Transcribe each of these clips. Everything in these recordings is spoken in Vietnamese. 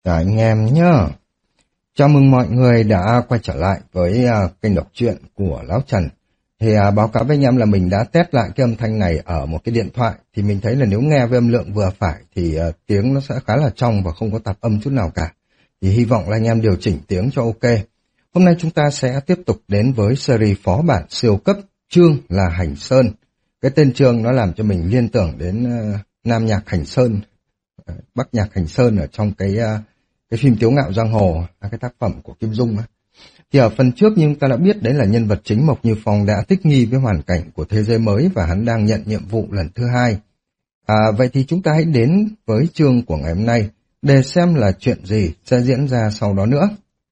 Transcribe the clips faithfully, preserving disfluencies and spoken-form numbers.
Cả anh em nhá. Chào mừng mọi người đã quay trở lại với uh, kênh đọc truyện của Lão Trần. Thì uh, báo cáo với anh em là mình đã test lại cái âm thanh này ở một cái điện thoại. Thì mình thấy là nếu nghe với âm lượng vừa phải thì uh, tiếng nó sẽ khá là trong và không có tạp âm chút nào cả. Thì hy vọng là anh em điều chỉnh tiếng cho ok. Hôm nay chúng ta sẽ tiếp tục đến với series phó bản siêu cấp, chương là Hành Sơn. Cái tên chương nó làm cho mình liên tưởng đến uh, Nam Nhạc Hành Sơn, uh, Bắc Nhạc Hành Sơn ở trong cái... Uh, cái phim Tiếu Ngạo Giang Hồ, cái tác phẩm của Kim Dung. Thì ở phần trước nhưng ta đã biết đấy là nhân vật chính Mộc Như Phong đã thích nghi với hoàn cảnh của thế giới mới và hắn đang nhận nhiệm vụ lần thứ hai. À, vậy thì chúng ta hãy đến với chương của ngày hôm nay để xem là chuyện gì sẽ diễn ra sau đó nữa.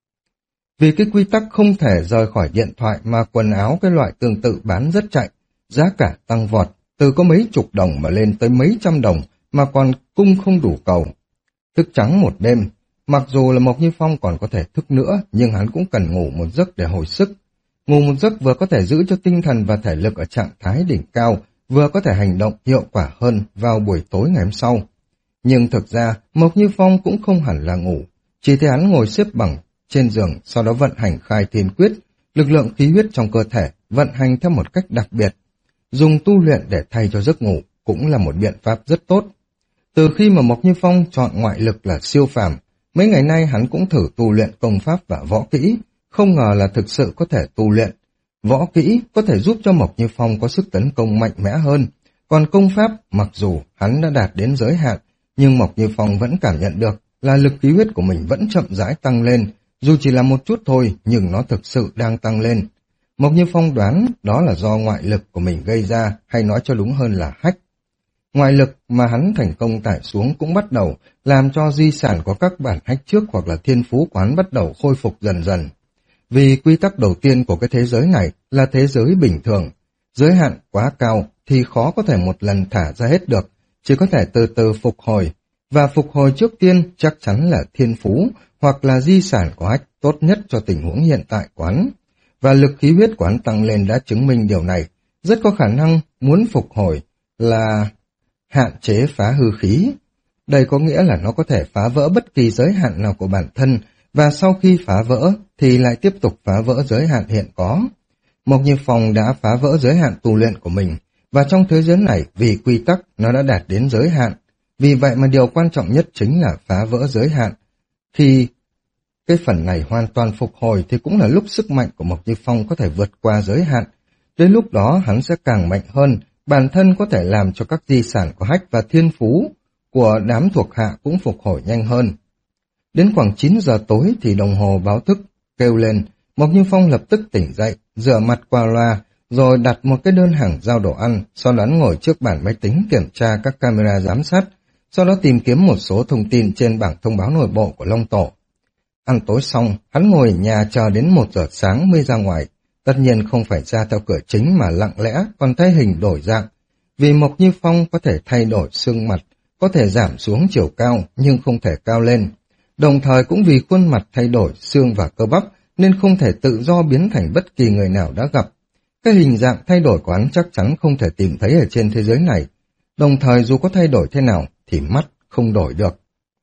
Vì cái quy tắc không thể rời khỏi điện thoại mà quần áo cái loại tương tự bán rất chạy, giá cả tăng vọt, từ có mấy chục đồng mà lên tới mấy trăm đồng mà còn cung không đủ cầu. Thức trắng một đêm. Mặc dù là Mộc Như Phong còn có thể thức nữa, nhưng hắn cũng cần ngủ một giấc để hồi sức. Ngủ một giấc vừa có thể giữ cho tinh thần và thể lực ở trạng thái đỉnh cao, vừa có thể hành động hiệu quả hơn vào buổi tối ngày hôm sau. Nhưng thực ra, Mộc Như Phong cũng không hẳn là ngủ, chỉ thấy hắn ngồi xếp bằng trên giường, sau đó vận hành khai thiên quyết, lực lượng khí huyết trong cơ thể vận hành theo một cách đặc biệt. Dùng tu luyện để thay cho giấc ngủ cũng là một biện pháp rất tốt. Từ khi mà Mộc Như Phong chọn ngoại lực là siêu phàm, mấy ngày nay hắn cũng thử tu luyện công pháp và võ kỹ, không ngờ là thực sự có thể tu luyện. Võ kỹ có thể giúp cho Mộc Như Phong có sức tấn công mạnh mẽ hơn, còn công pháp mặc dù hắn đã đạt đến giới hạn, nhưng Mộc Như Phong vẫn cảm nhận được là lực khí huyết của mình vẫn chậm rãi tăng lên, dù chỉ là một chút thôi nhưng nó thực sự đang tăng lên. Mộc Như Phong đoán đó là do ngoại lực của mình gây ra, hay nói cho đúng hơn là hack. Ngoại lực mà hắn thành công tải xuống cũng bắt đầu làm cho di sản của các bản hách trước hoặc là thiên phú của hắn bắt đầu khôi phục dần dần. Vì quy tắc đầu tiên của cái thế giới này là thế giới bình thường. Giới hạn quá cao thì khó có thể một lần thả ra hết được, chỉ có thể từ từ phục hồi. Và phục hồi trước tiên chắc chắn là thiên phú hoặc là di sản của hách tốt nhất cho tình huống hiện tại của hắn. Và lực khí huyết của hắn tăng lên đã chứng minh điều này. Rất có khả năng muốn phục hồi là... hạn chế phá hư khí. Đây có nghĩa là nó có thể phá vỡ bất kỳ giới hạn nào của bản thân, và sau khi phá vỡ thì lại tiếp tục phá vỡ giới hạn hiện có. Mộc Như Phong đã phá vỡ giới hạn tu luyện của mình, và trong thế giới này vì quy tắc nó đã đạt đến giới hạn. Vì vậy mà điều quan trọng nhất chính là phá vỡ giới hạn. Khi cái phần này hoàn toàn phục hồi thì cũng là lúc sức mạnh của Mộc Như Phong có thể vượt qua giới hạn. Đến lúc đó hắn sẽ càng mạnh hơn, bản thân có thể làm cho các di sản của hách và thiên phú của đám thuộc hạ cũng phục hồi nhanh hơn. Đến khoảng chín giờ tối thì đồng hồ báo thức kêu lên, Mộc Như Phong lập tức tỉnh dậy, rửa mặt qua loa, rồi đặt một cái đơn hàng giao đồ ăn, sau đó ngồi trước bàn máy tính kiểm tra các camera giám sát, sau đó tìm kiếm một số thông tin trên bảng thông báo nội bộ của Long Tổ. Ăn tối xong, hắn ngồi ở nhà chờ đến một giờ sáng mới ra ngoài. Tất nhiên không phải ra theo cửa chính mà lặng lẽ còn thay hình đổi dạng. Vì Mộc Như Phong có thể thay đổi xương mặt, có thể giảm xuống chiều cao nhưng không thể cao lên. Đồng thời cũng vì khuôn mặt thay đổi xương và cơ bắp nên không thể tự do biến thành bất kỳ người nào đã gặp. Cái hình dạng thay đổi của hắn chắc chắn không thể tìm thấy ở trên thế giới này. Đồng thời dù có thay đổi thế nào thì mắt không đổi được.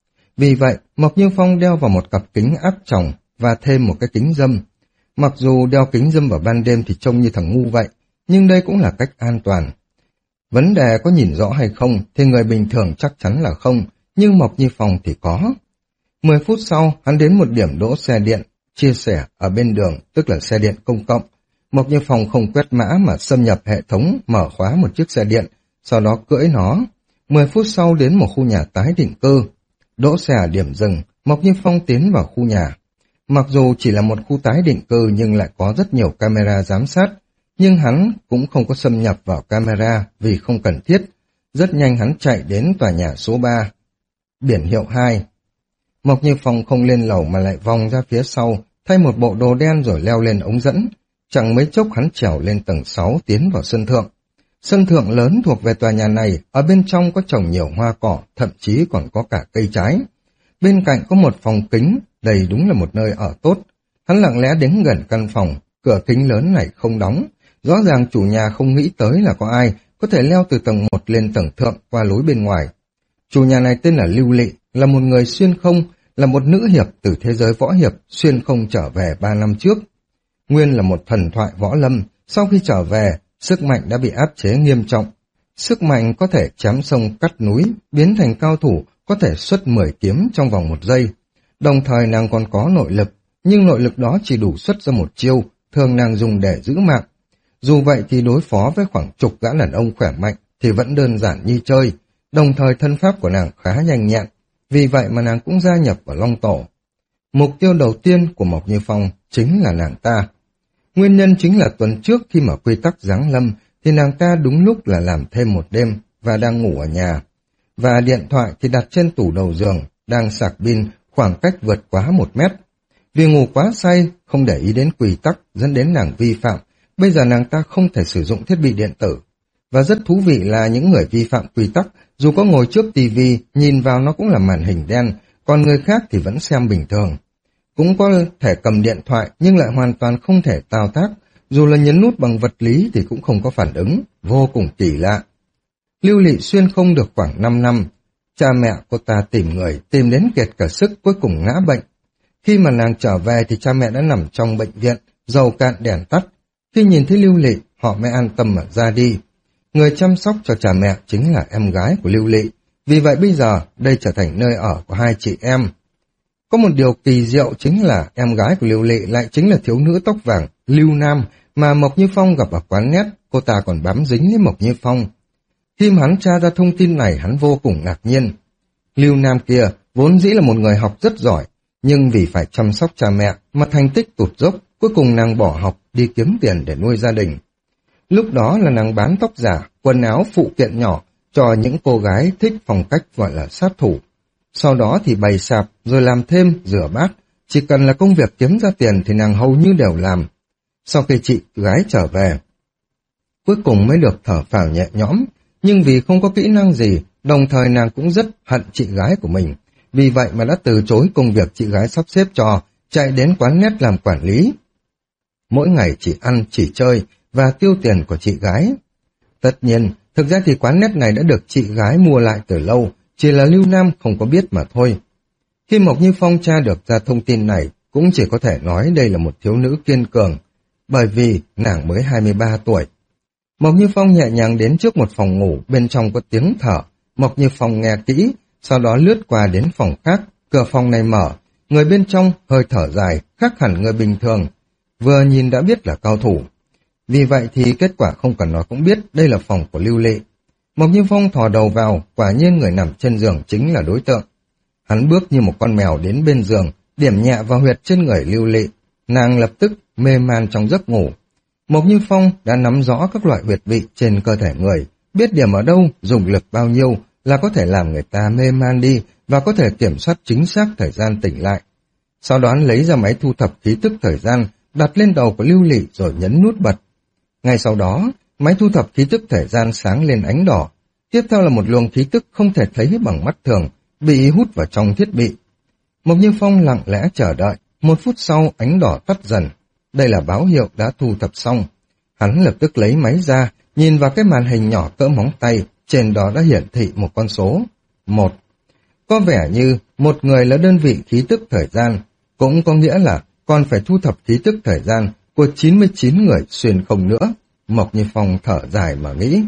Vì vậy Mộc Như Phong đeo vào một cặp kính áp tròng và thêm một cái kính râm. Mặc dù đeo kính râm vào ban đêm thì trông như thằng ngu vậy, nhưng đây cũng là cách an toàn. Vấn đề có nhìn rõ hay không thì người bình thường chắc chắn là không, nhưng Mộc Như Phong thì có. Mười phút sau, hắn đến một điểm đỗ xe điện, chia sẻ ở bên đường, tức là xe điện công cộng. Mộc Như Phong không quét mã mà xâm nhập hệ thống, mở khóa một chiếc xe điện, sau đó cưỡi nó. Mười phút sau đến một khu nhà tái định cư. Đỗ xe ở điểm dừng, Mộc Như Phong tiến vào khu nhà. Mặc dù chỉ là một khu tái định cư nhưng lại có rất nhiều camera giám sát, nhưng hắn cũng không có xâm nhập vào camera vì không cần thiết. Rất nhanh hắn chạy đến tòa nhà số ba, biển hiệu hai. Mộc Như Phong không lên lầu mà lại vòng ra phía sau, thay một bộ đồ đen rồi leo lên ống dẫn. Chẳng mấy chốc hắn trèo lên tầng sáu tiến vào sân thượng. Sân thượng lớn thuộc về tòa nhà này, ở bên trong có trồng nhiều hoa cỏ, thậm chí còn có cả cây trái. Bên cạnh có một phòng kính, đây đúng là một nơi ở tốt. Hắn lặng lẽ đến gần căn phòng, cửa kính lớn này không đóng. Rõ ràng chủ nhà không nghĩ tới là có ai có thể leo từ tầng một lên tầng thượng qua lối bên ngoài. Chủ nhà này tên là Lưu Lị, là một người xuyên không, là một nữ hiệp từ thế giới võ hiệp xuyên không trở về ba năm trước. Nguyên là một thần thoại võ lâm, sau khi trở về, sức mạnh đã bị áp chế nghiêm trọng. Sức mạnh có thể chém sông cắt núi, biến thành cao thủ, có thể xuất mười kiếm trong vòng một giây. Đồng thời nàng còn có nội lực, nhưng nội lực đó chỉ đủ xuất ra một chiêu, thường nàng dùng để giữ mạng. Dù vậy thì đối phó với khoảng chục gã đàn ông khỏe mạnh thì vẫn đơn giản như chơi, đồng thời thân pháp của nàng khá nhanh nhẹn, vì vậy mà nàng cũng gia nhập vào Long Tổ. Mục tiêu đầu tiên của Mộc Như Phong chính là nàng ta. Nguyên nhân chính là tuần trước khi mà quy tắc giáng lâm thì nàng ta đúng lúc là làm thêm một đêm và đang ngủ ở nhà. Và điện thoại thì đặt trên tủ đầu giường, đang sạc pin khoảng cách vượt quá một mét. Vì ngủ quá say, không để ý đến quy tắc dẫn đến nàng vi phạm, bây giờ nàng ta không thể sử dụng thiết bị điện tử. Và rất thú vị là những người vi phạm quy tắc, dù có ngồi trước tivi, nhìn vào nó cũng là màn hình đen, còn người khác thì vẫn xem bình thường. Cũng có thể cầm điện thoại nhưng lại hoàn toàn không thể thao tác, dù là nhấn nút bằng vật lý thì cũng không có phản ứng, vô cùng kỳ lạ. Lưu Lị xuyên không được khoảng năm năm, cha mẹ cô ta tìm người, tìm đến kiệt cả sức, cuối cùng ngã bệnh. Khi mà nàng trở về thì cha mẹ đã nằm trong bệnh viện, dầu cạn đèn tắt. Khi nhìn thấy Lưu Lị, họ mới an tâm mà ra đi. Người chăm sóc cho cha mẹ chính là em gái của Lưu Lị, vì vậy bây giờ đây trở thành nơi ở của hai chị em. Có một điều kỳ diệu chính là em gái của Lưu Lị lại chính là thiếu nữ tóc vàng Lưu Nam mà Mộc Như Phong gặp ở quán nét, cô ta còn bám dính với Mộc Như Phong. Khi mà hắn tra ra thông tin này, hắn vô cùng ngạc nhiên. Lưu Nam kia vốn dĩ là một người học rất giỏi, nhưng vì phải chăm sóc cha mẹ mà thành tích tụt dốc, cuối cùng nàng bỏ học đi kiếm tiền để nuôi gia đình. Lúc đó là nàng bán tóc giả, quần áo phụ kiện nhỏ cho những cô gái thích phong cách gọi là sát thủ. Sau đó thì bày sạp, rồi làm thêm, rửa bát. Chỉ cần là công việc kiếm ra tiền thì nàng hầu như đều làm. Sau khi chị gái trở về, cuối cùng mới được thở phào nhẹ nhõm. Nhưng vì không có kỹ năng gì, đồng thời nàng cũng rất hận chị gái của mình. Vì vậy mà đã từ chối công việc chị gái sắp xếp cho, chạy đến quán nét làm quản lý. Mỗi ngày chỉ ăn, chỉ chơi và tiêu tiền của chị gái. Tất nhiên, thực ra thì quán nét này đã được chị gái mua lại từ lâu, chỉ là Lưu Nam không có biết mà thôi. Khi Mộc Như Phong tra được ra thông tin này, cũng chỉ có thể nói đây là một thiếu nữ kiên cường, bởi vì nàng mới hai mươi ba tuổi. Mộc Như Phong nhẹ nhàng đến trước một phòng ngủ, bên trong có tiếng thở. Mộc Như Phong nghe kỹ, sau đó lướt qua đến phòng khác, cửa phòng này mở, người bên trong hơi thở dài, khác hẳn người bình thường, vừa nhìn đã biết là cao thủ. Vì vậy thì kết quả không cần nói cũng biết đây là phòng của Lưu Lị. Mộc Như Phong thò đầu vào, quả nhiên người nằm trên giường chính là đối tượng. Hắn bước như một con mèo đến bên giường, điểm nhẹ vào huyệt trên người Lưu Lị. Nàng lập tức mê man trong giấc ngủ. Mộc Như Phong đã nắm rõ các loại huyệt vị trên cơ thể người, biết điểm ở đâu, dùng lực bao nhiêu là có thể làm người ta mê man đi và có thể kiểm soát chính xác thời gian tỉnh lại. Sau đó lấy ra máy thu thập khí tức thời gian, đặt lên đầu của Lưu Lị rồi nhấn nút bật. Ngay sau đó, máy thu thập khí tức thời gian sáng lên ánh đỏ. Tiếp theo là một luồng khí tức không thể thấy bằng mắt thường, bị hút vào trong thiết bị. Mộc Như Phong lặng lẽ chờ đợi, một phút sau ánh đỏ tắt dần. Đây là báo hiệu đã thu thập xong. Hắn lập tức lấy máy ra, nhìn vào cái màn hình nhỏ cỡ móng tay, trên đó đã hiển thị một con số. Một. Có vẻ như một người là đơn vị khí tức thời gian, cũng có nghĩa là còn phải thu thập khí tức thời gian của chín mươi chín người xuyên không nữa. Mộc Như Phong thở dài mà nghĩ.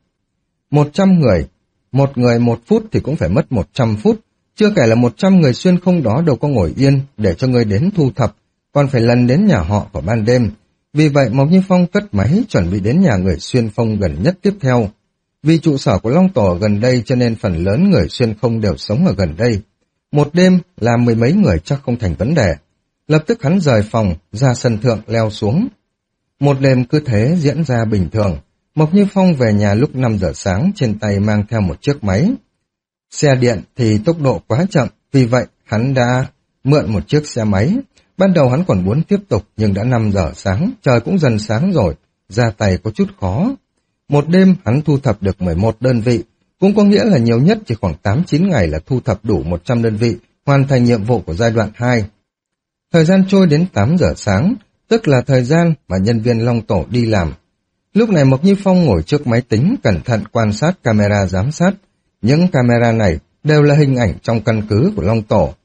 Một trăm người, một người một phút thì cũng phải mất một trăm phút, chưa kể là một trăm người xuyên không đó đâu có ngồi yên để cho người đến thu thập, còn phải lần đến nhà họ vào ban đêm. Vì vậy Mộc Như Phong cất máy chuẩn bị đến nhà người xuyên không gần nhất tiếp theo. Vì trụ sở của Long Tổ ở gần đây cho nên phần lớn người xuyên không đều sống ở gần đây. Một đêm làm mười mấy người chắc không thành vấn đề. Lập tức hắn rời phòng, ra sân thượng leo xuống. Một đêm cứ thế diễn ra bình thường. Mộc Như Phong về nhà lúc năm giờ sáng, trên tay mang theo một chiếc máy. Xe điện thì tốc độ quá chậm, vì vậy hắn đã mượn một chiếc xe máy. Ban đầu hắn còn muốn tiếp tục, nhưng đã năm giờ sáng, trời cũng dần sáng rồi, ra tay có chút khó. Một đêm hắn thu thập được mười một đơn vị, cũng có nghĩa là nhiều nhất chỉ khoảng tám chín ngày là thu thập đủ một trăm đơn vị, hoàn thành nhiệm vụ của giai đoạn hai. Thời gian trôi đến tám giờ sáng, tức là thời gian mà nhân viên Long Tổ đi làm. Lúc này Mộc Như Phong ngồi trước máy tính cẩn thận quan sát camera giám sát. Những camera này đều là hình ảnh trong căn cứ của Long Tổ.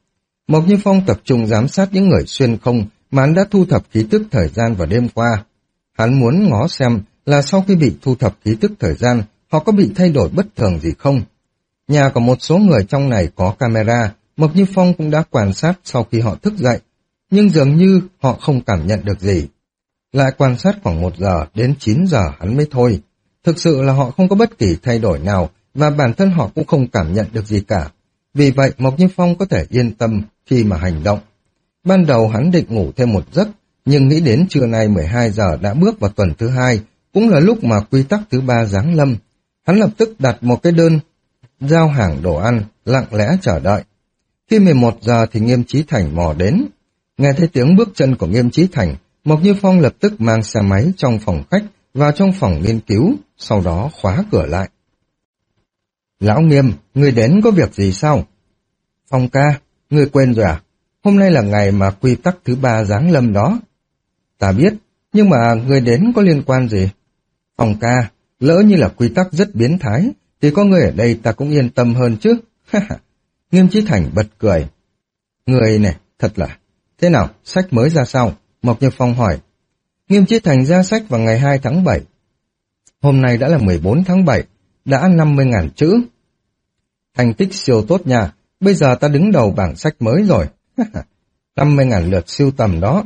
Mộc Như Phong tập trung giám sát những người xuyên không mà hắn đã thu thập khí tức thời gian vào đêm qua. Hắn muốn ngó xem là sau khi bị thu thập khí tức thời gian, họ có bị thay đổi bất thường gì không. Nhà của một số người trong này có camera, Mộc Như Phong cũng đã quan sát sau khi họ thức dậy, nhưng dường như họ không cảm nhận được gì. Lại quan sát khoảng một giờ đến chín giờ hắn mới thôi. Thực sự là họ không có bất kỳ thay đổi nào và bản thân họ cũng không cảm nhận được gì cả. Vì vậy Mộc Như Phong có thể yên tâm khi mà hành động. Ban đầu hắn định ngủ thêm một giấc, nhưng nghĩ đến trưa nay mười hai giờ đã bước vào tuần thứ hai, cũng là lúc mà quy tắc thứ ba giáng lâm. Hắn lập tức đặt một cái đơn giao hàng đồ ăn, lặng lẽ chờ đợi. Khi mười một giờ thì Nghiêm Chí Thành mò đến. Nghe thấy tiếng bước chân của Nghiêm Chí Thành, Mộc Như Phong lập tức mang xe máy trong phòng khách vào trong phòng nghiên cứu, sau đó khóa cửa lại. Lão Nghiêm, người đến có việc gì sao? Phong ca, người quên rồi à? Hôm nay là ngày mà quy tắc thứ ba giáng lâm đó. Ta biết, nhưng mà người đến có liên quan gì? Phong ca, lỡ như là quy tắc rất biến thái, thì có người ở đây ta cũng yên tâm hơn chứ. Nghiêm Chí Thành bật cười. Người này, thật là... Thế nào, sách mới ra sao? Mộc Như Phong hỏi. Nghiêm Chí Thành ra sách vào ngày hai tháng bảy. Hôm nay đã là mười bốn tháng bảy, đã năm mươi nghìn chữ. Thành tích siêu tốt nha, bây giờ ta đứng đầu bảng sách mới rồi. năm mươi nghìn lượt siêu tầm đó.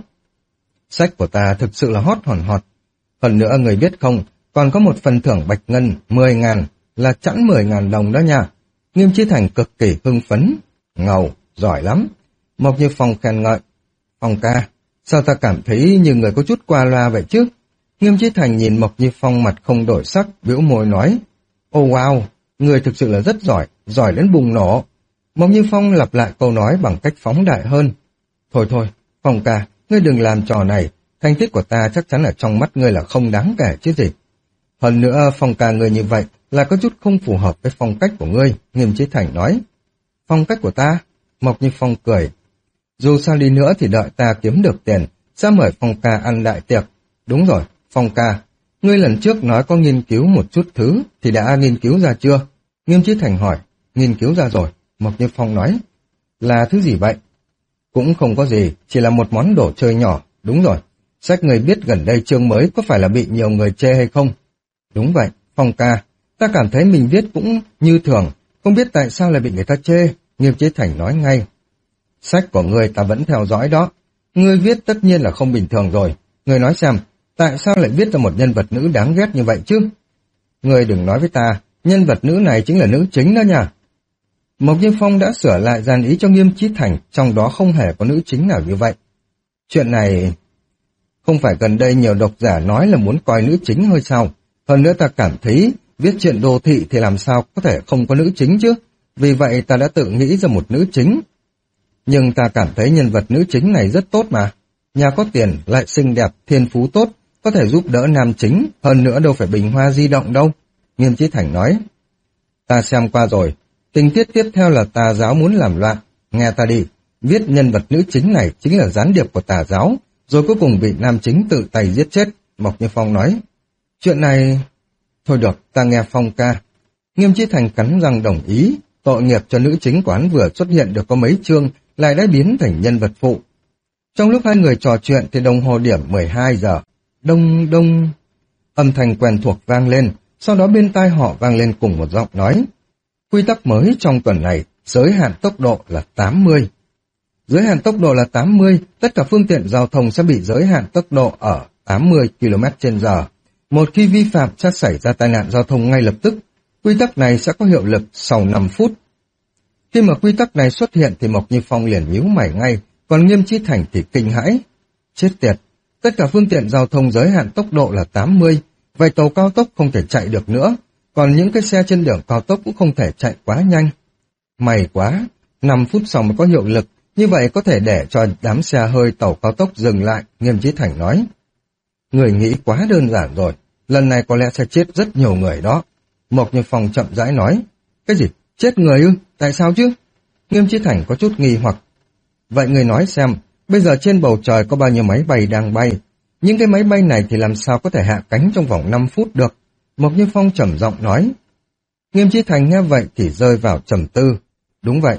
Sách của ta thực sự là hot hòn hot. Hơn nữa người biết không, còn có một phần thưởng bạch ngân mười nghìn, là chẵn mười nghìn đồng đó nha. Nghiêm Chí Thành cực kỳ hưng phấn. Ngầu, giỏi lắm. Mộc Như Phong khen ngợi. Phong ca, sao ta cảm thấy như người có chút qua loa vậy chứ? Nghiêm Chí Thành nhìn Mộc Như Phong mặt không đổi sắc, bĩu môi nói. Ô oh wow, người thực sự là rất giỏi, giỏi đến bùng nổ. Mộc Như Phong lặp lại câu nói bằng cách phóng đại hơn. Thôi thôi, Phong ca, ngươi đừng làm trò này, thành tích của ta chắc chắn ở trong mắt ngươi là không đáng kể chứ gì. Hơn nữa, Phong ca ngươi như vậy là có chút không phù hợp với phong cách của ngươi, Nghiêm Chí Thành nói. Phong cách của ta? Mộc Như Phong cười. Dù sao đi nữa thì đợi ta kiếm được tiền, sẽ mời Phong ca ăn đại tiệc. Đúng rồi, Phong ca, ngươi lần trước nói có nghiên cứu một chút thứ, thì đã nghiên cứu ra chưa? Nghiêm Chí Thành hỏi. Nghiên cứu ra rồi, Mộc Như Phong nói. Là thứ gì vậy? Cũng không có gì, chỉ là một món đồ chơi nhỏ. Đúng rồi, sách người biết gần đây chương mới có phải là bị nhiều người chê hay không? Đúng vậy, Phong ca, ta cảm thấy mình viết cũng như thường, không biết tại sao lại bị người ta chê. Nghiêm Chí Thành nói ngay. Sách của ngươi ta vẫn theo dõi đó. Ngươi viết tất nhiên là không bình thường rồi. Ngươi nói xem, tại sao lại viết ra một nhân vật nữ đáng ghét như vậy chứ? Ngươi đừng nói với ta, nhân vật nữ này chính là nữ chính đó nha. Mộc Như Phong đã sửa lại dàn ý cho Nghiêm Chí Thành, trong đó không hề có nữ chính nào như vậy. Chuyện này... Không phải gần đây nhiều độc giả nói là muốn coi nữ chính hơi sao? Hơn nữa ta cảm thấy viết chuyện đô thị thì làm sao có thể không có nữ chính chứ? Vì vậy ta đã tự nghĩ ra một nữ chính. Nhưng ta cảm thấy nhân vật nữ chính này rất tốt mà. Nhà có tiền, lại xinh đẹp, thiên phú tốt, có thể giúp đỡ nam chính, hơn nữa đâu phải bình hoa di động đâu. Nghiêm Chí Thành nói. Ta xem qua rồi, tình tiết tiếp theo là tà giáo muốn làm loạn. Nghe ta đi, viết nhân vật nữ chính này chính là gián điệp của tà giáo, rồi cuối cùng bị nam chính tự tay giết chết. Mộc Như Phong nói. Chuyện này... Thôi được, ta nghe Phong ca. Nghiêm Chí Thành cắn răng đồng ý. Tội nghiệp cho nữ chính của hắn vừa xuất hiện được có mấy chương, lại đã biến thành nhân vật phụ. Trong lúc hai người trò chuyện thì đồng hồ điểm mười hai giờ. Đông đông... Âm thanh quen thuộc vang lên, sau đó bên tai họ vang lên cùng một giọng nói. Quy tắc mới trong tuần này, giới hạn tốc độ là tám mươi. Giới hạn tốc độ là tám mươi, tất cả phương tiện giao thông sẽ bị giới hạn tốc độ ở tám mươi ki lô mét trên giờ. Một khi vi phạm sẽ xảy ra tai nạn giao thông ngay lập tức. Quy tắc này sẽ có hiệu lực sau năm phút. Khi mà quy tắc này xuất hiện thì Mộc Như Phong liền nhíu mày ngay, còn Nghiêm Chí Thành thì kinh hãi. Chết tiệt, tất cả phương tiện giao thông giới hạn tốc độ là tám mươi, vậy tàu cao tốc không thể chạy được nữa, còn những cái xe trên đường cao tốc cũng không thể chạy quá nhanh. May quá, năm phút sau mới có hiệu lực, như vậy có thể để cho đám xe hơi tàu cao tốc dừng lại, Nghiêm Chí Thành nói. Người nghĩ quá đơn giản rồi, lần này có lẽ sẽ chết rất nhiều người đó. Mộc Như Phong chậm rãi nói. Cái gì? Chết người ư? Tại sao chứ? Nghiêm Chí Thành có chút nghi hoặc. Vậy người nói xem, bây giờ trên bầu trời có bao nhiêu máy bay đang bay? Những cái máy bay này thì làm sao có thể hạ cánh trong vòng năm phút được? Mộc Như Phong trầm giọng nói. Nghiêm Chí Thành nghe vậy thì rơi vào trầm tư. Đúng vậy,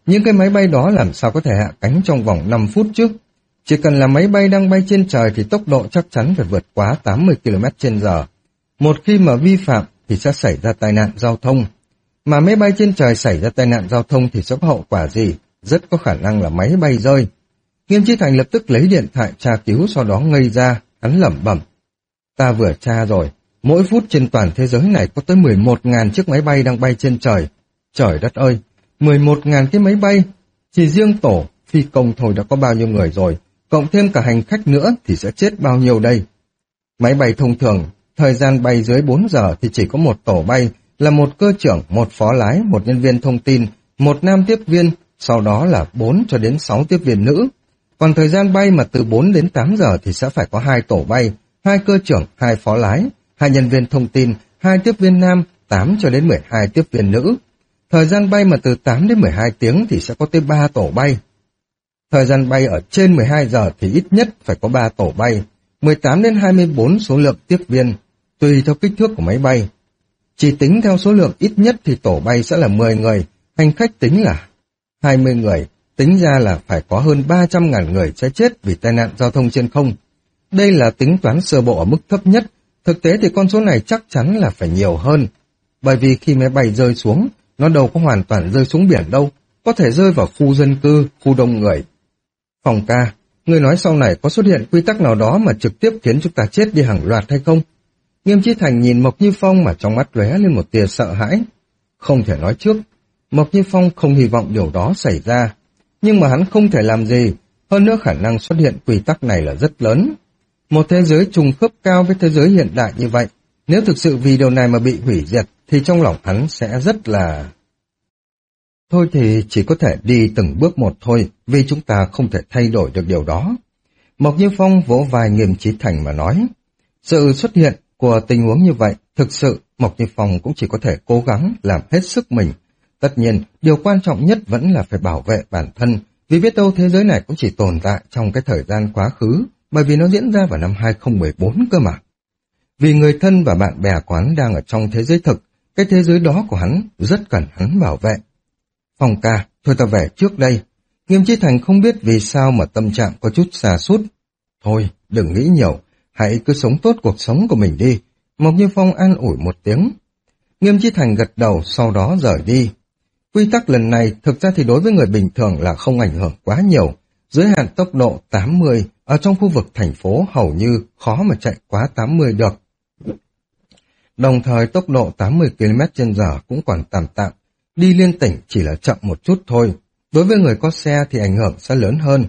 Những cái máy bay đó làm sao có thể hạ cánh trong vòng năm phút chứ? Chỉ cần là máy bay đang bay trên trời thì tốc độ chắc chắn phải vượt quá tám mươi ki lô mét trên giờ. Một khi mà vi phạm thì sẽ xảy ra tai nạn giao thông. Mà máy bay trên trời xảy ra tai nạn giao thông thì sẽ có hậu quả gì? Rất có khả năng là máy bay rơi. Nghiêm Chí Thành lập tức lấy điện thoại tra cứu, sau đó ngây ra, hắn lẩm bẩm. Ta vừa tra rồi, mỗi phút trên toàn thế giới này có tới mười một nghìn chiếc máy bay đang bay trên trời. Trời đất ơi, mười một nghìn cái máy bay, chỉ riêng tổ, phi công thôi đã có bao nhiêu người rồi, cộng thêm cả hành khách nữa thì sẽ chết bao nhiêu đây. Máy bay thông thường, thời gian bay dưới bốn giờ thì chỉ có một tổ bay, là một cơ trưởng, một phó lái, một nhân viên thông tin, một nam tiếp viên, sau đó là bốn cho đến sáu tiếp viên nữ. Còn thời gian bay mà từ bốn đến tám giờ thì sẽ phải có hai tổ bay, hai cơ trưởng, hai phó lái, hai nhân viên thông tin, hai tiếp viên nam, tám cho đến mười hai tiếp viên nữ. Thời gian bay mà từ tám đến mười hai tiếng thì sẽ có tới ba tổ bay. Thời gian bay ở trên mười hai giờ thì ít nhất phải có ba tổ bay, mười tám đến hai mươi bốn số lượng tiếp viên, tùy theo kích thước của máy bay. Chỉ tính theo số lượng ít nhất thì tổ bay sẽ là mười người, hành khách tính là hai mươi người, tính ra là phải có hơn ba trăm nghìn người sẽ chết vì tai nạn giao thông trên không. Đây là tính toán sơ bộ ở mức thấp nhất, thực tế thì con số này chắc chắn là phải nhiều hơn. Bởi vì khi máy bay rơi xuống, nó đâu có hoàn toàn rơi xuống biển đâu, có thể rơi vào khu dân cư, khu đông người. Phòng ca, người nói sau này có xuất hiện quy tắc nào đó mà trực tiếp khiến chúng ta chết đi hàng loạt hay không? Nghiêm Chí Thành nhìn Mộc Như Phong mà trong mắt lóe lên một tia sợ hãi. Không thể nói trước, Mộc Như Phong không hy vọng điều đó xảy ra. Nhưng mà hắn không thể làm gì, hơn nữa khả năng xuất hiện quy tắc này là rất lớn. Một thế giới trùng khớp cao với thế giới hiện đại như vậy, nếu thực sự vì điều này mà bị hủy diệt, thì trong lòng hắn sẽ rất là... Thôi thì chỉ có thể đi từng bước một thôi, vì chúng ta không thể thay đổi được điều đó. Mộc Như Phong vỗ vai Nghiêm Chí Thành mà nói. Sự xuất hiện của tình huống như vậy, thực sự Mộc Như Phong cũng chỉ có thể cố gắng làm hết sức mình. Tất nhiên, điều quan trọng nhất vẫn là phải bảo vệ bản thân, vì biết đâu thế giới này cũng chỉ tồn tại trong cái thời gian quá khứ, bởi vì nó diễn ra vào năm hai không một bốn cơ mà. Vì người thân và bạn bè của hắn đang ở trong thế giới thực, cái thế giới đó của hắn rất cần hắn bảo vệ. Phong ca, thôi ta về trước đây. Nghiêm Chí Thành không biết vì sao mà tâm trạng có chút sa sút. Thôi, đừng nghĩ nhiều, hãy cứ sống tốt cuộc sống của mình đi. Mộc Như Phong an ủi một tiếng. Nghiêm Chí Thành gật đầu, sau đó rời đi. Quy tắc lần này thực ra thì đối với người bình thường là không ảnh hưởng quá nhiều. Giới hạn tốc độ tám mươi, ở trong khu vực thành phố hầu như khó mà chạy quá tám mươi được. Đồng thời tốc độ tám mươi ki lô mét trên giờ cũng còn tạm tạm, đi liên tỉnh chỉ là chậm một chút thôi. Đối với người có xe thì ảnh hưởng sẽ lớn hơn.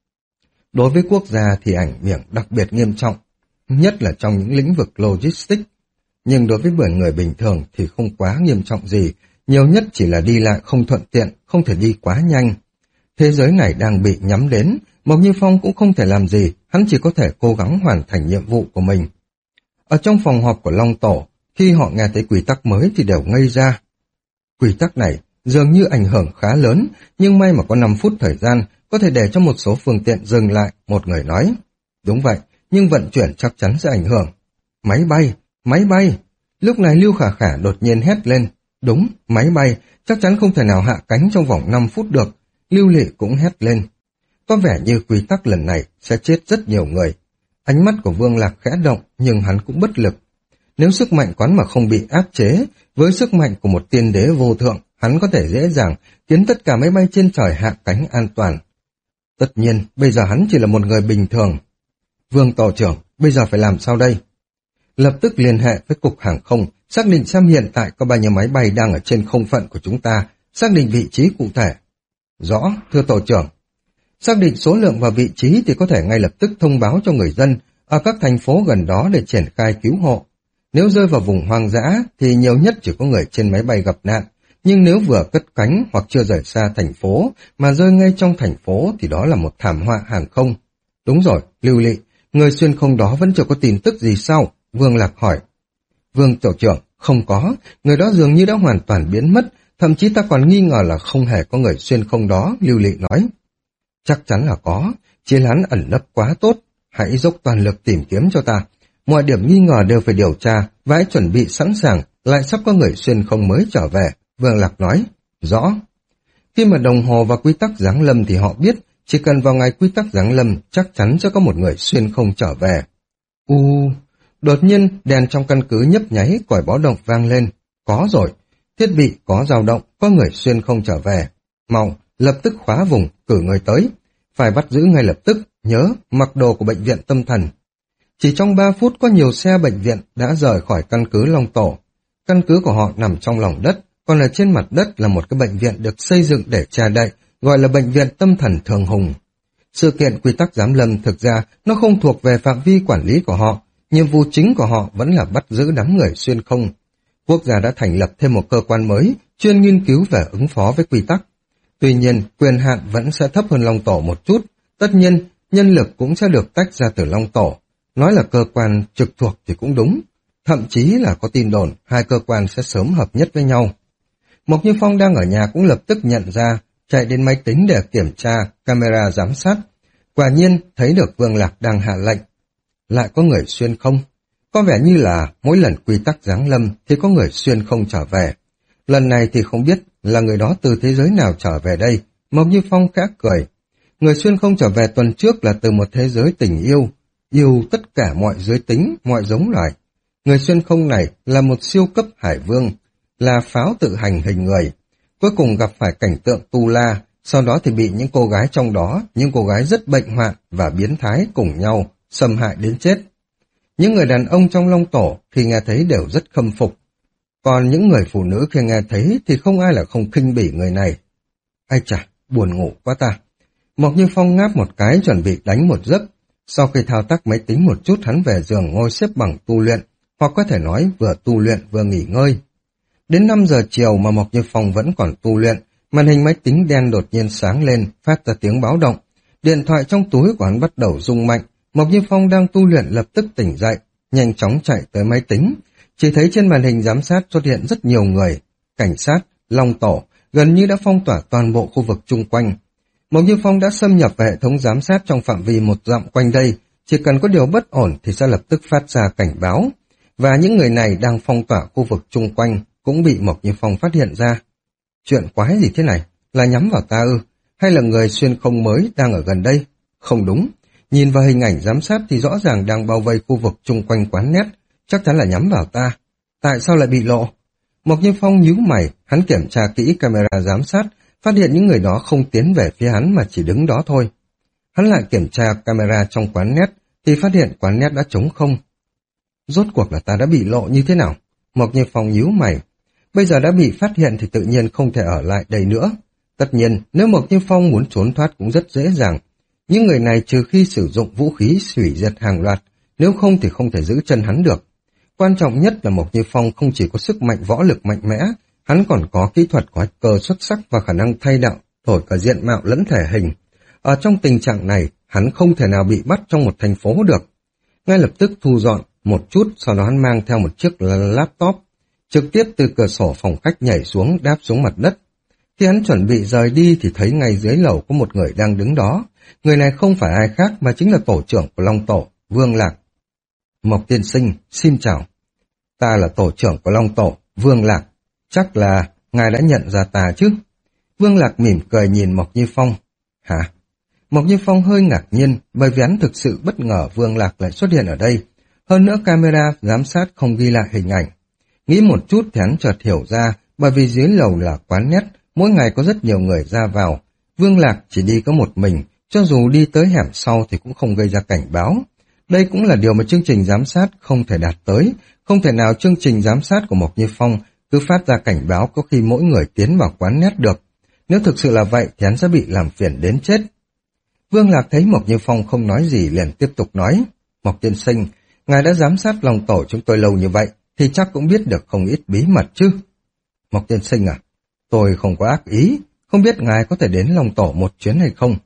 Đối với quốc gia thì ảnh hưởng đặc biệt nghiêm trọng, nhất là trong những lĩnh vực logistics. Nhưng đối với bởi người bình thường thì không quá nghiêm trọng gì, nhiều nhất chỉ là đi lại không thuận tiện, không thể đi quá nhanh. Thế giới này đang bị nhắm đến, Mộc Như Phong cũng không thể làm gì, hắn chỉ có thể cố gắng hoàn thành nhiệm vụ của mình. Ở trong phòng họp của Long Tổ, khi họ nghe thấy quy tắc mới thì đều ngây ra. Quy tắc này dường như ảnh hưởng khá lớn, nhưng may mà có năm phút thời gian, có thể để cho một số phương tiện dừng lại, một người nói. Đúng vậy, nhưng vận chuyển chắc chắn sẽ ảnh hưởng. Máy bay, máy bay. Lúc này Lưu Khả Khả đột nhiên hét lên. Đúng, máy bay, chắc chắn không thể nào hạ cánh trong vòng năm phút được. Lưu Lệ cũng hét lên. Có vẻ như quy tắc lần này sẽ chết rất nhiều người. Ánh mắt của Vương Lạc khẽ động, nhưng hắn cũng bất lực. Nếu sức mạnh quán mà không bị áp chế, với sức mạnh của một tiên đế vô thượng, hắn có thể dễ dàng khiến tất cả máy bay trên trời hạ cánh an toàn. Tất nhiên, bây giờ hắn chỉ là một người bình thường. Vương Tổ trưởng, bây giờ phải làm sao đây? Lập tức liên hệ với Cục Hàng không, xác định xem hiện tại có bao nhiêu máy bay đang ở trên không phận của chúng ta, xác định vị trí cụ thể. Rõ, thưa Tổ trưởng. Xác định số lượng và vị trí thì có thể ngay lập tức thông báo cho người dân ở các thành phố gần đó để triển khai cứu hộ. Nếu rơi vào vùng hoang dã thì nhiều nhất chỉ có người trên máy bay gặp nạn, nhưng nếu vừa cất cánh hoặc chưa rời xa thành phố mà rơi ngay trong thành phố thì đó là một thảm họa hàng không. Đúng rồi, Lưu Lị, người xuyên không đó vẫn chưa có tin tức gì sao? Vương Lạc hỏi. Vương Tổ trưởng, không có, người đó dường như đã hoàn toàn biến mất, thậm chí ta còn nghi ngờ là không hề có người xuyên không đó, Lưu Lị nói. Chắc chắn là có, chỉ là hắn ẩn nấp quá tốt, hãy dốc toàn lực tìm kiếm cho ta. Mọi điểm nghi ngờ đều phải điều tra, và hãy chuẩn bị sẵn sàng, lại sắp có người xuyên không mới trở về, Vương Lạc nói. Rõ. Khi mà đồng hồ và quy tắc giáng lâm thì họ biết chỉ cần vào ngày quy tắc giáng lâm chắc chắn sẽ có một người xuyên không trở về. U, đột nhiên đèn trong căn cứ nhấp nháy, còi báo động vang lên. Có rồi, thiết bị có dao động, có người xuyên không trở về. Mau, lập tức khóa vùng, cử người tới. Phải bắt giữ ngay lập tức, nhớ, mặc đồ của bệnh viện tâm thần. Chỉ trong ba phút có nhiều xe bệnh viện đã rời khỏi căn cứ Long Tổ. Căn cứ của họ nằm trong lòng đất, còn ở trên mặt đất là một cái bệnh viện được xây dựng để che đậy, gọi là bệnh viện tâm thần Thường Hùng. Sự kiện quy tắc giám lâm thực ra nó không thuộc về phạm vi quản lý của họ, nhiệm vụ chính của họ vẫn là bắt giữ đám người xuyên không. Quốc gia đã thành lập thêm một cơ quan mới, chuyên nghiên cứu về ứng phó với quy tắc. Tuy nhiên, quyền hạn vẫn sẽ thấp hơn Long Tổ một chút, tất nhiên, nhân lực cũng sẽ được tách ra từ Long Tổ. Nói là cơ quan trực thuộc thì cũng đúng, thậm chí là có tin đồn hai cơ quan sẽ sớm hợp nhất với nhau. Mộc Như Phong đang ở nhà cũng lập tức nhận ra, chạy đến máy tính để kiểm tra camera giám sát. Quả nhiên thấy được Vương Lạc đang hạ lệnh. Lại có người xuyên không? Có vẻ như là mỗi lần quy tắc giáng lâm thì có người xuyên không trở về. Lần này thì không biết là người đó từ thế giới nào trở về đây. Mộc Như Phong khẽ cười. Người xuyên không trở về tuần trước là từ một thế giới tình yêu, yêu tất cả mọi giới tính, mọi giống loài. Người xuyên không này là một siêu cấp hải vương, là pháo tự hành hình người. Cuối cùng gặp phải cảnh tượng tu la, sau đó thì bị những cô gái trong đó, những cô gái rất bệnh hoạn và biến thái cùng nhau, xâm hại đến chết. Những người đàn ông trong Long Tổ khi nghe thấy đều rất khâm phục. Còn những người phụ nữ khi nghe thấy thì không ai là không khinh bỉ người này. Ai chà, buồn ngủ quá ta. Mộc Như Phong ngáp một cái chuẩn bị đánh một giấc. Sau khi thao tác máy tính một chút hắn về giường ngồi xếp bằng tu luyện, hoặc có thể nói vừa tu luyện vừa nghỉ ngơi. Đến năm giờ chiều mà Mộc Như Phong vẫn còn tu luyện, màn hình máy tính đen đột nhiên sáng lên, phát ra tiếng báo động. Điện thoại trong túi của hắn bắt đầu rung mạnh. Mộc Như Phong đang tu luyện lập tức tỉnh dậy, nhanh chóng chạy tới máy tính. Chỉ thấy trên màn hình giám sát xuất hiện rất nhiều người, cảnh sát, Long Tổ, gần như đã phong tỏa toàn bộ khu vực chung quanh. Mộc Như Phong đã xâm nhập vào hệ thống giám sát trong phạm vi một dặm quanh đây, chỉ cần có điều bất ổn thì sẽ lập tức phát ra cảnh báo. Và những người này đang phong tỏa khu vực chung quanh cũng bị Mộc Như Phong phát hiện ra. Chuyện quái gì thế này? Là nhắm vào ta ư? Hay là người xuyên không mới đang ở gần đây? Không đúng. Nhìn vào hình ảnh giám sát thì rõ ràng đang bao vây khu vực chung quanh quán nét. Chắc chắn là nhắm vào ta. Tại sao lại bị lộ? Mộc Như Phong nhíu mày, hắn kiểm tra kỹ camera giám sát, phát hiện những người đó không tiến về phía hắn mà chỉ đứng đó thôi. Hắn lại kiểm tra camera trong quán nét thì phát hiện quán nét đã trống không. Rốt cuộc là ta đã bị lộ như thế nào? Mộc Như Phong nhíu mày. Bây giờ đã bị phát hiện thì tự nhiên không thể ở lại đây nữa. Tất nhiên, nếu Mộc Như Phong muốn trốn thoát cũng rất dễ dàng. Những người này trừ khi sử dụng vũ khí hủy diệt hàng loạt, nếu không thì không thể giữ chân hắn được. Quan trọng nhất là Mộc Như Phong không chỉ có sức mạnh võ lực mạnh mẽ, hắn còn có kỹ thuật quái cơ xuất sắc và khả năng thay đạo, thổi cả diện mạo lẫn thể hình. Ở trong tình trạng này, hắn không thể nào bị bắt trong một thành phố được. Ngay lập tức thu dọn một chút, sau đó hắn mang theo một chiếc laptop, trực tiếp từ cửa sổ phòng khách nhảy xuống, đáp xuống mặt đất. Khi hắn chuẩn bị rời đi thì thấy ngay dưới lầu có một người đang đứng đó. Người này không phải ai khác mà chính là tổ trưởng của Long Tổ, Vương Lạc. Mộc tiên sinh, xin chào. Ta là tổ trưởng của Long Tổ, Vương Lạc. Chắc là ngài đã nhận ra ta chứ? Vương Lạc mỉm cười nhìn Mộc Như Phong. Hả? Mộc Như Phong hơi ngạc nhiên bởi vì hắn thực sự bất ngờ Vương Lạc lại xuất hiện ở đây. Hơn nữa camera giám sát không ghi lại hình ảnh. Nghĩ một chút thì hắn chợt hiểu ra, bởi vì dưới lầu là quán nét, mỗi ngày có rất nhiều người ra vào. Vương Lạc chỉ đi có một mình, cho dù đi tới hẻm sau thì cũng không gây ra cảnh báo. Đây cũng là điều mà chương trình giám sát không thể đạt tới, không thể nào chương trình giám sát của Mộc Như Phong cứ phát ra cảnh báo có khi mỗi người tiến vào quán nét được. Nếu thực sự là vậy thì hắn sẽ bị làm phiền đến chết. Vương Lạc thấy Mộc Như Phong không nói gì liền tiếp tục nói. Mộc tiên sinh, ngài đã giám sát Long Tổ chúng tôi lâu như vậy, thì chắc cũng biết được không ít bí mật chứ. Mộc tiên sinh à, tôi không có ác ý, không biết ngài có thể đến Long Tổ một chuyến hay không?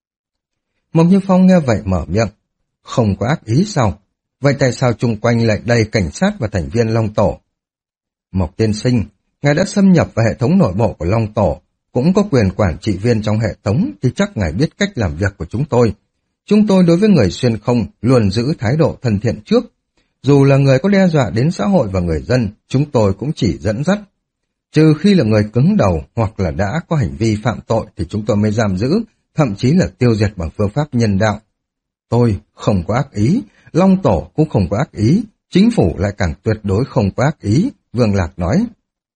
Mộc Như Phong nghe vậy mở miệng. Không có ác ý sao? Vậy tại sao chung quanh lại đầy cảnh sát và thành viên Long Tổ? Mộc tiên sinh, ngài đã xâm nhập vào hệ thống nội bộ của Long Tổ, cũng có quyền quản trị viên trong hệ thống thì chắc ngài biết cách làm việc của chúng tôi. Chúng tôi đối với người xuyên không luôn giữ thái độ thân thiện trước. Dù là người có đe dọa đến xã hội và người dân, chúng tôi cũng chỉ dẫn dắt. Trừ khi là người cứng đầu hoặc là đã có hành vi phạm tội thì chúng tôi mới giam giữ, thậm chí là tiêu diệt bằng phương pháp nhân đạo. Tôi không có ác ý, Long Tổ cũng không có ác ý, chính phủ lại càng tuyệt đối không có ác ý, Vương Lạc nói.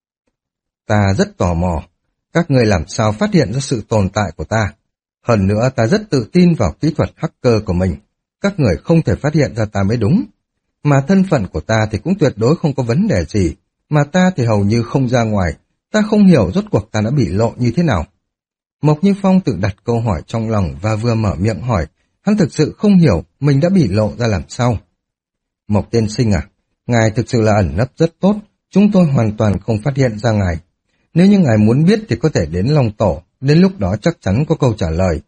Ta rất tò mò, các người làm sao phát hiện ra sự tồn tại của ta? Hơn nữa ta rất tự tin vào kỹ thuật hacker của mình, các người không thể phát hiện ra ta mới đúng. Mà thân phận của ta thì cũng tuyệt đối không có vấn đề gì, mà ta thì hầu như không ra ngoài, ta không hiểu rốt cuộc ta đã bị lộ như thế nào. Mộc Như Phong tự đặt câu hỏi trong lòng và vừa mở miệng hỏi, hắn thực sự không hiểu mình đã bị lộ ra làm sao. Mộc tiên sinh à, ngài thực sự là ẩn nấp rất tốt, chúng tôi hoàn toàn không phát hiện ra ngài. Nếu như ngài muốn biết thì có thể đến Long Tổ, đến lúc đó chắc chắn có câu trả lời.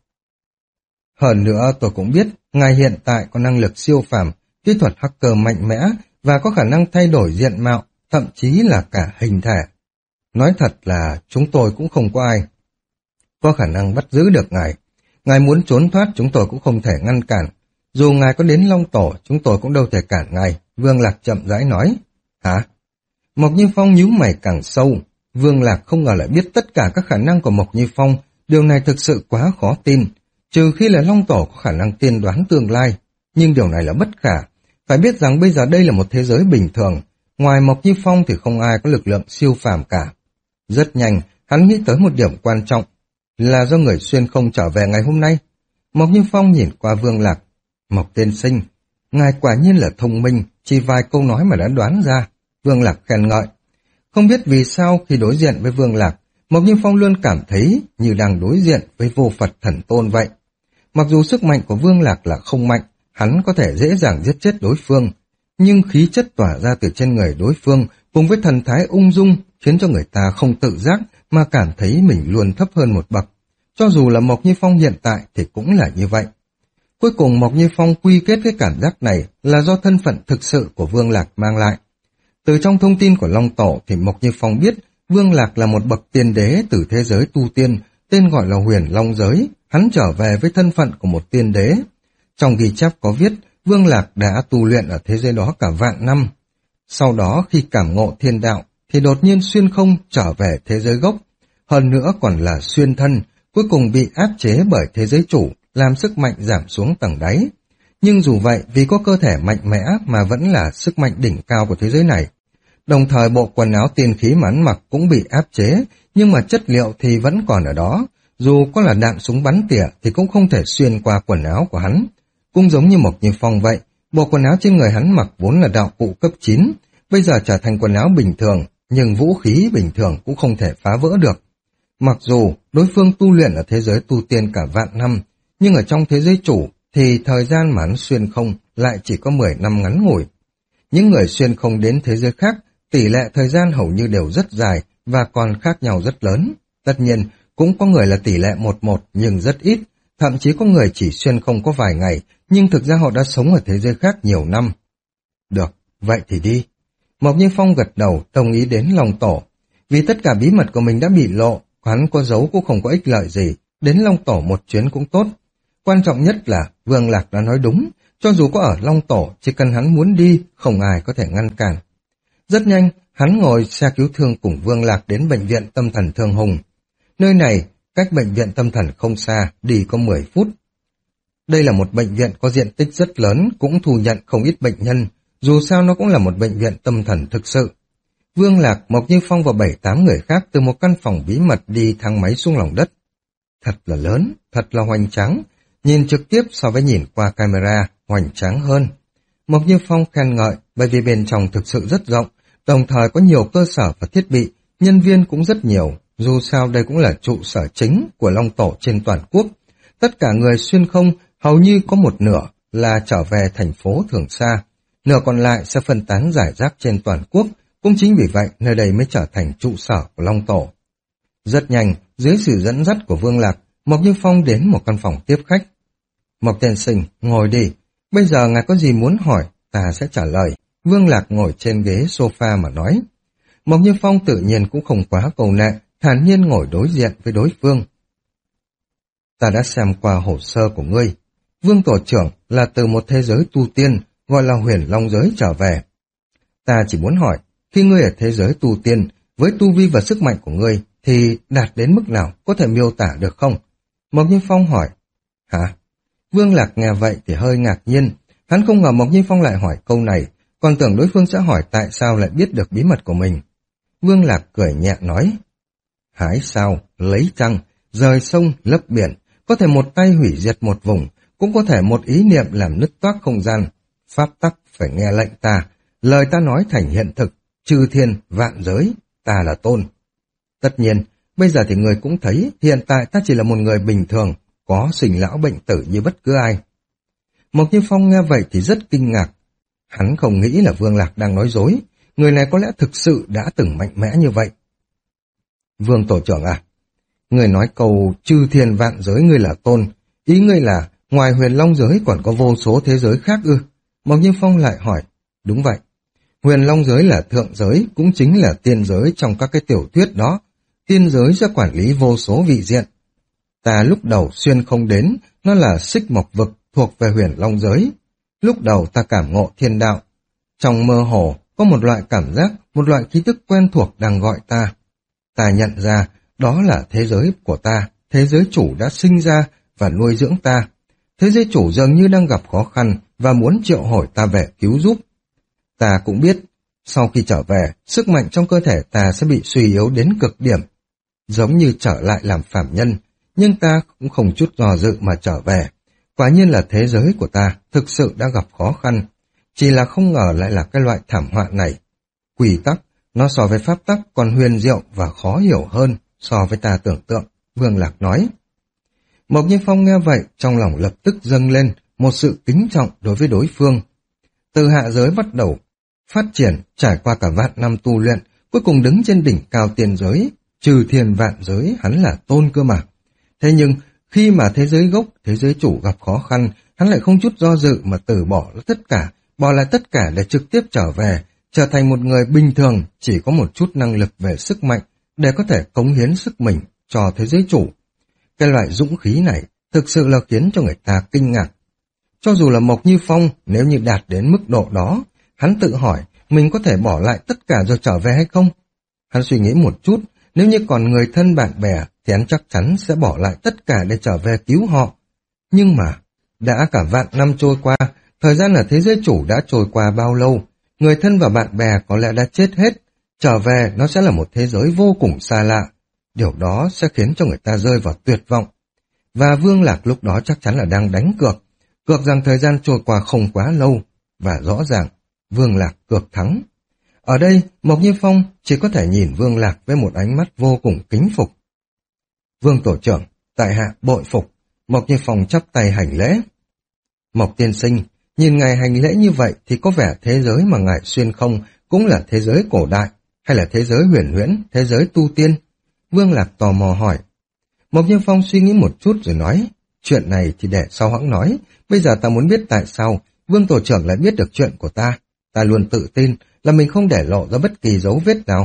Hơn nữa tôi cũng biết, ngài hiện tại có năng lực siêu phàm, kỹ thuật hacker mạnh mẽ và có khả năng thay đổi diện mạo, thậm chí là cả hình thể. Nói thật là chúng tôi cũng không có ai có khả năng bắt giữ được ngài. Ngài muốn trốn thoát chúng tôi cũng không thể ngăn cản. Dù ngài có đến Long Tổ, chúng tôi cũng đâu thể cản ngài, Vương Lạc chậm rãi nói. Hả? Mộc Như Phong nhíu mày càng sâu. Vương Lạc không ngờ lại biết tất cả các khả năng của Mộc Như Phong, điều này thực sự quá khó tin. Trừ khi là Long Tổ có khả năng tiên đoán tương lai, nhưng điều này là bất khả. Phải biết rằng bây giờ đây là một thế giới bình thường, ngoài Mộc Như Phong thì không ai có lực lượng siêu phàm cả. Rất nhanh, hắn nghĩ tới một điểm quan trọng, là do người xuyên không trở về ngày hôm nay. Mộc Như Phong nhìn qua Vương Lạc. Mộc tiên sinh, ngài quả nhiên là thông minh, chỉ vài câu nói mà đã đoán ra. Vương Lạc khen ngợi. Không biết vì sao khi đối diện với Vương Lạc, Mộc Như Phong luôn cảm thấy như đang đối diện với vô Phật thần tôn vậy. Mặc dù sức mạnh của Vương Lạc là không mạnh, hắn có thể dễ dàng giết chết đối phương, nhưng khí chất tỏa ra từ trên người đối phương cùng với thần thái ung dung khiến cho người ta không tự giác mà cảm thấy mình luôn thấp hơn một bậc. Cho dù là Mộc Như Phong hiện tại thì cũng là như vậy. Cuối cùng Mộc Như Phong quy kết cái cảm giác này là do thân phận thực sự của Vương Lạc mang lại. Từ trong thông tin của Long Tổ thì Mộc Như Phong biết Vương Lạc là một bậc tiên đế từ thế giới tu tiên, tên gọi là Huyền Long Giới, hắn trở về với thân phận của một tiên đế. Trong ghi chép có viết Vương Lạc đã tu luyện ở thế giới đó cả vạn năm. Sau đó khi cảm ngộ thiên đạo thì đột nhiên xuyên không trở về thế giới gốc, hơn nữa còn là xuyên thân, cuối cùng bị áp chế bởi thế giới chủ, làm sức mạnh giảm xuống tầng đáy. Nhưng dù vậy, vì có cơ thể mạnh mẽ mà vẫn là sức mạnh đỉnh cao của thế giới này. Đồng thời bộ quần áo tiên khí mà hắn mặc cũng bị áp chế, nhưng mà chất liệu thì vẫn còn ở đó. Dù có là đạn súng bắn tỉa thì cũng không thể xuyên qua quần áo của hắn. Cũng giống như Mộc Như Phong vậy, bộ quần áo trên người hắn mặc vốn là đạo cụ cấp chín, bây giờ trở thành quần áo bình thường, nhưng vũ khí bình thường cũng không thể phá vỡ được. Mặc dù đối phương tu luyện ở thế giới tu tiên cả vạn năm, nhưng ở trong thế giới chủ thì thời gian mà hắn xuyên không lại chỉ có mười năm ngắn ngủi. Những người xuyên không đến thế giới khác, tỷ lệ thời gian hầu như đều rất dài và còn khác nhau rất lớn. Tất nhiên, cũng có người là tỷ lệ một một nhưng rất ít, thậm chí có người chỉ xuyên không có vài ngày, nhưng thực ra họ đã sống ở thế giới khác nhiều năm. Được, vậy thì đi. Mộc Như Phong gật đầu, đồng ý đến Long Tổ. Vì tất cả bí mật của mình đã bị lộ, hắn có giấu cũng không có ích lợi gì, đến Long Tổ một chuyến cũng tốt. Quan trọng nhất là Vương Lạc đã nói đúng, cho dù có ở Long Tổ, chỉ cần hắn muốn đi, không ai có thể ngăn cản. Rất nhanh, hắn ngồi xe cứu thương cùng Vương Lạc đến bệnh viện tâm thần Thương Hùng. Nơi này, cách bệnh viện tâm thần không xa, đi có mười phút. Đây là một bệnh viện có diện tích rất lớn, cũng thu nhận không ít bệnh nhân, dù sao nó cũng là một bệnh viện tâm thần thực sự. Vương Lạc, Mộc Như Phong và bảy tám người khác từ một căn phòng bí mật đi thang máy xuống lòng đất. Thật là lớn, thật là hoành tráng, nhìn trực tiếp so với nhìn qua camera, hoành tráng hơn. Mộc Như Phong khen ngợi bởi vì bên trong thực sự rất rộng, đồng thời có nhiều cơ sở và thiết bị, nhân viên cũng rất nhiều, dù sao đây cũng là trụ sở chính của Long Tổ trên toàn quốc. Tất cả người xuyên không hầu như có một nửa là trở về thành phố Thường Sa, nửa còn lại sẽ phân tán rải rác trên toàn quốc, cũng chính vì vậy nơi đây mới trở thành trụ sở của Long Tổ. Rất nhanh, dưới sự dẫn dắt của Vương Lạc, Mộc Như Phong đến một căn phòng tiếp khách. Mộc tiên sinh, ngồi đi, bây giờ ngài có gì muốn hỏi, ta sẽ trả lời. Vương Lạc ngồi trên ghế sofa mà nói. Mộc Như Phong tự nhiên cũng không quá cầu nệ, thản nhiên ngồi đối diện với đối phương. Ta đã xem qua hồ sơ của ngươi. Vương Tổ trưởng là từ một thế giới tu tiên, gọi là Huyền Long Giới trở về. Ta chỉ muốn hỏi, khi ngươi ở thế giới tu tiên, với tu vi và sức mạnh của ngươi thì đạt đến mức nào, có thể miêu tả được không? Mộc Như Phong hỏi. Hả? Vương Lạc nghe vậy thì hơi ngạc nhiên, hắn không ngờ Mộc Như Phong lại hỏi câu này, còn tưởng đối phương sẽ hỏi tại sao lại biết được bí mật của mình. Vương Lạc cười nhẹ nói, hái sao, lấy trăng, rời sông, lấp biển, có thể một tay hủy diệt một vùng, cũng có thể một ý niệm làm nứt toác không gian. Pháp tắc phải nghe lệnh ta, lời ta nói thành hiện thực, chư thiên, vạn giới, ta là tôn. Tất nhiên, bây giờ thì người cũng thấy hiện tại ta chỉ là một người bình thường, có sinh lão bệnh tử như bất cứ ai. Mộc Như Phong nghe vậy thì rất kinh ngạc. Hắn không nghĩ là Vương Lạc đang nói dối, người này có lẽ thực sự đã từng mạnh mẽ như vậy. Vương tổ trưởng à, người nói câu chư thiên vạn giới ngươi là tôn, ý ngươi là ngoài huyền long giới còn có vô số thế giới khác ư? Mộc Như Phong lại hỏi. Đúng vậy, huyền long giới là thượng giới, cũng chính là tiên giới trong các cái tiểu thuyết đó. Tiên giới sẽ quản lý vô số vị diện. Ta lúc đầu xuyên không đến, nó là xích mộc vực thuộc về huyền long giới. Lúc đầu ta cảm ngộ thiên đạo. Trong mơ hồ có một loại cảm giác, một loại khí tức quen thuộc đang gọi ta. Ta nhận ra đó là thế giới của ta, thế giới chủ đã sinh ra và nuôi dưỡng ta. Thế giới chủ dường như đang gặp khó khăn và muốn triệu hồi ta về cứu giúp. Ta cũng biết, sau khi trở về, sức mạnh trong cơ thể ta sẽ bị suy yếu đến cực điểm. Giống như trở lại làm phàm nhân, nhưng ta cũng không chút do dự mà trở về. Quả nhiên là thế giới của ta thực sự đã gặp khó khăn, chỉ là không ngờ lại là cái loại thảm họa này. Quy tắc, nó so với pháp tắc còn huyền diệu và khó hiểu hơn so với ta tưởng tượng, Vương Lạc nói. Mộc Như Phong nghe vậy, trong lòng lập tức dâng lên một sự kính trọng đối với đối phương. Từ hạ giới bắt đầu phát triển, trải qua cả vạn năm tu luyện, cuối cùng đứng trên đỉnh cao tiên giới, trừ thiên vạn giới, hắn là tôn cơ mà. Thế nhưng, khi mà thế giới gốc, thế giới chủ gặp khó khăn, hắn lại không chút do dự mà từ bỏ tất cả, bỏ lại tất cả để trực tiếp trở về, trở thành một người bình thường, chỉ có một chút năng lực về sức mạnh, để có thể cống hiến sức mình cho thế giới chủ. Cái loại dũng khí này thực sự là khiến cho người ta kinh ngạc. Cho dù là Mộc Như Phong, nếu như đạt đến mức độ đó, hắn tự hỏi mình có thể bỏ lại tất cả rồi trở về hay không? Hắn suy nghĩ một chút, nếu như còn người thân bạn bè thì hắn chắc chắn sẽ bỏ lại tất cả để trở về cứu họ. Nhưng mà, đã cả vạn năm trôi qua, thời gian ở thế giới chủ đã trôi qua bao lâu, người thân và bạn bè có lẽ đã chết hết, trở về nó sẽ là một thế giới vô cùng xa lạ. Điều đó sẽ khiến cho người ta rơi vào tuyệt vọng. Và Vương Lạc lúc đó chắc chắn là đang đánh cược, cược rằng thời gian trôi qua không quá lâu, và rõ ràng, Vương Lạc cược thắng. Ở đây, Mộc Như Phong chỉ có thể nhìn Vương Lạc với một ánh mắt vô cùng kính phục. Vương tổ trưởng, tại hạ bội phục, Mộc Như Phong chắp tay hành lễ. Mộc tiên sinh, nhìn ngài hành lễ như vậy thì có vẻ thế giới mà ngài xuyên không cũng là thế giới cổ đại, hay là thế giới huyền huyễn, thế giới tu tiên? Vương Lạc tò mò hỏi. Mộc Như Phong suy nghĩ một chút rồi nói, chuyện này thì để sau hãng nói, bây giờ ta muốn biết tại sao Vương tổ trưởng lại biết được chuyện của ta. Ta luôn tự tin là mình không để lộ ra bất kỳ dấu vết nào.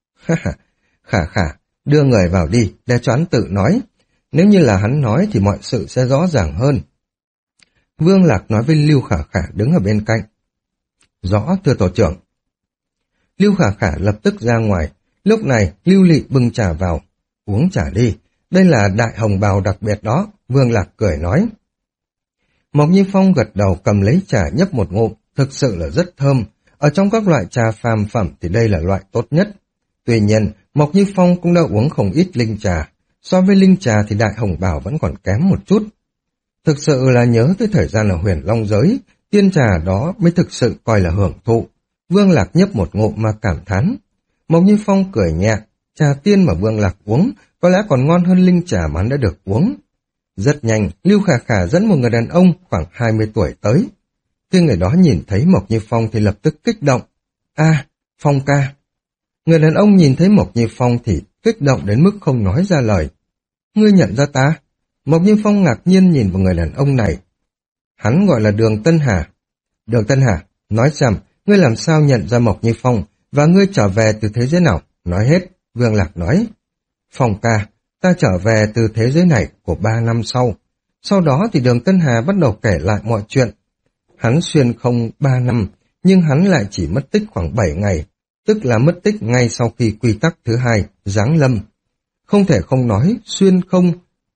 Khả khả, đưa người vào đi, để cho hắn tự nói. Nếu như là hắn nói thì mọi sự sẽ rõ ràng hơn. Vương Lạc nói với Lưu Khả Khả đứng ở bên cạnh. Rõ, thưa tổ trưởng. Lưu Khả Khả lập tức ra ngoài. Lúc này, Lưu Lị bưng trà vào. Uống trà đi, đây là đại hồng bào đặc biệt đó, Vương Lạc cười nói. Mộc Như Phong gật đầu cầm lấy trà nhấp một ngụm, thực sự là rất thơm. Ở trong các loại trà phàm phẩm thì đây là loại tốt nhất. Tuy nhiên, Mộc Như Phong cũng đã uống không ít linh trà. So với linh trà thì đại hồng bào vẫn còn kém một chút. Thực sự là nhớ tới thời gian ở huyền long giới, tiên trà đó mới thực sự coi là hưởng thụ. Vương Lạc nhấp một ngụm mà cảm thán. Mộc Như Phong cười nhẹ, trà tiên mà Vương Lạc uống có lẽ còn ngon hơn linh trà mà hắn đã được uống. Rất nhanh, Lưu Khả Khả dẫn một người đàn ông khoảng hai mươi tuổi tới. Khi người đó nhìn thấy Mộc Như Phong thì lập tức kích động. À, Phong ca. Người đàn ông nhìn thấy Mộc Như Phong thì kích động đến mức không nói ra lời. Ngươi nhận ra ta? Mộc Như Phong ngạc nhiên nhìn vào người đàn ông này. Hắn gọi là Đường Tân Hà. Đường Tân Hà, nói xem, ngươi làm sao nhận ra Mộc Như Phong và ngươi trở về từ thế giới nào? Nói hết, Vương Lạc nói. Phong ca, ta trở về từ thế giới này của ba năm sau. Sau đó thì Đường Tân Hà bắt đầu kể lại mọi chuyện. Hắn xuyên không ba năm, nhưng hắn lại chỉ mất tích khoảng bảy ngày. tức là mất tích ngay sau khi quy tắc thứ hai, giáng lâm. Không thể không nói, xuyên không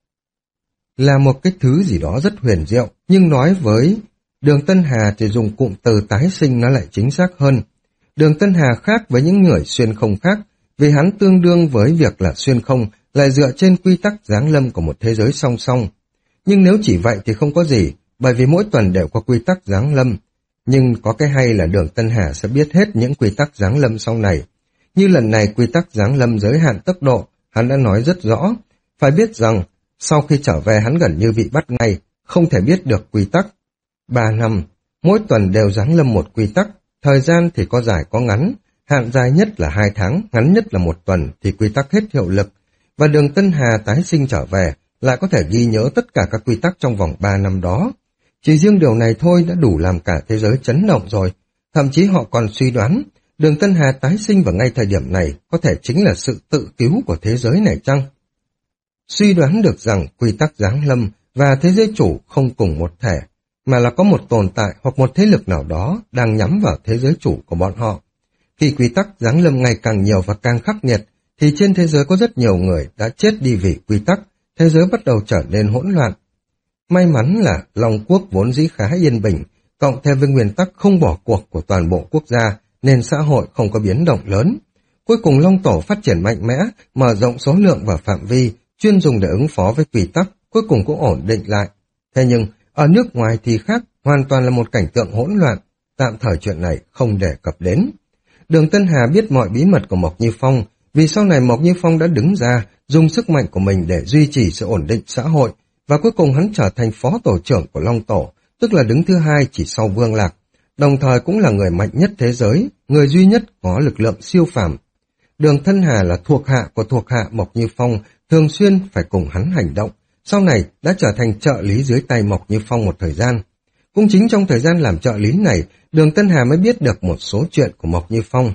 là một cái thứ gì đó rất huyền diệu, nhưng nói với Đường Tân Hà thì dùng cụm từ tái sinh nó lại chính xác hơn. Đường Tân Hà khác với những người xuyên không khác, vì hắn tương đương với việc là xuyên không, lại dựa trên quy tắc giáng lâm của một thế giới song song. Nhưng nếu chỉ vậy thì không có gì, bởi vì mỗi tuần đều có quy tắc giáng lâm. Nhưng có cái hay là Đường Tân Hà sẽ biết hết những quy tắc giáng lâm sau này. Như lần này quy tắc giáng lâm giới hạn tốc độ, hắn đã nói rất rõ. Phải biết rằng, sau khi trở về hắn gần như bị bắt ngay, không thể biết được quy tắc. Ba năm, mỗi tuần đều giáng lâm một quy tắc, thời gian thì có dài có ngắn, hạn dài nhất là hai tháng, ngắn nhất là một tuần thì quy tắc hết hiệu lực. Và Đường Tân Hà tái sinh trở về, lại có thể ghi nhớ tất cả các quy tắc trong vòng ba năm đó. Chỉ riêng điều này thôi đã đủ làm cả thế giới chấn động rồi. Thậm chí họ còn suy đoán, Đường Tân Hà tái sinh vào ngay thời điểm này có thể chính là sự tự cứu của thế giới này chăng? Suy đoán được rằng quy tắc giáng lâm và thế giới chủ không cùng một thể, mà là có một tồn tại hoặc một thế lực nào đó đang nhắm vào thế giới chủ của bọn họ. Khi quy tắc giáng lâm ngày càng nhiều và càng khắc nghiệt, thì trên thế giới có rất nhiều người đã chết đi vì quy tắc, thế giới bắt đầu trở nên hỗn loạn. May mắn là Long Quốc vốn dĩ khá yên bình, cộng thêm với nguyên tắc không bỏ cuộc của toàn bộ quốc gia, nên xã hội không có biến động lớn. Cuối cùng Long Tổ phát triển mạnh mẽ, mở rộng số lượng và phạm vi, chuyên dùng để ứng phó với quy tắc, cuối cùng cũng ổn định lại. Thế nhưng, ở nước ngoài thì khác, hoàn toàn là một cảnh tượng hỗn loạn, tạm thời chuyện này không đề cập đến. Đường Tân Hà biết mọi bí mật của Mộc Như Phong, vì sau này Mộc Như Phong đã đứng ra, dùng sức mạnh của mình để duy trì sự ổn định xã hội, và cuối cùng hắn trở thành phó tổ trưởng của Long Tổ, tức là đứng thứ hai chỉ sau Vương Lạc, đồng thời cũng là người mạnh nhất thế giới, người duy nhất có lực lượng siêu phàm. Đường Tân Hà là thuộc hạ của thuộc hạ Mộc Như Phong, thường xuyên phải cùng hắn hành động, sau này đã trở thành trợ lý dưới tay Mộc Như Phong một thời gian. Cũng chính trong thời gian làm trợ lý này, Đường Tân Hà mới biết được một số chuyện của Mộc Như Phong.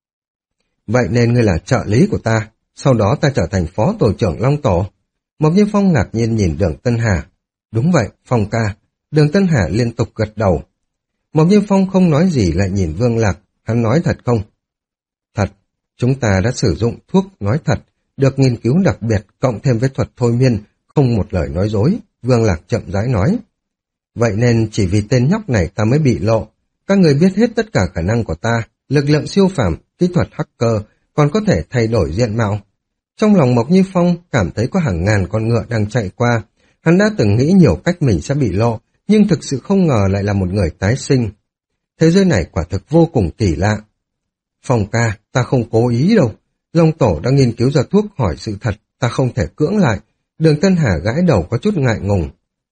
Vậy nên ngươi là trợ lý của ta, sau đó ta trở thành phó tổ trưởng Long Tổ. Mộc Như Phong ngạc nhiên nhìn Đường Tân Hà. Đúng vậy, Phong ca. Đường Tân Hà liên tục gật đầu. Mộc Như Phong không nói gì lại nhìn Vương Lạc, hắn nói thật không? Thật, chúng ta đã sử dụng thuốc nói thật, được nghiên cứu đặc biệt cộng thêm với thuật thôi miên, không một lời nói dối, Vương Lạc chậm rãi nói. Vậy nên chỉ vì tên nhóc này ta mới bị lộ, các người biết hết tất cả khả năng của ta, lực lượng siêu phàm, kỹ thuật hacker, còn có thể thay đổi diện mạo. Trong lòng Mộc Như Phong cảm thấy có hàng ngàn con ngựa đang chạy qua, hắn đã từng nghĩ nhiều cách mình sẽ bị lộ, nhưng thực sự không ngờ lại là một người tái sinh. Thế giới này quả thực vô cùng kỳ lạ. Phong ca, ta không cố ý đâu. Long Tổ đang nghiên cứu ra thuốc hỏi sự thật, ta không thể cưỡng lại. Đường Tân Hà gãi đầu có chút ngại ngùng.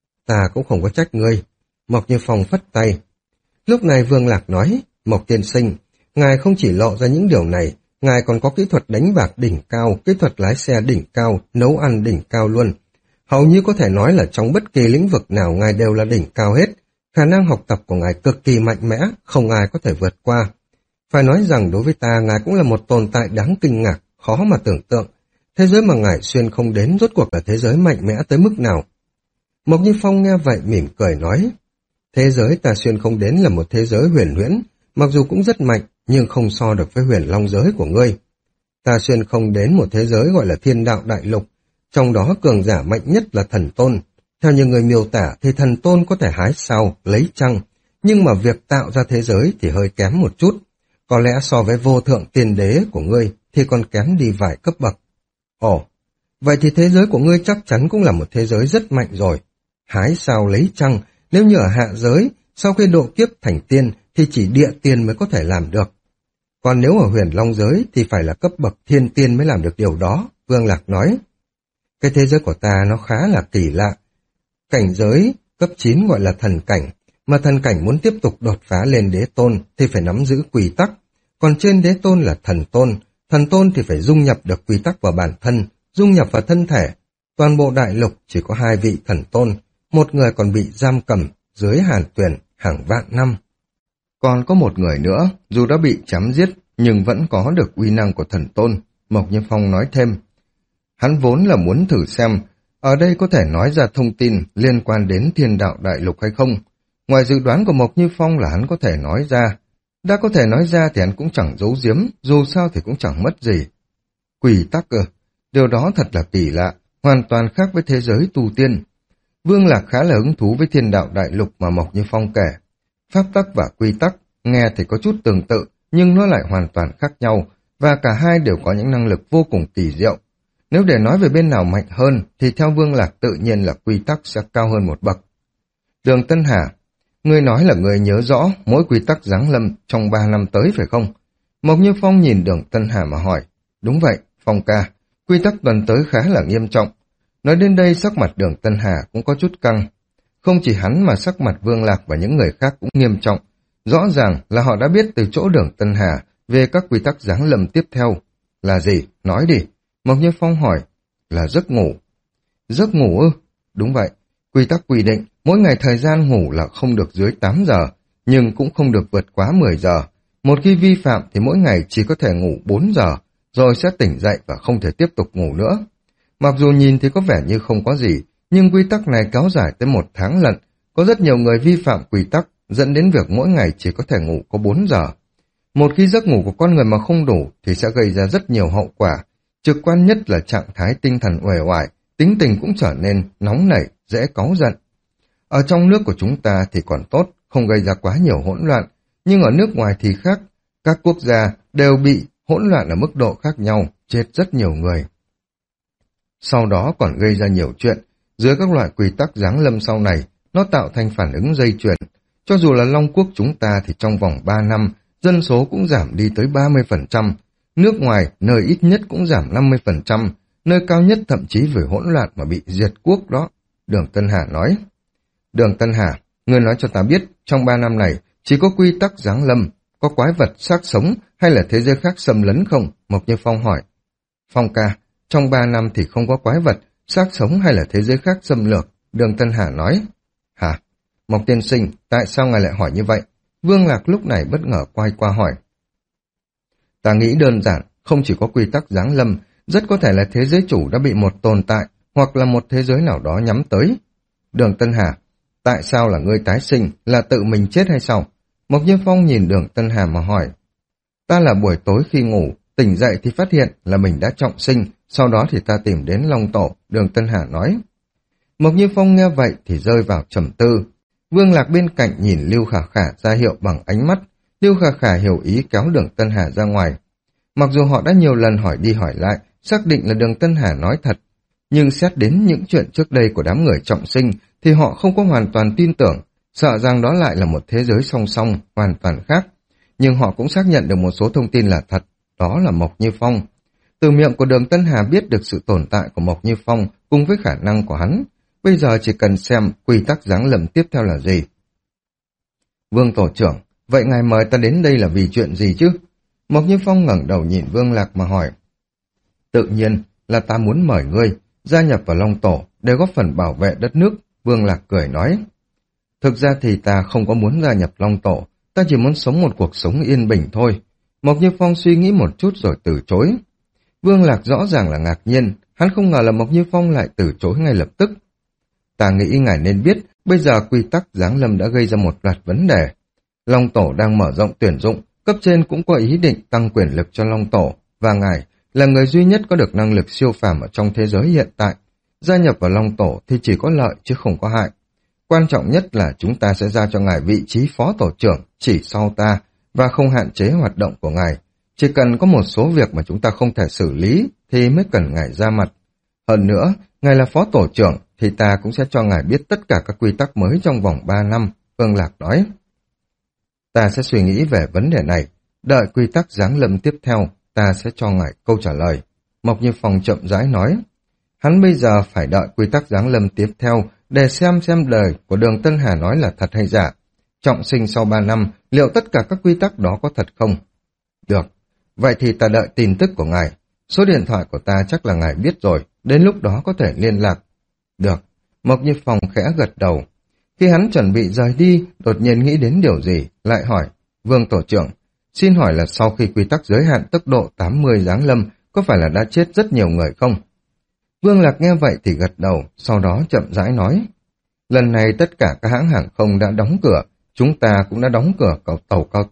Ta cũng không có trách ngươi. Mộc Như Phong phất tay. Lúc này Vương Lạc nói, Mộc tiên sinh, ngài không chỉ lộ ra những điều này, ngài còn có kỹ thuật đánh bạc đỉnh cao, kỹ thuật lái xe đỉnh cao, nấu ăn đỉnh cao luôn. Hầu như có thể nói là trong bất kỳ lĩnh vực nào ngài đều là đỉnh cao hết. Khả năng học tập của ngài cực kỳ mạnh mẽ, không ai có thể vượt qua. Phải nói rằng đối với ta, ngài cũng là một tồn tại đáng kinh ngạc, khó mà tưởng tượng. Thế giới mà ngài xuyên không đến rốt cuộc là thế giới mạnh mẽ tới mức nào? Mộc Như Phong nghe vậy mỉm cười nói, thế giới ta xuyên không đến là một thế giới huyền huyễn, mặc dù cũng rất mạnh, nhưng không so được với huyền long giới của ngươi. Ta xuyên không đến một thế giới gọi là thiên đạo đại lục, trong đó cường giả mạnh nhất là thần tôn. Theo như người miêu tả thì thần tôn có thể hái sao, lấy trăng, nhưng mà việc tạo ra thế giới thì hơi kém một chút. Có lẽ so với vô thượng tiên đế của ngươi thì còn kém đi vài cấp bậc. Ồ, vậy thì thế giới của ngươi chắc chắn cũng là một thế giới rất mạnh rồi. Hái sao lấy trăng, nếu như ở hạ giới, sau khi độ kiếp thành tiên thì chỉ địa tiên mới có thể làm được. Còn nếu ở huyền long giới thì phải là cấp bậc thiên tiên mới làm được điều đó, Vương Lạc nói. Cái thế giới của ta nó khá là kỳ lạ. Cảnh giới cấp chín gọi là thần cảnh, mà thần cảnh muốn tiếp tục đột phá lên đế tôn thì phải nắm giữ quy tắc. Còn trên đế tôn là thần tôn, thần tôn thì phải dung nhập được quy tắc vào bản thân, dung nhập vào thân thể. Toàn bộ đại lục chỉ có hai vị thần tôn, một người còn bị giam cầm dưới hàn tuyển hàng vạn năm. Còn có một người nữa, dù đã bị chém giết nhưng vẫn có được uy năng của thần tôn, Mộc Như Phong nói thêm. Hắn vốn là muốn thử xem, ở đây có thể nói ra thông tin liên quan đến thiên đạo đại lục hay không. Ngoài dự đoán của Mộc Như Phong là hắn có thể nói ra, Đã có thể nói ra thì hắn cũng chẳng giấu giếm, dù sao thì cũng chẳng mất gì. Quy tắc cơ, điều đó thật là kỳ lạ, hoàn toàn khác với thế giới tu tiên. Vương Lạc khá là hứng thú với thiên đạo đại lục mà Mộc Như Phong kể. Pháp tắc và quy tắc, nghe thì có chút tương tự, nhưng nó lại hoàn toàn khác nhau, và cả hai đều có những năng lực vô cùng kỳ diệu. Nếu để nói về bên nào mạnh hơn, thì theo Vương Lạc tự nhiên là quy tắc sẽ cao hơn một bậc. Đường Tân Hà, ngươi nói là ngươi nhớ rõ mỗi quy tắc giáng lâm trong ba năm tới phải không? Mộc Như Phong nhìn Đường Tân Hà mà hỏi. Đúng vậy, Phong ca, quy tắc tuần tới khá là nghiêm trọng. Nói đến đây sắc mặt Đường Tân Hà cũng có chút căng. Không chỉ hắn mà sắc mặt Vương Lạc và những người khác cũng nghiêm trọng. Rõ ràng là họ đã biết từ chỗ Đường Tân Hà về các quy tắc giáng lâm tiếp theo. Là gì? Nói đi. Mộc Như Phong hỏi. Là giấc ngủ. Giấc ngủ ư? Đúng vậy. Quy tắc quy định mỗi ngày thời gian ngủ là không được dưới tám giờ, nhưng cũng không được vượt quá mười giờ. Một khi vi phạm thì mỗi ngày chỉ có thể ngủ bốn giờ, rồi sẽ tỉnh dậy và không thể tiếp tục ngủ nữa. Mặc dù nhìn thì có vẻ như không có gì, nhưng quy tắc này kéo dài tới một tháng lận. Có rất nhiều người vi phạm quy tắc, dẫn đến việc mỗi ngày chỉ có thể ngủ có bốn giờ. Một khi giấc ngủ của con người mà không đủ thì sẽ gây ra rất nhiều hậu quả. Trực quan nhất là trạng thái tinh thần uể oải, tính tình cũng trở nên nóng nảy, dễ cáu giận. Ở trong nước của chúng ta thì còn tốt, không gây ra quá nhiều hỗn loạn, nhưng ở nước ngoài thì khác. Các quốc gia đều bị hỗn loạn ở mức độ khác nhau, chết rất nhiều người. Sau đó còn gây ra nhiều chuyện. Dưới các loại quy tắc giáng lâm sau này, nó tạo thành phản ứng dây chuyền. Cho dù là Long Quốc chúng ta thì trong vòng ba năm, dân số cũng giảm đi tới ba mươi phần trăm. Nước ngoài, nơi ít nhất cũng giảm năm mươi phần trăm. Nơi cao nhất thậm chí vì hỗn loạn mà bị diệt quốc đó. Đường Tân Hà nói. Đường Tân Hà, ngươi nói cho ta biết, trong ba năm này, chỉ có quy tắc giáng lâm, có quái vật xác sống hay là thế giới khác xâm lấn không? Mộc Như Phong hỏi. Phong ca, trong ba năm thì không có quái vật, xác sống hay là thế giới khác xâm lược, Đường Tân Hà nói. Hả? Mộc tiên sinh, tại sao ngài lại hỏi như vậy? Vương Lạc lúc này bất ngờ quay qua hỏi. Ta nghĩ đơn giản, không chỉ có quy tắc giáng lâm, rất có thể là thế giới chủ đã bị một tồn tại, hoặc là một thế giới nào đó nhắm tới. Đường Tân Hà, tại sao là ngươi tái sinh, là tự mình chết hay sao? Mộc Như Phong nhìn Đường Tân Hà mà hỏi. Ta là buổi tối khi ngủ, tỉnh dậy thì phát hiện là mình đã trọng sinh, sau đó thì ta tìm đến Long Tổ, Đường Tân Hà nói. Mộc Như Phong nghe vậy thì rơi vào trầm tư. Vương Lạc bên cạnh nhìn Lưu Khả Khả ra hiệu bằng ánh mắt, Lưu Khả Khả hiểu ý kéo Đường Tân Hà ra ngoài. Mặc dù họ đã nhiều lần hỏi đi hỏi lại, xác định là Đường Tân Hà nói thật, nhưng xét đến những chuyện trước đây của đám người trọng sinh thì họ không có hoàn toàn tin tưởng, sợ rằng đó lại là một thế giới song song, hoàn toàn khác. Nhưng họ cũng xác nhận được một số thông tin là thật, đó là Mộc Như Phong. Từ miệng của Đường Tân Hà biết được sự tồn tại của Mộc Như Phong cùng với khả năng của hắn. Bây giờ chỉ cần xem quy tắc giáng lâm tiếp theo là gì. Vương Tổ trưởng, vậy ngài mời ta đến đây là vì chuyện gì chứ? Mộc Như Phong ngẩng đầu nhìn Vương Lạc mà hỏi. Tự nhiên là ta muốn mời ngươi gia nhập vào Long Tổ để góp phần bảo vệ đất nước, Vương Lạc cười nói. Thực ra thì ta không có muốn gia nhập Long Tổ, ta chỉ muốn sống một cuộc sống yên bình thôi. Mộc Như Phong suy nghĩ một chút rồi từ chối. Vương Lạc rõ ràng là ngạc nhiên, hắn không ngờ là Mộc Như Phong lại từ chối ngay lập tức. Ta nghĩ ngài nên biết, bây giờ quy tắc giáng lâm đã gây ra một loạt vấn đề. Long Tổ đang mở rộng tuyển dụng, cấp trên cũng có ý định tăng quyền lực cho Long Tổ, và ngài là người duy nhất có được năng lực siêu phàm ở trong thế giới hiện tại. Gia nhập vào Long Tổ thì chỉ có lợi chứ không có hại. Quan trọng nhất là chúng ta sẽ giao cho ngài vị trí phó tổ trưởng chỉ sau ta và không hạn chế hoạt động của ngài. Chỉ cần có một số việc mà chúng ta không thể xử lý thì mới cần ngài ra mặt. Hơn nữa, ngài là phó tổ trưởng thì ta cũng sẽ cho ngài biết tất cả các quy tắc mới trong vòng ba năm, Vương Lạc nói. Ta sẽ suy nghĩ về vấn đề này, đợi quy tắc giáng lâm tiếp theo, ta sẽ cho ngài câu trả lời. Mộc Như Phong chậm rãi nói. Hắn bây giờ phải đợi quy tắc giáng lâm tiếp theo để xem xem lời của Đường Tân Hà nói là thật hay giả. Trọng sinh sau ba năm, liệu tất cả các quy tắc đó có thật không? Được, vậy thì ta đợi tin tức của ngài. Số điện thoại của ta chắc là ngài biết rồi, đến lúc đó có thể liên lạc. Được, Mộc Như Phong khẽ gật đầu. Khi hắn chuẩn bị rời đi, đột nhiên nghĩ đến điều gì, lại hỏi. Vương Tổ trưởng, xin hỏi là sau khi quy tắc giới hạn tốc độ tám mươi giáng lâm, có phải là đã chết rất nhiều người không? Vương Lạc nghe vậy thì gật đầu, sau đó chậm rãi nói. Lần này tất cả các hãng hàng không đã đóng cửa, chúng ta cũng đã đóng cửa cầu tàu cao tốc,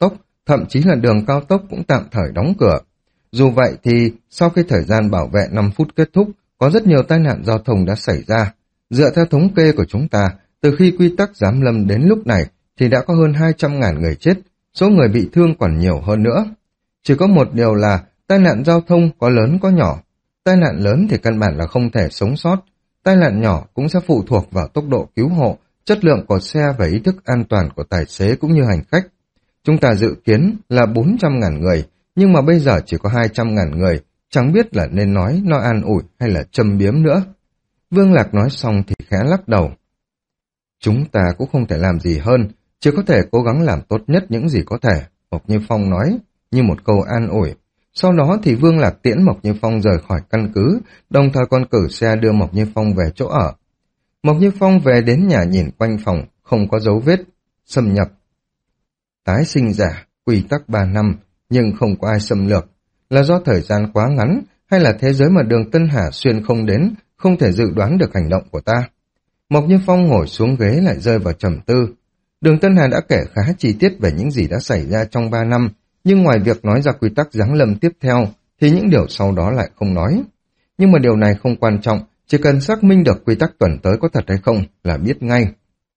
thậm chí là đường cao tốc cũng tạm thời đóng cửa. Dù vậy thì sau khi thời gian bảo vệ năm phút kết thúc, có rất nhiều tai nạn giao thông đã xảy ra. Dựa theo thống kê của chúng ta, từ khi quy tắc giám lâm đến lúc này thì đã có hơn hai trăm ngàn người chết, số người bị thương còn nhiều hơn nữa. Chỉ có một điều là tai nạn giao thông có lớn có nhỏ. Tai nạn lớn thì căn bản là không thể sống sót. Tai nạn nhỏ cũng sẽ phụ thuộc vào tốc độ cứu hộ, chất lượng của xe và ý thức an toàn của tài xế cũng như hành khách. Chúng ta dự kiến là bốn trăm ngàn người, nhưng mà bây giờ chỉ có hai trăm ngàn người, chẳng biết là nên nói, nói an ủi hay là châm biếm nữa. Vương Lạc nói xong thì khẽ lắc đầu. Chúng ta cũng không thể làm gì hơn, chỉ có thể cố gắng làm tốt nhất những gì có thể, Mộc Như Phong nói, như một câu an ủi. Sau đó thì Vương Lạc tiễn Mộc Như Phong rời khỏi căn cứ, đồng thời còn cử xe đưa Mộc Như Phong về chỗ ở. Mộc Như Phong về đến nhà nhìn quanh phòng, không có dấu vết, xâm nhập. Tái sinh giả, quy tắc ba năm, nhưng không có ai xâm lược. Là do thời gian quá ngắn, hay là thế giới mà Đường Tân Hà xuyên không đến, không thể dự đoán được hành động của ta? Mộc Như Phong ngồi xuống ghế lại rơi vào trầm tư. Đường Tân Hà đã kể khá chi tiết về những gì đã xảy ra trong ba năm, nhưng ngoài việc nói ra quy tắc giáng lâm tiếp theo, thì những điều sau đó lại không nói. Nhưng mà điều này không quan trọng, chỉ cần xác minh được quy tắc tuần tới có thật hay không là biết ngay.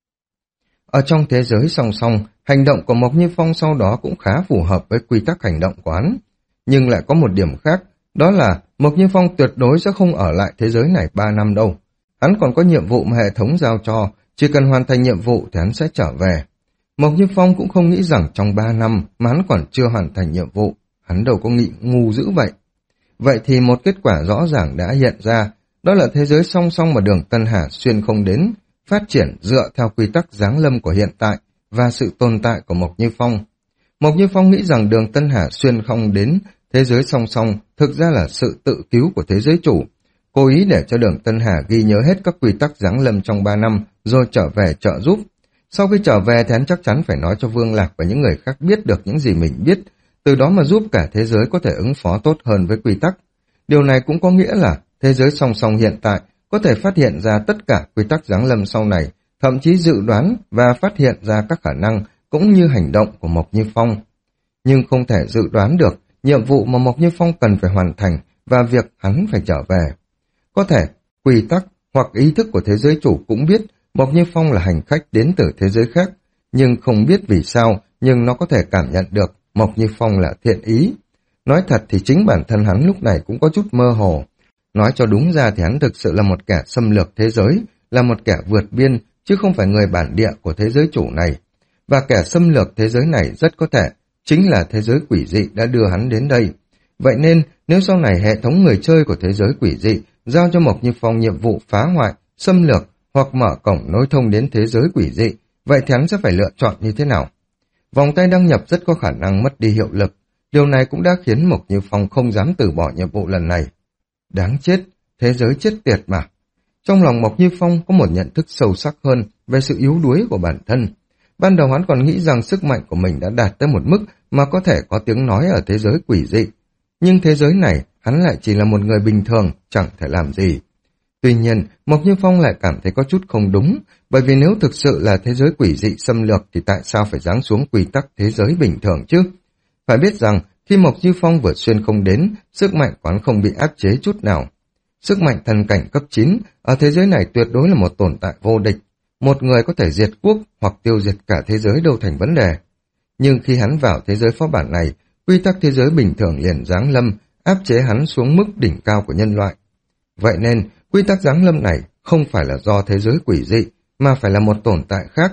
Ở trong thế giới song song, hành động của Mộc Như Phong sau đó cũng khá phù hợp với quy tắc hành động của hắn. Nhưng lại có một điểm khác, đó là Mộc Như Phong tuyệt đối sẽ không ở lại thế giới này ba năm đâu. Hắn còn có nhiệm vụ mà hệ thống giao cho, chỉ cần hoàn thành nhiệm vụ thì hắn sẽ trở về. Mộc Như Phong cũng không nghĩ rằng trong ba năm mà hắn còn chưa hoàn thành nhiệm vụ, hắn đâu có nghĩ ngu dữ vậy. Vậy thì một kết quả rõ ràng đã hiện ra, đó là thế giới song song mà Đường Tân Hà xuyên không đến, phát triển dựa theo quy tắc giáng lâm của hiện tại và sự tồn tại của Mộc Như Phong. Mộc Như Phong nghĩ rằng Đường Tân Hà xuyên không đến thế giới song song thực ra là sự tự cứu của thế giới chủ, cố ý để cho Đường Tân Hà ghi nhớ hết các quy tắc giáng lâm trong ba năm rồi trở về trợ giúp. Sau khi trở về thì hắn chắc chắn phải nói cho Vương Lạc và những người khác biết được những gì mình biết, từ đó mà giúp cả thế giới có thể ứng phó tốt hơn với quy tắc. Điều này cũng có nghĩa là thế giới song song hiện tại có thể phát hiện ra tất cả quy tắc giáng lâm sau này, thậm chí dự đoán và phát hiện ra các khả năng cũng như hành động của Mộc Như Phong. Nhưng không thể dự đoán được nhiệm vụ mà Mộc Như Phong cần phải hoàn thành và việc hắn phải trở về. Có thể quy tắc hoặc ý thức của thế giới chủ cũng biết Mộc Như Phong là hành khách đến từ thế giới khác, nhưng không biết vì sao, nhưng nó có thể cảm nhận được Mộc Như Phong là thiện ý. Nói thật thì chính bản thân hắn lúc này cũng có chút mơ hồ. Nói cho đúng ra thì hắn thực sự là một kẻ xâm lược thế giới, là một kẻ vượt biên, chứ không phải người bản địa của thế giới chủ này. Và kẻ xâm lược thế giới này rất có thể chính là thế giới quỷ dị đã đưa hắn đến đây. Vậy nên, nếu sau này hệ thống người chơi của thế giới quỷ dị giao cho Mộc Như Phong nhiệm vụ phá hoại, xâm lược hoặc mở cổng nối thông đến thế giới quỷ dị, vậy thì hắn sẽ phải lựa chọn như thế nào? Vòng tay đăng nhập rất có khả năng mất đi hiệu lực. Điều này cũng đã khiến Mộc Như Phong không dám từ bỏ nhiệm vụ lần này. Đáng chết, thế giới chết tiệt mà. Trong lòng Mộc Như Phong có một nhận thức sâu sắc hơn về sự yếu đuối của bản thân. Ban đầu hắn còn nghĩ rằng sức mạnh của mình đã đạt tới một mức mà có thể có tiếng nói ở thế giới quỷ dị. Nhưng thế giới này, hắn lại chỉ là một người bình thường, chẳng thể làm gì. Tuy nhiên, Mộc Như Phong lại cảm thấy có chút không đúng, bởi vì nếu thực sự là thế giới quỷ dị xâm lược thì tại sao phải giáng xuống quy tắc thế giới bình thường chứ? Phải biết rằng, khi Mộc Như Phong vượt xuyên không đến, sức mạnh của hắn không bị áp chế chút nào. Sức mạnh thần cảnh cấp chín ở thế giới này tuyệt đối là một tồn tại vô địch. Một người có thể diệt quốc hoặc tiêu diệt cả thế giới đâu thành vấn đề. Nhưng khi hắn vào thế giới phó bản này, quy tắc thế giới bình thường liền giáng lâm, áp chế hắn xuống mức đỉnh cao của nhân loại. Vậy nên, quy tắc giáng lâm này không phải là do thế giới quỷ dị, mà phải là một tồn tại khác,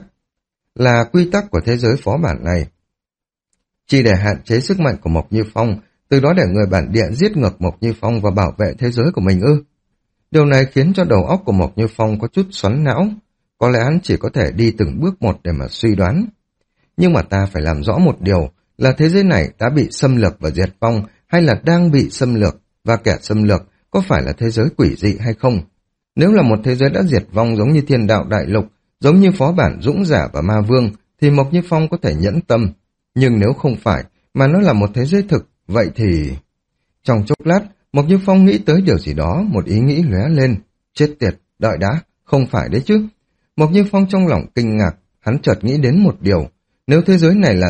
là quy tắc của thế giới phó bản này. Chỉ để hạn chế sức mạnh của Mộc Như Phong, từ đó để người bản địa giết ngược Mộc Như Phong và bảo vệ thế giới của mình ư? Điều này khiến cho đầu óc của Mộc Như Phong có chút xoắn não. Có lẽ hắn chỉ có thể đi từng bước một để mà suy đoán. Nhưng mà ta phải làm rõ một điều, là thế giới này đã bị xâm lược và diệt vong, hay là đang bị xâm lược, và kẻ xâm lược có phải là thế giới quỷ dị hay không? Nếu là một thế giới đã diệt vong giống như Thiên Đạo Đại Lục, giống như phó bản Dũng Giả và Ma Vương, thì Mộc Như Phong có thể nhẫn tâm. Nhưng nếu không phải, mà nó là một thế giới thực, vậy thì... Trong chốc lát, Mộc Như Phong nghĩ tới điều gì đó, một ý nghĩ lóe lên. Chết tiệt, đợi đã, không phải đấy chứ. Mộc Như Phong trong lòng kinh ngạc, hắn chợt nghĩ đến một điều. Nếu thế giới này là thật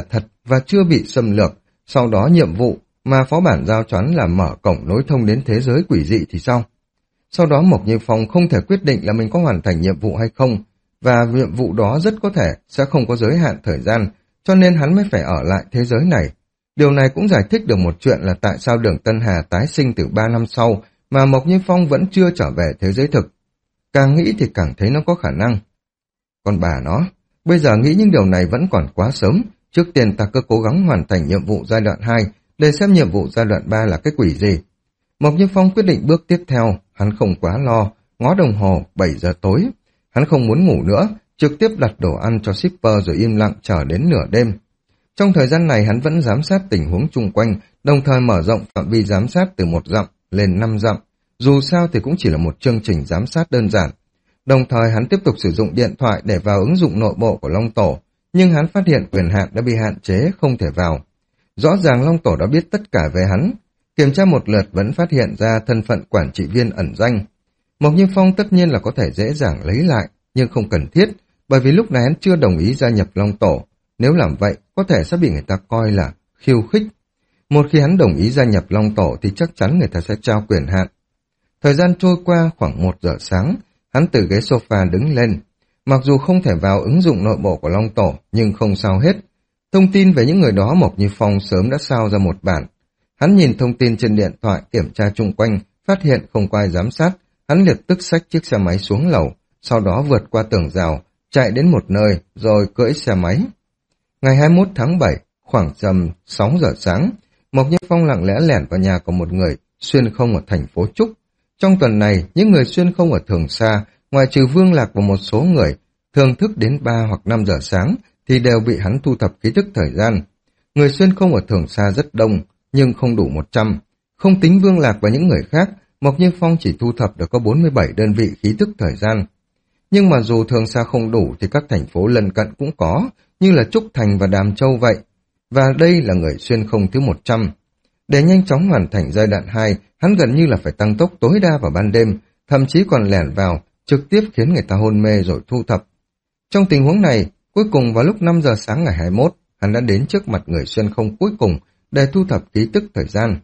và chưa bị xâm lược, sau đó nhiệm vụ mà phó bản giao choán là mở cổng nối thông đến thế giới quỷ dị thì sao? Sau đó Mộc Như Phong không thể quyết định là mình có hoàn thành nhiệm vụ hay không, và nhiệm vụ đó rất có thể sẽ không có giới hạn thời gian, cho nên hắn mới phải ở lại thế giới này. Điều này cũng giải thích được một chuyện là tại sao Đường Tân Hà tái sinh từ ba năm sau mà Mộc Như Phong vẫn chưa trở về thế giới thực. Càng nghĩ thì càng thấy nó có khả năng. Còn bà nó, bây giờ nghĩ những điều này vẫn còn quá sớm, trước tiên ta cứ cố gắng hoàn thành nhiệm vụ giai đoạn hai để xem nhiệm vụ giai đoạn ba là cái quỷ gì. Mộc Như Phong quyết định bước tiếp theo, hắn không quá lo, ngó đồng hồ bảy giờ tối. Hắn không muốn ngủ nữa, trực tiếp đặt đồ ăn cho shipper rồi im lặng chờ đến nửa đêm. Trong thời gian này hắn vẫn giám sát tình huống chung quanh, đồng thời mở rộng phạm vi giám sát từ một dặm lên năm dặm. Dù sao thì cũng chỉ là một chương trình giám sát đơn giản. Đồng thời hắn tiếp tục sử dụng điện thoại để vào ứng dụng nội bộ của Long Tổ, nhưng hắn phát hiện quyền hạn đã bị hạn chế, không thể vào. Rõ ràng Long Tổ đã biết tất cả về hắn. Kiểm tra một lượt vẫn phát hiện ra thân phận quản trị viên ẩn danh. Mộc Như Phong tất nhiên là có thể dễ dàng lấy lại, nhưng không cần thiết, bởi vì lúc này hắn chưa đồng ý gia nhập Long Tổ. Nếu làm vậy, có thể sẽ bị người ta coi là khiêu khích. Một khi hắn đồng ý gia nhập Long Tổ thì chắc chắn người ta sẽ trao quyền hạn. Thời gian trôi qua khoảng một giờ sáng, hắn từ ghế sofa đứng lên. Mặc dù không thể vào ứng dụng nội bộ của Long Tổ, nhưng không sao hết. Thông tin về những người đó Mộc Như Phong sớm đã sao ra một bản. Hắn nhìn thông tin trên điện thoại, kiểm tra chung quanh, phát hiện không có ai giám sát. Hắn lập tức xách chiếc xe máy xuống lầu, sau đó vượt qua tường rào, chạy đến một nơi, rồi cưỡi xe máy. Ngày hai mươi mốt tháng bảy, khoảng tầm sáu giờ sáng, Mộc Như Phong lặng lẽ lẻn vào nhà của một người xuyên không ở thành phố Trúc. Trong tuần này, những người xuyên không ở Thường Sa, ngoài trừ Vương Lạc và một số người, thường thức đến ba hoặc năm giờ sáng, thì đều bị hắn thu thập ký tức thời gian. Người xuyên không ở Thường Sa rất đông, nhưng không đủ một trăm. Không tính Vương Lạc và những người khác, Mộc Như Phong chỉ thu thập được có bốn mươi bảy đơn vị khí tức thời gian. Nhưng mà dù Thường Sa không đủ thì các thành phố lân cận cũng có, như là Trúc Thành và Đàm Châu vậy. Và đây là người xuyên không thứ một trăm. Để nhanh chóng hoàn thành giai đoạn hai, hắn gần như là phải tăng tốc tối đa vào ban đêm, thậm chí còn lẻn vào, trực tiếp khiến người ta hôn mê rồi thu thập. Trong tình huống này, cuối cùng vào lúc năm giờ sáng ngày hai mươi mốt, hắn đã đến trước mặt người xuyên không cuối cùng để thu thập ký tức thời gian.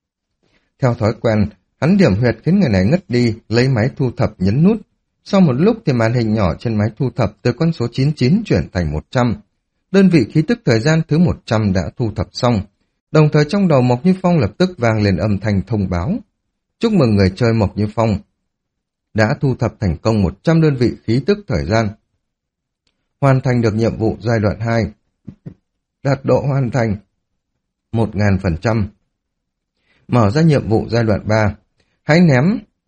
Theo thói quen, hắn điểm huyệt khiến người này ngất đi, lấy máy thu thập nhấn nút. Sau một lúc thì màn hình nhỏ trên máy thu thập từ con số chín mươi chín chuyển thành một trăm. Đơn vị khí tức thời gian thứ một trăm đã thu thập xong. Đồng thời trong đầu Mộc Như Phong lập tức vang lên âm thanh thông báo. Chúc mừng người chơi Mộc Như Phong đã thu thập thành công một trăm đơn vị khí tức thời gian. Hoàn thành được nhiệm vụ giai đoạn hai. Đạt độ hoàn thành một nghìn phần trăm. Mở ra nhiệm vụ giai đoạn ba. Hãy ném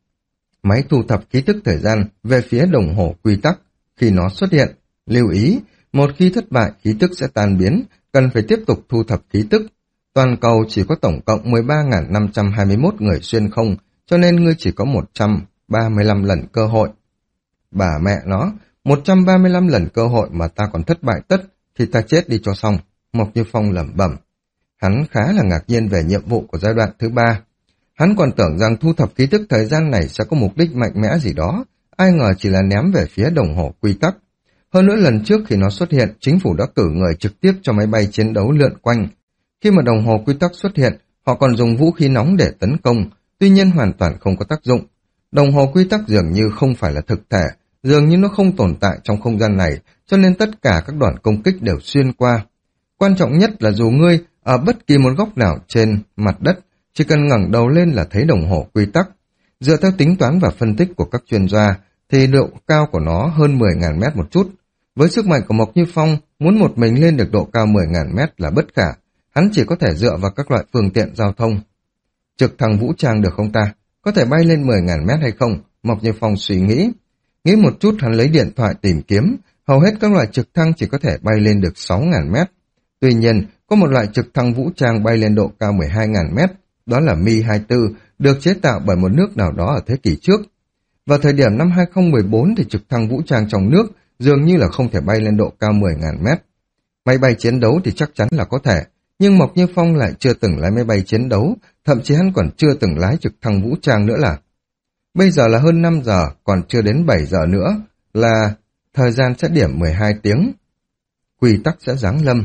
máy thu thập ký tức thời gian về phía đồng hồ quy tắc. Khi nó xuất hiện, lưu ý, một khi thất bại khí tức sẽ tan biến, cần phải tiếp tục thu thập ký tức. Toàn cầu chỉ có tổng cộng mười ba nghìn năm trăm hai mươi mốt người xuyên không, cho nên ngươi chỉ có một trăm ba mươi lăm lần cơ hội. Bà mẹ nó, một trăm ba mươi lăm lần cơ hội mà ta còn thất bại tất, thì ta chết đi cho xong. Mộc Như Phong lẩm bẩm. Hắn khá là ngạc nhiên về nhiệm vụ của giai đoạn thứ ba. Hắn còn tưởng rằng thu thập ký tức thời gian này sẽ có mục đích mạnh mẽ gì đó, ai ngờ chỉ là ném về phía đồng hồ quy tắc. Hơn nữa lần trước khi nó xuất hiện, chính phủ đã cử người trực tiếp cho máy bay chiến đấu lượn quanh. Khi mà đồng hồ quy tắc xuất hiện, họ còn dùng vũ khí nóng để tấn công, tuy nhiên hoàn toàn không có tác dụng. Đồng hồ quy tắc dường như không phải là thực thể, dường như nó không tồn tại trong không gian này, cho nên tất cả các đoạn công kích đều xuyên qua. Quan trọng nhất là dù ngươi ở bất kỳ một góc nào trên mặt đất, chỉ cần ngẩng đầu lên là thấy đồng hồ quy tắc. Dựa theo tính toán và phân tích của các chuyên gia, thì độ cao của nó hơn mười nghìn mét một chút. Với sức mạnh của Mộc Như Phong, muốn một mình lên được độ cao mười nghìn mét là bất khả. Hắn chỉ có thể dựa vào các loại phương tiện giao thông. Trực thăng vũ trang được không ta? Có thể bay lên mười nghìn mét hay không? Mộc Như Phong suy nghĩ. Nghĩ một chút hắn lấy điện thoại tìm kiếm. Hầu hết các loại trực thăng chỉ có thể bay lên được sáu nghìn mét. Tuy nhiên, có một loại trực thăng vũ trang bay lên độ cao mười hai nghìn mét. Đó là Mi hai mươi tư, được chế tạo bởi một nước nào đó ở thế kỷ trước. Vào thời điểm năm hai không một bốn thì trực thăng vũ trang trong nước dường như là không thể bay lên độ cao mười nghìn mét. Máy bay chiến đấu thì chắc chắn là có thể, nhưng Mộc Như Phong lại chưa từng lái máy bay chiến đấu, thậm chí hắn còn chưa từng lái trực thăng vũ trang nữa là. Bây giờ là hơn năm giờ, còn chưa đến bảy giờ nữa, là thời gian sẽ điểm mười hai tiếng. Quy tắc sẽ giáng lâm,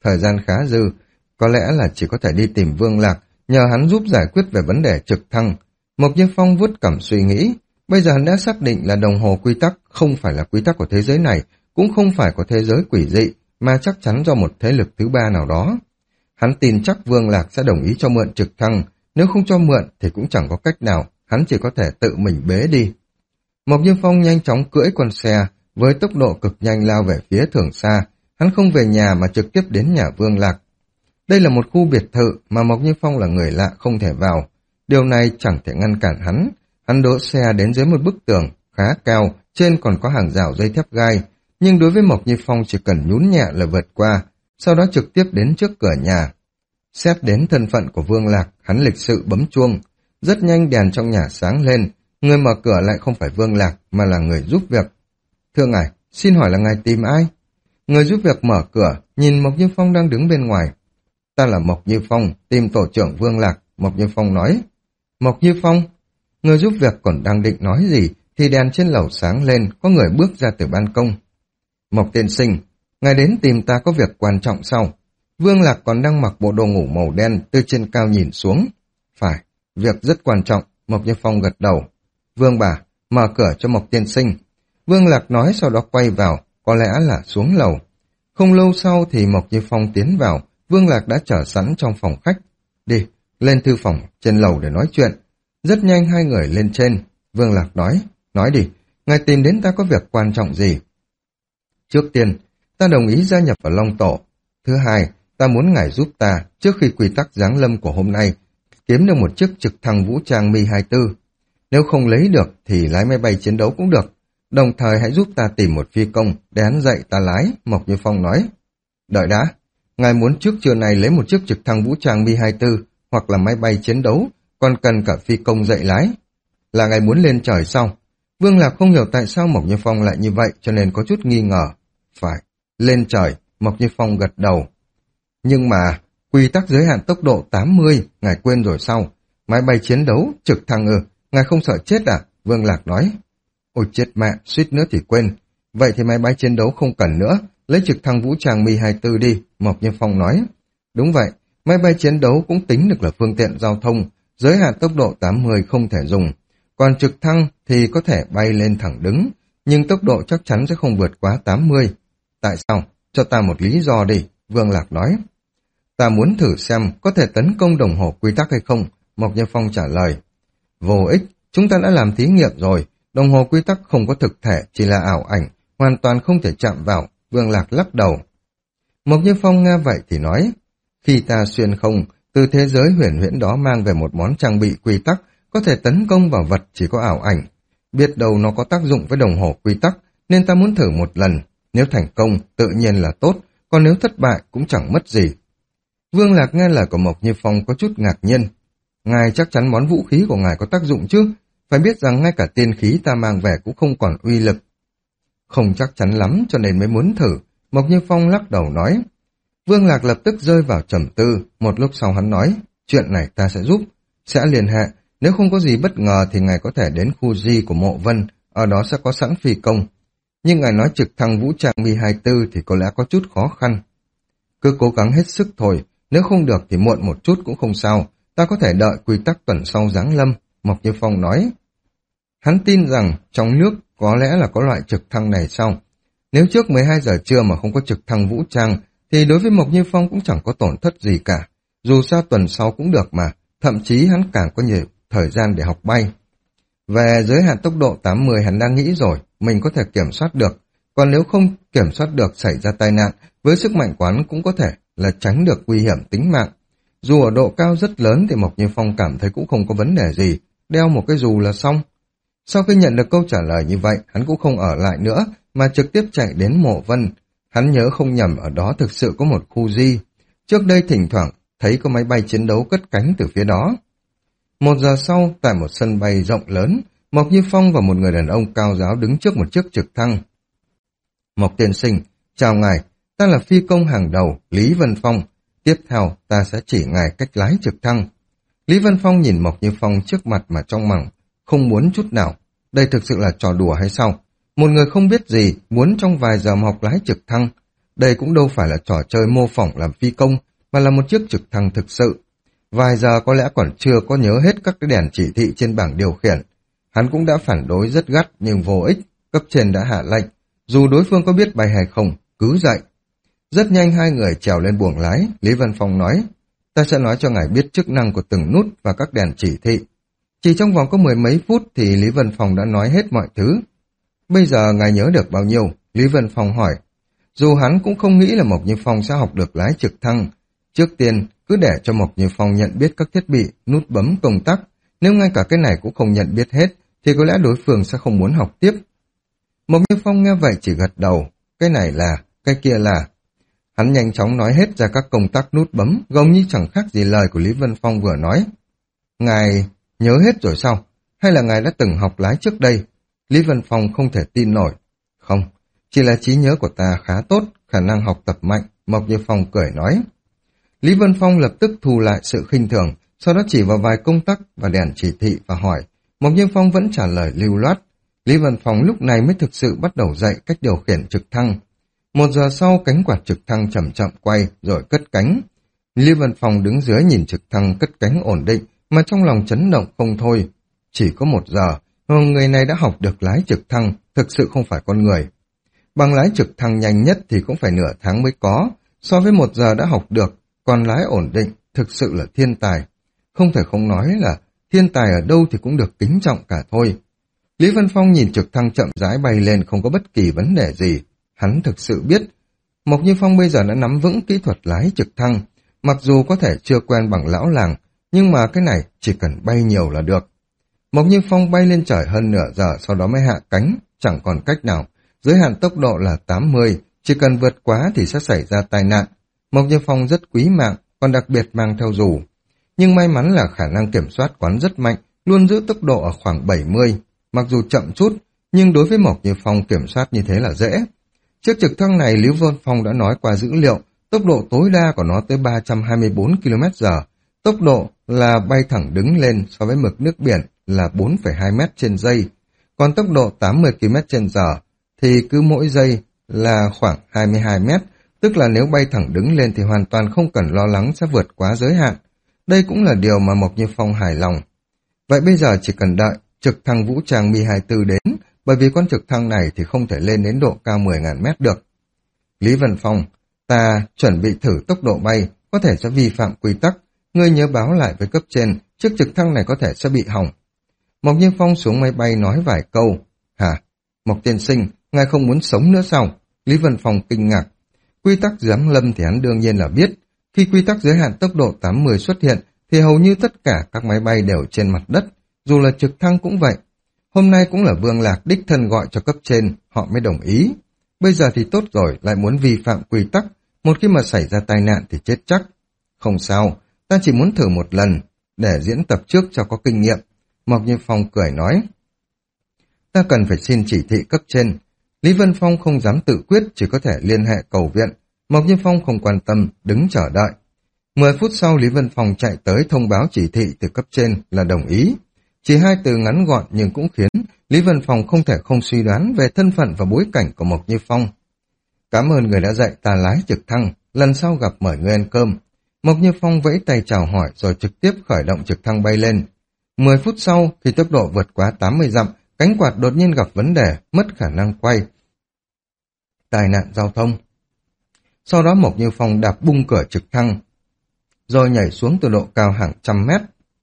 thời gian khá dư, có lẽ là chỉ có thể đi tìm Vương Lạc, nhờ hắn giúp giải quyết về vấn đề trực thăng. Mộc Như Phong vuốt cằm suy nghĩ, bây giờ hắn đã xác định là đồng hồ quy tắc không phải là quy tắc của thế giới này, cũng không phải của thế giới quỷ dị, mà chắc chắn do một thế lực thứ ba nào đó. Hắn tin chắc Vương Lạc sẽ đồng ý cho mượn trực thăng, nếu không cho mượn thì cũng chẳng có cách nào, hắn chỉ có thể tự mình bế đi. Mộc Như Phong nhanh chóng cưỡi con xe, với tốc độ cực nhanh lao về phía Thường Sa, hắn không về nhà mà trực tiếp đến nhà Vương Lạc. Đây là một khu biệt thự mà Mộc Như Phong là người lạ không thể vào, điều này chẳng thể ngăn cản hắn. Hắn đỗ xe đến dưới một bức tường khá cao, trên còn có hàng rào dây thép gai, nhưng đối với Mộc Như Phong chỉ cần nhún nhẹ là vượt qua, sau đó trực tiếp đến trước cửa nhà. Xét đến thân phận của Vương Lạc, hắn lịch sự bấm chuông. Rất nhanh đèn trong nhà sáng lên, người mở cửa lại không phải Vương Lạc mà là người giúp việc. Thưa ngài, xin hỏi là ngài tìm ai? Người giúp việc mở cửa, nhìn Mộc Như Phong đang đứng bên ngoài. Ta là Mộc Như Phong, tìm tổ trưởng Vương Lạc, Mộc Như Phong nói. Mộc Như Phong? Người giúp việc còn đang định nói gì, thì đèn trên lầu sáng lên, có người bước ra từ ban công. Mộc tiên sinh, ngài đến tìm ta có việc quan trọng sao? Vương Lạc còn đang mặc bộ đồ ngủ màu đen, từ trên cao nhìn xuống. Phải, việc rất quan trọng, Mộc Như Phong gật đầu. Vương bà, mở cửa cho Mộc tiên sinh. Vương Lạc nói sau đó quay vào, có lẽ là xuống lầu. Không lâu sau thì Mộc Như Phong tiến vào, Vương Lạc đã chờ sẵn trong phòng khách. Đi, lên thư phòng, trên lầu để nói chuyện. Rất nhanh hai người lên trên. Vương Lạc nói, nói đi, ngài tìm đến ta có việc quan trọng gì? Trước tiên, ta đồng ý gia nhập vào Long Tổ. Thứ hai, ta muốn ngài giúp ta, trước khi quy tắc giáng lâm của hôm nay, kiếm được một chiếc trực thăng vũ trang Mi hai mươi tư. Nếu không lấy được thì lái máy bay chiến đấu cũng được. Đồng thời hãy giúp ta tìm một phi công để hắn dạy ta lái, Mộc Như Phong nói. Đợi đã, ngài muốn trước trưa này lấy một chiếc trực thăng vũ trang Mi hai mươi tư hoặc là máy bay chiến đấu, còn cần cả phi công dạy lái. Là ngài muốn lên trời sao? Vương Lạc không hiểu tại sao Mộc Như Phong lại như vậy cho nên có chút nghi ngờ. Phải, lên trời, Mộc Như Phong gật đầu. Nhưng mà, quy tắc giới hạn tốc độ tám mươi, ngài quên rồi sao? Máy bay chiến đấu, trực thăng ư, ngài không sợ chết à? Vương Lạc nói. Ôi chết mẹ, suýt nữa thì quên. Vậy thì máy bay chiến đấu không cần nữa, lấy trực thăng vũ trang Mi hai mươi tư đi, Mộc Như Phong nói. Đúng vậy, máy bay chiến đấu cũng tính được là phương tiện giao thông, giới hạn tốc độ tám mươi không thể dùng. Còn trực thăng thì có thể bay lên thẳng đứng, nhưng tốc độ chắc chắn sẽ không vượt quá tám mươi. Tại sao? Cho ta một lý do đi, Vương Lạc nói. Ta muốn thử xem có thể tấn công đồng hồ quy tắc hay không, Mộc Như Phong trả lời. Vô ích, chúng ta đã làm thí nghiệm rồi, đồng hồ quy tắc không có thực thể, chỉ là ảo ảnh, hoàn toàn không thể chạm vào, Vương Lạc lắc đầu. Mộc Như Phong nghe vậy thì nói, khi ta xuyên không, từ thế giới huyền huyễn đó mang về một món trang bị quy tắc, có thể tấn công vào vật chỉ có ảo ảnh. Biết đâu nó có tác dụng với đồng hồ quy tắc, nên ta muốn thử một lần. Nếu thành công, tự nhiên là tốt, còn nếu thất bại cũng chẳng mất gì. Vương Lạc nghe lời của Mộc Như Phong có chút ngạc nhiên. Ngài chắc chắn món vũ khí của ngài có tác dụng chứ? Phải biết rằng ngay cả tiên khí ta mang về cũng không còn uy lực. Không chắc chắn lắm cho nên mới muốn thử, Mộc Như Phong lắc đầu nói. Vương Lạc lập tức rơi vào trầm tư, một lúc sau hắn nói, chuyện này ta sẽ giúp, sẽ liên hệ, nếu không có gì bất ngờ thì ngài có thể đến khu di của Mộ Vân, ở đó sẽ có sẵn phi công. Nhưng ngài nói trực thăng vũ trang Mi hai mươi tư thì có lẽ có chút khó khăn. Cứ cố gắng hết sức thôi, nếu không được thì muộn một chút cũng không sao, ta có thể đợi quy tắc tuần sau giáng lâm, Mộc Như Phong nói. Hắn tin rằng trong nước có lẽ là có loại trực thăng này sao? Nếu trước mười hai giờ trưa mà không có trực thăng vũ trang, thì đối với Mộc Như Phong cũng chẳng có tổn thất gì cả. Dù sao tuần sau cũng được mà, thậm chí hắn càng có nhiều thời gian để học bay. Về giới hạn tốc độ tám mươi hắn đang nghĩ rồi, mình có thể kiểm soát được. Còn nếu không kiểm soát được xảy ra tai nạn, với sức mạnh của hắn cũng có thể là tránh được nguy hiểm tính mạng. Dù ở độ cao rất lớn thì Mộc Như Phong cảm thấy cũng không có vấn đề gì, đeo một cái dù là xong. Sau khi nhận được câu trả lời như vậy, hắn cũng không ở lại nữa, mà trực tiếp chạy đến Mộ Vân. Hắn nhớ không nhầm ở đó thực sự có một khu di. Trước đây thỉnh thoảng thấy có máy bay chiến đấu cất cánh từ phía đó. Một giờ sau, tại một sân bay rộng lớn, Mộc Như Phong và một người đàn ông cao giáo đứng trước một chiếc trực thăng. Mộc tiên sinh, chào ngài, ta là phi công hàng đầu, Lý Vân Phong. Tiếp theo, ta sẽ chỉ ngài cách lái trực thăng. Lý Vân Phong nhìn Mộc Như Phong trước mặt mà trong mẳng, không muốn chút nào. Đây thực sự là trò đùa hay sao? Một người không biết gì, muốn trong vài giờ học lái trực thăng. đây cũng đâu phải là trò chơi mô phỏng làm phi công, mà là một chiếc trực thăng thực sự. Vài giờ có lẽ còn chưa có nhớ hết các cái đèn chỉ thị trên bảng điều khiển. Hắn cũng đã phản đối rất gắt nhưng vô ích, cấp trên đã hạ lệnh. Dù đối phương có biết bay hay không, cứ dậy. Rất nhanh hai người trèo lên buồng lái, Lý Vân Phong nói, ta sẽ nói cho ngài biết chức năng của từng nút và các đèn chỉ thị. Chỉ trong vòng có mười mấy phút thì Lý Vân Phong đã nói hết mọi thứ. Bây giờ ngài nhớ được bao nhiêu? Lý Vân Phong hỏi. Dù hắn cũng không nghĩ là Mộc Như Phong sẽ học được lái trực thăng. Trước tiên, cứ để cho Mộc Như Phong nhận biết các thiết bị, nút bấm công tắc. Nếu ngay cả cái này cũng không nhận biết hết, thì có lẽ đối phương sẽ không muốn học tiếp. Mộc Như Phong nghe vậy chỉ gật đầu. Cái này là, cái kia là. Hắn nhanh chóng nói hết ra các công tắc nút bấm, gần như chẳng khác gì lời của Lý Vân Phong vừa nói. Ngài nhớ hết rồi sao? Hay là ngài đã từng học lái trước đây? Lý Vân Phong không thể tin nổi. Không, chỉ là trí nhớ của ta khá tốt, khả năng học tập mạnh, Mộc Như Phong cười nói. Lý Vân Phong lập tức thu lại sự khinh thường, sau đó chỉ vào vài công tắc và đèn chỉ thị và hỏi. Mộc Như Phong vẫn trả lời lưu loát. Lý Vân Phong lúc này mới thực sự bắt đầu dạy cách điều khiển trực thăng. Một giờ sau, cánh quạt trực thăng chậm chậm quay rồi cất cánh. Lý Vân Phong đứng dưới nhìn trực thăng cất cánh ổn định, mà trong lòng chấn động không thôi. Chỉ có một giờ, người này đã học được lái trực thăng, thực sự không phải con người. Bằng lái trực thăng nhanh nhất thì cũng phải nửa tháng mới có, so với một giờ đã học được, còn lái ổn định, thực sự là thiên tài. Không thể không nói là thiên tài ở đâu thì cũng được kính trọng cả thôi. Lý Vân Phong nhìn trực thăng chậm rãi bay lên không có bất kỳ vấn đề gì. Hắn thực sự biết, Mộc Như Phong bây giờ đã nắm vững kỹ thuật lái trực thăng, mặc dù có thể chưa quen bằng lão làng, nhưng mà cái này chỉ cần bay nhiều là được. Mộc Như Phong bay lên trời hơn nửa giờ, sau đó mới hạ cánh, chẳng còn cách nào. Giới hạn tốc độ là tám mươi, chỉ cần vượt quá thì sẽ xảy ra tai nạn. Mộc Như Phong rất quý mạng, còn đặc biệt mang theo dù. Nhưng may mắn là khả năng kiểm soát quán rất mạnh, luôn giữ tốc độ ở khoảng bảy mươi. Mặc dù chậm chút, nhưng đối với Mộc Như Phong kiểm soát như thế là dễ. Chiếc trực thăng này Lý Vân Phong đã nói qua dữ liệu, tốc độ tối đa của nó tới ba trăm hai mươi bốn ki lô mét giờ. Tốc độ là bay thẳng đứng lên so với mực nước biển là bốn phẩy hai mét trên giây. Còn tốc độ tám mươi ki lô mét trên giờ thì cứ mỗi giây là khoảng hai mươi hai mét, tức là nếu bay thẳng đứng lên thì hoàn toàn không cần lo lắng sẽ vượt quá giới hạn. Đây cũng là điều mà Mộc Như Phong hài lòng. Vậy bây giờ chỉ cần đợi trực thăng vũ trang Mi hai mươi tư đến, bởi vì con trực thăng này thì không thể lên đến độ cao mười nghìn mét được. Lý Vân Phong, ta chuẩn bị thử tốc độ bay, có thể sẽ vi phạm quy tắc. Ngươi nhớ báo lại với cấp trên, chiếc trực thăng này có thể sẽ bị hỏng. Mộc Như Phong xuống máy bay nói vài câu. Hả? Mộc tiên sinh, ngài không muốn sống nữa sao? Lý Vân Phong kinh ngạc. Quy tắc giáng lâm thì hắn đương nhiên là biết. Khi quy tắc giới hạn tốc độ tám mươi xuất hiện, thì hầu như tất cả các máy bay đều trên mặt đất, dù là trực thăng cũng vậy. Hôm nay cũng là Vương Lạc đích thân gọi cho cấp trên, họ mới đồng ý. Bây giờ thì tốt rồi, lại muốn vi phạm quy tắc, một khi mà xảy ra tai nạn thì chết chắc. Không sao, ta chỉ muốn thử một lần, để diễn tập trước cho có kinh nghiệm. Mộc Như Phong cười nói. Ta cần phải xin chỉ thị cấp trên. Lý Vân Phong không dám tự quyết, chỉ có thể liên hệ cầu viện. Mộc Như Phong không quan tâm, đứng chờ đợi. Mười phút sau Lý Vân Phong chạy tới thông báo chỉ thị từ cấp trên là đồng ý. Chỉ hai từ ngắn gọn nhưng cũng khiến Lý Vân Phong không thể không suy đoán về thân phận và bối cảnh của Mộc Như Phong. Cảm ơn người đã dạy ta lái trực thăng, lần sau gặp mời người ăn cơm. Mộc Như Phong vẫy tay chào hỏi rồi trực tiếp khởi động trực thăng bay lên. Mười phút sau, khi tốc độ vượt quá tám mươi dặm, cánh quạt đột nhiên gặp vấn đề, mất khả năng quay. Tai nạn giao thông. Sau đó Mộc Như Phong đạp bung cửa trực thăng, rồi nhảy xuống từ độ cao hàng trăm mét.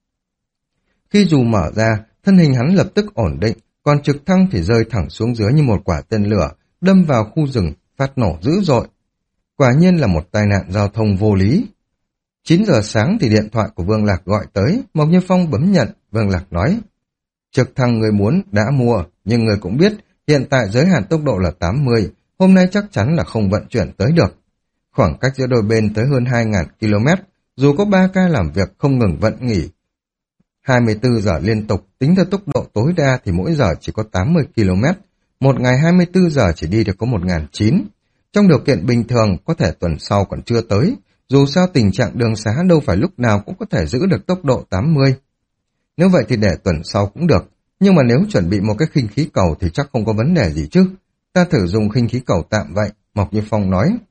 Khi dù mở ra, thân hình hắn lập tức ổn định, còn trực thăng thì rơi thẳng xuống dưới như một quả tên lửa, đâm vào khu rừng, phát nổ dữ dội. Quả nhiên là một tai nạn giao thông vô lý. chín giờ sáng thì điện thoại của Vương Lạc gọi tới, Mộc Như Phong bấm nhận, Vương Lạc nói. Trực thăng người muốn đã mua, nhưng người cũng biết hiện tại giới hạn tốc độ là tám mươi, hôm nay chắc chắn là không vận chuyển tới được. Khoảng cách giữa đôi bên tới hơn hai nghìn ki lô mét, dù có ba ca làm việc không ngừng vận nghỉ. hai mươi tư giờ liên tục, tính theo tốc độ tối đa thì mỗi giờ chỉ có tám mươi ki lô mét, một ngày hai mươi tư giờ chỉ đi được có một nghìn chín trăm. Trong điều kiện bình thường, có thể tuần sau còn chưa tới, dù sao tình trạng đường xá đâu phải lúc nào cũng có thể giữ được tốc độ tám mươi. Nếu vậy thì để tuần sau cũng được, nhưng mà nếu chuẩn bị một cái khinh khí cầu thì chắc không có vấn đề gì chứ. Ta thử dùng khinh khí cầu tạm vậy, Mộc Như Phong nói.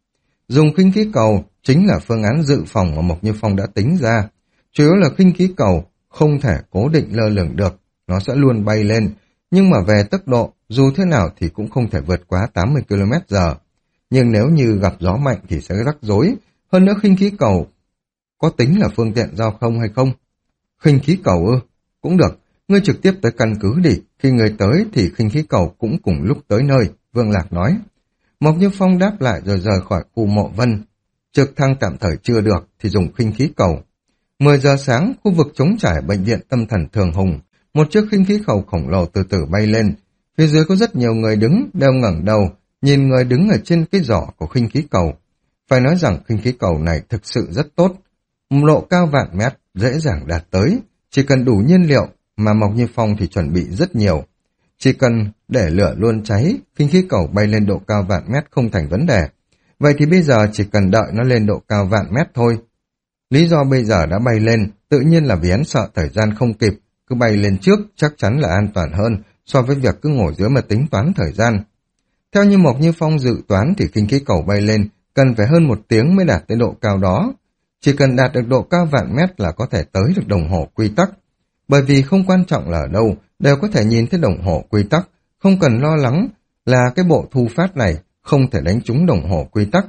Dùng khinh khí cầu chính là phương án dự phòng mà Mộc Như Phong đã tính ra. Chủ yếu là khinh khí cầu không thể cố định lơ lửng được, nó sẽ luôn bay lên, nhưng mà về tốc độ, dù thế nào thì cũng không thể vượt quá tám mươi ki lô mét giờ. Nhưng nếu như gặp gió mạnh thì sẽ rắc rối, hơn nữa khinh khí cầu có tính là phương tiện giao thông hay không? Khinh khí cầu ư? Cũng được, ngươi trực tiếp tới căn cứ đi, khi ngươi tới thì khinh khí cầu cũng cùng lúc tới nơi, Vương Lạc nói. Mộc Như Phong đáp lại rồi rời khỏi khu mộ vân. Trực thăng tạm thời chưa được thì dùng khinh khí cầu. mười giờ sáng, khu vực trống trải bệnh viện tâm thần Thường Hùng, một chiếc khinh khí cầu khổng lồ từ từ bay lên. Phía dưới có rất nhiều người đứng, đều ngẩng đầu, nhìn người đứng ở trên cái giỏ của khinh khí cầu. Phải nói rằng khinh khí cầu này thực sự rất tốt. Một độ cao vạn mét, dễ dàng đạt tới. Chỉ cần đủ nhiên liệu, mà Mộc Như Phong thì chuẩn bị rất nhiều. Chỉ cần để lửa luôn cháy, khinh khí cầu bay lên độ cao vạn mét không thành vấn đề. Vậy thì bây giờ chỉ cần đợi nó lên độ cao vạn mét thôi. Lý do bây giờ đã bay lên, tự nhiên là vì hắn sợ thời gian không kịp, cứ bay lên trước chắc chắn là an toàn hơn so với việc cứ ngồi dưới mà tính toán thời gian. Theo như Mộc Như Phong dự toán thì khinh khí cầu bay lên cần phải hơn một tiếng mới đạt tới độ cao đó. Chỉ cần đạt được độ cao vạn mét là có thể tới được đồng hồ quy tắc. Bởi vì không quan trọng là ở đâu, đều có thể nhìn thấy đồng hồ quy tắc, không cần lo lắng là cái bộ thu phát này không thể đánh trúng đồng hồ quy tắc.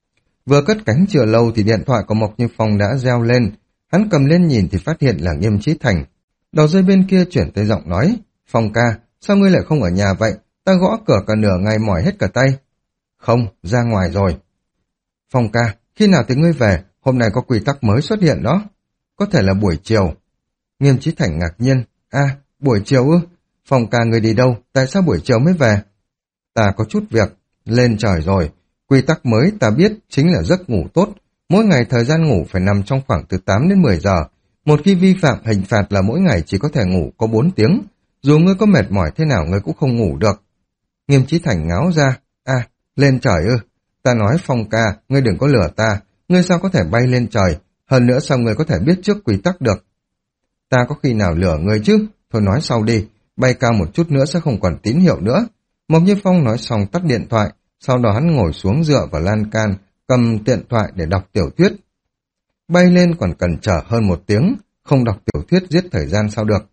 Vừa cất cánh chưa lâu thì điện thoại của Mộc Như Phong đã reo lên, hắn cầm lên nhìn thì phát hiện là Nghiêm Chí Thành. Đầu dây bên kia chuyển tới giọng nói, Phong ca, sao ngươi lại không ở nhà vậy? Ta gõ cửa cả nửa ngày mỏi hết cả tay. Không, ra ngoài rồi. Phong ca, khi nào thì ngươi về? Hôm nay có quy tắc mới xuất hiện đó. Có thể là buổi chiều. Nghiêm Chí Thành ngạc nhiên, a, buổi chiều ư? Phong ca ngươi đi đâu? Tại sao buổi chiều mới về? Ta có chút việc, lên trời rồi. Quy tắc mới ta biết chính là giấc ngủ tốt. Mỗi ngày thời gian ngủ phải nằm trong khoảng từ tám đến mười giờ. Một khi vi phạm hình phạt là mỗi ngày chỉ có thể ngủ có bốn tiếng. Dù ngươi có mệt mỏi thế nào ngươi cũng không ngủ được. Nghiêm Chí Thành ngáo ra, a, lên trời ư? Ta nói Phong ca, ngươi đừng có lừa ta. Ngươi sao có thể bay lên trời? Hơn nữa sao ngươi có thể biết trước quy tắc được? Ta có khi nào lừa ngươi chứ? Thôi nói sau đi, bay cao một chút nữa sẽ không còn tín hiệu nữa. Mộc Như Phong nói xong tắt điện thoại, sau đó hắn ngồi xuống dựa vào lan can, cầm điện thoại để đọc tiểu thuyết. Bay lên còn cần chờ hơn một tiếng, không đọc tiểu thuyết giết thời gian sao được.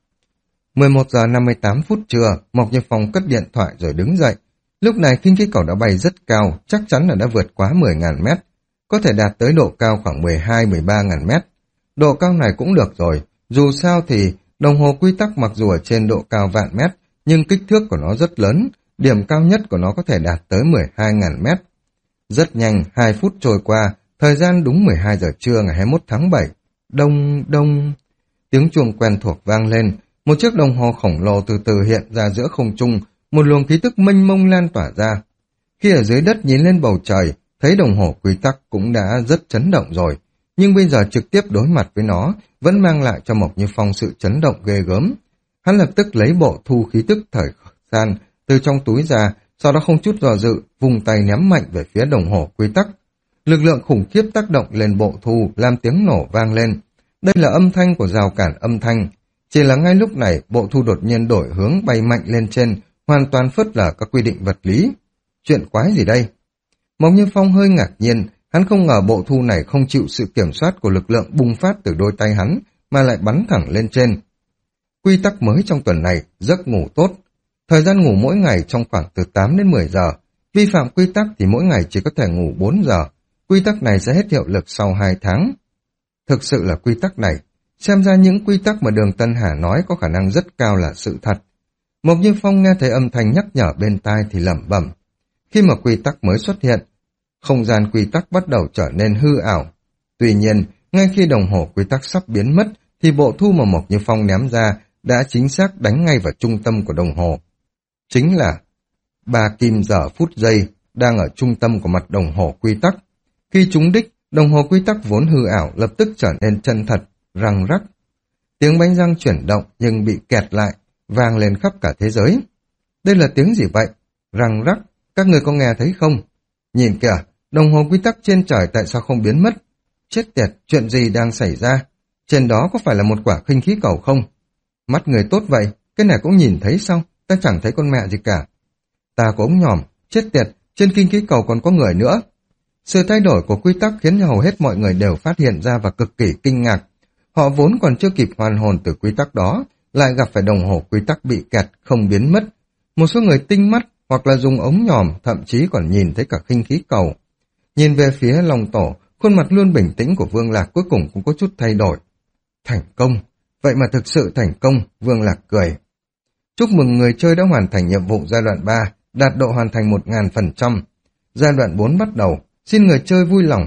mười một giờ năm mươi tám phút trưa, Mộc Như Phong cất điện thoại rồi đứng dậy. Lúc này khinh khí cầu đã bay rất cao, chắc chắn là đã vượt quá mười nghìn mét, có thể đạt tới độ cao khoảng mười hai mười ba nghìn mét. Độ cao này cũng được rồi, dù sao thì đồng hồ quy tắc mặc dù ở trên độ cao vạn mét, nhưng kích thước của nó rất lớn, điểm cao nhất của nó có thể đạt tới mười hai nghìn mét. Rất nhanh, hai phút trôi qua, thời gian đúng mười hai giờ trưa ngày hai mươi mốt tháng bảy. Đông, đông, tiếng chuông quen thuộc vang lên, một chiếc đồng hồ khổng lồ từ từ hiện ra giữa không trung, một luồng khí tức mênh mông lan tỏa ra. Khi ở dưới đất nhìn lên bầu trời, thấy đồng hồ quy tắc cũng đã rất chấn động rồi, nhưng bây giờ trực tiếp đối mặt với nó vẫn mang lại cho Mộc Như Phong sự chấn động ghê gớm. Hắn lập tức lấy bộ thu khí tức thời gian từ trong túi ra, sau đó không chút do dự, vùng tay ném mạnh về phía đồng hồ quy tắc. Lực lượng khủng khiếp tác động lên bộ thu, làm tiếng nổ vang lên. Đây là âm thanh của rào cản âm thanh. Chỉ là ngay lúc này, bộ thu đột nhiên đổi hướng bay mạnh lên trên, hoàn toàn phớt lờ các quy định vật lý. Chuyện quái gì đây? Mộc Như Phong hơi ngạc nhiên, hắn không ngờ bộ thu này không chịu sự kiểm soát của lực lượng bùng phát từ đôi tay hắn, mà lại bắn thẳng lên trên. Quy tắc mới trong tuần này, giấc ngủ tốt. Thời gian ngủ mỗi ngày trong khoảng từ tám đến mười giờ. Vi phạm quy tắc thì mỗi ngày chỉ có thể ngủ bốn giờ. Quy tắc này sẽ hết hiệu lực sau hai tháng. Thực sự là quy tắc này. Xem ra những quy tắc mà Đường Tân Hà nói có khả năng rất cao là sự thật. Mộc Như Phong nghe thấy âm thanh nhắc nhở bên tai thì lẩm bẩm. Khi mà quy tắc mới xuất hiện, không gian quy tắc bắt đầu trở nên hư ảo. Tuy nhiên, ngay khi đồng hồ quy tắc sắp biến mất, thì bộ thu mà Mộc Như Phong ném ra đã chính xác đánh ngay vào trung tâm của đồng hồ. Chính là ba kim giờ phút giây đang ở trung tâm của mặt đồng hồ quy tắc. Khi trúng đích, đồng hồ quy tắc vốn hư ảo lập tức trở nên chân thật, răng rắc. Tiếng bánh răng chuyển động nhưng bị kẹt lại, vang lên khắp cả thế giới. Đây là tiếng gì vậy? Răng rắc, các người có nghe thấy không? Nhìn kìa, đồng hồ quy tắc trên trời tại sao không biến mất? Chết tiệt, chuyện gì đang xảy ra? Trên đó có phải là một quả khinh khí cầu không? Mắt người tốt vậy, cái này cũng nhìn thấy sao? Ta chẳng thấy con mẹ gì cả. Ta có ống nhòm, chết tiệt, trên khinh khí cầu còn có người nữa. Sự thay đổi của quy tắc khiến hầu hết mọi người đều phát hiện ra và cực kỳ kinh ngạc. Họ vốn còn chưa kịp hoàn hồn từ quy tắc đó, lại gặp phải đồng hồ quy tắc bị kẹt, không biến mất. Một số người tinh mắt hoặc là dùng ống nhòm, thậm chí còn nhìn thấy cả khinh khí cầu. Nhìn về phía Long Tổ, khuôn mặt luôn bình tĩnh của Vương Lạc cuối cùng cũng có chút thay đổi. Thành công, vậy mà thực sự thành công, Vương Lạc cười. Chúc mừng người chơi đã hoàn thành nhiệm vụ giai đoạn ba, đạt độ hoàn thành một nghìn phần trăm. Giai đoạn bốn bắt đầu, xin người chơi vui lòng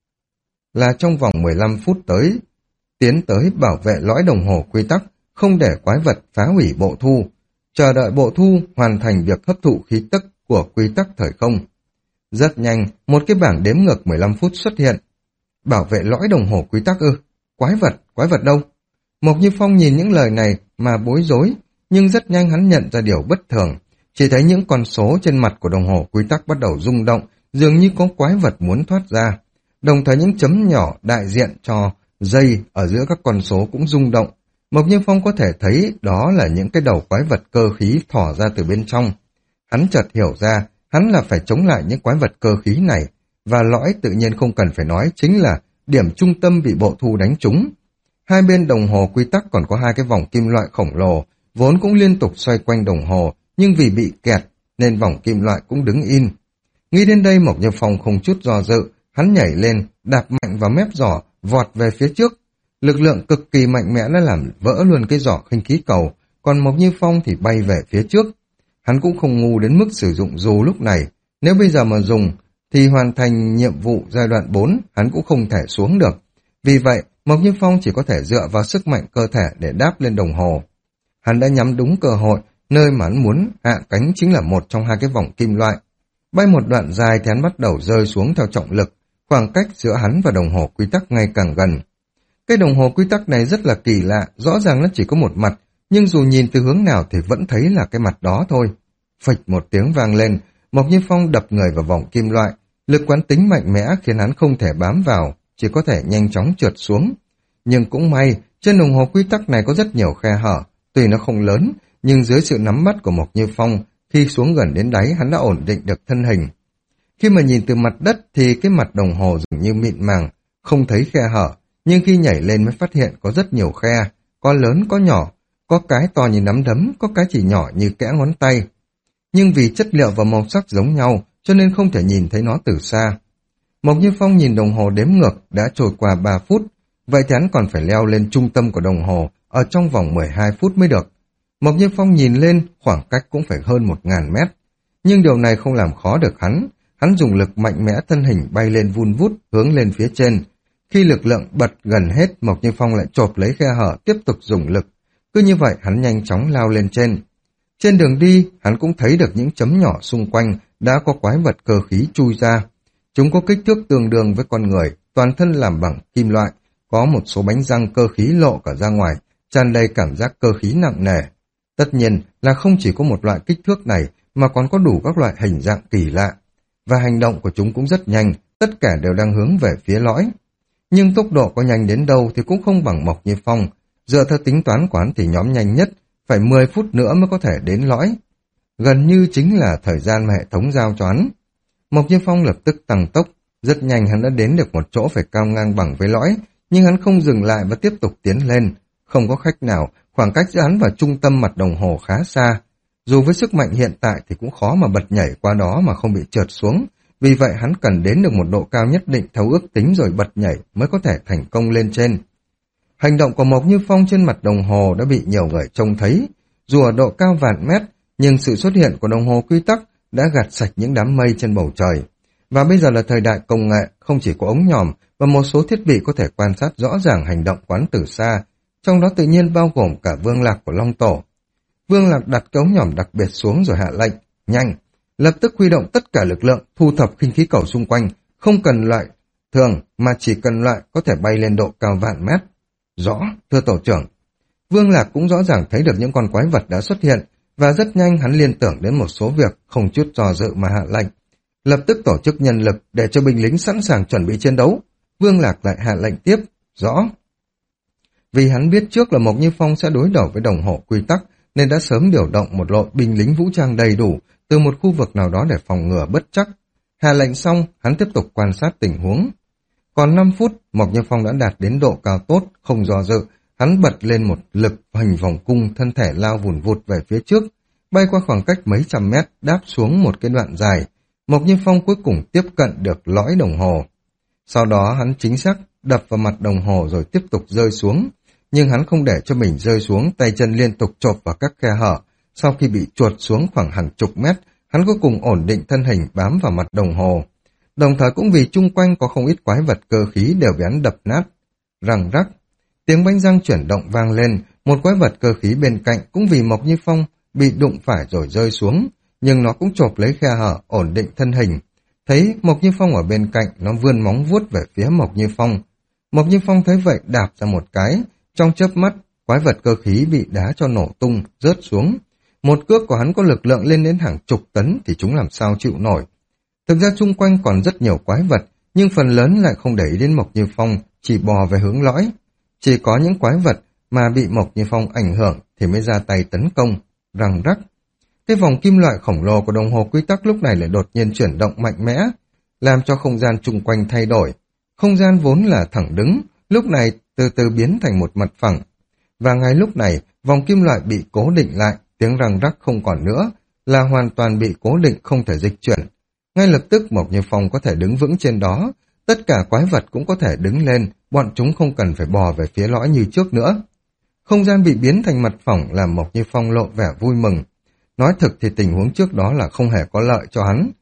là trong vòng mười lăm phút tới, tiến tới bảo vệ lõi đồng hồ quy tắc, không để quái vật phá hủy bộ thu, chờ đợi bộ thu hoàn thành việc hấp thụ khí tức của quy tắc thời không. Rất nhanh, một cái bảng đếm ngược mười lăm phút xuất hiện. Bảo vệ lõi đồng hồ quy tắc ư? Quái vật, quái vật đâu? Mộc Như Phong nhìn những lời này mà bối rối, nhưng rất nhanh hắn nhận ra điều bất thường. Chỉ thấy những con số trên mặt của đồng hồ quy tắc bắt đầu rung động, dường như có quái vật muốn thoát ra. Đồng thời những chấm nhỏ đại diện cho dây ở giữa các con số cũng rung động. Mộc Như Phong có thể thấy đó là những cái đầu quái vật cơ khí thỏ ra từ bên trong. Hắn chợt hiểu ra, hắn là phải chống lại những quái vật cơ khí này, và lõi tự nhiên không cần phải nói chính là điểm trung tâm bị bộ thu đánh trúng. Hai bên đồng hồ quy tắc còn có hai cái vòng kim loại khổng lồ, vốn cũng liên tục xoay quanh đồng hồ, nhưng vì bị kẹt nên vòng kim loại cũng đứng in. Nghĩ đến đây Mộc Như Phong không chút do dự, hắn nhảy lên, đạp mạnh vào mép giỏ, vọt về phía trước. Lực lượng cực kỳ mạnh mẽ đã làm vỡ luôn cái giỏ khinh khí cầu, còn Mộc Như Phong thì bay về phía trước. Hắn cũng không ngu đến mức sử dụng dù lúc này, nếu bây giờ mà dùng thì hoàn thành nhiệm vụ giai đoạn bốn, hắn cũng không thể xuống được. Vì vậy, Mộc Như Phong chỉ có thể dựa vào sức mạnh cơ thể để đáp lên đồng hồ. Hắn đã nhắm đúng cơ hội, nơi mà hắn muốn hạ cánh chính là một trong hai cái vòng kim loại. Bay một đoạn dài thì hắn bắt đầu rơi xuống theo trọng lực, khoảng cách giữa hắn và đồng hồ quy tắc ngày càng gần. Cái đồng hồ quy tắc này rất là kỳ lạ, rõ ràng nó chỉ có một mặt, nhưng dù nhìn từ hướng nào thì vẫn thấy là cái mặt đó thôi. Phịch một tiếng vang lên, Mộc Như Phong đập người vào vòng kim loại, lực quán tính mạnh mẽ khiến hắn không thể bám vào, chỉ có thể nhanh chóng trượt xuống. Nhưng cũng may, trên đồng hồ quy tắc này có rất nhiều khe hở, tuy nó không lớn, nhưng dưới sự nắm bắt của Mộc Như Phong, khi xuống gần đến đáy hắn đã ổn định được thân hình. Khi mà nhìn từ mặt đất thì cái mặt đồng hồ dường như mịn màng, không thấy khe hở, nhưng khi nhảy lên mới phát hiện có rất nhiều khe, có lớn có nhỏ, có cái to như nắm đấm, có cái chỉ nhỏ như kẽ ngón tay. Nhưng vì chất liệu và màu sắc giống nhau, cho nên không thể nhìn thấy nó từ xa. Mộc Như Phong nhìn đồng hồ đếm ngược đã trôi qua ba phút, vậy thì hắn còn phải leo lên trung tâm của đồng hồ ở trong vòng mười hai phút mới được. Mộc Như Phong nhìn lên, khoảng cách cũng phải hơn một ngàn mét. Nhưng điều này không làm khó được hắn, hắn dùng lực mạnh mẽ thân hình bay lên vun vút hướng lên phía trên. Khi lực lượng bật gần hết, Mộc Như Phong lại chộp lấy khe hở tiếp tục dùng lực. Cứ như vậy hắn nhanh chóng lao lên trên. Trên đường đi, hắn cũng thấy được những chấm nhỏ xung quanh đã có quái vật cơ khí chui ra. Chúng có kích thước tương đương với con người, toàn thân làm bằng kim loại, có một số bánh răng cơ khí lộ cả ra ngoài, tràn đầy cảm giác cơ khí nặng nề. Tất nhiên là không chỉ có một loại kích thước này mà còn có đủ các loại hình dạng kỳ lạ. Và hành động của chúng cũng rất nhanh, tất cả đều đang hướng về phía lõi. Nhưng tốc độ có nhanh đến đâu thì cũng không bằng Mộc Như Phong. Dựa theo tính toán của hắn thì nhóm nhanh nhất phải mười phút nữa mới có thể đến lõi. Gần như chính là thời gian mà hệ thống giao cho hắn. Mộc Như Phong lập tức tăng tốc, rất nhanh hắn đã đến được một chỗ phải cao ngang bằng với lõi, nhưng hắn không dừng lại và tiếp tục tiến lên. Không có khách nào, khoảng cách giữa hắn và trung tâm mặt đồng hồ khá xa. Dù với sức mạnh hiện tại thì cũng khó mà bật nhảy qua đó mà không bị trượt xuống, vì vậy hắn cần đến được một độ cao nhất định theo ước tính rồi bật nhảy mới có thể thành công lên trên. Hành động của Mộc Như Phong trên mặt đồng hồ đã bị nhiều người trông thấy. Dù ở độ cao vạn mét, nhưng sự xuất hiện của đồng hồ quy tắc đã gạt sạch những đám mây trên bầu trời. Và bây giờ là thời đại công nghệ, không chỉ có ống nhòm và một số thiết bị có thể quan sát rõ ràng hành động quán từ xa, trong đó tự nhiên bao gồm cả Vương Lạc của Long Tổ. Vương Lạc đặt cái ống nhòm đặc biệt xuống rồi hạ lệnh, nhanh, lập tức huy động tất cả lực lượng, thu thập khinh khí cầu xung quanh, không cần loại thường mà chỉ cần loại có thể bay lên độ cao vạn mét. Rõ, thưa tổ trưởng. Vương Lạc cũng rõ ràng thấy được những con quái vật đã xuất hiện, và rất nhanh hắn liên tưởng đến một số việc, không chút do dự mà hạ lệnh. Lập tức tổ chức nhân lực để cho binh lính sẵn sàng chuẩn bị chiến đấu. Vương Lạc lại hạ lệnh tiếp, rõ. Vì hắn biết trước là Mộc Như Phong sẽ đối đầu với đồng hồ quy tắc, nên đã sớm điều động một đội binh lính vũ trang đầy đủ từ một khu vực nào đó để phòng ngừa bất chắc. Hạ lệnh xong, hắn tiếp tục quan sát tình huống. Còn năm phút, Mộc Như Phong đã đạt đến độ cao tốt, không do dự, hắn bật lên một lực hình vòng cung, thân thể lao vùn vụt về phía trước, bay qua khoảng cách mấy trăm mét, đáp xuống một cái đoạn dài. Mộc Như Phong cuối cùng tiếp cận được lõi đồng hồ. Sau đó hắn chính xác đập vào mặt đồng hồ rồi tiếp tục rơi xuống, nhưng hắn không để cho mình rơi xuống, tay chân liên tục chộp vào các khe hở. Sau khi bị chuột xuống khoảng hàng chục mét, hắn cuối cùng ổn định thân hình bám vào mặt đồng hồ. Đồng thời cũng vì chung quanh có không ít quái vật cơ khí đều bị hắn đập nát. Răng rắc, tiếng bánh răng chuyển động vang lên, một quái vật cơ khí bên cạnh cũng vì Mộc Như Phong bị đụng phải rồi rơi xuống, nhưng nó cũng chộp lấy khe hở, ổn định thân hình. Thấy Mộc Như Phong ở bên cạnh, nó vươn móng vuốt về phía Mộc Như Phong. Mộc Như Phong thấy vậy đạp ra một cái, trong chớp mắt, quái vật cơ khí bị đá cho nổ tung, rớt xuống. Một cước của hắn có lực lượng lên đến hàng chục tấn thì chúng làm sao chịu nổi. Thực ra chung quanh còn rất nhiều quái vật, nhưng phần lớn lại không để ý đến Mộc Như Phong, chỉ bò về hướng lõi. Chỉ có những quái vật mà bị Mộc Như Phong ảnh hưởng thì mới ra tay tấn công, răng rắc. Cái vòng kim loại khổng lồ của đồng hồ quy tắc lúc này lại đột nhiên chuyển động mạnh mẽ, làm cho không gian chung quanh thay đổi. Không gian vốn là thẳng đứng, lúc này từ từ biến thành một mặt phẳng. Và ngay lúc này, vòng kim loại bị cố định lại, tiếng răng rắc không còn nữa, là hoàn toàn bị cố định không thể dịch chuyển. Ngay lập tức Mộc Như Phong có thể đứng vững trên đó, tất cả quái vật cũng có thể đứng lên, bọn chúng không cần phải bò về phía lõi như trước nữa. Không gian bị biến thành mặt phẳng làm Mộc Như Phong lộ vẻ vui mừng. Nói thực thì tình huống trước đó là không hề có lợi cho hắn.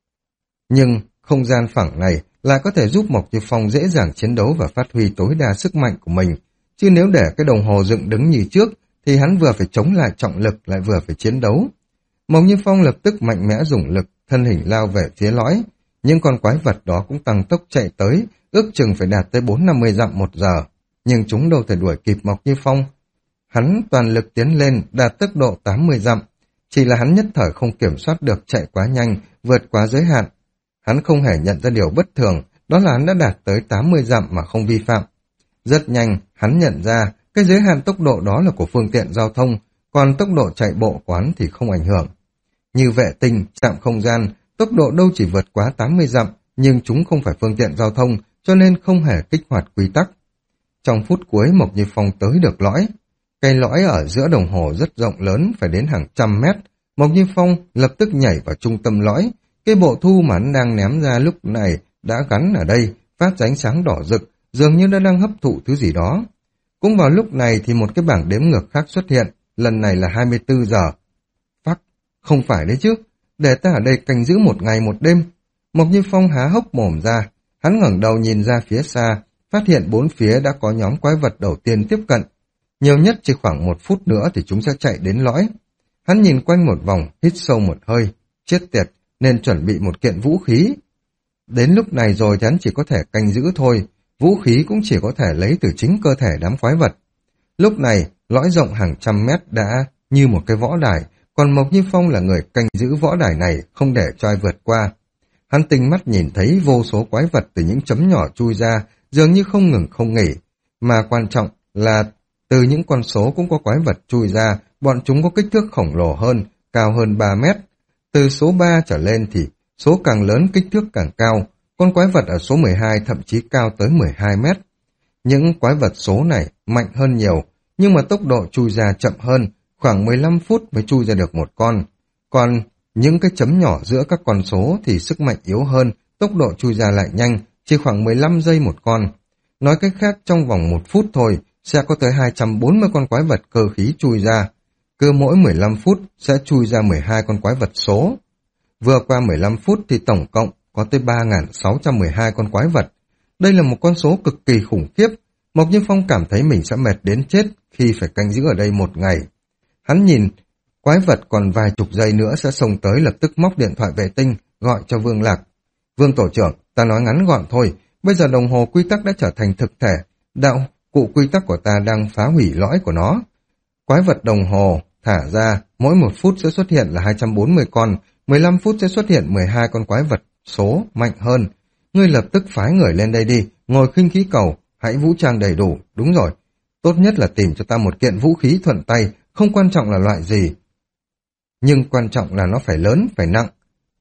Nhưng không gian phẳng này lại có thể giúp Mộc Như Phong dễ dàng chiến đấu và phát huy tối đa sức mạnh của mình. Chứ nếu để cái đồng hồ dựng đứng như trước, thì hắn vừa phải chống lại trọng lực lại vừa phải chiến đấu. Mộc Như Phong lập tức mạnh mẽ dùng lực, thân hình lao về phía lõi. Nhưng con quái vật đó cũng tăng tốc chạy tới, ước chừng phải đạt tới bốn năm mươi dặm một giờ. Nhưng chúng đâu thể đuổi kịp Mộc Như Phong. Hắn toàn lực tiến lên, đạt tốc độ tám mươi dặm. Chỉ là hắn nhất thời không kiểm soát được chạy quá nhanh, vượt quá giới hạn. Hắn không hề nhận ra điều bất thường, đó là hắn đã đạt tới tám mươi dặm mà không vi phạm. Rất nhanh, hắn nhận ra cái giới hạn tốc độ đó là của phương tiện giao thông, còn tốc độ chạy bộ của hắn thì không ảnh hưởng. Như vệ tinh, trạm không gian, tốc độ đâu chỉ vượt quá tám mươi dặm, nhưng chúng không phải phương tiện giao thông, cho nên không hề kích hoạt quy tắc. Trong phút cuối Mộc Như Phong tới được lõi. Cây lõi ở giữa đồng hồ rất rộng lớn, phải đến hàng trăm mét. Mộc Như Phong lập tức nhảy vào trung tâm lõi. Cái bộ thu mà hắn đang ném ra lúc này đã gắn ở đây, phát ra ánh sáng đỏ rực, dường như đã đang hấp thụ thứ gì đó. Cũng vào lúc này thì một cái bảng đếm ngược khác xuất hiện, lần này là hai mươi tư giờ. Phắc, không phải đấy chứ, để ta ở đây canh giữ một ngày một đêm. Mộc Như Phong há hốc mồm ra, hắn ngẩng đầu nhìn ra phía xa, phát hiện bốn phía đã có nhóm quái vật đầu tiên tiếp cận. Nhiều nhất chỉ khoảng một phút nữa thì chúng sẽ chạy đến lõi. Hắn nhìn quanh một vòng, hít sâu một hơi, chết tiệt, nên chuẩn bị một kiện vũ khí. Đến lúc này rồi thì hắn chỉ có thể canh giữ thôi, vũ khí cũng chỉ có thể lấy từ chính cơ thể đám quái vật. Lúc này, lõi rộng hàng trăm mét đã như một cái võ đài, còn Mộc Như Phong là người canh giữ võ đài này, không để cho ai vượt qua. Hắn tinh mắt nhìn thấy vô số quái vật từ những chấm nhỏ chui ra, dường như không ngừng không nghỉ. Mà quan trọng là từ những con số cũng có quái vật chui ra, bọn chúng có kích thước khổng lồ hơn, cao hơn ba mét. Từ số ba trở lên thì số càng lớn kích thước càng cao, con quái vật ở số mười hai thậm chí cao tới mười hai mét. Những quái vật số này mạnh hơn nhiều, nhưng mà tốc độ chui ra chậm hơn, khoảng mười lăm phút mới chui ra được một con. Còn những cái chấm nhỏ giữa các con số thì sức mạnh yếu hơn, tốc độ chui ra lại nhanh, chỉ khoảng mười lăm giây một con. Nói cách khác, trong vòng một phút thôi, sẽ có tới hai trăm bốn mươi con quái vật cơ khí chui ra. Cứ mỗi mười lăm phút sẽ chui ra mười hai con quái vật số. Vừa qua mười lăm phút thì tổng cộng có tới ba nghìn sáu trăm mười hai con quái vật. Đây là một con số cực kỳ khủng khiếp. Mộc Như Phong cảm thấy mình sẽ mệt đến chết khi phải canh giữ ở đây một ngày. Hắn nhìn, quái vật còn vài chục giây nữa sẽ xông tới, lập tức móc điện thoại vệ tinh, gọi cho Vương Lạc. Vương tổ trưởng, ta nói ngắn gọn thôi, bây giờ đồng hồ quy tắc đã trở thành thực thể. Đạo cụ quy tắc của ta đang phá hủy lõi của nó. Quái vật đồng hồ thả ra, mỗi một phút sẽ xuất hiện là hai trăm bốn mươi con, mười lăm phút sẽ xuất hiện mười hai con quái vật số mạnh hơn. Ngươi lập tức phái người lên đây đi, ngồi khinh khí cầu, hãy vũ trang đầy đủ, đúng rồi. Tốt nhất là tìm cho ta một kiện vũ khí thuận tay, không quan trọng là loại gì. Nhưng quan trọng là nó phải lớn, phải nặng.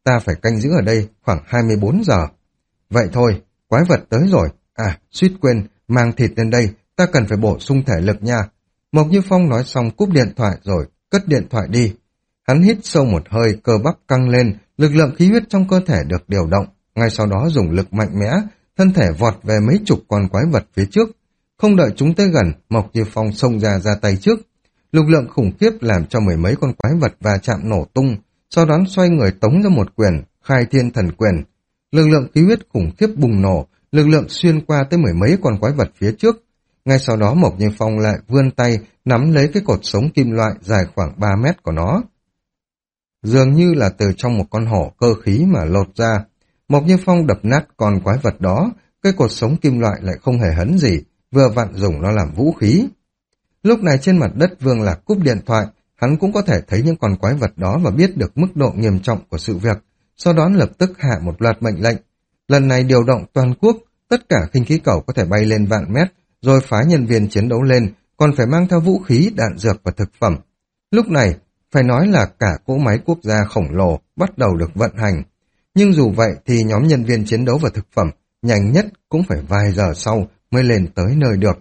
ta phải canh giữ ở đây khoảng hai mươi bốn giờ. Vậy thôi, quái vật tới rồi. À, suýt quên, mang thịt lên đây, ta cần phải bổ sung thể lực nha. Mộc Như Phong nói xong cúp điện thoại rồi, cất điện thoại đi. Hắn hít sâu một hơi, cơ bắp căng lên, lực lượng khí huyết trong cơ thể được điều động. Ngay sau đó dùng lực mạnh mẽ, thân thể vọt về mấy chục con quái vật phía trước. Không đợi chúng tới gần, Mộc Như Phong xông ra ra tay trước. Lực lượng khủng khiếp làm cho mười mấy con quái vật va chạm nổ tung, sau đó xoay người tống ra một quyền, khai thiên thần quyền. Lực lượng khí huyết khủng khiếp bùng nổ, lực lượng xuyên qua tới mười mấy con quái vật phía trước. Ngay sau đó Mộc Như Phong lại vươn tay, nắm lấy cái cột sống kim loại dài khoảng ba mét của nó. Dường như là từ trong một con hổ cơ khí mà lột ra. Mộc Như Phong đập nát con quái vật đó, cái cột sống kim loại lại không hề hấn gì, vừa vặn dùng nó làm vũ khí. Lúc này trên mặt đất Vương Lạc cúp điện thoại, hắn cũng có thể thấy những con quái vật đó và biết được mức độ nghiêm trọng của sự việc, sau đó lập tức hạ một loạt mệnh lệnh. Lần này điều động toàn quốc, tất cả khinh khí cầu có thể bay lên vạn mét, rồi phái nhân viên chiến đấu lên, còn phải mang theo vũ khí, đạn dược và thực phẩm. Lúc này, phải nói là cả cỗ máy quốc gia khổng lồ bắt đầu được vận hành. Nhưng dù vậy thì nhóm nhân viên chiến đấu và thực phẩm nhanh nhất cũng phải vài giờ sau mới lên tới nơi được.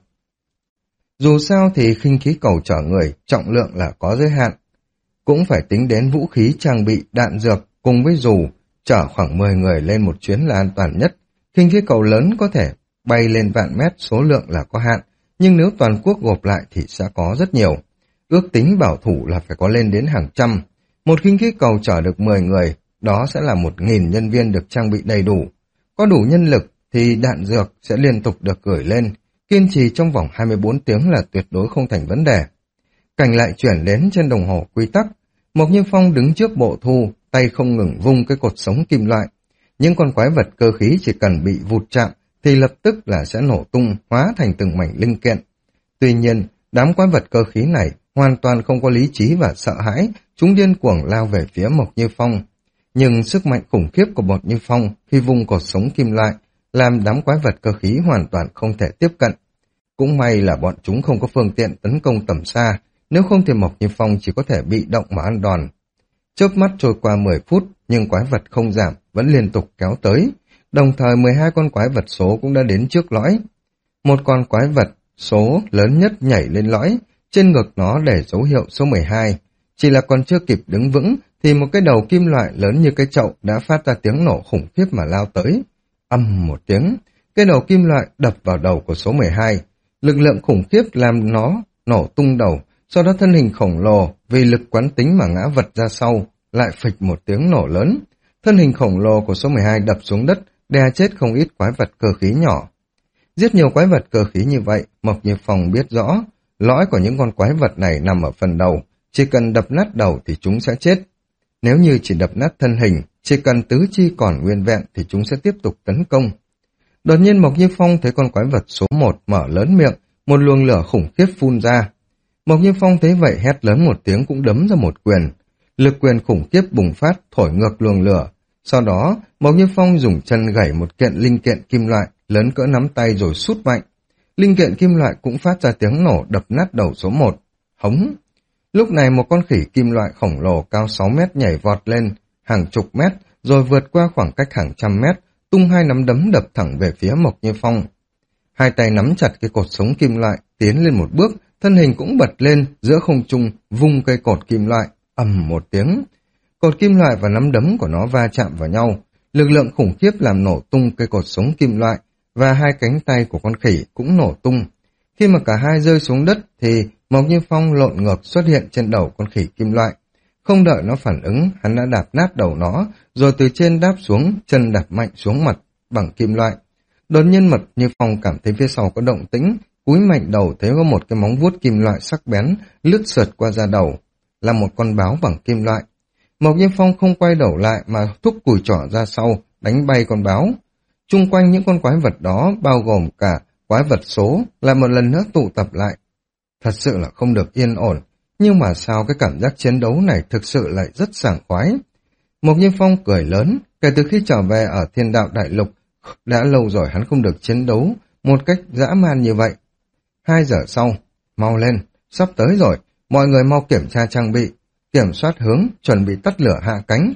Dù sao thì khinh khí cầu chở người, trọng lượng là có giới hạn. Cũng phải tính đến vũ khí trang bị, đạn dược cùng với dù, chở khoảng mười người lên một chuyến là an toàn nhất. Khinh khí cầu lớn có thể bay lên vạn mét, số lượng là có hạn, nhưng nếu toàn quốc gộp lại thì sẽ có rất nhiều. Ước tính bảo thủ là phải có lên đến hàng trăm. Một khinh khí cầu chở được mười người, đó sẽ là một nghìn nhân viên được trang bị đầy đủ. Có đủ nhân lực thì đạn dược sẽ liên tục được gửi lên, kiên trì trong vòng hai mươi bốn tiếng là tuyệt đối không thành vấn đề. Cảnh lại chuyển đến trên đồng hồ quy tắc. Mộc Như Phong đứng trước bộ thu, tay không ngừng vung cái cột sống kim loại. Những con quái vật cơ khí chỉ cần bị vụt chạm thì lập tức là sẽ nổ tung, hóa thành từng mảnh linh kiện. Tuy nhiên, đám quái vật cơ khí này hoàn toàn không có lý trí và sợ hãi, chúng điên cuồng lao về phía Mộc Như Phong. Nhưng sức mạnh khủng khiếp của Mộc Như Phong khi vung cột sống kim loại làm đám quái vật cơ khí hoàn toàn không thể tiếp cận. Cũng may là bọn chúng không có phương tiện tấn công tầm xa, nếu không thì Mộc Như Phong chỉ có thể bị động mà ăn đòn. Chớp mắt trôi qua mười phút, nhưng quái vật không giảm, vẫn liên tục kéo tới. Đồng thời mười hai con quái vật số cũng đã đến trước lõi. Một con quái vật số lớn nhất nhảy lên lõi, trên ngực nó để dấu hiệu số mười hai. Chỉ là còn chưa kịp đứng vững, thì một cái đầu kim loại lớn như cái chậu đã phát ra tiếng nổ khủng khiếp mà lao tới. Âm một tiếng, cái đầu kim loại đập vào đầu của số mười hai. Lực lượng khủng khiếp làm nó nổ tung đầu, sau đó thân hình khổng lồ vì lực quán tính mà ngã vật ra sau, lại phịch một tiếng nổ lớn. Thân hình khổng lồ của số mười hai đập xuống đất, đè chết không ít quái vật cơ khí nhỏ. Giết nhiều quái vật cơ khí như vậy, Mộc Như Phong biết rõ, lõi của những con quái vật này nằm ở phần đầu, chỉ cần đập nát đầu thì chúng sẽ chết. Nếu như chỉ đập nát thân hình, chỉ cần tứ chi còn nguyên vẹn thì chúng sẽ tiếp tục tấn công. Đột nhiên Mộc Như Phong thấy con quái vật số một mở lớn miệng, một luồng lửa khủng khiếp phun ra. Mộc Như Phong thấy vậy hét lớn một tiếng cũng đấm ra một quyền. Lực quyền khủng khiếp bùng phát, thổi ngược luồng lửa. Sau đó, Mộc Như Phong dùng chân gảy một kiện linh kiện kim loại lớn cỡ nắm tay rồi sút mạnh. Linh kiện kim loại cũng phát ra tiếng nổ đập nát đầu số một. Hống! Lúc này một con khỉ kim loại khổng lồ cao sáu mét nhảy vọt lên hàng chục mét, rồi vượt qua khoảng cách hàng trăm mét, tung hai nắm đấm đập thẳng về phía Mộc Như Phong. Hai tay nắm chặt cái cột sống kim loại, tiến lên một bước, thân hình cũng bật lên giữa không trung, vung cây cột kim loại, ầm một tiếng. Cột kim loại và nắm đấm của nó va chạm vào nhau, lực lượng khủng khiếp làm nổ tung cây cột sống kim loại, và hai cánh tay của con khỉ cũng nổ tung. Khi mà cả hai rơi xuống đất thì Mộc Như Phong lộn ngược xuất hiện trên đầu con khỉ kim loại. Không đợi nó phản ứng, hắn đã đạp nát đầu nó, rồi từ trên đáp xuống, chân đạp mạnh xuống mặt bằng kim loại. Đột nhiên Mộc Như Phong cảm thấy phía sau có động tĩnh, cúi mạnh đầu thấy có một cái móng vuốt kim loại sắc bén lướt sượt qua da đầu, là một con báo bằng kim loại. Mộc Như Phong không quay đầu lại mà thúc cùi trỏ ra sau, đánh bay con báo. Chung quanh những con quái vật đó, bao gồm cả quái vật số, lại một lần nữa tụ tập lại. Thật sự là không được yên ổn, nhưng mà sao cái cảm giác chiến đấu này thực sự lại rất sảng khoái. Mộc Như Phong cười lớn, kể từ khi trở về ở Thiên Đạo Đại Lục, đã lâu rồi hắn không được chiến đấu một cách dã man như vậy. Hai giờ sau, mau lên, sắp tới rồi, mọi người mau kiểm tra trang bị, kiểm soát hướng, chuẩn bị tắt lửa hạ cánh.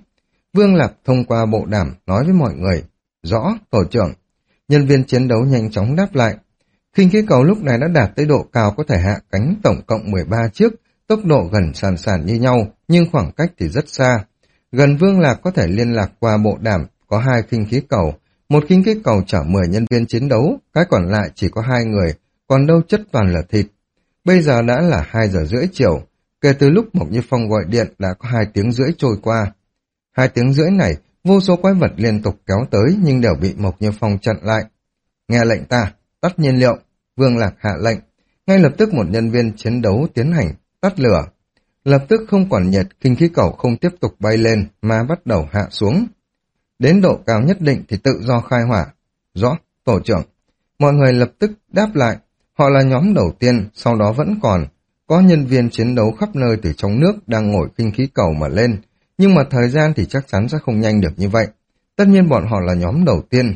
Vương Lạc thông qua bộ đàm nói với mọi người. Rõ, tổ trưởng. Nhân viên chiến đấu nhanh chóng đáp lại. Khinh khí cầu lúc này đã đạt tới độ cao có thể hạ cánh tổng cộng mười ba chiếc, tốc độ gần sàn sàn như nhau, nhưng khoảng cách thì rất xa. Gần Vương Lạc có thể liên lạc qua bộ đàm, có hai khinh khí cầu. Một khinh khí cầu chở mười nhân viên chiến đấu, cái còn lại chỉ có hai người, còn đâu chất toàn là thịt. Bây giờ đã là hai giờ rưỡi chiều, kể từ lúc Mộc Như Phong gọi điện đã có hai tiếng rưỡi trôi qua. Hai tiếng rưỡi này, vô số quái vật liên tục kéo tới nhưng đều bị Mộc Như Phong chặn lại. Nghe lệnh ta, tắt nhiên liệu. Vương Lạc hạ lệnh. Ngay lập tức một nhân viên chiến đấu tiến hành tắt lửa. Lập tức không còn nhiệt, khinh khí cầu không tiếp tục bay lên mà bắt đầu hạ xuống. Đến độ cao nhất định thì tự do khai hỏa. Rõ, tổ trưởng. Mọi người lập tức đáp lại. Họ là nhóm đầu tiên, sau đó vẫn còn. Có nhân viên chiến đấu khắp nơi từ trong nước đang ngồi khinh khí cầu mà lên. Nhưng mà thời gian thì chắc chắn sẽ không nhanh được như vậy. Tất nhiên bọn họ là nhóm đầu tiên.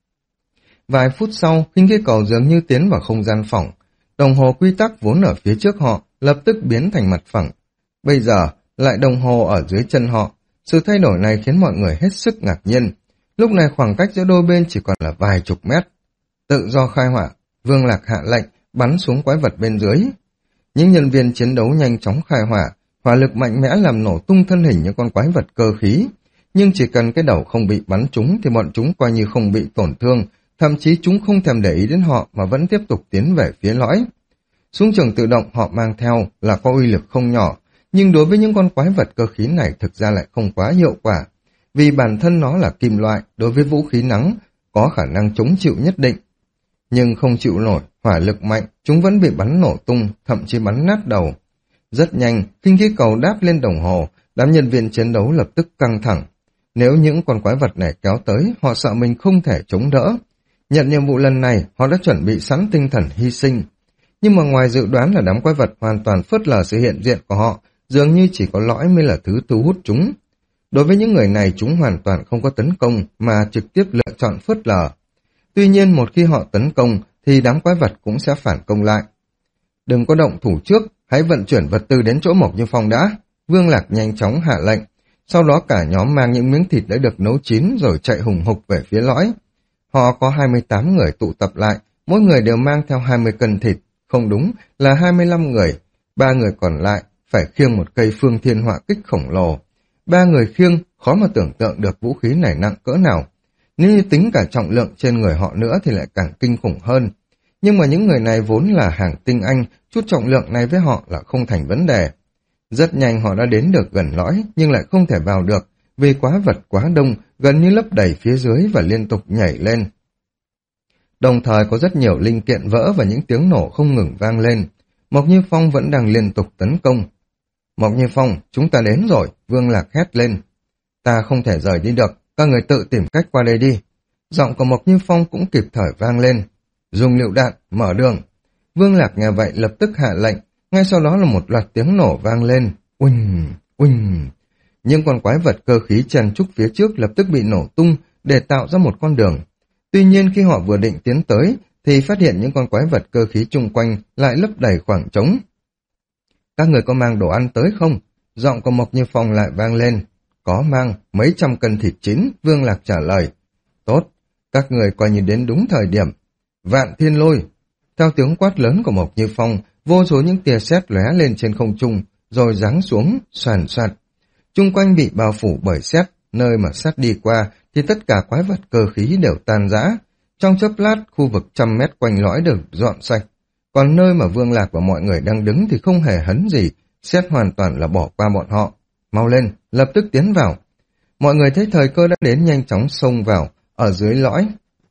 Vài phút sau, khinh khí cầu dường như tiến vào không gian phỏng. Đồng hồ quy tắc vốn ở phía trước họ, lập tức biến thành mặt phẳng. Bây giờ, lại đồng hồ ở dưới chân họ. Sự thay đổi này khiến mọi người hết sức ngạc nhiên. Lúc này khoảng cách giữa đôi bên chỉ còn là vài chục mét. Tự do khai hỏa, Vương Lạc hạ lệnh, bắn xuống quái vật bên dưới. Những nhân viên chiến đấu nhanh chóng khai hỏa, hỏa lực mạnh mẽ làm nổ tung thân hình những con quái vật cơ khí. Nhưng chỉ cần cái đầu không bị bắn trúng thì bọn chúng coi như không bị tổn thương, thậm chí chúng không thèm để ý đến họ mà vẫn tiếp tục tiến về phía lõi. Súng trường tự động họ mang theo là có uy lực không nhỏ, nhưng đối với những con quái vật cơ khí này thực ra lại không quá hiệu quả. Vì bản thân nó là kim loại, đối với vũ khí nóng, có khả năng chống chịu nhất định. Nhưng không chịu nổi, hỏa lực mạnh, chúng vẫn bị bắn nổ tung, thậm chí bắn nát đầu. Rất nhanh, khinh khí cầu đáp lên đồng hồ, đám nhân viên chiến đấu lập tức căng thẳng. Nếu những con quái vật này kéo tới, họ sợ mình không thể chống đỡ. Nhận nhiệm vụ lần này, họ đã chuẩn bị sẵn tinh thần hy sinh. Nhưng mà ngoài dự đoán là đám quái vật hoàn toàn phớt lờ sự hiện diện của họ, dường như chỉ có lõi mới là thứ thu hút chúng. Đối với những người này, chúng hoàn toàn không có tấn công, mà trực tiếp lựa chọn phớt lờ. Tuy nhiên, một khi họ tấn công, thì đám quái vật cũng sẽ phản công lại. Đừng có động thủ trước, hãy vận chuyển vật tư đến chỗ Mộc Như Phong đã. Vương Lạc nhanh chóng hạ lệnh. Sau đó cả nhóm mang những miếng thịt đã được nấu chín rồi chạy hùng hục về phía lõi. Họ có hai mươi tám người tụ tập lại, mỗi người đều mang theo hai mươi cân thịt. Không đúng, là hai mươi lăm người. Ba người còn lại phải khiêng một cây phương thiên hỏa kích khổng lồ. Ba người khiêng, khó mà tưởng tượng được vũ khí này nặng cỡ nào. Nếu như tính cả trọng lượng trên người họ nữa thì lại càng kinh khủng hơn. Nhưng mà những người này vốn là hàng tinh anh, chút trọng lượng này với họ là không thành vấn đề. Rất nhanh họ đã đến được gần lõi, nhưng lại không thể vào được, vì quá vật quá đông, gần như lấp đầy phía dưới và liên tục nhảy lên. Đồng thời có rất nhiều linh kiện vỡ và những tiếng nổ không ngừng vang lên. Mộc Như Phong vẫn đang liên tục tấn công. Mộc Như Phong, chúng ta đến rồi, Vương Lạc hét lên. Ta không thể rời đi được, các người tự tìm cách qua đây đi. Giọng của Mộc Như Phong cũng kịp thời vang lên. Dùng lựu đạn, mở đường. Vương Lạc nghe vậy lập tức hạ lệnh, ngay sau đó là một loạt tiếng nổ vang lên. Uỳnh, uỳnh. Những con quái vật cơ khí chen trúc phía trước lập tức bị nổ tung để tạo ra một con đường. Tuy nhiên khi họ vừa định tiến tới, thì phát hiện những con quái vật cơ khí chung quanh lại lấp đầy khoảng trống. Các người có mang đồ ăn tới không? Giọng của Mộc Như Phong lại vang lên. Có mang, mấy trăm cân thịt chín, Vương Lạc trả lời. Tốt, các người coi như đến đúng thời điểm. Vạn thiên lôi. Theo tiếng quát lớn của Mộc Như Phong, vô số những tia sét lóe lên trên không trung, rồi giáng xuống, soàn soạt. Chung quanh bị bao phủ bởi sét, nơi mà sét đi qua thì tất cả quái vật cơ khí đều tan rã. Trong chớp lát, khu vực trăm mét quanh lõi được dọn sạch. Còn nơi mà Vương Lạc và mọi người đang đứng thì không hề hấn gì, sét hoàn toàn là bỏ qua bọn họ. Mau lên, lập tức tiến vào. Mọi người thấy thời cơ đã đến nhanh chóng xông vào, ở dưới lõi.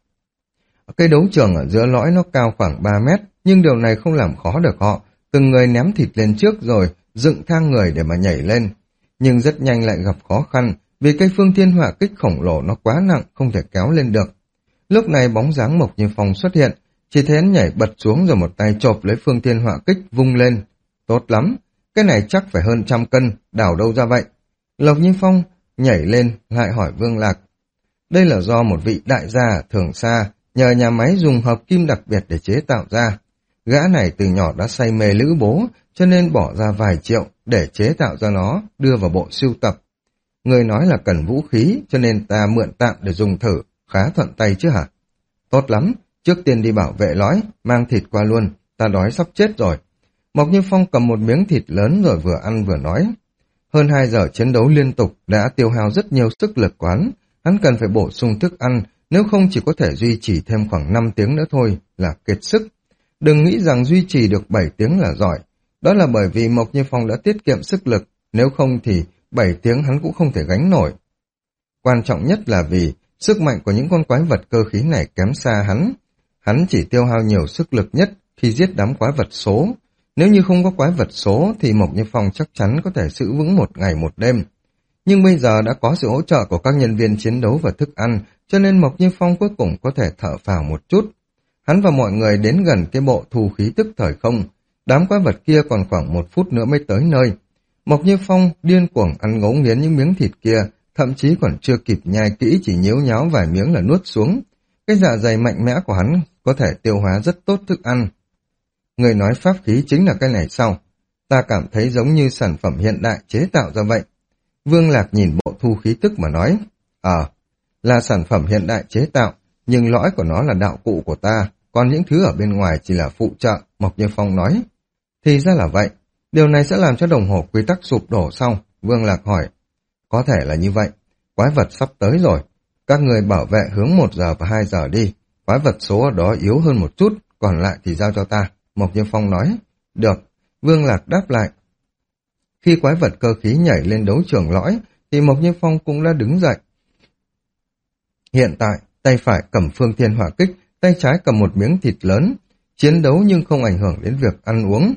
Cây đấu trường ở giữa lõi nó cao khoảng ba mét, nhưng điều này không làm khó được họ. Từng người ném thịt lên trước rồi dựng thang người để mà nhảy lên. Nhưng rất nhanh lại gặp khó khăn, vì cây phương thiên hỏa kích khổng lồ nó quá nặng, không thể kéo lên được. Lúc này bóng dáng Mộc Như Phong xuất hiện, chỉ thấy hắn nhảy bật xuống rồi một tay chộp lấy phương thiên hỏa kích vung lên. Tốt lắm, cái này chắc phải hơn trăm cân, đảo đâu ra vậy? Lộc Như Phong nhảy lên lại hỏi Vương Lạc. Đây là do một vị đại gia ở Thường Sa nhờ nhà máy dùng hợp kim đặc biệt để chế tạo ra. Gã này từ nhỏ đã say mê lữ bố, cho nên bỏ ra vài triệu để chế tạo ra nó, đưa vào bộ sưu tập. Người nói là cần vũ khí, cho nên ta mượn tạm để dùng thử, khá thuận tay chứ hả? Tốt lắm, trước tiên đi bảo vệ lõi, mang thịt qua luôn, ta đói sắp chết rồi. Mộc Như Phong cầm một miếng thịt lớn rồi vừa ăn vừa nói. Hơn hai giờ chiến đấu liên tục đã tiêu hao rất nhiều sức lực của hắn, hắn cần phải bổ sung thức ăn, nếu không chỉ có thể duy trì thêm khoảng năm tiếng nữa thôi là kiệt sức. Đừng nghĩ rằng duy trì được bảy tiếng là giỏi, đó là bởi vì Mộc Như Phong đã tiết kiệm sức lực, nếu không thì bảy tiếng hắn cũng không thể gánh nổi. Quan trọng nhất là vì sức mạnh của những con quái vật cơ khí này kém xa hắn. Hắn chỉ tiêu hao nhiều sức lực nhất khi giết đám quái vật số. Nếu như không có quái vật số thì Mộc Như Phong chắc chắn có thể giữ vững một ngày một đêm. Nhưng bây giờ đã có sự hỗ trợ của các nhân viên chiến đấu và thức ăn, cho nên Mộc Như Phong cuối cùng có thể thở phào một chút. Hắn và mọi người đến gần cái bộ thu khí tức thời không. Đám quái vật kia còn khoảng một phút nữa mới tới nơi. Mộc Như Phong điên cuồng ăn ngấu nghiến những miếng thịt kia, thậm chí còn chưa kịp nhai kỹ chỉ nhếu nháo vài miếng là nuốt xuống. Cái dạ dày mạnh mẽ của hắn có thể tiêu hóa rất tốt thức ăn. Người nói pháp khí chính là cái này sao? Ta cảm thấy giống như sản phẩm hiện đại chế tạo ra vậy. Vương Lạc nhìn bộ thu khí tức mà nói, Ờ, là sản phẩm hiện đại chế tạo, nhưng lõi của nó là đạo cụ của ta, còn những thứ ở bên ngoài chỉ là phụ trợ, Mộc Như Phong nói. Thì ra là vậy, điều này sẽ làm cho đồng hồ quy tắc sụp đổ sau, Vương Lạc hỏi. Có thể là như vậy, quái vật sắp tới rồi, các người bảo vệ hướng một giờ và hai giờ đi, quái vật số ở đó yếu hơn một chút, còn lại thì giao cho ta, Mộc Như Phong nói. Được, Vương Lạc đáp lại. Khi quái vật cơ khí nhảy lên đấu trường lõi, thì Mộc Như Phong cũng đã đứng dậy. Hiện tại, tay phải cầm phương thiên hỏa kích, tay trái cầm một miếng thịt lớn, chiến đấu nhưng không ảnh hưởng đến việc ăn uống.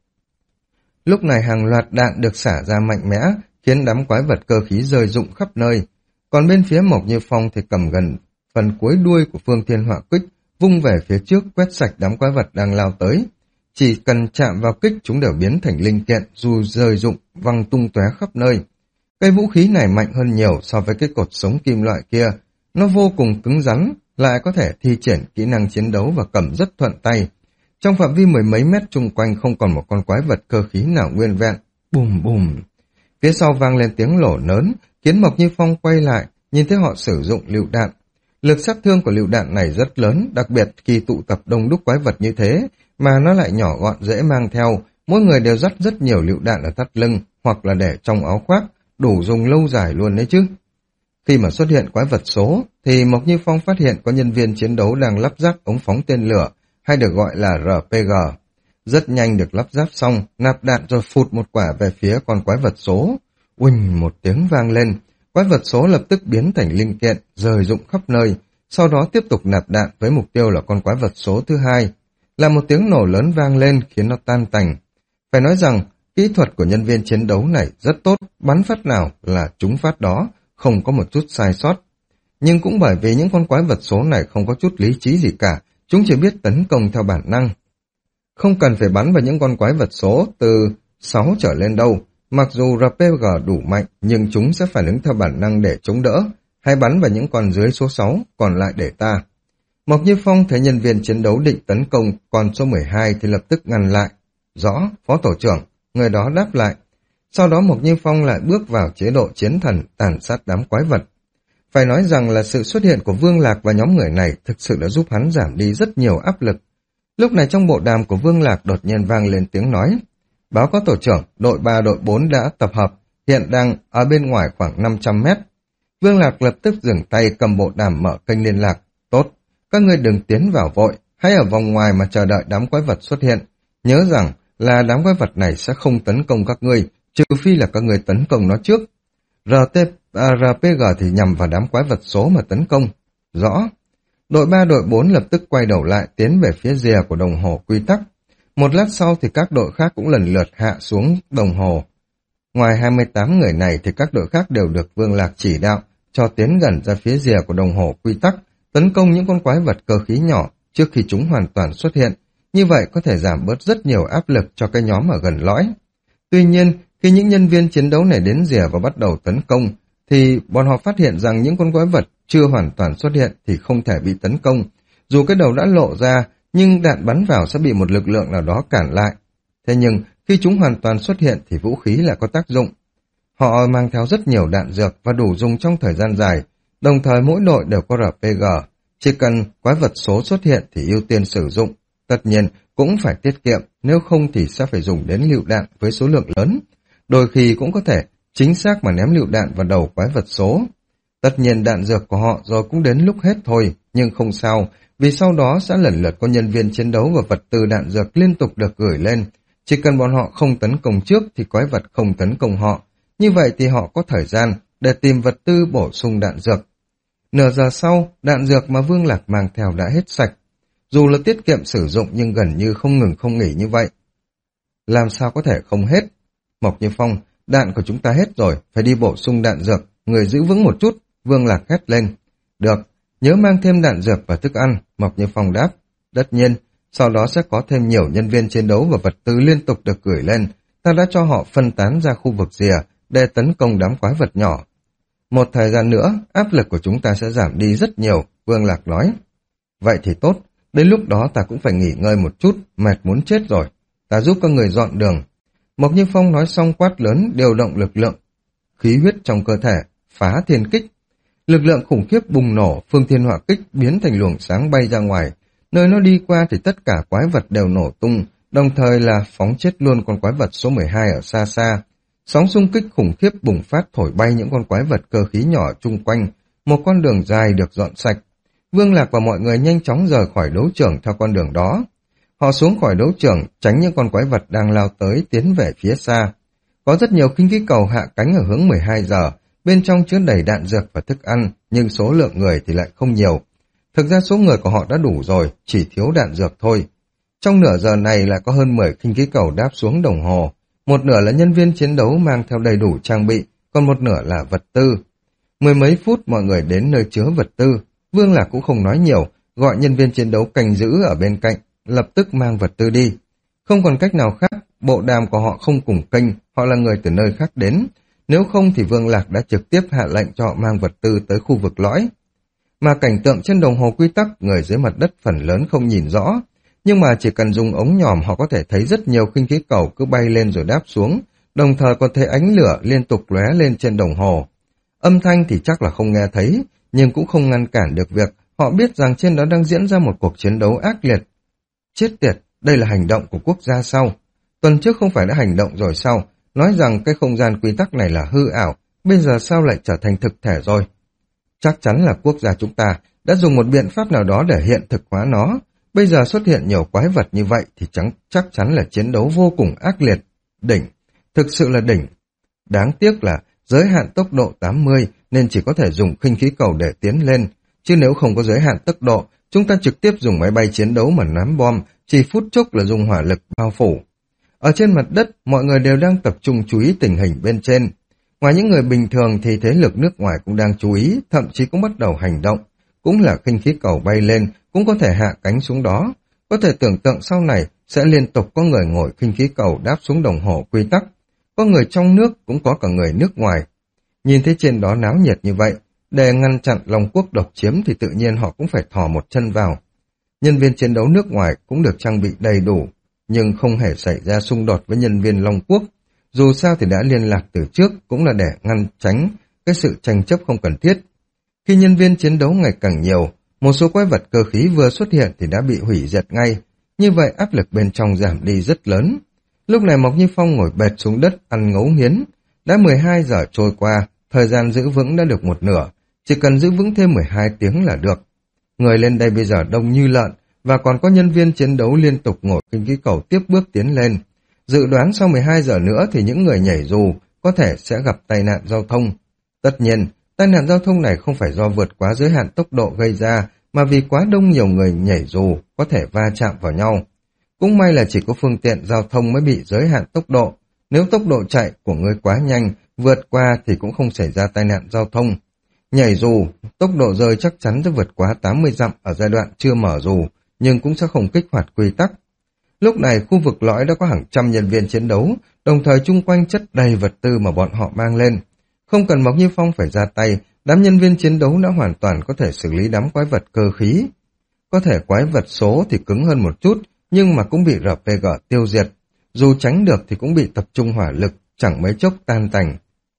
Lúc này hàng loạt đạn được xả ra mạnh mẽ, khiến đám quái vật cơ khí rơi rụng khắp nơi. Còn bên phía Mộc Như Phong thì cầm gần phần cuối đuôi của phương thiên hỏa kích, vung về phía trước quét sạch đám quái vật đang lao tới. Chỉ cần chạm vào kích chúng đều biến thành linh kiện, dù rơi rụng, văng tung tóe khắp nơi. Cây vũ khí này mạnh hơn nhiều so với cái cột sống kim loại kia. Nó vô cùng cứng rắn, lại có thể thi triển kỹ năng chiến đấu và cầm rất thuận tay. Trong phạm vi mười mấy mét chung quanh không còn một con quái vật cơ khí nào nguyên vẹn. Bùm bùm. Phía sau vang lên tiếng nổ lớn, khiến Mộc Như Phong quay lại, nhìn thấy họ sử dụng lựu đạn. Lực sát thương của lựu đạn này rất lớn, đặc biệt khi tụ tập đông đúc quái vật như thế, mà nó lại nhỏ gọn dễ mang theo, mỗi người đều dắt rất nhiều lựu đạn ở thắt lưng, hoặc là để trong áo khoác, đủ dùng lâu dài luôn đấy chứ. Khi mà xuất hiện quái vật số, thì Mộc Như Phong phát hiện có nhân viên chiến đấu đang lắp ráp ống phóng tên lửa, hay được gọi là rờ pê giê. Rất nhanh được lắp ráp xong, nạp đạn rồi phụt một quả về phía con quái vật số. Uỳnh một tiếng vang lên, quái vật số lập tức biến thành linh kiện, rơi rụng khắp nơi, sau đó tiếp tục nạp đạn với mục tiêu là con quái vật số thứ hai. Là một tiếng nổ lớn vang lên khiến nó tan tành. Phải nói rằng, kỹ thuật của nhân viên chiến đấu này rất tốt, bắn phát nào là trúng phát đó, không có một chút sai sót. Nhưng cũng bởi vì những con quái vật số này không có chút lý trí gì cả, chúng chỉ biết tấn công theo bản năng. Không cần phải bắn vào những con quái vật số từ sáu trở lên đâu, mặc dù rờ pê giê đủ mạnh nhưng chúng sẽ phản ứng theo bản năng để chống đỡ, hay bắn vào những con dưới số sáu, còn lại để ta. Mộc Như Phong thấy nhân viên chiến đấu định tấn công con số mười hai thì lập tức ngăn lại. Rõ, Phó Tổ trưởng, người đó đáp lại. Sau đó Mộc Như Phong lại bước vào chế độ chiến thần tàn sát đám quái vật. Phải nói rằng là sự xuất hiện của Vương Lạc và nhóm người này thực sự đã giúp hắn giảm đi rất nhiều áp lực. Lúc này trong bộ đàm của Vương Lạc đột nhiên vang lên tiếng nói. Báo cáo Tổ trưởng, đội ba đội bốn đã tập hợp, hiện đang ở bên ngoài khoảng năm trăm mét. Vương Lạc lập tức dừng tay cầm bộ đàm mở kênh liên lạc. Tốt, các ngươi đừng tiến vào vội, hãy ở vòng ngoài mà chờ đợi đám quái vật xuất hiện. Nhớ rằng là đám quái vật này sẽ không tấn công các ngươi, trừ phi là các ngươi tấn công nó trước. rờ pê giê thì nhằm vào đám quái vật số mà tấn công. Rõ. Đội ba đội bốn lập tức quay đầu lại tiến về phía rìa của đồng hồ quy tắc. Một lát sau thì các đội khác cũng lần lượt hạ xuống đồng hồ. Ngoài hai mươi tám người này thì các đội khác đều được Vương Lạc chỉ đạo cho tiến gần ra phía rìa của đồng hồ quy tắc, tấn công những con quái vật cơ khí nhỏ trước khi chúng hoàn toàn xuất hiện. Như vậy có thể giảm bớt rất nhiều áp lực cho cái nhóm ở gần lõi. Tuy nhiên, khi những nhân viên chiến đấu này đến rìa và bắt đầu tấn công, thì bọn họ phát hiện rằng những con quái vật chưa hoàn toàn xuất hiện thì không thể bị tấn công. Dù cái đầu đã lộ ra, nhưng đạn bắn vào sẽ bị một lực lượng nào đó cản lại. Thế nhưng, khi chúng hoàn toàn xuất hiện thì vũ khí lại có tác dụng. Họ mang theo rất nhiều đạn dược và đủ dùng trong thời gian dài, đồng thời mỗi đội đều có rờ pê giê, chỉ cần quái vật số xuất hiện thì ưu tiên sử dụng. Tất nhiên, cũng phải tiết kiệm, nếu không thì sẽ phải dùng đến lựu đạn với số lượng lớn. Đôi khi cũng có thể chính xác mà ném lựu đạn vào đầu quái vật số. Tất nhiên đạn dược của họ rồi cũng đến lúc hết thôi, nhưng không sao, vì sau đó sẽ lần lượt có nhân viên chiến đấu và vật tư đạn dược liên tục được gửi lên. Chỉ cần bọn họ không tấn công trước thì quái vật không tấn công họ. Như vậy thì họ có thời gian để tìm vật tư bổ sung đạn dược. Nửa giờ sau, đạn dược mà Vương Lạc mang theo đã hết sạch. Dù là tiết kiệm sử dụng nhưng gần như không ngừng không nghỉ như vậy. Làm sao có thể không hết? Mộc Như Phong, đạn của chúng ta hết rồi, phải đi bổ sung đạn dược, người giữ vững một chút, Vương Lạc hét lên. Được, nhớ mang thêm đạn dược và thức ăn, Mộc Như Phong đáp. Tất nhiên, sau đó sẽ có thêm nhiều nhân viên chiến đấu và vật tư liên tục được gửi lên. Ta đã cho họ phân tán ra khu vực rìa để tấn công đám quái vật nhỏ. Một thời gian nữa, áp lực của chúng ta sẽ giảm đi rất nhiều, Vương Lạc nói. Vậy thì tốt, đến lúc đó ta cũng phải nghỉ ngơi một chút, mệt muốn chết rồi. Ta giúp các người dọn đường. Mộc Như Phong nói xong quát lớn điều động lực lượng, khí huyết trong cơ thể, phá thiên kích. Lực lượng khủng khiếp bùng nổ, phương thiên hỏa kích biến thành luồng sáng bay ra ngoài. Nơi nó đi qua thì tất cả quái vật đều nổ tung, đồng thời là phóng chết luôn con quái vật số mười hai ở xa xa. Sóng xung kích khủng khiếp bùng phát thổi bay những con quái vật cơ khí nhỏ chung quanh, một con đường dài được dọn sạch. Vương Lạc và mọi người nhanh chóng rời khỏi đấu trường theo con đường đó. Họ xuống khỏi đấu trường, tránh những con quái vật đang lao tới tiến về phía xa. Có rất nhiều khinh khí cầu hạ cánh ở hướng mười hai giờ, bên trong chứa đầy đạn dược và thức ăn, nhưng số lượng người thì lại không nhiều. Thực ra số người của họ đã đủ rồi, chỉ thiếu đạn dược thôi. Trong nửa giờ này lại có hơn mười khinh khí cầu đáp xuống đồng hồ. Một nửa là nhân viên chiến đấu mang theo đầy đủ trang bị, còn một nửa là vật tư. Mười mấy phút mọi người đến nơi chứa vật tư. Vương Lạc cũng không nói nhiều, gọi nhân viên chiến đấu canh giữ ở bên cạnh, lập tức mang vật tư đi. Không còn cách nào khác, bộ đàm của họ không cùng kênh, họ là người từ nơi khác đến. Nếu không thì Vương Lạc đã trực tiếp hạ lệnh cho họ mang vật tư tới khu vực lõi. Mà cảnh tượng trên đồng hồ quy tắc, người dưới mặt đất phần lớn không nhìn rõ. Nhưng mà chỉ cần dùng ống nhòm họ có thể thấy rất nhiều khinh khí cầu cứ bay lên rồi đáp xuống, đồng thời còn thấy ánh lửa liên tục lóe lên trên đồng hồ. Âm thanh thì chắc là không nghe thấy, nhưng cũng không ngăn cản được việc họ biết rằng trên đó đang diễn ra một cuộc chiến đấu ác liệt. Chết tiệt, đây là hành động của quốc gia sao? Tuần trước không phải đã hành động rồi sao? Nói rằng cái không gian quy tắc này là hư ảo, bây giờ sao lại trở thành thực thể rồi? Chắc chắn là quốc gia chúng ta đã dùng một biện pháp nào đó để hiện thực hóa nó. Bây giờ xuất hiện nhiều quái vật như vậy thì chẳng, chắc chắn là chiến đấu vô cùng ác liệt. Đỉnh, thực sự là đỉnh. Đáng tiếc là giới hạn tốc độ tám mươi nên chỉ có thể dùng khinh khí cầu để tiến lên. Chứ nếu không có giới hạn tốc độ, chúng ta trực tiếp dùng máy bay chiến đấu mà ném bom, chỉ phút chốc là dùng hỏa lực bao phủ. Ở trên mặt đất, mọi người đều đang tập trung chú ý tình hình bên trên. Ngoài những người bình thường thì thế lực nước ngoài cũng đang chú ý, thậm chí cũng bắt đầu hành động. Cũng là khinh khí cầu bay lên, cũng có thể hạ cánh xuống đó. Có thể tưởng tượng sau này sẽ liên tục có người ngồi khinh khí cầu đáp xuống đồng hồ quy tắc. Có người trong nước, cũng có cả người nước ngoài. Nhìn thấy trên đó náo nhiệt như vậy, để ngăn chặn Long Quốc độc chiếm thì tự nhiên họ cũng phải thò một chân vào. Nhân viên chiến đấu nước ngoài cũng được trang bị đầy đủ, nhưng không hề xảy ra xung đột với nhân viên Long Quốc. Dù sao thì đã liên lạc từ trước, cũng là để ngăn tránh cái sự tranh chấp không cần thiết. Khi nhân viên chiến đấu ngày càng nhiều, một số quái vật cơ khí vừa xuất hiện thì đã bị hủy diệt ngay. Như vậy áp lực bên trong giảm đi rất lớn. Lúc này Mộc Như Phong ngồi bệt xuống đất ăn ngấu nghiến. Đã mười hai giờ trôi qua, thời gian giữ vững đã được một nửa. Chỉ cần giữ vững thêm mười hai tiếng là được. Người lên đây bây giờ đông như lợn, và còn có nhân viên chiến đấu liên tục ngồi khinh khí cầu tiếp bước tiến lên. Dự đoán sau mười hai giờ nữa thì những người nhảy dù có thể sẽ gặp tai nạn giao thông. Tất nhiên, tai nạn giao thông này không phải do vượt quá giới hạn tốc độ gây ra, mà vì quá đông nhiều người nhảy dù có thể va chạm vào nhau. Cũng may là chỉ có phương tiện giao thông mới bị giới hạn tốc độ. Nếu tốc độ chạy của người quá nhanh, vượt qua thì cũng không xảy ra tai nạn giao thông. Nhảy dù, tốc độ rơi chắc chắn sẽ vượt quá tám mươi dặm ở giai đoạn chưa mở dù, nhưng cũng sẽ không kích hoạt quy tắc. Lúc này khu vực lõi đã có hàng trăm nhân viên chiến đấu, đồng thời chung quanh chất đầy vật tư mà bọn họ mang lên. Không cần Mộc Như Phong phải ra tay, đám nhân viên chiến đấu đã hoàn toàn có thể xử lý đám quái vật cơ khí. Có thể quái vật số thì cứng hơn một chút, nhưng mà cũng bị rờ pê giê tiêu diệt. Dù tránh được thì cũng bị tập trung hỏa lực, chẳng mấy chốc tan tành.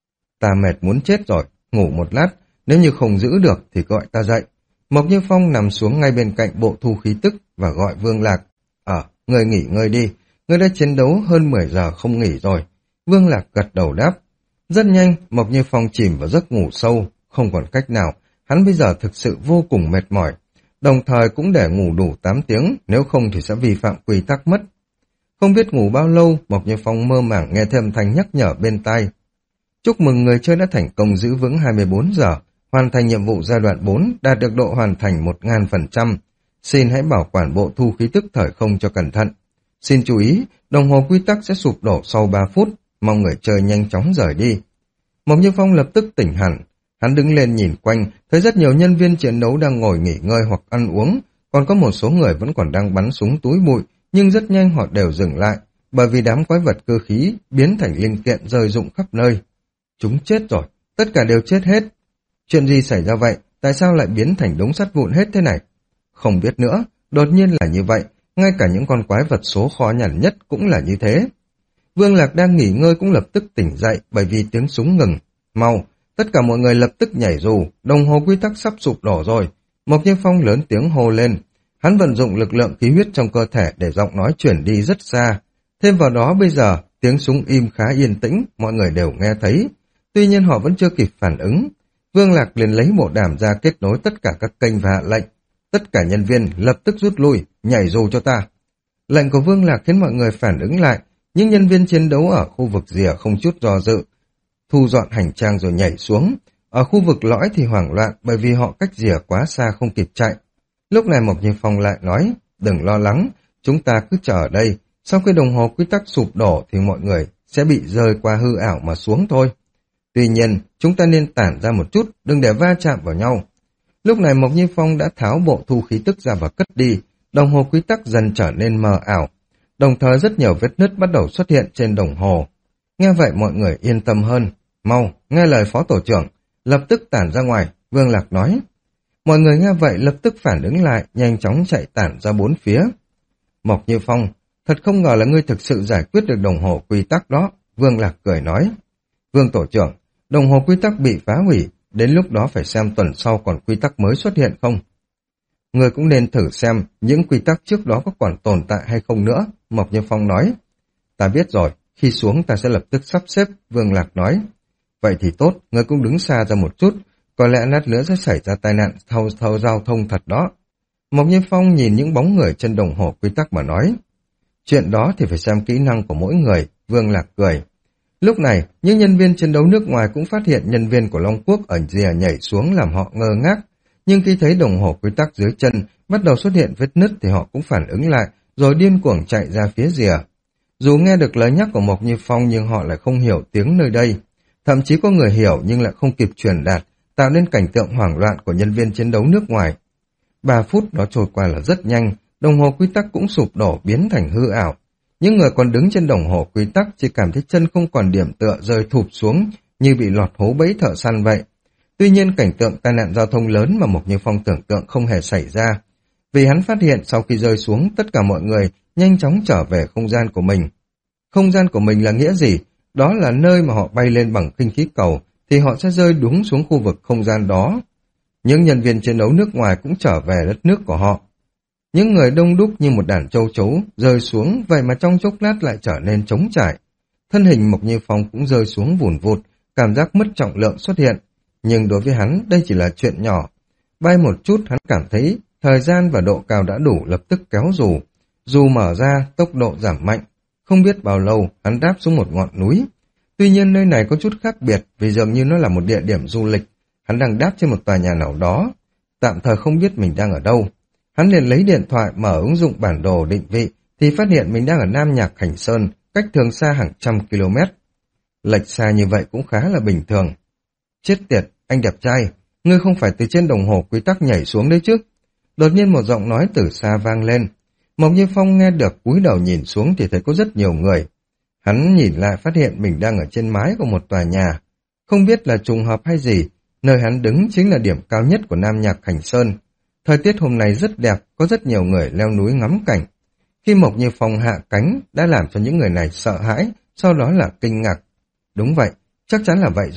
Ta mệt muốn chết rồi, ngủ một lát, nếu như không giữ được thì gọi ta dậy. Mộc Như Phong nằm xuống ngay bên cạnh bộ thu khí tức và gọi Vương Lạc. Ờ, người nghỉ ngơi đi, người đã chiến đấu hơn mười giờ không nghỉ rồi. Vương Lạc gật đầu đáp. Rất nhanh, Mộc Như Phong chìm vào giấc ngủ sâu, không còn cách nào, hắn bây giờ thực sự vô cùng mệt mỏi. Đồng thời cũng để ngủ đủ tám tiếng, nếu không thì sẽ vi phạm quy tắc mất. Không biết ngủ bao lâu, Mộc Như Phong mơ màng nghe thêm thanh nhắc nhở bên tai. Chúc mừng người chơi đã thành công giữ vững hai mươi bốn giờ, hoàn thành nhiệm vụ giai đoạn bốn, đạt được độ hoàn thành một nghìn phần trăm. Xin hãy bảo quản bộ thu khí tức thời không cho cẩn thận. Xin chú ý, đồng hồ quy tắc sẽ sụp đổ sau ba phút, mong người chơi nhanh chóng rời đi. Mộc Như Phong lập tức tỉnh hẳn, hắn đứng lên nhìn quanh, thấy rất nhiều nhân viên chiến đấu đang ngồi nghỉ ngơi hoặc ăn uống, còn có một số người vẫn còn đang bắn súng túi bụi, nhưng rất nhanh họ đều dừng lại, bởi vì đám quái vật cơ khí biến thành linh kiện rơi rụng khắp nơi. Chúng chết rồi, tất cả đều chết hết. Chuyện gì xảy ra vậy, tại sao lại biến thành đống sắt vụn hết thế này? Không biết nữa, đột nhiên là như vậy, ngay cả những con quái vật số khó nhằn nhất cũng là như thế. Vương Lạc đang nghỉ ngơi cũng lập tức tỉnh dậy bởi vì tiếng súng ngừng. Mau, tất cả mọi người lập tức nhảy dù, đồng hồ quy tắc sắp sụp đổ rồi. Mộc Như Phong lớn tiếng hô lên. Hắn vận dụng lực lượng khí huyết trong cơ thể để giọng nói chuyển đi rất xa. Thêm vào đó bây giờ, tiếng súng im khá yên tĩnh, mọi người đều nghe thấy. Tuy nhiên họ vẫn chưa kịp phản ứng. Vương Lạc liền lấy bộ đàm ra kết nối tất cả các kênh và hạ lệnh. Tất cả nhân viên lập tức rút lui, nhảy dù cho ta. Lệnh của Vương Lạc khiến mọi người phản ứng lại. Những nhân viên chiến đấu ở khu vực rìa không chút do dự, thu dọn hành trang rồi nhảy xuống. Ở khu vực lõi thì hoảng loạn bởi vì họ cách rìa quá xa không kịp chạy. Lúc này Mộc Như Phong lại nói, đừng lo lắng, chúng ta cứ chờ ở đây, sau khi đồng hồ quy tắc sụp đổ thì mọi người sẽ bị rơi qua hư ảo mà xuống thôi. Tuy nhiên, chúng ta nên tản ra một chút, đừng để va chạm vào nhau. Lúc này Mộc Như Phong đã tháo bộ thu khí tức ra và cất đi, đồng hồ quy tắc dần trở nên mờ ảo. Đồng thời rất nhiều vết nứt bắt đầu xuất hiện trên đồng hồ. Nghe vậy mọi người yên tâm hơn. Mau, nghe lời phó tổ trưởng, lập tức tản ra ngoài, Vương Lạc nói. Mọi người nghe vậy lập tức phản ứng lại, nhanh chóng chạy tản ra bốn phía. Mộc Như Phong, thật không ngờ là ngươi thực sự giải quyết được đồng hồ quy tắc đó, Vương Lạc cười nói. Vương tổ trưởng, đồng hồ quy tắc bị phá hủy, đến lúc đó phải xem tuần sau còn quy tắc mới xuất hiện không. Người cũng nên thử xem những quy tắc trước đó có còn tồn tại hay không nữa, Mộc Như Phong nói. Ta biết rồi, khi xuống ta sẽ lập tức sắp xếp, Vương Lạc nói. Vậy thì tốt, người cũng đứng xa ra một chút, có lẽ lát nữa sẽ xảy ra tai nạn thâu thâu giao thông thật đó. Mộc Như Phong nhìn những bóng người trên đồng hồ quy tắc mà nói. Chuyện đó thì phải xem kỹ năng của mỗi người, Vương Lạc cười. Lúc này, những nhân viên chiến đấu nước ngoài cũng phát hiện nhân viên của Long Quốc ở rìa nhảy xuống làm họ ngơ ngác. Nhưng khi thấy đồng hồ quy tắc dưới chân bắt đầu xuất hiện vết nứt thì họ cũng phản ứng lại, rồi điên cuồng chạy ra phía rìa. Dù nghe được lời nhắc của Mộc Như Phong nhưng họ lại không hiểu tiếng nơi đây. Thậm chí có người hiểu nhưng lại không kịp truyền đạt, tạo nên cảnh tượng hoảng loạn của nhân viên chiến đấu nước ngoài. Ba phút đó trôi qua là rất nhanh, đồng hồ quy tắc cũng sụp đổ biến thành hư ảo. Những người còn đứng trên đồng hồ quy tắc chỉ cảm thấy chân không còn điểm tựa rơi thụp xuống như bị lọt hố bẫy thợ săn vậy. Tuy nhiên cảnh tượng tai nạn giao thông lớn mà Mộc Như Phong tưởng tượng không hề xảy ra. Vì hắn phát hiện sau khi rơi xuống tất cả mọi người nhanh chóng trở về không gian của mình. Không gian của mình là nghĩa gì? Đó là nơi mà họ bay lên bằng khinh khí cầu thì họ sẽ rơi đúng xuống khu vực không gian đó. Những nhân viên chiến đấu nước ngoài cũng trở về đất nước của họ. Những người đông đúc như một đàn châu chấu rơi xuống, vậy mà trong chốc lát lại trở nên trống trải. Thân hình Mộc Như Phong cũng rơi xuống vùn vụt, cảm giác mất trọng lượng xuất hiện. Nhưng đối với hắn, đây chỉ là chuyện nhỏ. Bay một chút hắn cảm thấy thời gian và độ cao đã đủ, lập tức kéo dù. Dù mở ra, tốc độ giảm mạnh. Không biết bao lâu, hắn đáp xuống một ngọn núi. Tuy nhiên nơi này có chút khác biệt vì dường như nó là một địa điểm du lịch. Hắn đang đáp trên một tòa nhà nào đó. Tạm thời không biết mình đang ở đâu. Hắn liền lấy điện thoại mở ứng dụng bản đồ định vị thì phát hiện mình đang ở Nam Nhạc Hành Sơn, cách Thường xa hàng trăm km. Lệch xa như vậy cũng khá là bình thường. Chết tiệt, anh đẹp trai, ngươi không phải từ trên đồng hồ quy tắc nhảy xuống đấy chứ? Đột nhiên một giọng nói từ xa vang lên. Mộc Như Phong nghe được cúi đầu nhìn xuống thì thấy có rất nhiều người. Hắn nhìn lại phát hiện mình đang ở trên mái của một tòa nhà. Không biết là trùng hợp hay gì, nơi hắn đứng chính là điểm cao nhất của Nam Nhạc Hành Sơn. Thời tiết hôm nay rất đẹp, có rất nhiều người leo núi ngắm cảnh. Khi Mộc Như Phong hạ cánh đã làm cho những người này sợ hãi, sau đó là kinh ngạc. Đúng vậy, chắc chắn là vậy rồi,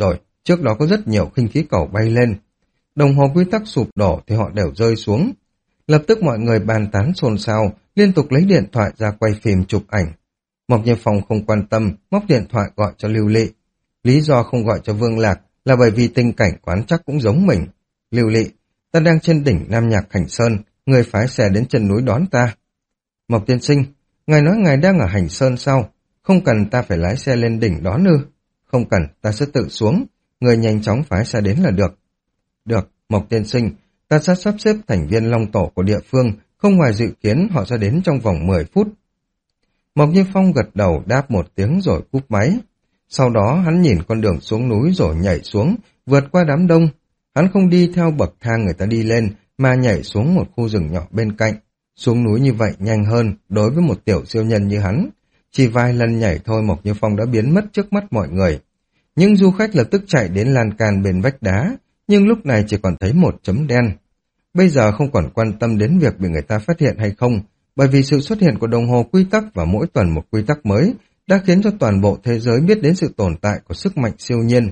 Trước đó có rất nhiều khinh khí cầu bay lên. Đồng hồ quy tắc sụp đổ thì họ đều rơi xuống. Lập tức mọi người bàn tán xôn xao, liên tục lấy điện thoại ra quay phim chụp ảnh. Mộc Như Phong không quan tâm, móc điện thoại gọi cho Lưu Lị. Lý do không gọi cho Vương Lạc là bởi vì tình cảnh quán chắc cũng giống mình. Lưu Lị, ta đang trên đỉnh Nam Nhạc Hành Sơn, người phái xe đến chân núi đón ta. Mộc tiên sinh, ngài nói ngài đang ở Hành Sơn sao? Không cần ta phải lái xe lên đỉnh đón ư? Không cần, ta sẽ tự xuống, người nhanh chóng phái xe đến là được. Được, Mộc tiên sinh, ta sẽ sắp xếp thành viên long tổ của địa phương, không ngoài dự kiến họ sẽ đến trong vòng mười phút. Mộc Như Phong gật đầu đáp một tiếng rồi cúp máy. Sau đó hắn nhìn con đường xuống núi rồi nhảy xuống, vượt qua đám đông. Hắn không đi theo bậc thang người ta đi lên, mà nhảy xuống một khu rừng nhỏ bên cạnh. Xuống núi như vậy nhanh hơn đối với một tiểu siêu nhân như hắn. Chỉ vài lần nhảy thôi Mộc Như Phong đã biến mất trước mắt mọi người. Nhưng du khách lập tức chạy đến lan can bên vách đá, nhưng lúc này chỉ còn thấy một chấm đen. Bây giờ không còn quan tâm đến việc bị người ta phát hiện hay không, bởi vì sự xuất hiện của đồng hồ quy tắc và mỗi tuần một quy tắc mới đã khiến cho toàn bộ thế giới biết đến sự tồn tại của sức mạnh siêu nhiên.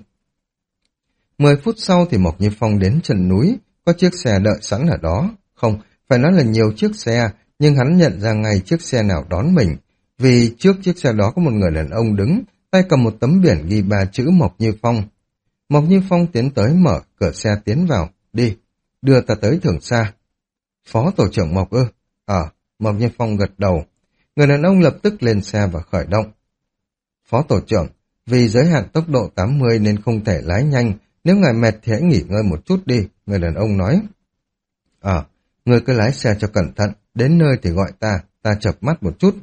Mười phút sau thì Mộc Như Phong đến chân núi, có chiếc xe đợi sẵn ở đó. Không, phải nói là nhiều chiếc xe, nhưng hắn nhận ra ngay chiếc xe nào đón mình, vì trước chiếc xe đó có một người đàn ông đứng, tay cầm một tấm biển ghi ba chữ Mộc Như Phong. Mộc Như Phong tiến tới mở cửa xe tiến vào, đi, đưa ta tới Thường Sa. Phó tổ trưởng Mộc ư? Ờ, Mộc Như Phong gật đầu. Người đàn ông lập tức lên xe và khởi động. Phó tổ trưởng, vì giới hạn tốc độ tám mươi nên không thể lái nhanh, nếu ngài mệt thì hãy nghỉ ngơi một chút đi, người đàn ông nói. Ờ, người cứ lái xe cho cẩn thận, đến nơi thì gọi ta, ta chợp mắt một chút.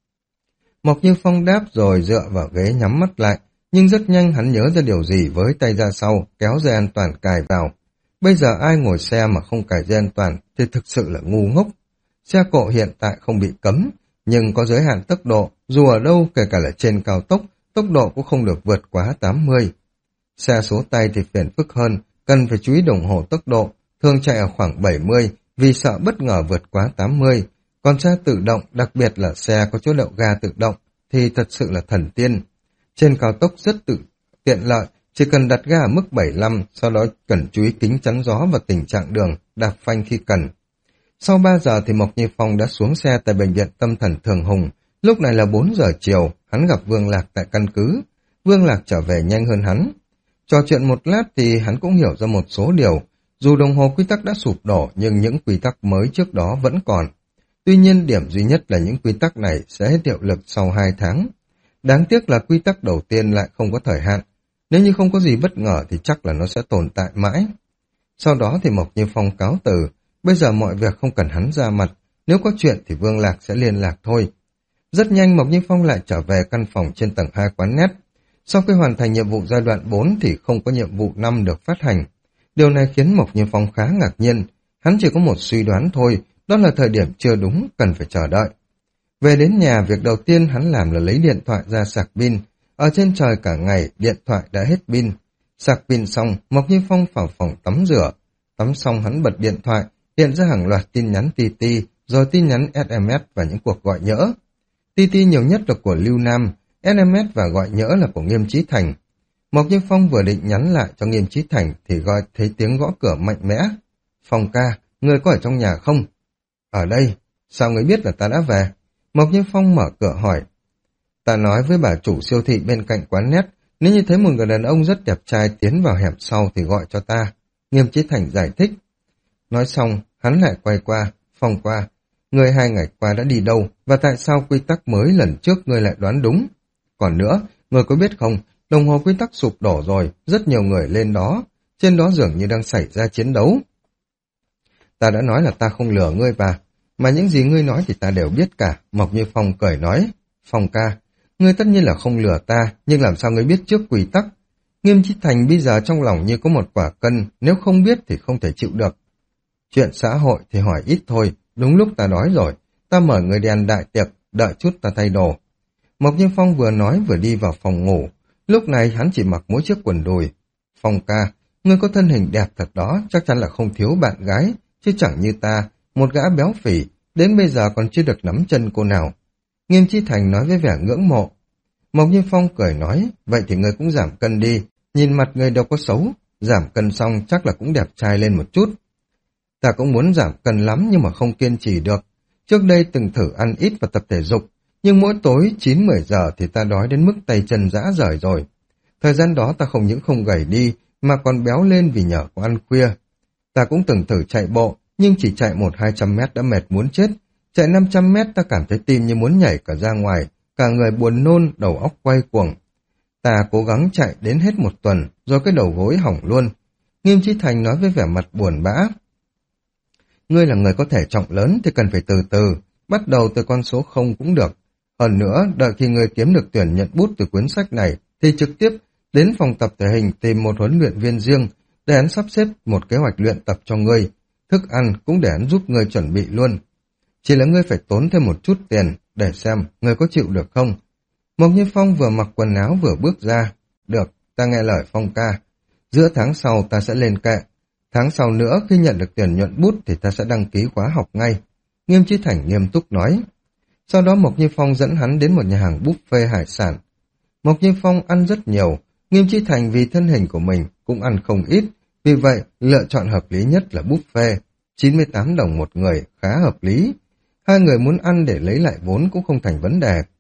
Mộc Như Phong đáp rồi dựa vào ghế nhắm mắt lại, nhưng rất nhanh hắn nhớ ra điều gì với tay ra sau, kéo dây an toàn cài vào. Bây giờ ai ngồi xe mà không cài dây an toàn thì thực sự là ngu ngốc. Xe cộ hiện tại không bị cấm, nhưng có giới hạn tốc độ, dù ở đâu kể cả là trên cao tốc, tốc độ cũng không được vượt quá tám mươi. Xe số tay thì phiền phức hơn, cần phải chú ý đồng hồ tốc độ, thường chạy ở khoảng bảy mươi vì sợ bất ngờ vượt quá tám mươi. Còn xe tự động, đặc biệt là xe có chỗ đậu ga tự động, thì thật sự là thần tiên. Trên cao tốc rất tự tiện lợi, chỉ cần đặt ga ở mức bảy mươi lăm, sau đó cần chú ý kính chắn gió và tình trạng đường, đạp phanh khi cần. Sau ba giờ thì Mộc Như Phong đã xuống xe tại bệnh viện tâm thần Thường Hùng. Lúc này là bốn giờ chiều, hắn gặp Vương Lạc tại căn cứ. Vương Lạc trở về nhanh hơn hắn. Trò chuyện một lát thì hắn cũng hiểu ra một số điều. Dù đồng hồ quy tắc đã sụp đổ nhưng những quy tắc mới trước đó vẫn còn. Tuy nhiên điểm duy nhất là những quy tắc này sẽ hết hiệu lực sau hai tháng. Đáng tiếc là quy tắc đầu tiên lại không có thời hạn. Nếu như không có gì bất ngờ thì chắc là nó sẽ tồn tại mãi. Sau đó thì Mộc Như Phong cáo từ. Bây giờ mọi việc không cần hắn ra mặt. Nếu có chuyện thì Vương Lạc sẽ liên lạc thôi. Rất nhanh Mộc Như Phong lại trở về căn phòng trên tầng hai quán nét. Sau khi hoàn thành nhiệm vụ giai đoạn bốn thì không có nhiệm vụ năm được phát hành. Điều này khiến Mộc Như Phong khá ngạc nhiên. Hắn chỉ có một suy đoán thôi, đó là thời điểm chưa đúng, cần phải chờ đợi. Về đến nhà, việc đầu tiên hắn làm là lấy điện thoại ra sạc pin. Ở trên trời cả ngày, điện thoại đã hết pin. Sạc pin xong, Mộc Như Phong vào phòng tắm rửa. Tắm xong hắn bật điện thoại, hiện ra hàng loạt tin nhắn tê tê, rồi tin nhắn ét em ét và những cuộc gọi nhỡ. tê tê nhiều nhất là của Lưu Nam, ét em ét và gọi nhỡ là của Nghiêm Chí Thành. Mộc Như Phong vừa định nhắn lại cho Nghiêm Chí Thành thì gọi thấy tiếng gõ cửa mạnh mẽ. Phong ca, người có ở trong nhà không? Ở đây, sao người biết là ta đã về? Mộc Như Phong mở cửa hỏi. Ta nói với bà chủ siêu thị bên cạnh quán nét, nếu như thấy một người đàn ông rất đẹp trai tiến vào hẻm sau thì gọi cho ta. Nghiêm Chí Thành giải thích. Nói xong, hắn lại quay qua, Phong qua. Người hai ngày qua đã đi đâu, và tại sao quy tắc mới lần trước người lại đoán đúng? Còn nữa, người có biết không, đồng hồ quy tắc sụp đổ rồi, rất nhiều người lên đó. Trên đó dường như đang xảy ra chiến đấu. Ta đã nói là ta không lừa ngươi bà, mà những gì ngươi nói thì ta đều biết cả, Mộc Như Phong cười nói. Phong ca, ngươi tất nhiên là không lừa ta, nhưng làm sao ngươi biết trước quy tắc? Nghiêm Chí Thành bây giờ trong lòng như có một quả cân, nếu không biết thì không thể chịu được. Chuyện xã hội thì hỏi ít thôi, đúng lúc ta đói rồi, ta mời người đi ăn đại tiệc, đợi chút ta thay đồ. Mộc Như Phong vừa nói vừa đi vào phòng ngủ, lúc này hắn chỉ mặc mỗi chiếc quần đùi. Phong ca, ngươi có thân hình đẹp thật đó, chắc chắn là không thiếu bạn gái, chứ chẳng như ta, một gã béo phì, đến bây giờ còn chưa được nắm chân cô nào. Nghiêm Chí Thành nói với vẻ ngưỡng mộ. Mộc Như Phong cười nói, vậy thì ngươi cũng giảm cân đi, Nhìn mặt người đâu có xấu, giảm cân xong chắc là cũng đẹp trai lên một chút. Ta cũng muốn giảm cân lắm nhưng mà không kiên trì được. Trước đây từng thử ăn ít và tập thể dục, nhưng mỗi tối chín mười giờ thì ta đói đến mức tay chân rã rời rồi. Thời gian đó ta không những không gầy đi, mà còn béo lên vì nhờ có ăn khuya. Ta cũng từng thử chạy bộ, nhưng chỉ chạy một hai trăm mét đã mệt muốn chết. Chạy năm trăm mét ta cảm thấy tim như muốn nhảy cả ra ngoài, cả người buồn nôn, đầu óc quay cuồng. Ta cố gắng chạy đến hết một tuần, rồi cái đầu gối hỏng luôn. Nghiêm Chí Thành nói với vẻ mặt buồn bã. Ngươi là người có thể trọng lớn thì cần phải từ từ, bắt đầu từ con số không cũng được. Hơn nữa, đợi khi ngươi kiếm được tuyển nhận bút từ cuốn sách này, thì trực tiếp đến phòng tập thể hình tìm một huấn luyện viên riêng, để hắn sắp xếp một kế hoạch luyện tập cho ngươi. Thức ăn cũng để hắn giúp ngươi chuẩn bị luôn. Chỉ là ngươi phải tốn thêm một chút tiền, để xem ngươi có chịu được không. Mộc Như Phong vừa mặc quần áo vừa bước ra. Được, ta nghe lời Phong ca. Giữa tháng sau ta sẽ lên kệ. Tháng sau nữa khi nhận được tiền nhuận bút thì ta sẽ đăng ký khóa học ngay. Nghiêm Chí Thành nghiêm túc nói. Sau đó Mộc Như Phong dẫn hắn đến một nhà hàng buffet hải sản. Mộc Như Phong ăn rất nhiều, Nghiêm Chí Thành vì thân hình của mình cũng ăn không ít, vì vậy lựa chọn hợp lý nhất là buffet, chín mươi tám đồng một người, khá hợp lý. Hai người muốn ăn để lấy lại vốn cũng không thành vấn đề.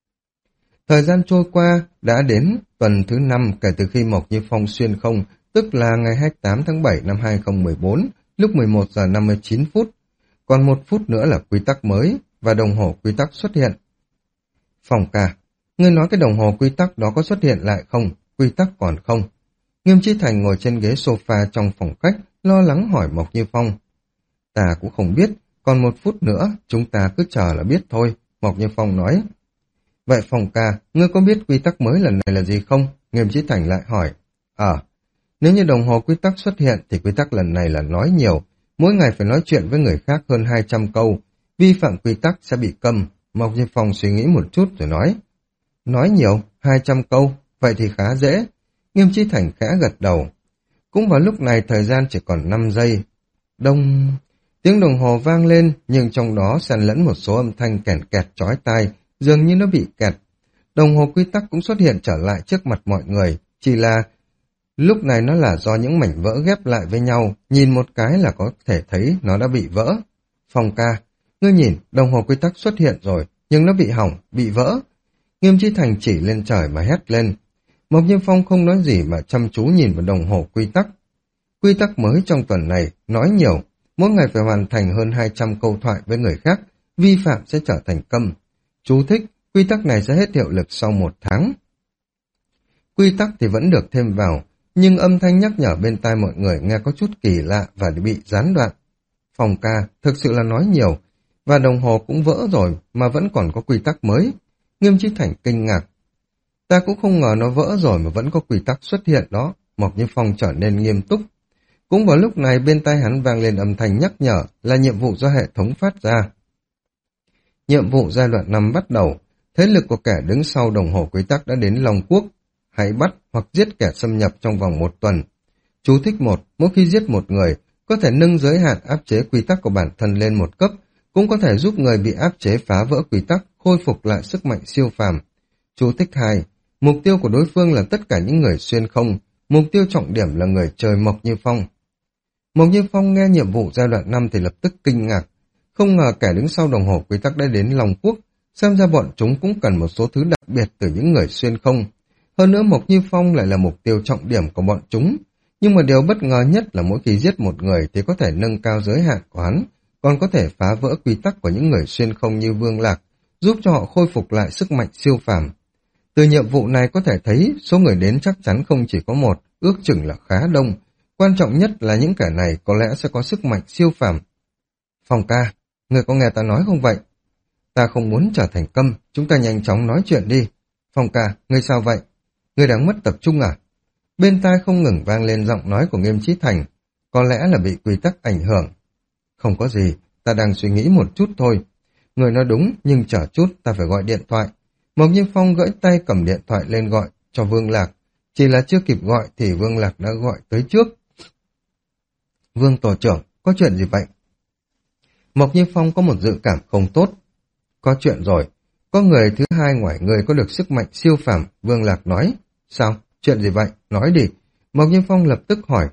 Thời gian trôi qua, đã đến tuần thứ năm kể từ khi Mộc Như Phong xuyên không, tức là ngày hai mươi tám tháng bảy năm hai nghìn không trăm mười bốn, lúc mười một giờ năm mươi chín phút. Còn một phút nữa là quy tắc mới, và đồng hồ quy tắc xuất hiện. Phong ca, ngươi nói cái đồng hồ quy tắc đó có xuất hiện lại không? Quy tắc còn không? Nghiêm Chí Thành ngồi trên ghế sofa trong phòng khách, lo lắng hỏi Mộc Như Phong. Ta cũng không biết, còn một phút nữa, chúng ta cứ chờ là biết thôi, Mộc Như Phong nói. Vậy Phong ca, ngươi có biết quy tắc mới lần này là gì không? Nghiêm Chí Thành lại hỏi. Ờ, à, nếu như đồng hồ quy tắc xuất hiện thì quy tắc lần này là nói nhiều, mỗi ngày phải nói chuyện với người khác hơn hai trăm câu, vi phạm quy tắc sẽ bị câm. Mộc Như Phong suy nghĩ một chút rồi nói. Nói nhiều, hai trăm câu, vậy thì khá dễ. Nghiêm Chí Thành khẽ gật đầu. Cũng vào lúc này thời gian chỉ còn năm giây. Đông... Tiếng đồng hồ vang lên, nhưng trong đó xen lẫn một số âm thanh kèn kẹt chói tai, dường như nó bị kẹt. Đồng hồ quy tắc cũng xuất hiện trở lại trước mặt mọi người, chỉ là lúc này nó là do những mảnh vỡ ghép lại với nhau, nhìn một cái là có thể thấy nó đã bị vỡ. Phong ca, ngươi nhìn, đồng hồ quy tắc xuất hiện rồi, nhưng nó bị hỏng, bị vỡ. Nghiêm Chí Thành chỉ lên trời mà hét lên. Mộc Như Phong không nói gì mà chăm chú nhìn vào đồng hồ quy tắc. Quy tắc mới trong tuần này, nói nhiều, mỗi ngày phải hoàn thành hơn hai trăm câu thoại với người khác, vi phạm sẽ trở thành câm. Chú thích, quy tắc này sẽ hết hiệu lực sau một tháng. Quy tắc thì vẫn được thêm vào, nhưng âm thanh nhắc nhở bên tai mọi người nghe có chút kỳ lạ và bị gián đoạn. Phong ca, thực sự là nói nhiều, và đồng hồ cũng vỡ rồi mà vẫn còn có quy tắc mới. Nghiêm Chí Thành kinh ngạc. Ta cũng không ngờ nó vỡ rồi mà vẫn có quy tắc xuất hiện đó. Mộc Như Phong trở nên nghiêm túc. Cũng vào lúc này bên tai hắn vang lên âm thanh nhắc nhở là nhiệm vụ do hệ thống phát ra. Nhiệm vụ giai đoạn năm bắt đầu. Thế lực của kẻ đứng sau đồng hồ quy tắc đã đến Long Quốc. Hãy bắt hoặc giết kẻ xâm nhập trong vòng một tuần. Chú thích một, mỗi khi giết một người, có thể nâng giới hạn áp chế quy tắc của bản thân lên một cấp, cũng có thể giúp người bị áp chế phá vỡ quy tắc, khôi phục lại sức mạnh siêu phàm. Chú thích hai, mục tiêu của đối phương là tất cả những người xuyên không, mục tiêu trọng điểm là người chơi Mộc Như Phong. Mộc Như Phong nghe nhiệm vụ giai đoạn năm thì lập tức kinh ngạc, không ngờ kẻ đứng sau đồng hồ quy tắc đã đến Long Quốc, xem ra bọn chúng cũng cần một số thứ đặc biệt từ những người xuyên không. Hơn nữa Mộc Như Phong lại là mục tiêu trọng điểm của bọn chúng, nhưng mà điều bất ngờ nhất là mỗi khi giết một người thì có thể nâng cao giới hạn của hắn, còn có thể phá vỡ quy tắc của những người xuyên không như Vương Lạc, giúp cho họ khôi phục lại sức mạnh siêu phàm. Từ nhiệm vụ này có thể thấy số người đến chắc chắn không chỉ có một, ước chừng là khá đông. Quan trọng nhất là những kẻ này có lẽ sẽ có sức mạnh siêu phàm. Phong ca, người có nghe ta nói không vậy? Ta không muốn trở thành câm, chúng ta nhanh chóng nói chuyện đi. Phong ca, ngươi sao vậy? Ngươi đang mất tập trung à? Bên tai không ngừng vang lên giọng nói của Nghiêm Chí Thành, có lẽ là bị quy tắc ảnh hưởng. Không có gì, ta đang suy nghĩ một chút thôi. Người nói đúng, nhưng chờ chút ta phải gọi điện thoại. Mộc Như Phong gỡi tay cầm điện thoại lên gọi cho Vương Lạc. Chỉ là chưa kịp gọi thì Vương Lạc đã gọi tới trước. Vương tổ trưởng, có chuyện gì vậy? Mộc Như Phong có một dự cảm không tốt. Có chuyện rồi, có người thứ hai ngoài người có được sức mạnh siêu phàm, Vương Lạc nói. Sao? chuyện gì vậy? Nói đi. Mộc Như Phong lập tức hỏi.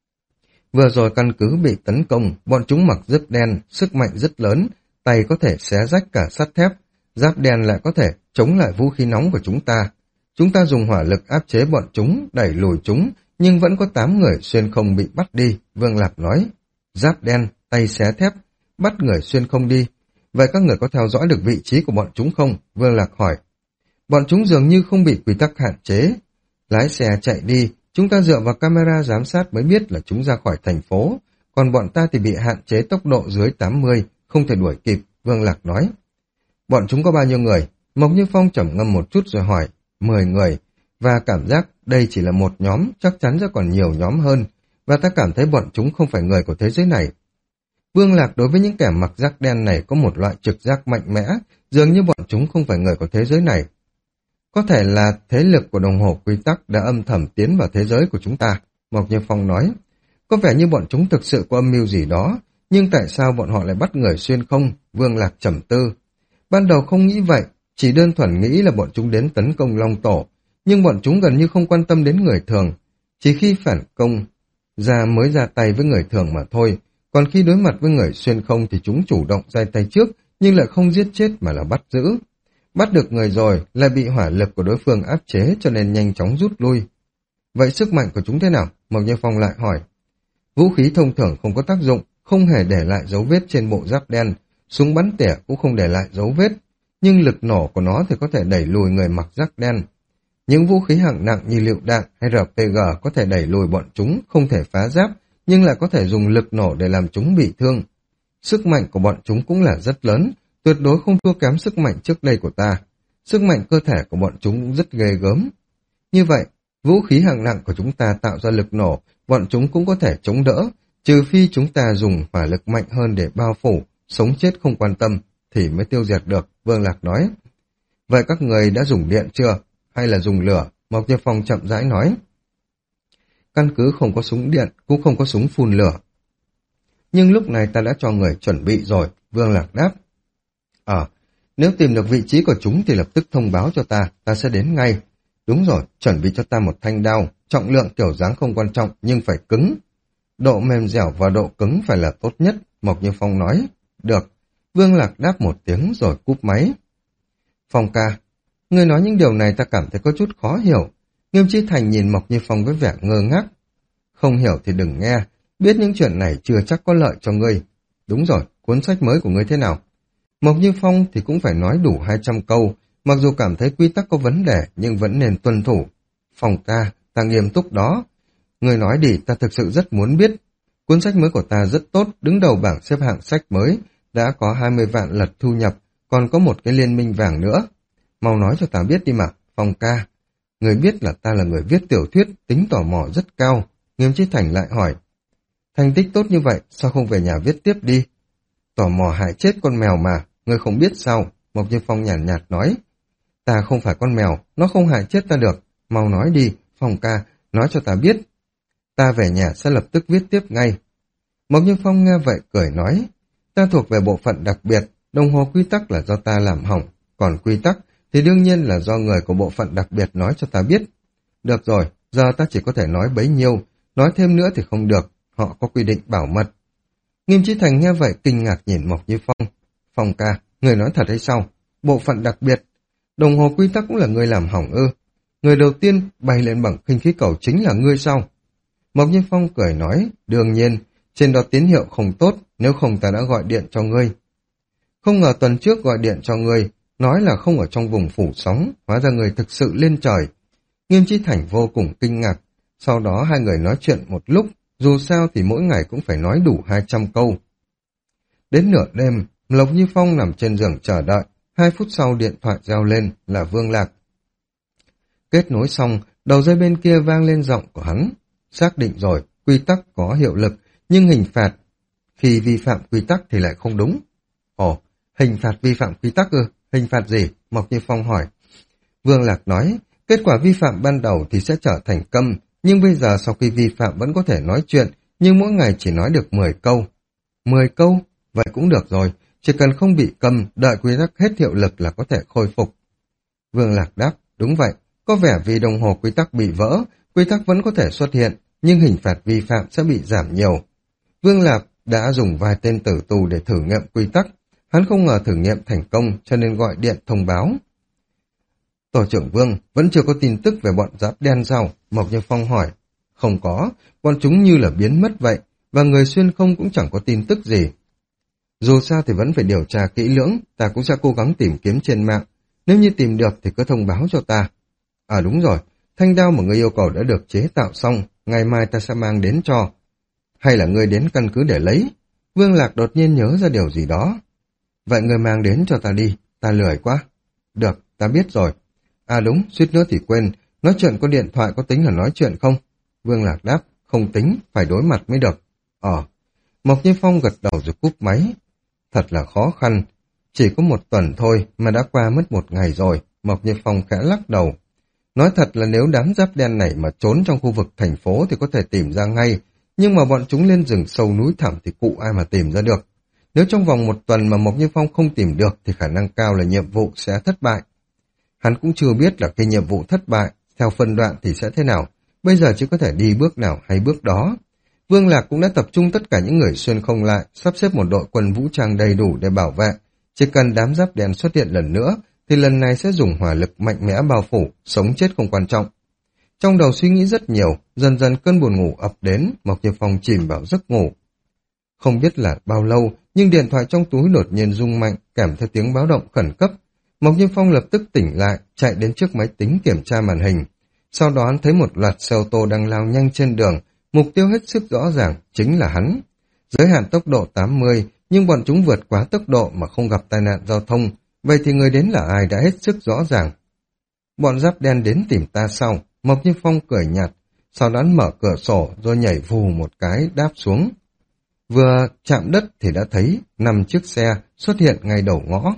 Vừa rồi căn cứ bị tấn công, bọn chúng mặc rất đen, sức mạnh rất lớn, tay có thể xé rách cả sắt thép, giáp đen lại có thể chống lại vũ khí nóng của chúng ta. Chúng ta dùng hỏa lực áp chế bọn chúng, đẩy lùi chúng, nhưng vẫn có tám người xuyên không bị bắt đi, Vương Lạc nói. Giáp đen, tay xé thép, bắt người xuyên không đi. Vậy các người có theo dõi được vị trí của bọn chúng không? Vương Lạc hỏi. Bọn chúng dường như không bị quy tắc hạn chế. Lái xe chạy đi, chúng ta dựa vào camera giám sát mới biết là chúng ra khỏi thành phố, còn bọn ta thì bị hạn chế tốc độ dưới tám mươi, không thể đuổi kịp, Vương Lạc nói. Bọn chúng có bao nhiêu người? Mộc Như Phong trầm ngâm một chút rồi hỏi. Mười người, và cảm giác đây chỉ là một nhóm, chắc chắn sẽ còn nhiều nhóm hơn, và ta cảm thấy bọn chúng không phải người của thế giới này. Vương Lạc đối với những kẻ mặc giáp đen này có một loại trực giác mạnh mẽ, dường như bọn chúng không phải người của thế giới này. Có thể là thế lực của đồng hồ quy tắc đã âm thầm tiến vào thế giới của chúng ta, Mộc Như Phong nói. Có vẻ như bọn chúng thực sự có âm mưu gì đó, nhưng tại sao bọn họ lại bắt người xuyên không? Vương Lạc trầm tư. Ban đầu không nghĩ vậy, chỉ đơn thuần nghĩ là bọn chúng đến tấn công Long Tổ, nhưng bọn chúng gần như không quan tâm đến người thường. Chỉ khi phản công ra mới ra tay với người thường mà thôi, còn khi đối mặt với người xuyên không thì chúng chủ động ra tay trước, nhưng lại không giết chết mà là bắt giữ. Bắt được người rồi, lại bị hỏa lực của đối phương áp chế cho nên nhanh chóng rút lui. Vậy sức mạnh của chúng thế nào? Mộc Như Phong lại hỏi. Vũ khí thông thường không có tác dụng, không hề để lại dấu vết trên bộ giáp đen, súng bắn tỉa cũng không để lại dấu vết, nhưng lực nổ của nó thì có thể đẩy lùi người mặc giáp đen. Những vũ khí hạng nặng như lựu đạn hay rờ pê giê có thể đẩy lùi bọn chúng, không thể phá giáp, nhưng lại có thể dùng lực nổ để làm chúng bị thương. Sức mạnh của bọn chúng cũng là rất lớn, tuyệt đối không thua kém sức mạnh trước đây của ta. Sức mạnh cơ thể của bọn chúng cũng rất ghê gớm. Như vậy, vũ khí hạng nặng của chúng ta tạo ra lực nổ, bọn chúng cũng có thể chống đỡ, trừ phi chúng ta dùng hỏa lực mạnh hơn để bao phủ, sống chết không quan tâm, thì mới tiêu diệt được, Vương Lạc nói. Vậy các người đã dùng điện chưa? Hay là dùng lửa? Mộc Như Phong chậm rãi nói. Căn cứ không có súng điện, cũng không có súng phun lửa. Nhưng lúc này ta đã cho người chuẩn bị rồi, Vương Lạc đáp. Ờ, nếu tìm được vị trí của chúng thì lập tức thông báo cho ta, ta sẽ đến ngay. Đúng rồi, chuẩn bị cho ta một thanh đao, trọng lượng kiểu dáng không quan trọng nhưng phải cứng. Độ mềm dẻo và độ cứng phải là tốt nhất, Mộc Như Phong nói. Được, Vương Lạc đáp một tiếng rồi cúp máy. Phong ca, người nói những điều này ta cảm thấy có chút khó hiểu. Nghiêm Chí Thành nhìn Mộc Như Phong với vẻ ngơ ngác. Không hiểu thì đừng nghe, biết những chuyện này chưa chắc có lợi cho ngươi. Đúng rồi, cuốn sách mới của ngươi thế nào? Mộc Như Phong thì cũng phải nói đủ hai trăm câu, mặc dù cảm thấy quy tắc có vấn đề nhưng vẫn nên tuân thủ. Phong ca, ta nghiêm túc đó. Người nói đi, ta thực sự rất muốn biết. Cuốn sách mới của ta rất tốt, đứng đầu bảng xếp hạng sách mới, đã có hai mươi vạn lượt thu nhập, còn có một cái liên minh vàng nữa. Mau nói cho ta biết đi mà, Phong ca. Người biết là ta là người viết tiểu thuyết, tính tò mò rất cao. Nghiêm Chí Thành lại hỏi. Thành tích tốt như vậy, sao không về nhà viết tiếp đi? Tò mò hại chết con mèo mà, người không biết sao? Mộc Như Phong nhàn nhạt, nhạt nói. Ta không phải con mèo, nó không hại chết ta được. Mau nói đi, Phong ca, nói cho ta biết. Ta về nhà sẽ lập tức viết tiếp ngay. Mộc Như Phong nghe vậy cười nói. Ta thuộc về bộ phận đặc biệt, đồng hồ quy tắc là do ta làm hỏng, còn quy tắc thì đương nhiên là do người của bộ phận đặc biệt nói cho ta biết. Được rồi, giờ ta chỉ có thể nói bấy nhiêu, nói thêm nữa thì không được, họ có quy định bảo mật. Nghiêm Chí Thành nghe vậy kinh ngạc nhìn Mộc Như Phong. Phong ca, người nói thật hay sao? Bộ phận đặc biệt, đồng hồ quy tắc cũng là người làm hỏng ư? Người đầu tiên bay lên bằng khinh khí cầu chính là ngươi sao? Mộc Như Phong cười nói, đương nhiên, trên đó tín hiệu không tốt, nếu không ta đã gọi điện cho ngươi. Không ngờ tuần trước gọi điện cho ngươi, nói là không ở trong vùng phủ sóng, hóa ra người thực sự lên trời. Nghiêm Chí Thành vô cùng kinh ngạc, sau đó hai người nói chuyện một lúc, dù sao thì mỗi ngày cũng phải nói đủ hai trăm câu. Đến nửa đêm, Mộc Như Phong nằm trên giường chờ đợi, hai phút sau điện thoại reo lên là Vương Lạc. Kết nối xong, đầu dây bên kia vang lên giọng của hắn. Xác định rồi, quy tắc có hiệu lực, nhưng hình phạt khi vi phạm quy tắc thì lại không đúng. Ồ, hình phạt vi phạm quy tắc ư? Hình phạt gì? Mộc Như Phong hỏi. Vương Lạc nói, kết quả vi phạm ban đầu thì sẽ trở thành câm, nhưng bây giờ sau khi vi phạm vẫn có thể nói chuyện, nhưng mỗi ngày chỉ nói được mười câu. mười câu? Vậy cũng được rồi, chỉ cần không bị câm, đợi quy tắc hết hiệu lực là có thể khôi phục. Vương Lạc đáp, đúng vậy, Có vẻ vì đồng hồ quy tắc bị vỡ, quy tắc vẫn có thể xuất hiện, nhưng hình phạt vi phạm sẽ bị giảm nhiều. Vương Lạc đã dùng vài tên tử tù để thử nghiệm quy tắc. Hắn không ngờ thử nghiệm thành công cho nên gọi điện thông báo. Tổ trưởng Vương, vẫn chưa có tin tức về bọn giáp đen sao? Mộc Như Phong hỏi. Không có, bọn chúng như là biến mất vậy, và người xuyên không cũng chẳng có tin tức gì. Dù sao thì vẫn phải điều tra kỹ lưỡng, ta cũng sẽ cố gắng tìm kiếm trên mạng. Nếu như tìm được thì cứ thông báo cho ta. À đúng rồi, thanh đao mà người yêu cầu đã được chế tạo xong, ngày mai ta sẽ mang đến cho. Hay là người đến căn cứ để lấy? Vương Lạc đột nhiên nhớ ra điều gì đó. Vậy người mang đến cho ta đi, ta lười quá. Được, ta biết rồi. À đúng, suýt nữa thì quên, nói chuyện qua điện thoại có tính là nói chuyện không? Vương Lạc đáp, không tính, phải đối mặt mới được. Ờ, Mộc Như Phong gật đầu rồi cúp máy. Thật là khó khăn, chỉ có một tuần thôi mà đã qua mất một ngày rồi, Mộc Như Phong khẽ lắc đầu. Nói thật là nếu đám giáp đen này mà trốn trong khu vực thành phố thì có thể tìm ra ngay, nhưng mà bọn chúng lên rừng sâu núi thẳm thì cụ ai mà tìm ra được. Nếu trong vòng một tuần mà Mộc Như Phong không tìm được thì khả năng cao là nhiệm vụ sẽ thất bại. Hắn cũng chưa biết là khi nhiệm vụ thất bại, theo phân đoạn thì sẽ thế nào, bây giờ chỉ có thể đi bước nào hay bước đó. Vương Lạc cũng đã tập trung tất cả những người xuyên không lại, sắp xếp một đội quân vũ trang đầy đủ để bảo vệ. Chỉ cần đám giáp đen xuất hiện lần nữa, thì lần này sẽ dùng hỏa lực mạnh mẽ bao phủ, sống chết không quan trọng. Trong đầu suy nghĩ rất nhiều, dần dần cơn buồn ngủ ập đến, Mộc Như Phong chìm vào giấc ngủ. Không biết là bao lâu, nhưng điện thoại trong túi đột nhiên rung mạnh, kèm theo tiếng báo động khẩn cấp. Mộc Như Phong lập tức tỉnh lại, chạy đến trước máy tính kiểm tra màn hình. Sau đó hắn thấy một loạt xe ô tô đang lao nhanh trên đường, mục tiêu hết sức rõ ràng, chính là hắn. Giới hạn tốc độ tám mươi, nhưng bọn chúng vượt quá tốc độ mà không gặp tai nạn giao thông, vậy thì người đến là ai đã hết sức rõ ràng. Bọn giáp đen đến tìm ta sau, Mộc Như Phong cười nhạt, sau đó mở cửa sổ rồi nhảy vù một cái đáp xuống. Vừa chạm đất thì đã thấy năm chiếc xe xuất hiện ngay đầu ngõ.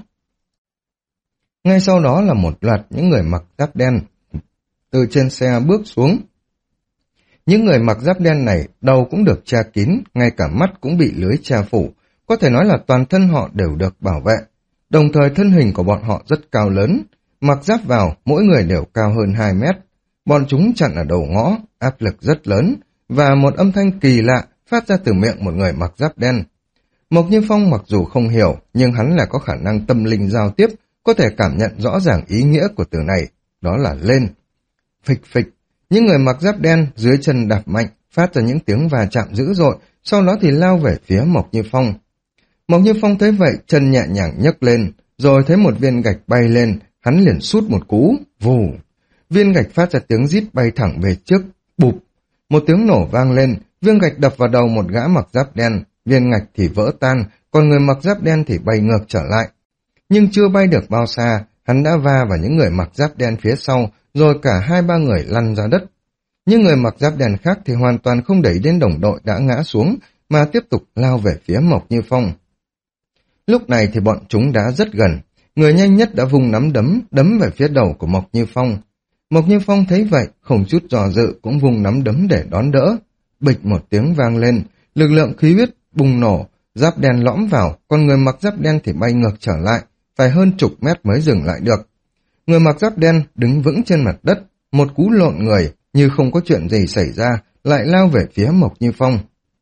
Ngay sau đó là một loạt những người mặc giáp đen từ trên xe bước xuống. Những người mặc giáp đen này đầu cũng được che kín, ngay cả mắt cũng bị lưới che phủ, có thể nói là toàn thân họ đều được bảo vệ. Đồng thời thân hình của bọn họ rất cao lớn, mặc giáp vào mỗi người đều cao hơn hai mét. Bọn chúng chặn ở đầu ngõ, áp lực rất lớn, và một âm thanh kỳ lạ phát ra từ miệng một người mặc giáp đen. Mộc Như Phong mặc dù không hiểu, nhưng hắn là có khả năng tâm linh giao tiếp, có thể cảm nhận rõ ràng ý nghĩa của từ này, đó là lên. Phịch phịch, những người mặc giáp đen dưới chân đạp mạnh, phát ra những tiếng va chạm dữ dội, sau đó thì lao về phía Mộc Như Phong. Mộc Như Phong thấy vậy, chân nhẹ nhàng nhấc lên, rồi thấy một viên gạch bay lên, hắn liền sút một cú, vù. Viên gạch phát ra tiếng rít bay thẳng về trước, bụp. Một tiếng nổ vang lên, viên gạch đập vào đầu một gã mặc giáp đen, viên gạch thì vỡ tan, còn người mặc giáp đen thì bay ngược trở lại. Nhưng chưa bay được bao xa, hắn đã va vào những người mặc giáp đen phía sau, rồi cả hai ba người lăn ra đất. Những người mặc giáp đen khác thì hoàn toàn không đẩy đến đồng đội đã ngã xuống, mà tiếp tục lao về phía Mộc Như Phong. Lúc này thì bọn chúng đã rất gần, người nhanh nhất đã vùng nắm đấm, đấm về phía đầu của Mộc Như Phong. Mộc Như Phong thấy vậy, không chút dò dự cũng vùng nắm đấm để đón đỡ. Bịch một tiếng vang lên, lực lượng khí huyết bùng nổ, giáp đen lõm vào, còn người mặc giáp đen thì bay ngược trở lại, phải hơn chục mét mới dừng lại được. Người mặc giáp đen đứng vững trên mặt đất, một cú lộn người, như không có chuyện gì xảy ra, lại lao về phía Mộc Như Phong.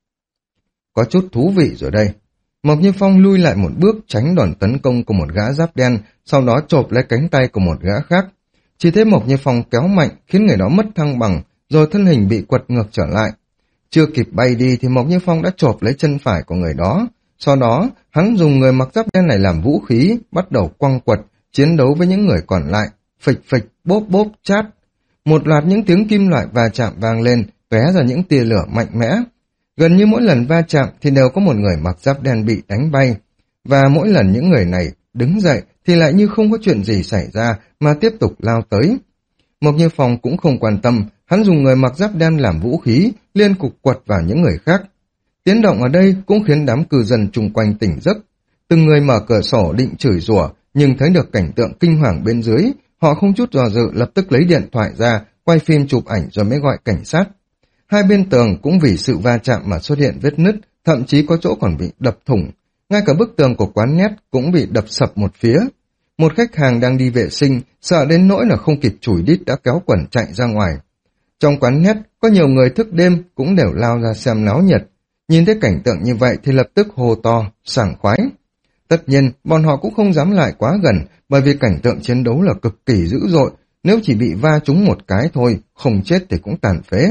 Có chút thú vị rồi đây. Mộc Như Phong lui lại một bước tránh đòn tấn công của một gã giáp đen, sau đó chộp lấy cánh tay của một gã khác. Chỉ thấy Mộc Như Phong kéo mạnh khiến người đó mất thăng bằng, rồi thân hình bị quật ngược trở lại. Chưa kịp bay đi thì Mộc Như Phong đã chộp lấy chân phải của người đó. Sau đó, hắn dùng người mặc giáp đen này làm vũ khí, bắt đầu quăng quật, chiến đấu với những người còn lại. Phịch phịch, bốp bốp, chát. Một loạt những tiếng kim loại va chạm vang lên, tóe ra những tia lửa mạnh mẽ. Gần như mỗi lần va chạm thì đều có một người mặc giáp đen bị đánh bay. Và mỗi lần những người này đứng dậy thì lại như không có chuyện gì xảy ra mà tiếp tục lao tới. Mộc Như Phong cũng không quan tâm, hắn dùng người mặc giáp đen làm vũ khí, liên cục quật vào những người khác. Tiếng động ở đây cũng khiến đám cư dân chung quanh tỉnh giấc. Từng người mở cửa sổ định chửi rủa, nhưng thấy được cảnh tượng kinh hoàng bên dưới, họ không chút do dự lập tức lấy điện thoại ra, quay phim chụp ảnh rồi mới gọi cảnh sát. Hai bên tường cũng vì sự va chạm mà xuất hiện vết nứt, thậm chí có chỗ còn bị đập thủng. Ngay cả bức tường của quán net cũng bị đập sập một phía. Một khách hàng đang đi vệ sinh, sợ đến nỗi là không kịp chùi đít đã kéo quần chạy ra ngoài. Trong quán net, có nhiều người thức đêm cũng đều lao ra xem náo nhiệt. Nhìn thấy cảnh tượng như vậy thì lập tức hô to, sảng khoái. Tất nhiên, bọn họ cũng không dám lại quá gần, bởi vì cảnh tượng chiến đấu là cực kỳ dữ dội, nếu chỉ bị va trúng một cái thôi, không chết thì cũng tàn phế.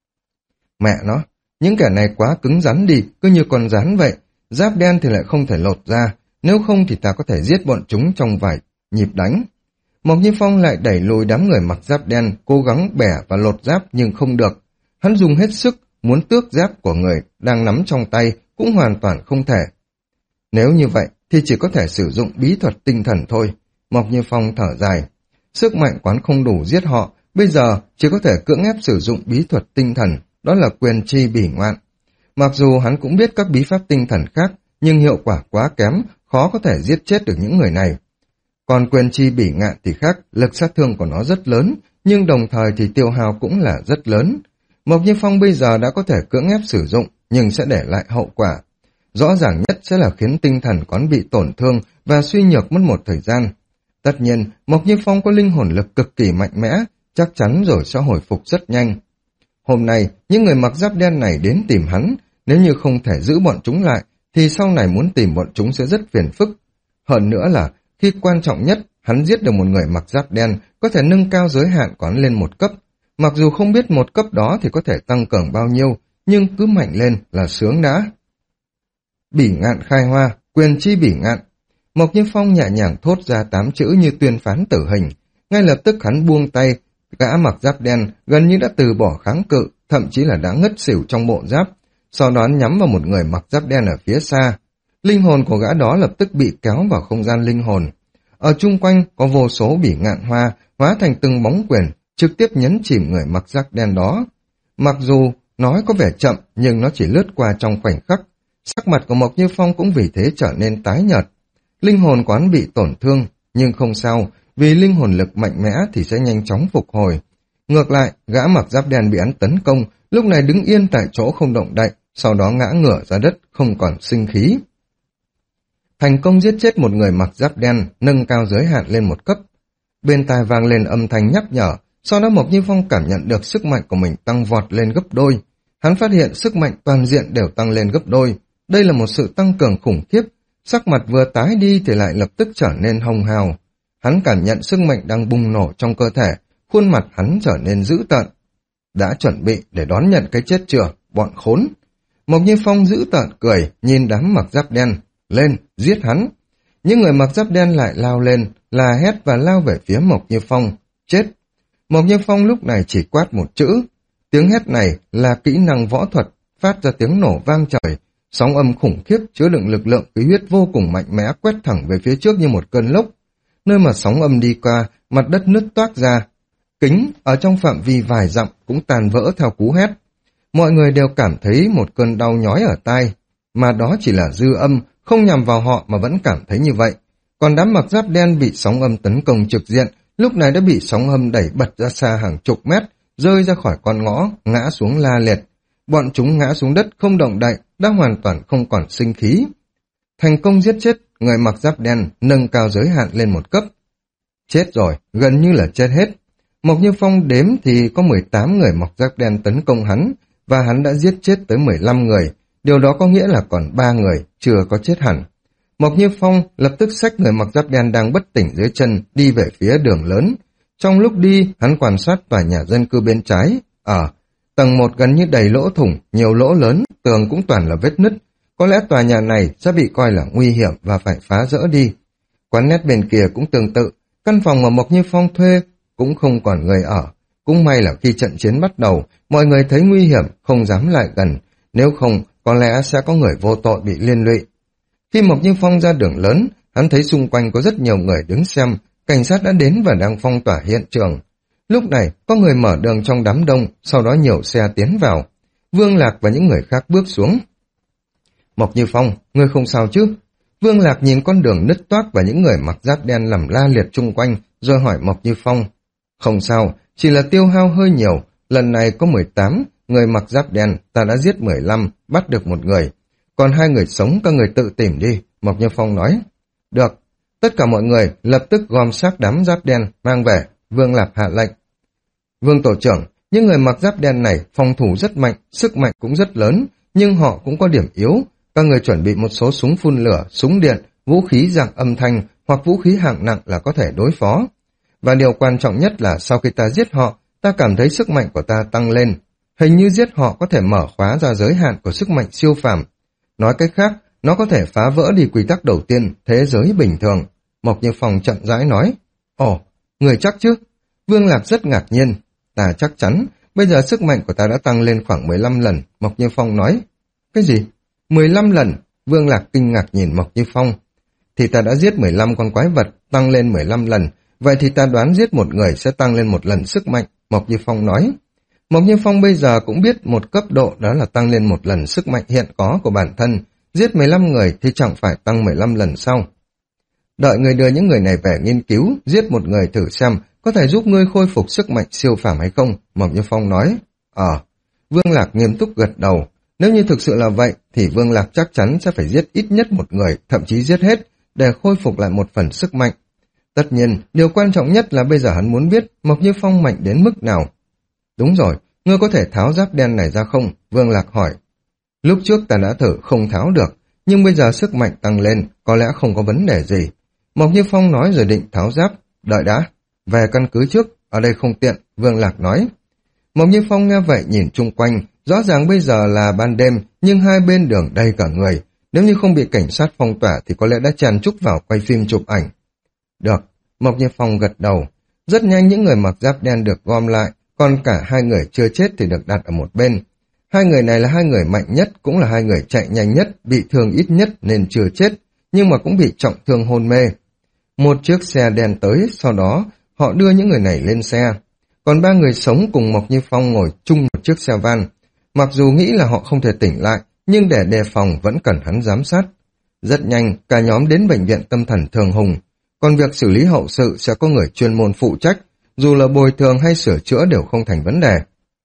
Mẹ nó, những kẻ này quá cứng rắn đi, cứ như con rắn vậy, giáp đen thì lại không thể lột ra, nếu không thì ta có thể giết bọn chúng trong vài nhịp đánh. Mộc Như Phong lại đẩy lùi đám người mặc giáp đen, cố gắng bẻ và lột giáp nhưng không được. Hắn dùng hết sức, muốn tước giáp của người đang nắm trong tay cũng hoàn toàn không thể. Nếu như vậy thì chỉ có thể sử dụng bí thuật tinh thần thôi. Mộc Như Phong thở dài. Sức mạnh quán không đủ giết họ, bây giờ chỉ có thể cưỡng ép sử dụng bí thuật tinh thần, đó là quyền chi bỉ ngoạn. Mặc dù hắn cũng biết các bí pháp tinh thần khác, nhưng hiệu quả quá kém, khó có thể giết chết được những người này. Còn quyền chi bỉ ngạn thì khác, lực sát thương của nó rất lớn, nhưng đồng thời thì tiêu hao cũng là rất lớn. Mộc Như Phong bây giờ đã có thể cưỡng ép sử dụng, nhưng sẽ để lại hậu quả. Rõ ràng nhất sẽ là khiến tinh thần quán bị tổn thương và suy nhược mất một thời gian. Tất nhiên, Mộc Như Phong có linh hồn lực cực kỳ mạnh mẽ, chắc chắn rồi sẽ hồi phục rất nhanh. Hôm nay, những người mặc giáp đen này đến tìm hắn, nếu như không thể giữ bọn chúng lại, thì sau này muốn tìm bọn chúng sẽ rất phiền phức. Hơn nữa là, khi quan trọng nhất, hắn giết được một người mặc giáp đen, có thể nâng cao giới hạn quán lên một cấp. Mặc dù không biết một cấp đó thì có thể tăng cường bao nhiêu, nhưng cứ mạnh lên là sướng đã. Bỉ ngạn khai hoa, quyền chi bỉ ngạn. Mộc Như Phong nhẹ nhàng thốt ra tám chữ như tuyên phán tử hình. Ngay lập tức hắn buông tay, gã mặc giáp đen gần như đã từ bỏ kháng cự, thậm chí là đã ngất xỉu trong bộ giáp. Sau đó nhắm vào một người mặc giáp đen ở phía xa. Linh hồn của gã đó lập tức bị kéo vào không gian linh hồn. Ở chung quanh có vô số bỉ ngạn hoa hóa thành từng bóng quyền, trực tiếp nhấn chìm người mặc giáp đen đó. Mặc dù nói có vẻ chậm nhưng nó chỉ lướt qua trong khoảnh khắc. Sắc mặt của Mộc Như Phong cũng vì thế trở nên tái nhợt. Linh hồn quán bị tổn thương, nhưng không sao, vì linh hồn lực mạnh mẽ thì sẽ nhanh chóng phục hồi. Ngược lại, gã mặc giáp đen bị hắn tấn công, lúc này đứng yên tại chỗ không động đậy, sau đó ngã ngửa ra đất, không còn sinh khí. Thành công giết chết một người mặc giáp đen, nâng cao giới hạn lên một cấp. Bên tai vang lên âm thanh nhắc nhở, sau đó Mộc Như Phong cảm nhận được sức mạnh của mình tăng vọt lên gấp đôi. Hắn phát hiện sức mạnh toàn diện đều tăng lên gấp đôi. Đây là một sự tăng cường khủng khiếp, sắc mặt vừa tái đi thì lại lập tức trở nên hồng hào. Hắn cảm nhận sức mạnh đang bùng nổ trong cơ thể, khuôn mặt hắn trở nên dữ tợn. Đã chuẩn bị để đón nhận cái chết chưa, bọn khốn. Mộc Như Phong dữ tợn cười, nhìn đám mặc giáp đen, lên, giết hắn. Những người mặc giáp đen lại lao lên, là hét và lao về phía Mộc Như Phong, chết. Mộc Như Phong lúc này chỉ quát một chữ. Tiếng hét này là kỹ năng võ thuật, phát ra tiếng nổ vang trời. Sóng âm khủng khiếp chứa đựng lực lượng khí huyết vô cùng mạnh mẽ quét thẳng về phía trước như một cơn lốc. Nơi mà sóng âm đi qua, mặt đất nứt toác ra. Kính ở trong phạm vi vài dặm cũng tàn vỡ theo cú hét. Mọi người đều cảm thấy một cơn đau nhói ở tai, mà đó chỉ là dư âm, không nhằm vào họ mà vẫn cảm thấy như vậy. Còn đám mặc giáp đen bị sóng âm tấn công trực diện, lúc này đã bị sóng âm đẩy bật ra xa hàng chục mét, rơi ra khỏi con ngõ, ngã xuống la liệt. Bọn chúng ngã xuống đất không động đậy, đã hoàn toàn không còn sinh khí. Thành công giết chết người mặc giáp đen, nâng cao giới hạn lên một cấp. Chết rồi, gần như là chết hết. Mộc Như Phong đếm thì có mười tám người mặc giáp đen tấn công hắn, và hắn đã giết chết tới mười lăm người. Điều đó có nghĩa là còn ba người chưa có chết hẳn. Mộc Như Phong lập tức xách người mặc giáp đen đang bất tỉnh dưới chân đi về phía đường lớn. Trong lúc đi, hắn quan sát tòa nhà dân cư bên trái. Ở tầng một gần như đầy lỗ thủng, nhiều lỗ lớn, tường cũng toàn là vết nứt. Có lẽ tòa nhà này sẽ bị coi là nguy hiểm và phải phá rỡ đi. Quán nét bên kia cũng tương tự, căn phòng mà Mộc Như Phong thuê cũng không còn người ở. Cũng may là khi trận chiến bắt đầu, mọi người thấy nguy hiểm, không dám lại gần. Nếu không, có lẽ sẽ có người vô tội bị liên lụy. Khi Mộc Như Phong ra đường lớn, hắn thấy xung quanh có rất nhiều người đứng xem, cảnh sát đã đến và đang phong tỏa hiện trường. Lúc này, có người mở đường trong đám đông, sau đó nhiều xe tiến vào. Vương Lạc và những người khác bước xuống. Mộc Như Phong, ngươi không sao chứ? Vương Lạc nhìn con đường nứt toác và những người mặc giáp đen nằm la liệt chung quanh, rồi hỏi Mộc Như Phong. Không sao, chỉ là tiêu hao hơi nhiều, lần này có mười tám người mặc giáp đen, ta đã giết mười lăm, bắt được một người. Còn hai người sống các người tự tìm đi, Mộc Như Phong nói. Được, Tất cả mọi người lập tức gom xác đám giáp đen mang về, Vương Lạp hạ lệnh. Vương tổ trưởng, những người mặc giáp đen này phòng thủ rất mạnh, sức mạnh cũng rất lớn, nhưng họ cũng có điểm yếu. Các người chuẩn bị một số súng phun lửa, súng điện, vũ khí dạng âm thanh hoặc vũ khí hạng nặng là có thể đối phó. Và điều quan trọng nhất là sau khi ta giết họ, ta cảm thấy sức mạnh của ta tăng lên. Hình như giết họ có thể mở khóa ra giới hạn của sức mạnh siêu phàm. Nói cách khác, nó có thể phá vỡ đi quy tắc đầu tiên, thế giới bình thường. Mộc Như Phong chậm rãi nói. Ồ, người chắc chứ? Vương Lạc rất ngạc nhiên. Ta chắc chắn, bây giờ sức mạnh của ta đã tăng lên khoảng mười lăm lần, Mộc Như Phong nói. Cái gì? mười lăm lần? Vương Lạc kinh ngạc nhìn Mộc Như Phong. Thì ta đã giết mười lăm con quái vật, tăng lên mười lăm lần. Vậy thì ta đoán giết một người sẽ tăng lên một lần sức mạnh, Mộc Như Phong nói. Mộc Như Phong bây giờ cũng biết một cấp độ đó là tăng lên một lần sức mạnh hiện có của bản thân. Giết mười lăm người thì chẳng phải tăng mười lăm lần sau. Đợi người đưa những người này về nghiên cứu, giết một người thử xem có thể giúp ngươi khôi phục sức mạnh siêu phàm hay không, Mộc Như Phong nói. Ờ, Vương Lạc nghiêm túc gật đầu. Nếu như thực sự là vậy, thì Vương Lạc chắc chắn sẽ phải giết ít nhất một người, thậm chí giết hết, để khôi phục lại một phần sức mạnh. Tất nhiên, điều quan trọng nhất là bây giờ hắn muốn biết Mộc Như Phong mạnh đến mức nào. Đúng rồi, ngươi có thể tháo giáp đen này ra không? Vương Lạc hỏi. Lúc trước ta đã thử không tháo được, nhưng bây giờ sức mạnh tăng lên, có lẽ không có vấn đề gì. Mộc Như Phong nói rồi định tháo giáp. Đợi đã, về căn cứ trước, ở đây không tiện, Vương Lạc nói. Mộc Như Phong nghe vậy nhìn chung quanh, rõ ràng bây giờ là ban đêm, nhưng hai bên đường đầy cả người. Nếu như không bị cảnh sát phong tỏa thì có lẽ đã tràn trúc vào quay phim chụp ảnh. Được, Mộc Như Phong gật đầu. Rất nhanh những người mặc giáp đen được gom lại, còn cả hai người chưa chết thì được đặt ở một bên. Hai người này là hai người mạnh nhất, cũng là hai người chạy nhanh nhất, bị thương ít nhất nên chưa chết, nhưng mà cũng bị trọng thương hôn mê. Một chiếc xe đen tới, sau đó họ đưa những người này lên xe. Còn ba người sống cùng Mộc Như Phong ngồi chung một chiếc xe van. Mặc dù nghĩ là họ không thể tỉnh lại, nhưng để đề phòng vẫn cần hắn giám sát. Rất nhanh, cả nhóm đến bệnh viện tâm thần Thường Hùng. Còn việc xử lý hậu sự sẽ có người chuyên môn phụ trách, dù là bồi thường hay sửa chữa đều không thành vấn đề.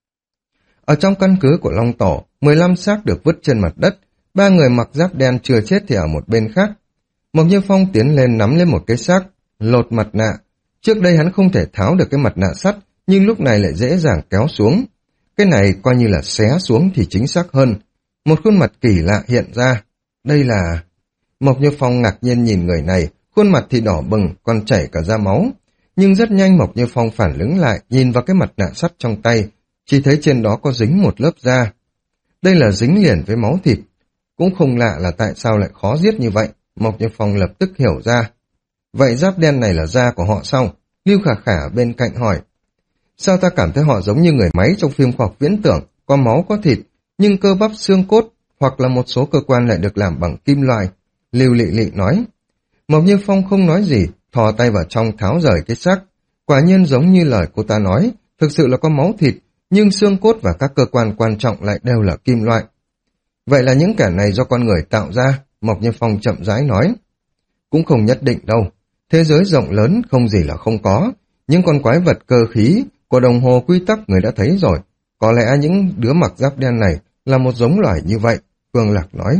Ở trong căn cứ của Long Tổ, mười lăm xác được vứt trên mặt đất, ba người mặc giáp đen chưa chết thì ở một bên khác. Mộc Như Phong tiến lên nắm lên một cái xác, lột mặt nạ. Trước đây hắn không thể tháo được cái mặt nạ sắt, nhưng lúc này lại dễ dàng kéo xuống. Cái này coi như là xé xuống thì chính xác hơn. Một khuôn mặt kỳ lạ hiện ra. Đây là... Mộc Như Phong ngạc nhiên nhìn người này, khuôn mặt thì đỏ bừng, còn chảy cả da máu. Nhưng rất nhanh Mộc Như Phong phản ứng lại, nhìn vào cái mặt nạ sắt trong tay, chỉ thấy trên đó có dính một lớp da. Đây là dính liền với máu thịt. Cũng không lạ là tại sao lại khó giết như vậy. Mộc Như Phong lập tức hiểu ra. Vậy giáp đen này là da của họ sao? Lưu Khả Khả bên cạnh hỏi. Sao ta cảm thấy họ giống như người máy trong phim khoa học viễn tưởng, có máu có thịt, nhưng cơ bắp xương cốt hoặc là một số cơ quan lại được làm bằng kim loại. Lưu Lị Lị nói. Mộc Như Phong không nói gì, thò tay vào trong tháo rời cái xác. Quả nhiên giống như lời cô ta nói, thực sự là có máu thịt, nhưng xương cốt và các cơ quan quan trọng lại đều là kim loại. Vậy là những kẻ này do con người tạo ra, Mộc Như Phong chậm rãi nói. Cũng không nhất định đâu, thế giới rộng lớn không gì là không có, những con quái vật cơ khí của đồng hồ quy tắc người đã thấy rồi, có lẽ những đứa mặc giáp đen này là một giống loài như vậy, Phương Lạc nói.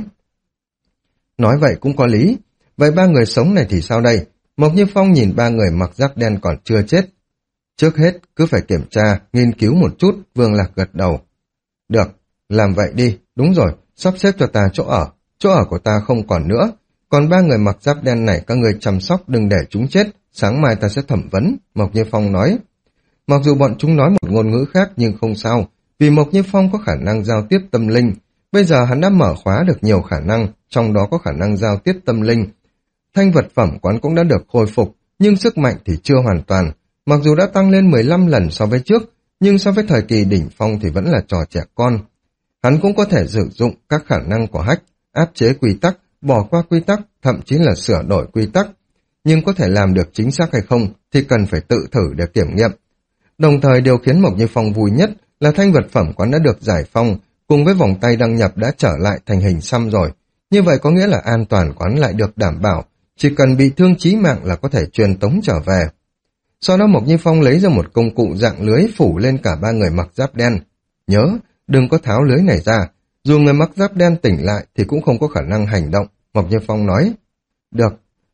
Nói vậy cũng có lý, vậy ba người sống này thì sao đây? Mộc Như Phong nhìn ba người mặc giáp đen còn chưa chết. Trước hết, cứ phải kiểm tra, nghiên cứu một chút, Vương Lạc gật đầu. Được, làm vậy đi, đúng rồi, sắp xếp cho ta chỗ ở, chỗ ở của ta không còn nữa. Còn ba người mặc giáp đen này các người chăm sóc đừng để chúng chết, sáng mai ta sẽ thẩm vấn, Mộc Như Phong nói. Mặc dù bọn chúng nói một ngôn ngữ khác nhưng không sao, vì Mộc Như Phong có khả năng giao tiếp tâm linh. Bây giờ hắn đã mở khóa được nhiều khả năng, trong đó có khả năng giao tiếp tâm linh. Thanh vật phẩm quán cũng đã được khôi phục, nhưng sức mạnh thì chưa hoàn toàn. Mặc dù đã tăng lên mười lăm lần so với trước, nhưng so với thời kỳ đỉnh phong thì vẫn là trò trẻ con. Hắn cũng có thể sử dụng các khả năng của Hách, áp chế quy tắc, bỏ qua quy tắc, thậm chí là sửa đổi quy tắc. Nhưng có thể làm được chính xác hay không thì cần phải tự thử để kiểm nghiệm. Đồng thời điều khiến Mộc Như Phong vui nhất là thanh vật phẩm quán đã được giải phong, cùng với vòng tay đăng nhập đã trở lại thành hình xăm rồi. Như vậy có nghĩa là an toàn quán lại được đảm bảo, chỉ cần bị thương chí mạng là có thể truyền tống trở về. Sau đó Mộc Như Phong lấy ra một công cụ dạng lưới phủ lên cả ba người mặc giáp đen. Nhớ, đừng có tháo lưới này ra, dù người mặc giáp đen tỉnh lại thì cũng không có khả năng hành động, Mộc Như Phong nói. Được,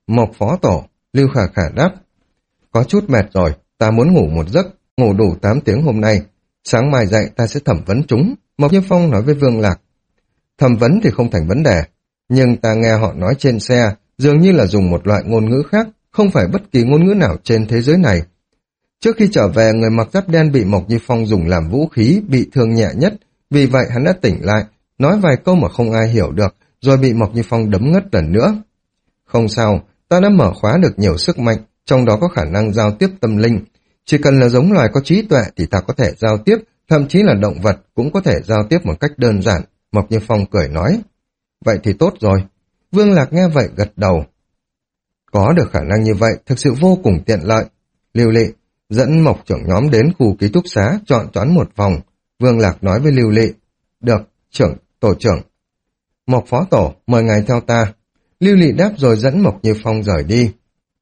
Mộc phó tổ, Lưu Khả Khả đáp. Có chút mệt rồi, ta muốn ngủ một giấc, ngủ đủ tám tiếng hôm nay. Sáng mai dậy ta sẽ thẩm vấn chúng, Mộc Như Phong nói với Vương Lạc. Thẩm vấn thì không thành vấn đề, nhưng ta nghe họ nói trên xe, dường như là dùng một loại ngôn ngữ khác, không phải bất kỳ ngôn ngữ nào trên thế giới này. Trước khi trở về, người mặc giáp đen bị Mộc Như Phong dùng làm vũ khí, bị thương nhẹ nhất, vì vậy hắn đã tỉnh lại, nói vài câu mà không ai hiểu được, rồi bị Mộc Như Phong đấm ngất lần nữa. Không sao, ta đã mở khóa được nhiều sức mạnh, trong đó có khả năng giao tiếp tâm linh. Chỉ cần là giống loài có trí tuệ thì ta có thể giao tiếp, thậm chí là động vật cũng có thể giao tiếp một cách đơn giản, Mộc Như Phong cười nói. Vậy thì tốt rồi. Vương Lạc nghe vậy gật đầu. Có được khả năng như vậy thực sự vô cùng tiện lợi. Lưu Lị dẫn Mộc trưởng nhóm đến khu ký túc xá chọn choán một vòng. Vương Lạc nói với Lưu Lị. Được, trưởng, tổ trưởng. Mộc phó tổ, mời ngài theo ta. Lưu Lị đáp rồi dẫn Mộc Như Phong rời đi.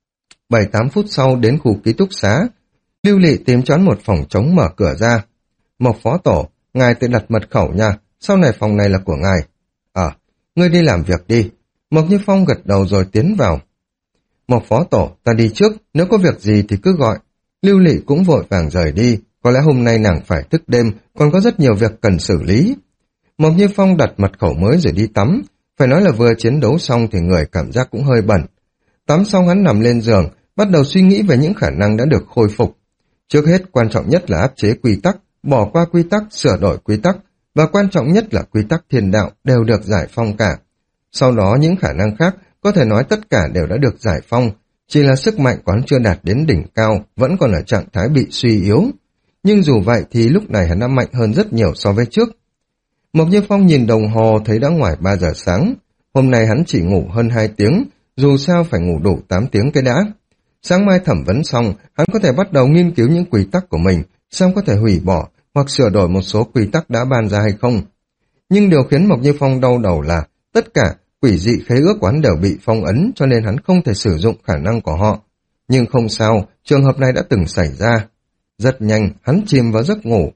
Bảy tám phút sau đến khu ký túc xá, Lưu Lị tìm choán một phòng trống mở cửa ra. Mộc phó tổ, ngài tự đặt mật khẩu nha, sau này phòng này là của ngài. À, ngươi đi làm việc đi. Mộc Như Phong gật đầu rồi tiến vào. Mộc phó tổ, ta đi trước, nếu có việc gì thì cứ gọi. Lưu Lị cũng vội vàng rời đi, có lẽ hôm nay nàng phải thức đêm, còn có rất nhiều việc cần xử lý. Mộc Như Phong đặt mật khẩu mới rồi đi tắm, phải nói là vừa chiến đấu xong thì người cảm giác cũng hơi bẩn. Tắm xong hắn nằm lên giường, bắt đầu suy nghĩ về những khả năng đã được khôi phục. Trước hết quan trọng nhất là áp chế quy tắc, bỏ qua quy tắc, sửa đổi quy tắc, và quan trọng nhất là quy tắc thiên đạo đều được giải phong cả. Sau đó những khả năng khác, có thể nói tất cả đều đã được giải phong, chỉ là sức mạnh quán chưa đạt đến đỉnh cao, vẫn còn ở trạng thái bị suy yếu. Nhưng dù vậy thì lúc này hắn đã mạnh hơn rất nhiều so với trước. Mộc Như Phong nhìn đồng hồ thấy đã ngoài ba giờ sáng, hôm nay hắn chỉ ngủ hơn hai tiếng, dù sao phải ngủ đủ tám tiếng cái đã. Sáng mai thẩm vấn xong, hắn có thể bắt đầu nghiên cứu những quy tắc của mình, xem có thể hủy bỏ hoặc sửa đổi một số quy tắc đã ban ra hay không. Nhưng điều khiến Mộc Như Phong đau đầu là tất cả quỷ dị khế ước quán đều bị phong ấn, cho nên hắn không thể sử dụng khả năng của họ. Nhưng không sao, trường hợp này đã từng xảy ra. Rất nhanh, hắn chìm vào giấc ngủ.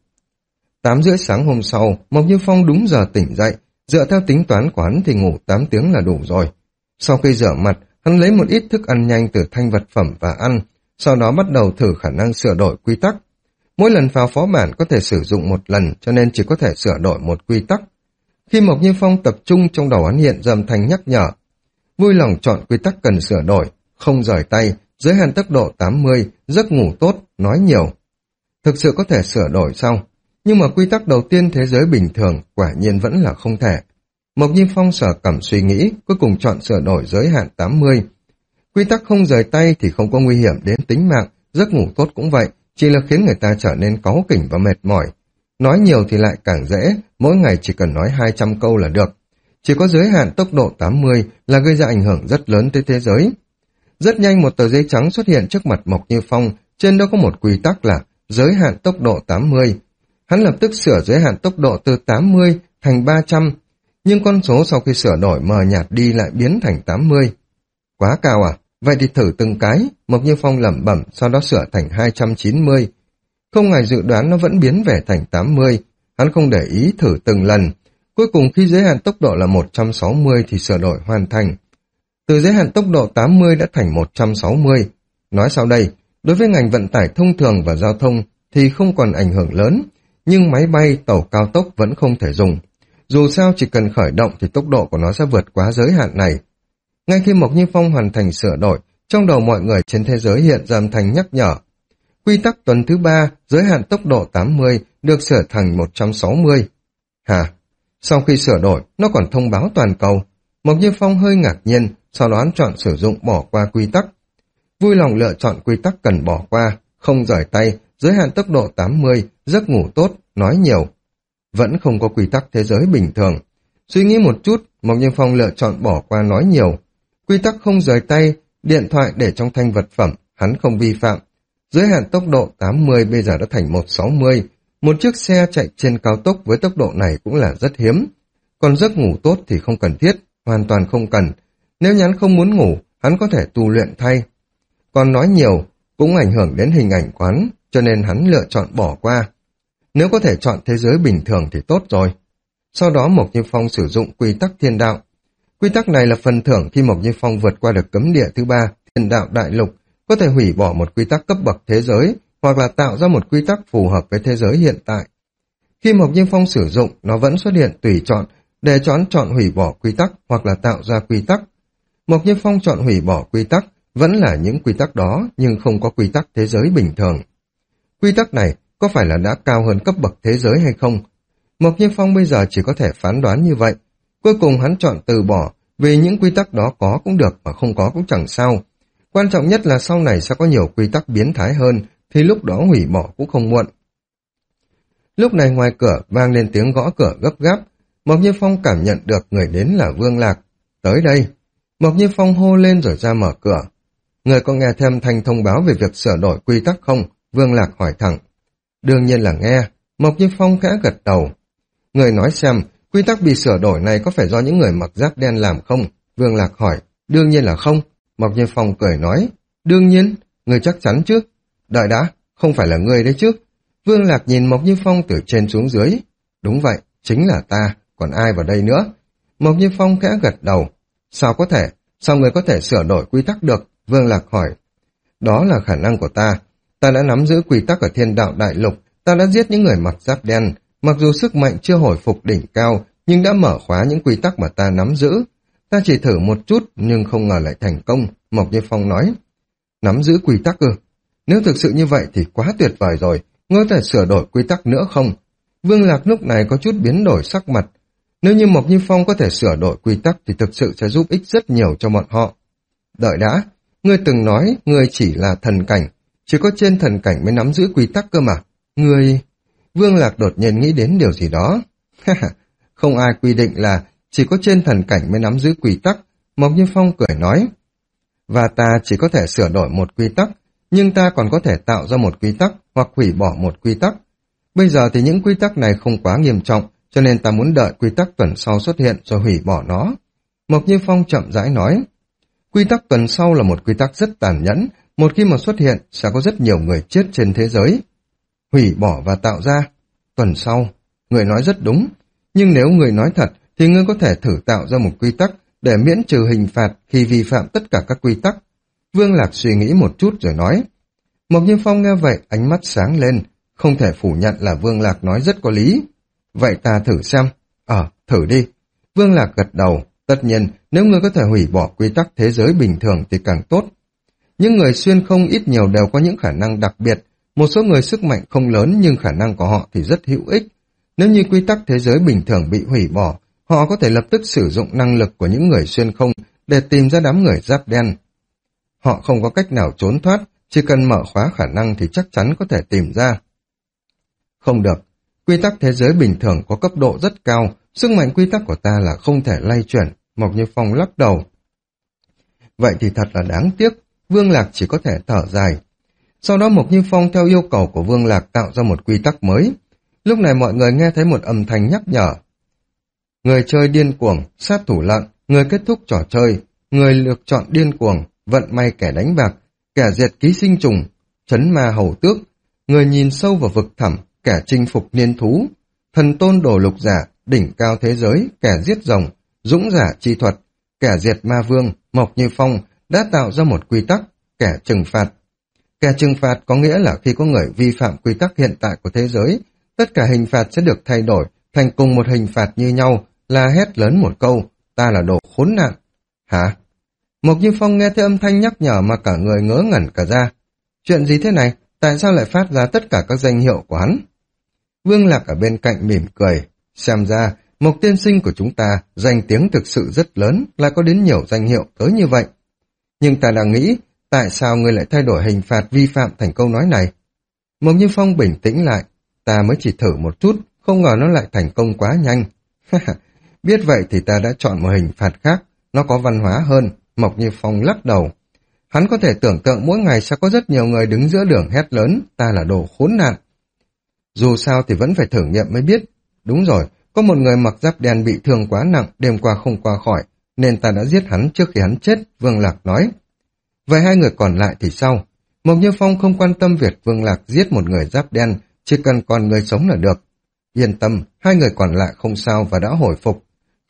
Tám rưỡi sáng hôm sau, Mộc Như Phong đúng giờ tỉnh dậy, dựa theo tính toán của hắn thì ngủ tám tiếng là đủ rồi. Sau khi rửa mặt, hắn lấy một ít thức ăn nhanh từ thanh vật phẩm và ăn, sau đó bắt đầu thử khả năng sửa đổi quy tắc. Mỗi lần vào phó bản có thể sử dụng một lần, cho nên chỉ có thể sửa đổi một quy tắc. Khi Mộc Như Phong tập trung, trong đầu hắn hiện ra âm thanh nhắc nhở. Vui lòng chọn quy tắc cần sửa đổi, không rời tay, giới hạn tốc độ tám mươi, giấc ngủ tốt, nói nhiều. Thực sự có thể sửa đổi sao? Nhưng mà quy tắc đầu tiên thế giới bình thường quả nhiên vẫn là không thể. Mộc Như Phong sở cẩm suy nghĩ, cuối cùng chọn sửa đổi giới hạn tám mươi. Quy tắc không rời tay thì không có nguy hiểm đến tính mạng, giấc ngủ tốt cũng vậy, chỉ là khiến người ta trở nên cáu kỉnh và mệt mỏi. Nói nhiều thì lại càng dễ, mỗi ngày chỉ cần nói hai trăm câu là được. Chỉ có giới hạn tốc độ tám mươi là gây ra ảnh hưởng rất lớn tới thế giới. Rất nhanh một tờ giấy trắng xuất hiện trước mặt Mộc Như Phong, trên đó có một quy tắc là giới hạn tốc độ tám mươi. Hắn lập tức sửa giới hạn tốc độ từ tám mươi thành ba trăm, nhưng con số sau khi sửa đổi mờ nhạt đi lại biến thành tám mươi. Quá cao à? Vậy thì thử từng cái, Mộc Như Phong lẩm bẩm, sau đó sửa thành hai trăm chín mươi. Không ngoài dự đoán nó vẫn biến về thành tám mươi, hắn không để ý thử từng lần. Cuối cùng khi giới hạn tốc độ là một trăm sáu mươi thì sửa đổi hoàn thành. Từ giới hạn tốc độ tám mươi đã thành một trăm sáu mươi. Nói sau đây, đối với ngành vận tải thông thường và giao thông thì không còn ảnh hưởng lớn, nhưng máy bay, tàu cao tốc vẫn không thể dùng. Dù sao chỉ cần khởi động thì tốc độ của nó sẽ vượt quá giới hạn này. Ngay khi Mộc Như Phong hoàn thành sửa đổi, trong đầu mọi người trên thế giới hiện ra âm thanh nhắc nhở. Quy tắc tuần thứ ba, giới hạn tốc độ tám mươi, được sửa thành một trăm sáu mươi. Hả? Sau khi sửa đổi, nó còn thông báo toàn cầu. Mộc Như Phong hơi ngạc nhiên, sau đó hắn chọn sử dụng bỏ qua quy tắc. Vui lòng lựa chọn quy tắc cần bỏ qua, không rời tay, giới hạn tốc độ tám mươi, giấc ngủ tốt, nói nhiều. Vẫn không có quy tắc thế giới bình thường. Suy nghĩ một chút, Mộc Như Phong lựa chọn bỏ qua nói nhiều. Quy tắc không rời tay, điện thoại để trong thanh vật phẩm, hắn không vi phạm. Giới hạn tốc độ tám mươi bây giờ đã thành một trăm sáu mươi. Một chiếc xe chạy trên cao tốc với tốc độ này cũng là rất hiếm. Còn giấc ngủ tốt thì không cần thiết, hoàn toàn không cần. Nếu như hắn không muốn ngủ, hắn có thể tu luyện thay. Còn nói nhiều, cũng ảnh hưởng đến hình ảnh quán, cho nên hắn lựa chọn bỏ qua. Nếu có thể chọn thế giới bình thường thì tốt rồi. Sau đó Mộc Như Phong sử dụng quy tắc thiên đạo. Quy tắc này là phần thưởng khi Mộc Như Phong vượt qua được cấm địa thứ ba, thiên đạo đại lục, có thể hủy bỏ một quy tắc cấp bậc thế giới, hoặc là tạo ra một quy tắc phù hợp với thế giới hiện tại. Khi Mộc Như Phong sử dụng, nó vẫn xuất hiện tùy chọn, để chọn chọn hủy bỏ quy tắc hoặc là tạo ra quy tắc. Mộc Như Phong chọn hủy bỏ quy tắc, vẫn là những quy tắc đó, nhưng không có quy tắc thế giới bình thường. Quy tắc này có phải là đã cao hơn cấp bậc thế giới hay không? Mộc Như Phong bây giờ chỉ có thể phán đoán như vậy. Cuối cùng hắn chọn từ bỏ, vì những quy tắc đó có cũng được mà không có cũng chẳng sao. Quan trọng nhất là sau này sẽ có nhiều quy tắc biến thái hơn, thì lúc đó hủy bỏ cũng không muộn. Lúc này ngoài cửa vang lên tiếng gõ cửa gấp gáp. Mộc Như Phong cảm nhận được người đến là Vương Lạc. Tới đây. Mộc Như Phong hô lên rồi ra mở cửa. Người có nghe thêm thanh thông báo về việc sửa đổi quy tắc không? Vương Lạc hỏi thẳng. Đương nhiên là nghe. Mộc Như Phong khẽ gật đầu. Người nói xem, quy tắc bị sửa đổi này có phải do những người mặc giáp đen làm không? Vương Lạc hỏi. Đương nhiên là không. Mộc Như Phong cười nói. Đương nhiên, người chắc chắn chứ? Đợi đã, không phải là người đấy chứ? Vương Lạc nhìn Mộc Như Phong từ trên xuống dưới. Đúng vậy, chính là ta, còn ai vào đây nữa? Mộc Như Phong khẽ gật đầu. Sao có thể? Sao người có thể sửa đổi quy tắc được? Vương Lạc hỏi. Đó là khả năng của ta. Ta đã nắm giữ quy tắc ở thiên đạo đại lục. Ta đã giết những người mặc giáp đen. Mặc dù sức mạnh chưa hồi phục đỉnh cao, nhưng đã mở khóa những quy tắc mà ta nắm giữ. Ta chỉ thử một chút, nhưng không ngờ lại thành công. Mộc Như Phong nói. Nắm giữ quy tắc ư? Nếu thực sự như vậy thì quá tuyệt vời rồi. Ngươi có thể sửa đổi quy tắc nữa không? Vương Lạc lúc này có chút biến đổi sắc mặt. Nếu như Mộc Như Phong có thể sửa đổi quy tắc thì thực sự sẽ giúp ích rất nhiều cho bọn họ. Đợi đã, ngươi từng nói ngươi chỉ là thần cảnh, chỉ có trên thần cảnh mới nắm giữ quy tắc cơ mà. Ngươi... Vương Lạc đột nhiên nghĩ đến điều gì đó. Không ai quy định là chỉ có trên thần cảnh mới nắm giữ quy tắc. Mộc Như Phong cười nói. Và ta chỉ có thể sửa đổi một quy tắc, nhưng ta còn có thể tạo ra một quy tắc hoặc hủy bỏ một quy tắc. Bây giờ thì những quy tắc này không quá nghiêm trọng, cho nên ta muốn đợi quy tắc tuần sau xuất hiện rồi hủy bỏ nó. Mộc Như Phong chậm rãi nói. Quy tắc tuần sau là một quy tắc rất tàn nhẫn, một khi mà xuất hiện sẽ có rất nhiều người chết trên thế giới. Hủy bỏ và tạo ra. Tuần sau, người nói rất đúng, nhưng nếu người nói thật thì ngươi có thể thử tạo ra một quy tắc để miễn trừ hình phạt khi vi phạm tất cả các quy tắc. Vương Lạc suy nghĩ một chút rồi nói. Mộc Như Phong nghe vậy, ánh mắt sáng lên, không thể phủ nhận là Vương Lạc nói rất có lý. Vậy ta thử xem. Ờ, thử đi. Vương Lạc gật đầu. Tất nhiên, nếu ngươi có thể hủy bỏ quy tắc thế giới bình thường thì càng tốt. Những người xuyên không ít nhiều đều có những khả năng đặc biệt. Một số người sức mạnh không lớn nhưng khả năng của họ thì rất hữu ích. Nếu như quy tắc thế giới bình thường bị hủy bỏ, họ có thể lập tức sử dụng năng lực của những người xuyên không để tìm ra đám người giáp đen. Họ không có cách nào trốn thoát, chỉ cần mở khóa khả năng thì chắc chắn có thể tìm ra. Không được, quy tắc thế giới bình thường có cấp độ rất cao, sức mạnh quy tắc của ta là không thể lay chuyển. Mộc Như Phong lắc đầu. Vậy thì thật là đáng tiếc, Vương Lạc chỉ có thể thở dài. Sau đó Mộc Như Phong theo yêu cầu của Vương Lạc tạo ra một quy tắc mới. Lúc này mọi người nghe thấy một âm thanh nhắc nhở. Người chơi điên cuồng, sát thủ lợn, người kết thúc trò chơi, người lựa chọn điên cuồng, vận may kẻ đánh bạc, kẻ diệt ký sinh trùng, trấn ma hầu tước, người nhìn sâu vào vực thẳm, kẻ chinh phục niên thú, thần tôn đồ lục giả, đỉnh cao thế giới, kẻ giết rồng, dũng giả chi thuật, kẻ diệt ma vương, Mộc Như Phong đã tạo ra một quy tắc, kẻ trừng phạt. Kẻ trừng phạt có nghĩa là khi có người vi phạm quy tắc hiện tại của thế giới, tất cả hình phạt sẽ được thay đổi thành cùng một hình phạt như nhau, là hét lớn một câu, ta là đồ khốn nạn. Hả? Mộc Như Phong nghe thấy âm thanh nhắc nhở mà cả người ngớ ngẩn cả ra. Chuyện gì thế này? Tại sao lại phát ra tất cả các danh hiệu của hắn? Vương Lạc ở bên cạnh mỉm cười. Xem ra, Mộc tiên sinh của chúng ta danh tiếng thực sự rất lớn, lại có đến nhiều danh hiệu tới như vậy. Nhưng ta đang nghĩ, tại sao ngươi lại thay đổi hình phạt vi phạm thành câu nói này? Mộc Như Phong bình tĩnh lại. Ta mới chỉ thử một chút, không ngờ nó lại thành công quá nhanh. Biết vậy thì ta đã chọn một hình phạt khác, nó có văn hóa hơn. Mộc Như Phong lắc đầu. Hắn có thể tưởng tượng mỗi ngày sẽ có rất nhiều người đứng giữa đường hét lớn, ta là đồ khốn nạn. Dù sao thì vẫn phải thử nghiệm mới biết. Đúng rồi, có một người mặc giáp đen bị thương quá nặng, đêm qua không qua khỏi, nên ta đã giết hắn trước khi hắn chết, Vương Lạc nói. Vậy hai người còn lại thì sao? Mộc Như Phong không quan tâm việc Vương Lạc giết một người giáp đen, chỉ cần còn người sống là được. Yên tâm, hai người còn lại không sao và đã hồi phục.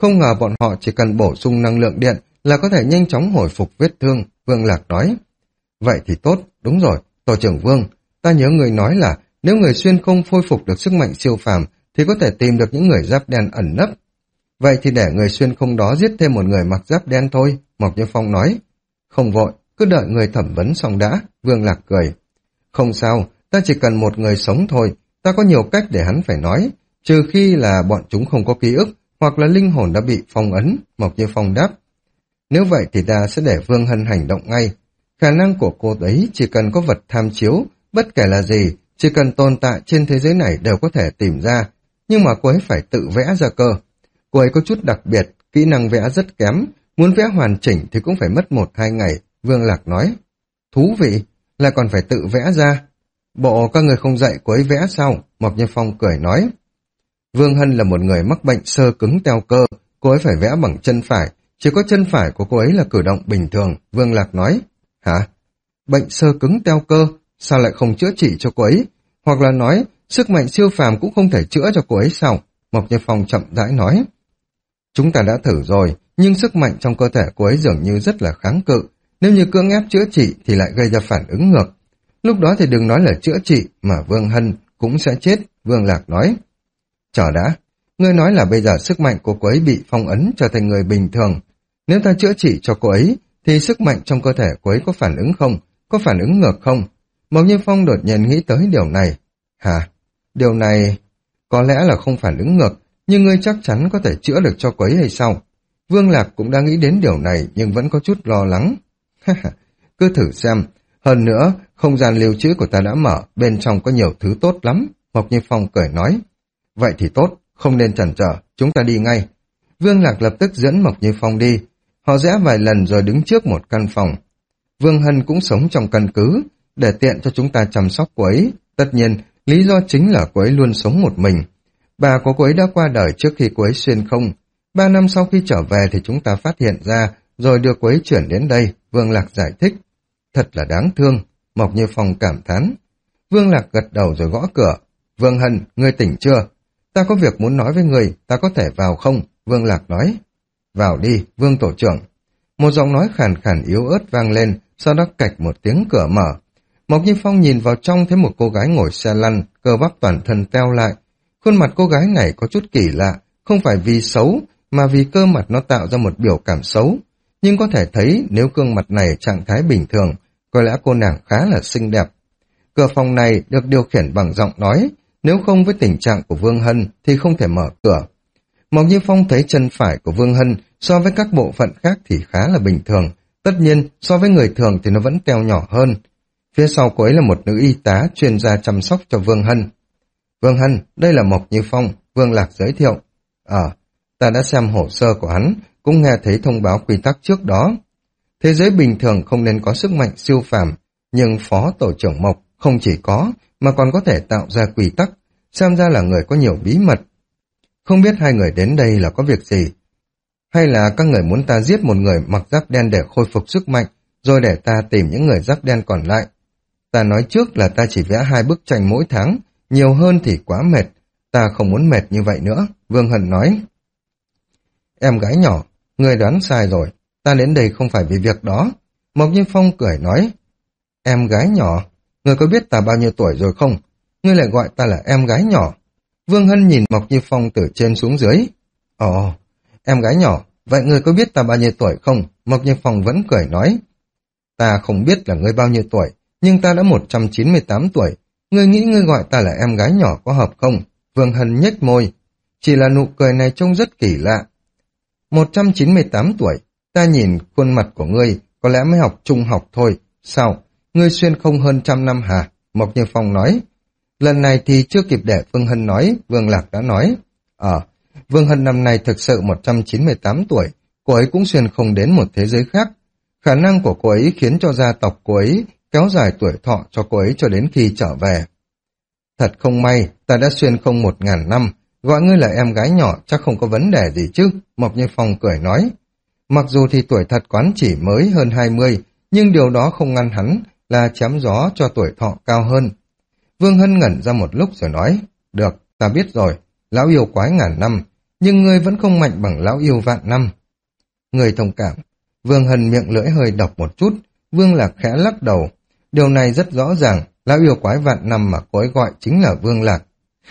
Không ngờ bọn họ chỉ cần bổ sung năng lượng điện là có thể nhanh chóng hồi phục vết thương, Vương Lạc nói. Vậy thì tốt, đúng rồi, Tổ trưởng Vương, ta nhớ người nói là nếu người xuyên không khôi phục được sức mạnh siêu phàm thì có thể tìm được những người giáp đen ẩn nấp. Vậy thì để người xuyên không đó giết thêm một người mặc giáp đen thôi, Mộc Như Phong nói. Không vội, cứ đợi người thẩm vấn xong đã, Vương Lạc cười. Không sao, ta chỉ cần một người sống thôi, ta có nhiều cách để hắn phải nói, trừ khi là bọn chúng không có ký ức, hoặc là linh hồn đã bị phong ấn, Mộc Như Phong đáp. Nếu vậy thì ta sẽ để Vương Hân hành động ngay. Khả năng của cô ấy chỉ cần có vật tham chiếu, bất kể là gì, chỉ cần tồn tại trên thế giới này đều có thể tìm ra, nhưng mà cô ấy phải tự vẽ ra cơ. Cô ấy có chút đặc biệt, kỹ năng vẽ rất kém, muốn vẽ hoàn chỉnh thì cũng phải mất một hai ngày, Vương Lạc nói. Thú vị, là còn phải tự vẽ ra. Bộ các người không dạy cô ấy vẽ sao? Mộc Như Phong cười nói. Vương Hân là một người mắc bệnh xơ cứng teo cơ, cô ấy phải vẽ bằng chân phải, chỉ có chân phải của cô ấy là cử động bình thường, Vương Lạc nói. Hả? Bệnh xơ cứng teo cơ, sao lại không chữa trị cho cô ấy? Hoặc là nói, sức mạnh siêu phàm cũng không thể chữa cho cô ấy sao? Mộc Như Phong chậm rãi nói. Chúng ta đã thử rồi, nhưng sức mạnh trong cơ thể cô ấy dường như rất là kháng cự. Nếu như cưỡng ép chữa trị thì lại gây ra phản ứng ngược. Lúc đó thì đừng nói là chữa trị mà Vương Hân cũng sẽ chết, Vương Lạc nói. Chờ đã, ngươi nói là bây giờ sức mạnh của cô ấy bị phong ấn trở thành người bình thường. Nếu ta chữa trị cho cô ấy, thì sức mạnh trong cơ thể cô ấy có phản ứng không? Có phản ứng ngược không? Mộc Như Phong đột nhiên nghĩ tới điều này. Hả? Điều này có lẽ là không phản ứng ngược, nhưng ngươi chắc chắn có thể chữa được cho cô ấy hay sao? Vương Lạc cũng đã nghĩ đến điều này nhưng vẫn có chút lo lắng. Cứ thử xem. Hơn nữa, không gian lưu trữ của ta đã mở, bên trong có nhiều thứ tốt lắm. Mộc Như Phong cười nói. Vậy thì tốt, không nên chần chờ, chúng ta đi ngay. Vương Lạc lập tức dẫn Mộc Như Phong đi. Họ rẽ vài lần rồi đứng trước một căn phòng. Vương Hân cũng sống trong căn cứ, để tiện cho chúng ta chăm sóc cô ấy. Tất nhiên, lý do chính là cô ấy luôn sống một mình. Bà của cô ấy đã qua đời trước khi cô ấy xuyên không. Ba năm sau khi trở về thì chúng ta phát hiện ra, rồi đưa cô ấy chuyển đến đây, Vương Lạc giải thích. Thật là đáng thương, Mộc Như Phong cảm thán. Vương Lạc gật đầu rồi gõ cửa. Vương Hân, ngươi tỉnh chưa? Ta có việc muốn nói với ngươi, ta có thể vào không? Vương Lạc nói. Vào đi, Vương Tổ trưởng. Một giọng nói khàn khàn yếu ớt vang lên, sau đó cạch một tiếng cửa mở. Mộc Như Phong nhìn vào trong thấy một cô gái ngồi xe lăn, cơ bắp toàn thân teo lại. Khuôn mặt cô gái này có chút kỳ lạ, không phải vì xấu, mà vì cơ mặt nó tạo ra một biểu cảm xấu. Nhưng có thể thấy nếu gương mặt này trạng thái bình thường, có lẽ cô nàng khá là xinh đẹp. Cửa phòng này được điều khiển bằng giọng nói, nếu không với tình trạng của Vương Hân thì không thể mở cửa. Mộc Như Phong thấy chân phải của Vương Hân so với các bộ phận khác thì khá là bình thường, tất nhiên so với người thường thì nó vẫn teo nhỏ hơn. Phía sau cô ấy là một nữ y tá chuyên gia chăm sóc cho Vương Hân. Vương Hân, đây là Mộc Như Phong, Vương Lạc giới thiệu. Ờ, ta đã xem hồ sơ của hắn, cũng nghe thấy thông báo quy tắc trước đó. Thế giới bình thường không nên có sức mạnh siêu phàm, nhưng Phó Tổ trưởng Mộc không chỉ có, mà còn có thể tạo ra quy tắc, xem ra là người có nhiều bí mật. Không biết hai người đến đây là có việc gì? Hay là các người muốn ta giết một người mặc giáp đen để khôi phục sức mạnh, rồi để ta tìm những người giáp đen còn lại? Ta nói trước là ta chỉ vẽ hai bức tranh mỗi tháng, nhiều hơn thì quá mệt, ta không muốn mệt như vậy nữa, Vương Hân nói. Em gái nhỏ, người đoán sai rồi, ta đến đây không phải vì việc đó. Mộc Như Phong cười nói. Em gái nhỏ, người có biết ta bao nhiêu tuổi rồi không? Ngươi lại gọi ta là em gái nhỏ. Vương Hân nhìn Mộc Như Phong từ trên xuống dưới. Ồ, em gái nhỏ, vậy ngươi có biết ta bao nhiêu tuổi không? Mộc Như Phong vẫn cười nói. Ta không biết là ngươi bao nhiêu tuổi, nhưng ta đã một trăm chín mươi tám tuổi. Ngươi nghĩ ngươi gọi ta là em gái nhỏ có hợp không? Vương Hân nhếch môi. Chỉ là nụ cười này trông rất kỳ lạ. một trăm chín mươi tám tuổi, ta nhìn khuôn mặt của ngươi có lẽ mới học trung học thôi. Sao? Ngươi xuyên không hơn trăm năm hả? Mộc Như Phong nói. Lần này thì chưa kịp để Vương Hân nói, Vương Lạc đã nói. Ờ, Vương Hân năm nay thực sự một trăm chín mươi tám tuổi, cô ấy cũng xuyên không đến một thế giới khác. Khả năng của cô ấy khiến cho gia tộc cô ấy kéo dài tuổi thọ cho cô ấy cho đến khi trở về. Thật không may, ta đã xuyên không một ngàn năm, gọi ngươi là em gái nhỏ chắc không có vấn đề gì chứ, Mộc Như Phong cười nói. Mặc dù thì tuổi thật quán chỉ mới hơn hai mươi, nhưng điều đó không ngăn hắn là chém gió cho tuổi thọ cao hơn. Vương Hân ngẩn ra một lúc rồi nói, được, ta biết rồi, lão yêu quái ngàn năm, nhưng ngươi vẫn không mạnh bằng lão yêu vạn năm. Người thông cảm. Vương Hân miệng lưỡi hơi độc một chút, Vương Lạc khẽ lắc đầu. Điều này rất rõ ràng, lão yêu quái vạn năm mà cô ấy gọi chính là Vương Lạc.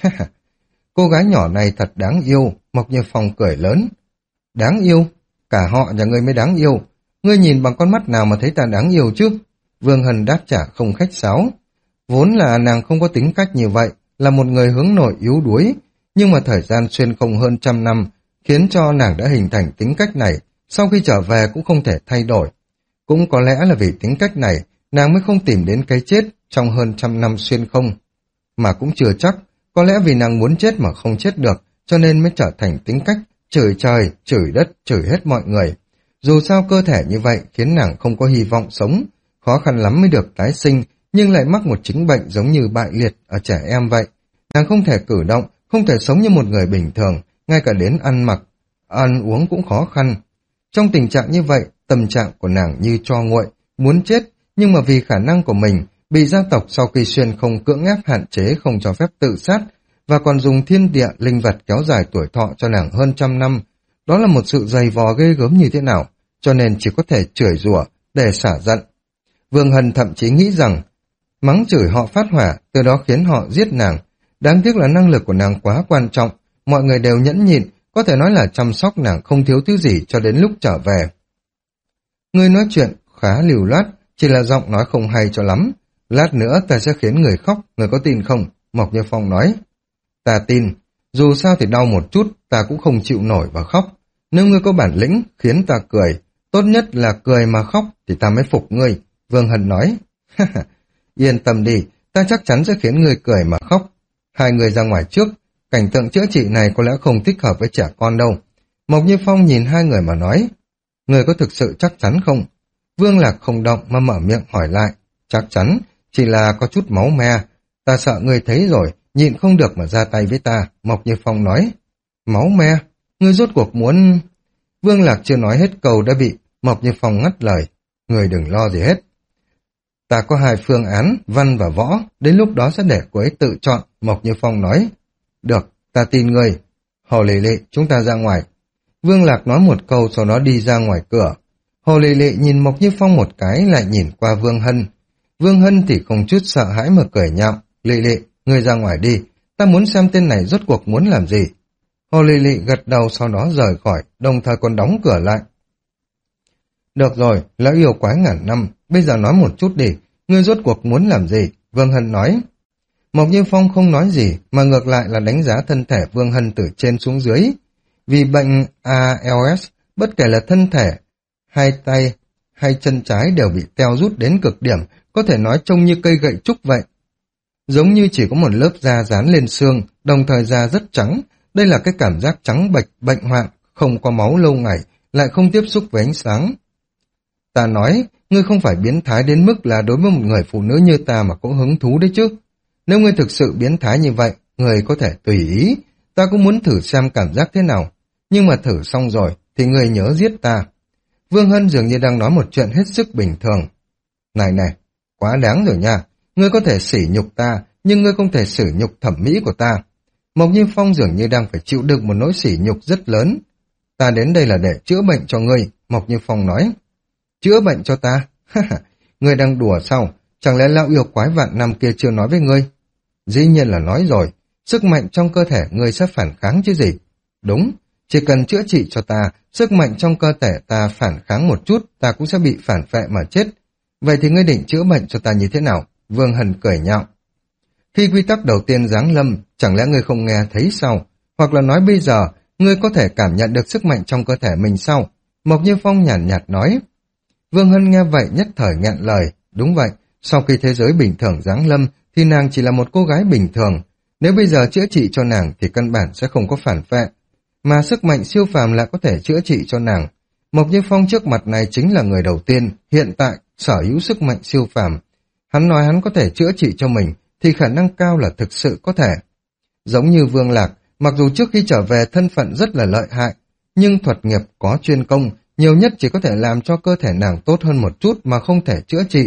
Cô gái nhỏ này thật đáng yêu, Mộc Như Phong cười lớn. Đáng yêu? Cả họ nhà ngươi mới đáng yêu. Ngươi nhìn bằng con mắt nào mà thấy ta đáng yêu chứ? Vương Hân đáp trả không khách sáo. Vốn là nàng không có tính cách như vậy, là một người hướng nội yếu đuối, nhưng mà thời gian xuyên không hơn trăm năm, khiến cho nàng đã hình thành tính cách này, sau khi trở về cũng không thể thay đổi. Cũng có lẽ là vì tính cách này, nàng mới không tìm đến cái chết trong hơn trăm năm xuyên không. Mà cũng chưa chắc, có lẽ vì nàng muốn chết mà không chết được, cho nên mới trở thành tính cách chửi trời, chửi đất, chửi hết mọi người. Dù sao cơ thể như vậy khiến nàng không có hy vọng sống, khó khăn lắm mới được tái sinh, nhưng lại mắc một chứng bệnh giống như bại liệt ở trẻ em vậy. Nàng không thể cử động, không thể sống như một người bình thường, ngay cả đến ăn mặc, ăn uống cũng khó khăn. Trong tình trạng như vậy, tâm trạng của nàng như tro nguội, muốn chết, nhưng mà vì khả năng của mình, bị gia tộc sau khi xuyên không cưỡng ép hạn chế không cho phép tự sát, và còn dùng thiên địa linh vật kéo dài tuổi thọ cho nàng hơn trăm năm. Đó là một sự dày vò ghê gớm như thế nào, cho nên chỉ có thể chửi rủa để xả giận. Vương Hân thậm chí nghĩ rằng, mắng chửi họ phát hỏa, từ đó khiến họ giết nàng. Đáng tiếc là năng lực của nàng quá quan trọng, mọi người đều nhẫn nhịn, có thể nói là chăm sóc nàng không thiếu thứ gì cho đến lúc trở về. Người nói chuyện khá lưu loát, chỉ là giọng nói không hay cho lắm. Lát nữa ta sẽ khiến người khóc, người có tin không? Mộc Như Phong nói. Ta tin, dù sao thì đau một chút, ta cũng không chịu nổi và khóc. Nếu ngươi có bản lĩnh, khiến ta cười, tốt nhất là cười mà khóc thì ta mới phục ngươi. Vương Hân nói. Yên tâm đi, ta chắc chắn sẽ khiến ngươi cười mà khóc. Hai người ra ngoài trước, cảnh tượng chữa trị này có lẽ không thích hợp với trẻ con đâu. Mộc Như Phong nhìn hai người mà nói. Ngươi có thực sự chắc chắn không? Vương Lạc không động mà mở miệng hỏi lại. Chắc chắn, chỉ là có chút máu me. Ta sợ ngươi thấy rồi, nhịn không được mà ra tay với ta, Mộc Như Phong nói. Máu me? Ngươi rốt cuộc muốn... Vương Lạc chưa nói hết câu đã bị Mộc Như Phong ngắt lời. Ngươi đừng lo gì hết. Ta có hai phương án, văn và võ, đến lúc đó sẽ để cô ấy tự chọn, Mộc Như Phong nói. Được, ta tin ngươi. Hồ Lệ Lệ, chúng ta ra ngoài. Vương Lạc nói một câu sau đó đi ra ngoài cửa. Hồ Lệ Lệ nhìn Mộc Như Phong một cái lại nhìn qua Vương Hân. Vương Hân thì không chút sợ hãi mà cười nhạo. Lệ Lệ, ngươi ra ngoài đi, ta muốn xem tên này rốt cuộc muốn làm gì. Hồ Lệ Lệ gật đầu sau đó rời khỏi, đồng thời còn đóng cửa lại. Được rồi, lão yêu quái ngàn năm, bây giờ nói một chút đi, ngươi rốt cuộc muốn làm gì? Vương Hân nói. Mộc Như Phong không nói gì, mà ngược lại là đánh giá thân thể Vương Hân từ trên xuống dưới. Vì bệnh a lờ ét, bất kể là thân thể, hai tay hay chân trái đều bị teo rút đến cực điểm, có thể nói trông như cây gậy trúc vậy. Giống như chỉ có một lớp da dán lên xương, đồng thời da rất trắng. Đây là cái cảm giác trắng bệch, bệnh hoạn, không có máu lâu ngày, lại không tiếp xúc với ánh sáng. Ta nói, ngươi không phải biến thái đến mức là đối với một người phụ nữ như ta mà cũng hứng thú đấy chứ. Nếu ngươi thực sự biến thái như vậy, ngươi có thể tùy ý. Ta cũng muốn thử xem cảm giác thế nào. Nhưng mà thử xong rồi, thì ngươi nhớ giết ta. Vương Hân dường như đang nói một chuyện hết sức bình thường. Này này, quá đáng rồi nha. Ngươi có thể sỉ nhục ta, nhưng ngươi không thể sỉ nhục thẩm mỹ của ta. Mộc Như Phong dường như đang phải chịu đựng một nỗi sỉ nhục rất lớn. Ta đến đây là để chữa bệnh cho ngươi, Mộc Như Phong nói. Chữa bệnh cho ta? Ngươi đang đùa sao? Chẳng lẽ lão yêu quái vạn năm kia chưa nói với ngươi? Dĩ nhiên là nói rồi, sức mạnh trong cơ thể ngươi sẽ phản kháng chứ gì. Đúng, chỉ cần chữa trị cho ta, sức mạnh trong cơ thể ta phản kháng một chút, ta cũng sẽ bị phản phệ mà chết. Vậy thì ngươi định chữa bệnh cho ta như thế nào? Vương Hân cười nhạo. Khi quy tắc đầu tiên giáng lâm, chẳng lẽ ngươi không nghe thấy sao? Hoặc là nói bây giờ, ngươi có thể cảm nhận được sức mạnh trong cơ thể mình sao? Mộc Như Phong nhàn nhạt, nhạt nói. Vương Hân nghe vậy nhất thời nghẹn lời. Đúng vậy, sau khi thế giới bình thường giáng lâm, thì nàng chỉ là một cô gái bình thường. Nếu bây giờ chữa trị cho nàng thì căn bản sẽ không có phản phệ. Mà sức mạnh siêu phàm lại có thể chữa trị cho nàng. Mộc Như Phong trước mặt này chính là người đầu tiên, hiện tại sở hữu sức mạnh siêu phàm. Hắn nói hắn có thể chữa trị cho mình, thì khả năng cao là thực sự có thể. Giống như Vương Lạc, mặc dù trước khi trở về thân phận rất là lợi hại, nhưng thuật nghiệp có chuyên công, nhiều nhất chỉ có thể làm cho cơ thể nàng tốt hơn một chút mà không thể chữa trị.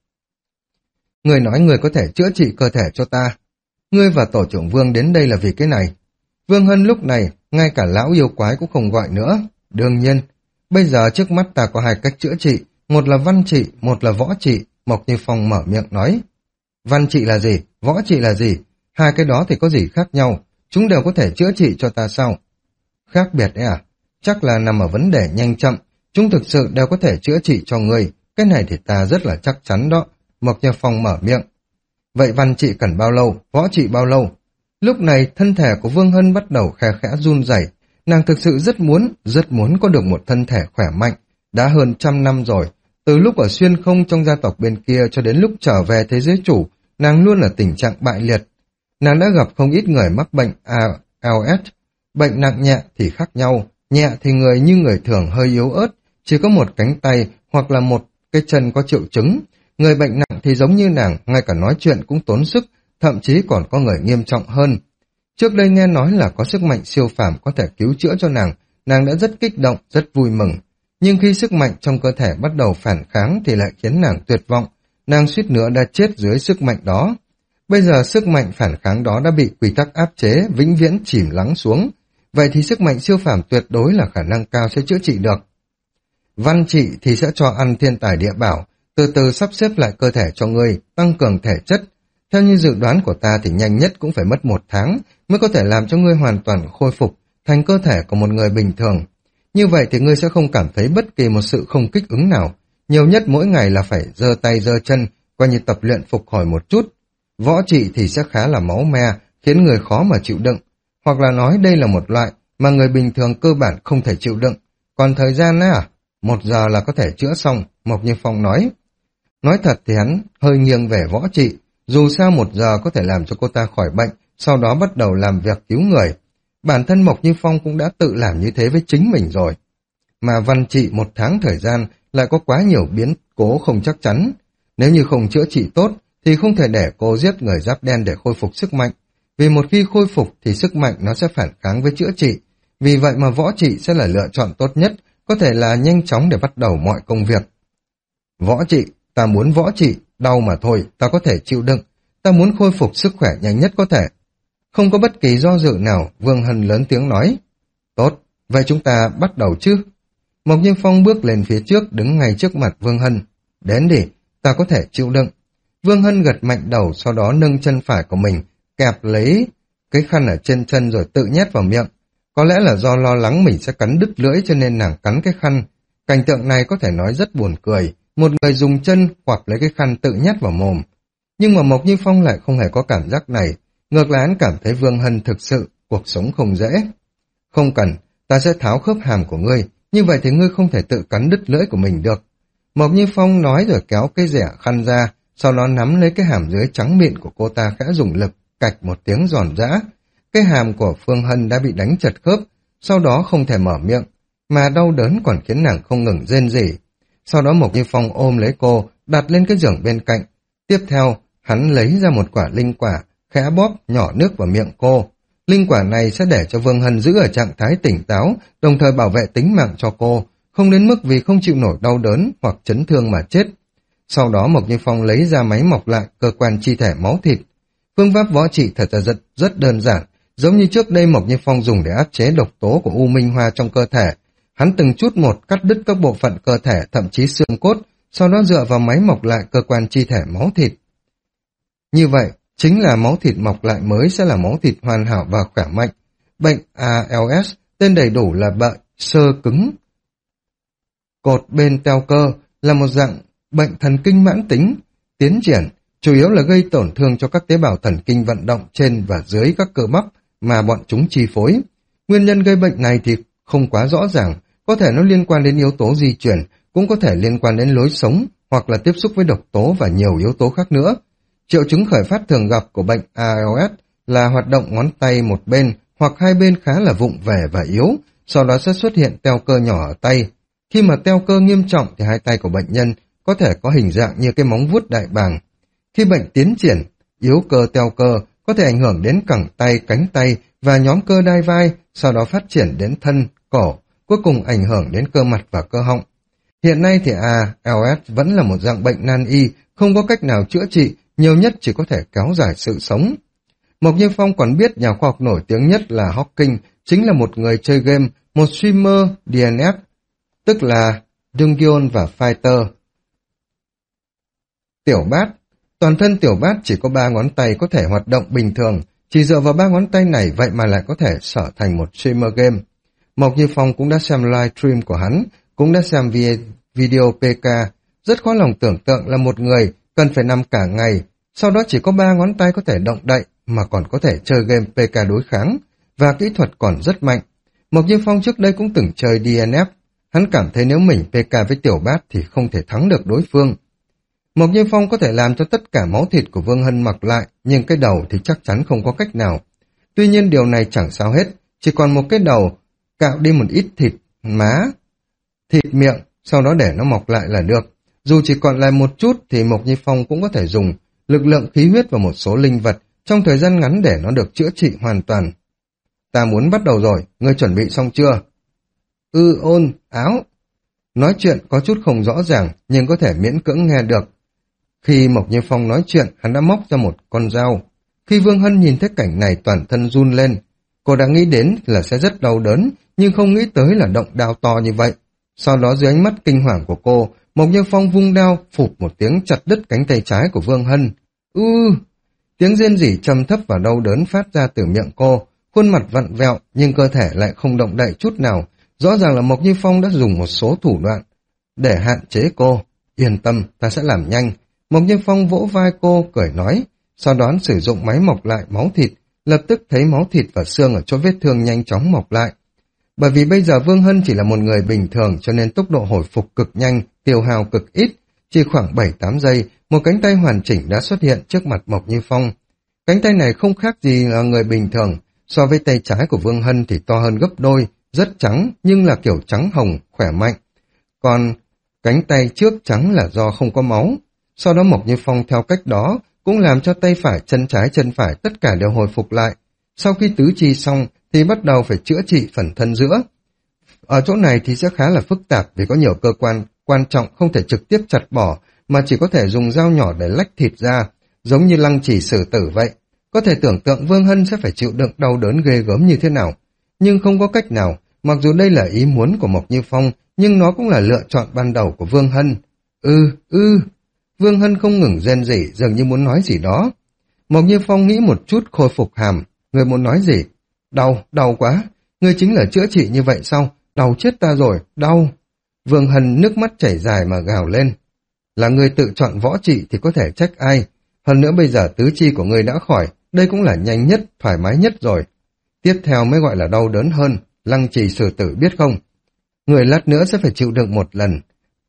Người nói người có thể chữa trị cơ thể cho ta. Ngươi và tổ trưởng Vương đến đây là vì cái này. Vương Hân lúc này ngay cả lão yêu quái cũng không gọi nữa. Đương nhiên, bây giờ trước mắt ta có hai cách chữa trị, một là văn trị, một là võ trị, Mộc Như Phong mở miệng nói. Văn trị là gì? Võ trị là gì? Hai cái đó thì có gì khác nhau? Chúng đều có thể chữa trị cho ta sao? Khác biệt đấy à? Chắc là nằm ở vấn đề nhanh chậm, chúng thực sự đều có thể chữa trị cho người, cái này thì ta rất là chắc chắn đó. Mộc Như Phong mở miệng. Vậy văn trị cần bao lâu, võ trị bao lâu? Lúc này thân thể của Vương Hân bắt đầu khe khẽ run rẩy, nàng thực sự rất muốn, rất muốn có được một thân thể khỏe mạnh, đã hơn trăm năm rồi, từ lúc ở xuyên không trong gia tộc bên kia cho đến lúc trở về thế giới chủ, nàng luôn ở tình trạng bại liệt. Nàng đã gặp không ít người mắc bệnh a lờ ét, bệnh nặng nhẹ thì khác nhau, nhẹ thì người như người thường hơi yếu ớt, chỉ có một cánh tay hoặc là một cái chân có triệu chứng. Người bệnh nặng thì giống như nàng, ngay cả nói chuyện cũng tốn sức, thậm chí còn có người nghiêm trọng hơn. Trước đây nghe nói là có sức mạnh siêu phàm có thể cứu chữa cho nàng, nàng đã rất kích động, rất vui mừng. Nhưng khi sức mạnh trong cơ thể bắt đầu phản kháng thì lại khiến nàng tuyệt vọng, nàng suýt nữa đã chết dưới sức mạnh đó. Bây giờ sức mạnh phản kháng đó đã bị quy tắc áp chế, vĩnh viễn chìm lắng xuống. Vậy thì sức mạnh siêu phàm tuyệt đối là khả năng cao sẽ chữa trị được. Văn trị thì sẽ cho ăn thiên tài địa bảo, từ từ sắp xếp lại cơ thể cho ngươi, tăng cường thể chất. Theo như dự đoán của ta thì nhanh nhất cũng phải mất một tháng mới có thể làm cho ngươi hoàn toàn khôi phục thành cơ thể của một người bình thường. Như vậy thì ngươi sẽ không cảm thấy bất kỳ một sự không kích ứng nào. Nhiều nhất mỗi ngày là phải giơ tay giơ chân, coi như tập luyện phục hồi một chút. Võ trị thì sẽ khá là máu me, khiến người khó mà chịu đựng. Hoặc là nói đây là một loại mà người bình thường cơ bản không thể chịu đựng. Còn thời gian á à? Một giờ là có thể chữa xong, Mộc Như Phong nói. Nói thật thì hắn hơi nghiêng về võ trị, dù sao một giờ có thể làm cho cô ta khỏi bệnh, sau đó bắt đầu làm việc cứu người. Bản thân Mộc Như Phong cũng đã tự làm như thế với chính mình rồi. Mà văn trị một tháng thời gian lại có quá nhiều biến cố không chắc chắn. Nếu như không chữa trị tốt, thì không thể để cô giết người giáp đen để khôi phục sức mạnh. Vì một khi khôi phục thì sức mạnh nó sẽ phản kháng với chữa trị. Vì vậy mà võ trị sẽ là lựa chọn tốt nhất, có thể là nhanh chóng để bắt đầu mọi công việc. Võ trị, ta muốn võ trị, đau mà thôi, ta có thể chịu đựng. Ta muốn khôi phục sức khỏe nhanh nhất có thể. Không có bất kỳ do dự nào, Vương Hân lớn tiếng nói. Tốt, vậy chúng ta bắt đầu chứ? Mộc Như Phong bước lên phía trước, đứng ngay trước mặt Vương Hân. Đến đi, ta có thể chịu đựng. Vương Hân gật mạnh đầu, sau đó nâng chân phải của mình, kẹp lấy cái khăn ở trên chân rồi tự nhét vào miệng. Có lẽ là do lo lắng mình sẽ cắn đứt lưỡi cho nên nàng cắn cái khăn. Cảnh tượng này có thể nói rất buồn cười. Một người dùng chân hoặc lấy cái khăn tự nhét vào mồm. Nhưng mà Mộc Như Phong lại không hề có cảm giác này. Ngược lại hắn cảm thấy Vương Hân thực sự cuộc sống không dễ. Không cần, ta sẽ tháo khớp hàm của ngươi. Như vậy thì ngươi không thể tự cắn đứt lưỡi của mình được. Mộc Như Phong nói rồi kéo cái rẻ khăn ra, sau đó nắm lấy cái hàm dưới trắng mịn của cô ta khẽ dùng lực, cạch một tiếng giòn giã. Cái hàm của Phương Hân đã bị đánh chật khớp, sau đó không thể mở miệng, mà đau đớn còn khiến nàng không ngừng rên rỉ. Sau đó Mộc Như Phong ôm lấy cô, đặt lên cái giường bên cạnh. Tiếp theo, hắn lấy ra một quả linh quả, khẽ bóp, nhỏ nước vào miệng cô. Linh quả này sẽ để cho Vương Hân giữ ở trạng thái tỉnh táo, đồng thời bảo vệ tính mạng cho cô, không đến mức vì không chịu nổi đau đớn hoặc chấn thương mà chết. Sau đó Mộc Như Phong lấy ra máy mọc lại cơ quan chi thể máu thịt. Phương pháp võ trị thật ra rất, rất đơn giản, giống như trước đây Mộc Như Phong dùng để áp chế độc tố của U Minh Hoa trong cơ thể. Hắn từng chút một cắt đứt các bộ phận cơ thể, thậm chí xương cốt, sau đó dựa vào máy mọc lại cơ quan chi thể máu thịt. Như vậy, chính là máu thịt mọc lại mới sẽ là máu thịt hoàn hảo và khỏe mạnh. Bệnh a lờ ét, tên đầy đủ là bệnh xơ cứng cột bên teo cơ, là một dạng bệnh thần kinh mãn tính, tiến triển, chủ yếu là gây tổn thương cho các tế bào thần kinh vận động trên và dưới các cơ bắp mà bọn chúng chi phối. Nguyên nhân gây bệnh này thì không quá rõ ràng, có thể nó liên quan đến yếu tố di chuyển, cũng có thể liên quan đến lối sống, hoặc là tiếp xúc với độc tố và nhiều yếu tố khác nữa. Triệu chứng khởi phát thường gặp của bệnh a lờ ét là hoạt động ngón tay một bên hoặc hai bên khá là vụng về và yếu, sau đó sẽ xuất hiện teo cơ nhỏ ở tay. Khi mà teo cơ nghiêm trọng thì hai tay của bệnh nhân có thể có hình dạng như cái móng vuốt đại bàng. Khi bệnh tiến triển, yếu cơ teo cơ có thể ảnh hưởng đến cẳng tay, cánh tay và nhóm cơ đai vai, sau đó phát triển đến thân, cổ, cuối cùng ảnh hưởng đến cơ mặt và cơ họng. Hiện nay thì a lờ ét vẫn là một dạng bệnh nan y, không có cách nào chữa trị, nhiều nhất chỉ có thể kéo dài sự sống. Mộc Như Phong còn biết nhà khoa học nổi tiếng nhất là Hawking chính là một người chơi game, một streamer đê en ép, tức là Dungeon và Fighter. Tiểu bát. Toàn thân tiểu bát chỉ có ba ngón tay có thể hoạt động bình thường, chỉ dựa vào ba ngón tay này vậy mà lại có thể trở thành một streamer game. Mộc Như Phong cũng đã xem live stream của hắn, cũng đã xem video pê ca, rất khó lòng tưởng tượng là một người cần phải nằm cả ngày, sau đó chỉ có ba ngón tay có thể động đậy mà còn có thể chơi game pê ca đối kháng, và kỹ thuật còn rất mạnh. Mộc Như Phong trước đây cũng từng chơi đê en ép, hắn cảm thấy nếu mình pê ca với tiểu bát thì không thể thắng được đối phương. Mộc Như Phong có thể làm cho tất cả máu thịt của Vương Hân mặc lại, nhưng cái đầu thì chắc chắn không có cách nào. Tuy nhiên điều này chẳng sao hết, chỉ còn một cái đầu, cạo đi một ít thịt má, thịt miệng, sau đó để nó mọc lại là được. Dù chỉ còn lại một chút thì Mộc Như Phong cũng có thể dùng lực lượng khí huyết và một số linh vật trong thời gian ngắn để nó được chữa trị hoàn toàn. Ta muốn bắt đầu rồi, ngươi chuẩn bị xong chưa? Ư ôn, áo. Nói chuyện có chút không rõ ràng, nhưng có thể miễn cưỡng nghe được. Khi Mộc Như Phong nói chuyện, hắn đã móc ra một con dao. Khi Vương Hân nhìn thấy cảnh này toàn thân run lên. Cô đã nghĩ đến là sẽ rất đau đớn, nhưng không nghĩ tới là động đao to như vậy. Sau đó dưới ánh mắt kinh hoàng của cô, Mộc Như Phong vung đao, phụp một tiếng chặt đứt cánh tay trái của Vương Hân. Ư! Tiếng rên rỉ trầm thấp và đau đớn phát ra từ miệng cô, khuôn mặt vặn vẹo nhưng cơ thể lại không động đậy chút nào. Rõ ràng là Mộc Như Phong đã dùng một số thủ đoạn để hạn chế cô. Yên tâm, ta sẽ làm nhanh. Mộc Như Phong vỗ vai cô, cười nói, sau đó sử dụng máy mọc lại máu thịt, lập tức thấy máu thịt và xương ở chỗ vết thương nhanh chóng mọc lại. Bởi vì bây giờ Vương Hân chỉ là một người bình thường cho nên tốc độ hồi phục cực nhanh, tiêu hao cực ít, chỉ khoảng bảy tám giây, một cánh tay hoàn chỉnh đã xuất hiện trước mặt Mộc Như Phong. Cánh tay này không khác gì là người bình thường, so với tay trái của Vương Hân thì to hơn gấp đôi, rất trắng nhưng là kiểu trắng hồng, khỏe mạnh. Còn cánh tay trước trắng là do không có máu. Sau đó Mộc Như Phong theo cách đó cũng làm cho tay phải, chân trái, chân phải tất cả đều hồi phục lại. Sau khi tứ chi xong thì bắt đầu phải chữa trị phần thân giữa. Ở chỗ này thì sẽ khá là phức tạp vì có nhiều cơ quan quan trọng không thể trực tiếp chặt bỏ mà chỉ có thể dùng dao nhỏ để lách thịt ra, giống như lăng trì xử tử vậy. Có thể tưởng tượng Vương Hân sẽ phải chịu đựng đau đớn ghê gớm như thế nào. Nhưng không có cách nào, mặc dù đây là ý muốn của Mộc Như Phong, nhưng nó cũng là lựa chọn ban đầu của Vương Hân. Ư, ư, Vương Hân không ngừng rên rỉ, dường như muốn nói gì đó. Mộc Như Phong nghĩ một chút khôi phục hàm, người muốn nói gì? Đau, đau quá, người chính là chữa trị như vậy sao? Đau chết ta rồi, đau. Vương Hân nước mắt chảy dài mà gào lên. Là người tự chọn võ trị thì có thể trách ai? Hơn nữa bây giờ tứ chi của người đã khỏi, đây cũng là nhanh nhất, thoải mái nhất rồi. Tiếp theo mới gọi là đau đớn hơn, lăng trì xử tử biết không? Người lát nữa sẽ phải chịu đựng một lần.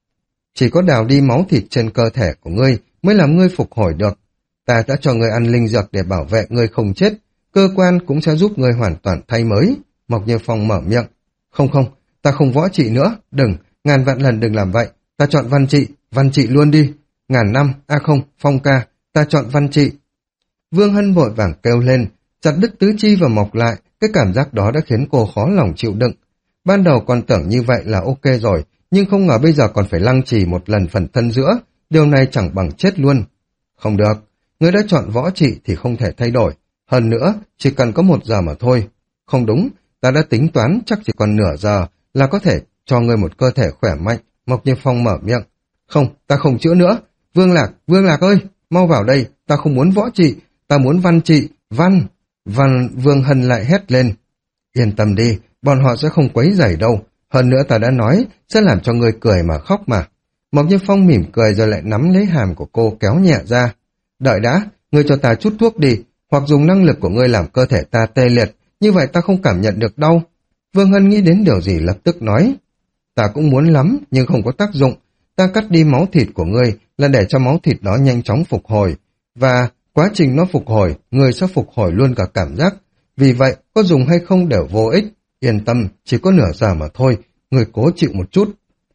Chỉ có đào đi máu thịt trên cơ thể của ngươi mới làm ngươi phục hồi được. Ta đã cho ngươi ăn linh dược để bảo vệ ngươi không chết, cơ quan cũng sẽ giúp ngươi hoàn toàn thay mới. Mộc Như Phong mở miệng. Không không, ta không võ trị nữa, đừng, ngàn vạn lần đừng làm vậy, ta chọn văn trị, văn trị luôn đi. Ngàn năm, a à không, Phong ca, ta chọn văn trị. Vương Hân vội vàng kêu lên, chặt đứt tứ chi và mọc lại, cái cảm giác đó đã khiến cô khó lòng chịu đựng. Ban đầu còn tưởng như vậy là ok rồi, nhưng không ngờ bây giờ còn phải lăng trì một lần phần thân giữa, điều này chẳng bằng chết luôn. Không được, ngươi đã chọn võ trị thì không thể thay đổi, hơn nữa, chỉ cần có một giờ mà thôi. Không đúng, ta đã tính toán chắc chỉ còn nửa giờ là có thể cho ngươi một cơ thể khỏe mạnh. Mộc Như Phong mở miệng. Không, ta không chữa nữa. Vương Lạc, Vương Lạc ơi, mau vào đây, ta không muốn võ trị, ta muốn văn trị, văn. Văn, Vương Hân lại hét lên. Yên tâm đi, bọn họ sẽ không quấy rầy đâu. Hơn nữa ta đã nói, sẽ làm cho ngươi cười mà khóc mà. Mộc Như Phong mỉm cười rồi lại nắm lấy hàm của cô kéo nhẹ ra. Đợi đã, ngươi cho ta chút thuốc đi, hoặc dùng năng lực của ngươi làm cơ thể ta tê liệt, như vậy ta không cảm nhận được đau. Vương Hân nghĩ đến điều gì lập tức nói. Ta cũng muốn lắm, nhưng không có tác dụng. Ta cắt đi máu thịt của ngươi là để cho máu thịt đó nhanh chóng phục hồi. Và quá trình nó phục hồi, ngươi sẽ phục hồi luôn cả cảm giác. Vì vậy, có dùng hay không đều vô ích. Yên tâm, chỉ có nửa giờ mà thôi, ngươi cố chịu một chút.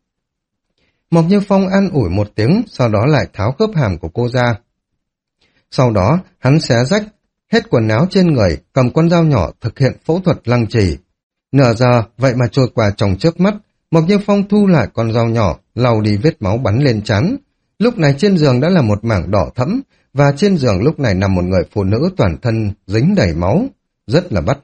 Mộc Như Phong an ủi một tiếng, sau đó lại tháo khớp hàm của cô ra. Sau đó, hắn xé rách hết quần áo trên người, cầm con dao nhỏ thực hiện phẫu thuật lăng trì. Nửa giờ, vậy mà trôi qua trong chớp mắt, Mộc Như Phong thu lại con dao nhỏ, lau đi vết máu bắn lên trán. Lúc này trên giường đã là một mảng đỏ thẫm, và trên giường lúc này nằm một người phụ nữ toàn thân dính đầy máu. Rất là bắt mắt,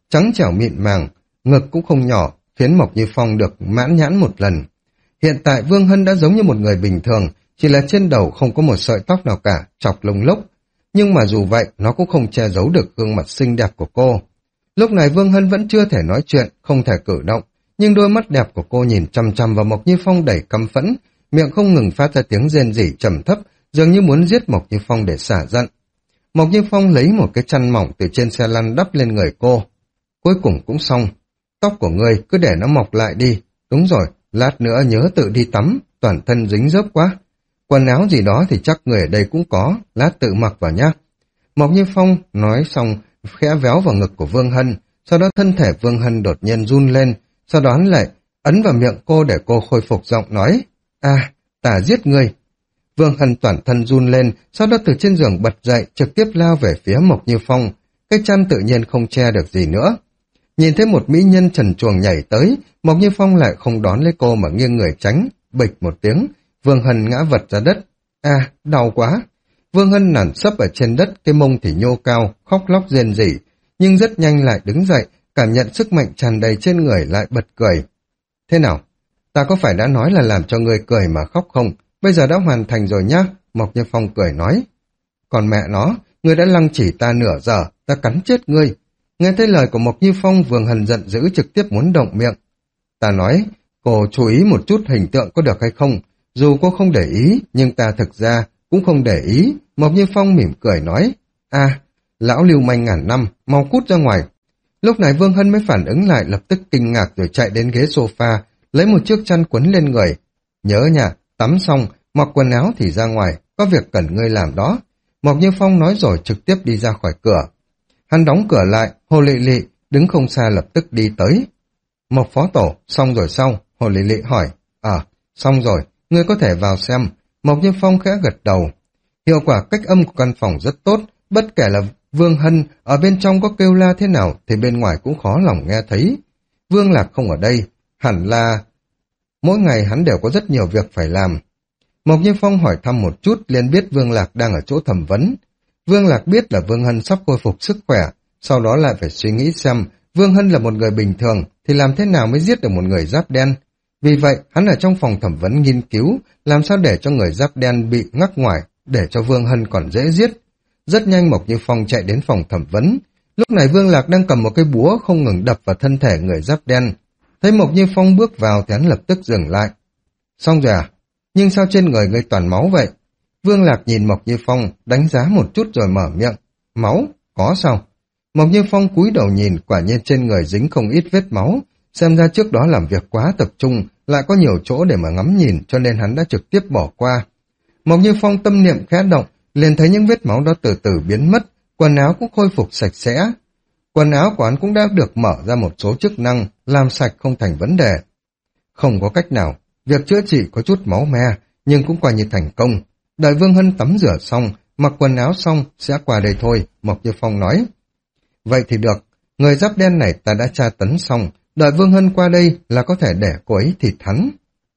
trắng trẻo mịn màng, ngực cũng không nhỏ, khiến Mộc Như Phong được mãn nhãn một lần. Hiện tại Vương Hân đã giống như một người bình thường, chỉ là trên đầu không có một sợi tóc nào cả, chọc lông lốc. Nhưng mà dù vậy, nó cũng không che giấu được gương mặt xinh đẹp của cô. Lúc này Vương Hân vẫn chưa thể nói chuyện, không thể cử động, nhưng đôi mắt đẹp của cô nhìn chằm chằm vào Mộc Như Phong đầy căm phẫn, miệng không ngừng phát ra tiếng rên rỉ trầm thấp, dường như muốn giết Mộc Như Phong để xả giận. Mộc Như Phong lấy một cái chăn mỏng từ trên xe lăn đắp lên người cô. Cuối cùng cũng xong. Tóc của ngươi cứ để nó mọc lại đi. Đúng rồi, lát nữa nhớ tự đi tắm, toàn thân dính dớp quá. Quần áo gì đó thì chắc người ở đây cũng có, lát tự mặc vào nhá. Mộc Như Phong nói xong, khẽ véo vào ngực của Vương Hân, sau đó thân thể Vương Hân đột nhiên run lên, sau đó hắn lại ấn vào miệng cô để cô khôi phục giọng nói. À, ta giết ngươi. Vương Hân toàn thân run lên, sau đó từ trên giường bật dậy, trực tiếp lao về phía Mộc Như Phong. Cái chăn tự nhiên không che được gì nữa. Nhìn thấy một mỹ nhân trần truồng nhảy tới, Mộc Như Phong lại không đón lấy cô mà nghiêng người tránh, bịch một tiếng, Vương Hân ngã vật ra đất. À, đau quá. Vương Hân nằm sấp ở trên đất, cái mông thì nhô cao, khóc lóc rên rỉ, nhưng rất nhanh lại đứng dậy, cảm nhận sức mạnh tràn đầy trên người lại bật cười. Thế nào? Ta có phải đã nói là làm cho người cười mà khóc không? Bây giờ đã hoàn thành rồi nhá, Mộc Như Phong cười nói. Còn mẹ nó, ngươi đã lăng chỉ ta nửa giờ, ta cắn chết ngươi. Nghe thấy lời của Mộc Như Phong, Vương Hân giận dữ trực tiếp muốn động miệng. Ta nói, cô chú ý một chút hình tượng có được hay không? Dù cô không để ý, nhưng ta thực ra cũng không để ý. Mộc Như Phong mỉm cười nói. À, lão lưu manh ngàn năm, mau cút ra ngoài. Lúc này Vương Hân mới phản ứng lại, lập tức kinh ngạc rồi chạy đến ghế sofa, lấy một chiếc chăn quấn lên người. Nhớ nha, tắm xong, mặc quần áo thì ra ngoài, có việc cần ngươi làm đó. Mộc Như Phong nói rồi trực tiếp đi ra khỏi cửa. Hắn đóng cửa lại, Hồ Lệ Lệ đứng không xa lập tức đi tới. Mộc phó tổ, xong rồi sao? Hồ Lệ Lệ hỏi. À, xong rồi, ngươi có thể vào xem. Mộc Như Phong khẽ gật đầu. Hiệu quả cách âm của căn phòng rất tốt, bất kể là Vương Hân ở bên trong có kêu la thế nào thì bên ngoài cũng khó lòng nghe thấy. Vương Lạc không ở đây, hẳn là mỗi ngày hắn đều có rất nhiều việc phải làm. Mộc Như Phong hỏi thăm một chút liền biết Vương Lạc đang ở chỗ thẩm vấn. Vương Lạc biết là Vương Hân sắp khôi phục sức khỏe, sau đó lại phải suy nghĩ xem Vương Hân là một người bình thường thì làm thế nào mới giết được một người giáp đen. Vì vậy, hắn ở trong phòng thẩm vấn nghiên cứu làm sao để cho người giáp đen bị ngắc ngoài, để cho Vương Hân còn dễ giết. Rất nhanh Mộc Như Phong chạy đến phòng thẩm vấn. Lúc này Vương Lạc đang cầm một cái búa không ngừng đập vào thân thể người giáp đen. Thấy Mộc Như Phong bước vào thì hắn lập tức dừng lại. Xong rồi à? Nhưng sao trên người ngươi toàn máu vậy? Vương Lạc nhìn Mộc Như Phong, đánh giá một chút rồi mở miệng. Máu? Có sao? Mộc Như Phong cúi đầu nhìn, quả nhiên trên người dính không ít vết máu. Xem ra trước đó làm việc quá tập trung, lại có nhiều chỗ để mà ngắm nhìn, cho nên hắn đã trực tiếp bỏ qua. Mộc Như Phong tâm niệm khẽ động, liền thấy những vết máu đó từ từ biến mất, quần áo cũng khôi phục sạch sẽ. Quần áo của hắn cũng đã được mở ra một số chức năng, làm sạch không thành vấn đề. Không có cách nào, việc chữa trị có chút máu me, nhưng cũng coi như thành công. Đợi Vương Hân tắm rửa xong, mặc quần áo xong, sẽ qua đây thôi, Mộc Như Phong nói. Vậy thì được, người giáp đen này ta đã tra tấn xong, đợi Vương Hân qua đây là có thể để cô ấy thịt hắn.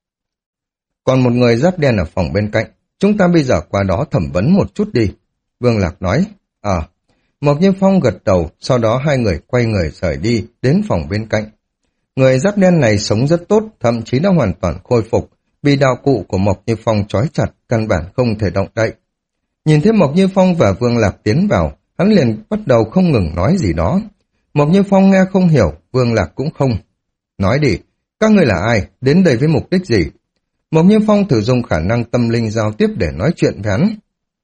Còn một người giáp đen ở phòng bên cạnh, chúng ta bây giờ qua đó thẩm vấn một chút đi. Vương Lạc nói, ờ. À. Mộc Như Phong gật đầu, sau đó hai người quay người rời đi, đến phòng bên cạnh. Người giáp đen này sống rất tốt, thậm chí đã hoàn toàn khôi phục, vì đạo cụ của Mộc Như Phong trói chặt, căn bản không thể động đậy. Nhìn thấy Mộc Như Phong và Vương Lạc tiến vào, hắn liền bắt đầu không ngừng nói gì đó. Mộc Như Phong nghe không hiểu, Vương Lạc cũng không. Nói đi, các ngươi là ai, đến đây với mục đích gì? Mộc Như Phong thử dùng khả năng tâm linh giao tiếp để nói chuyện với hắn.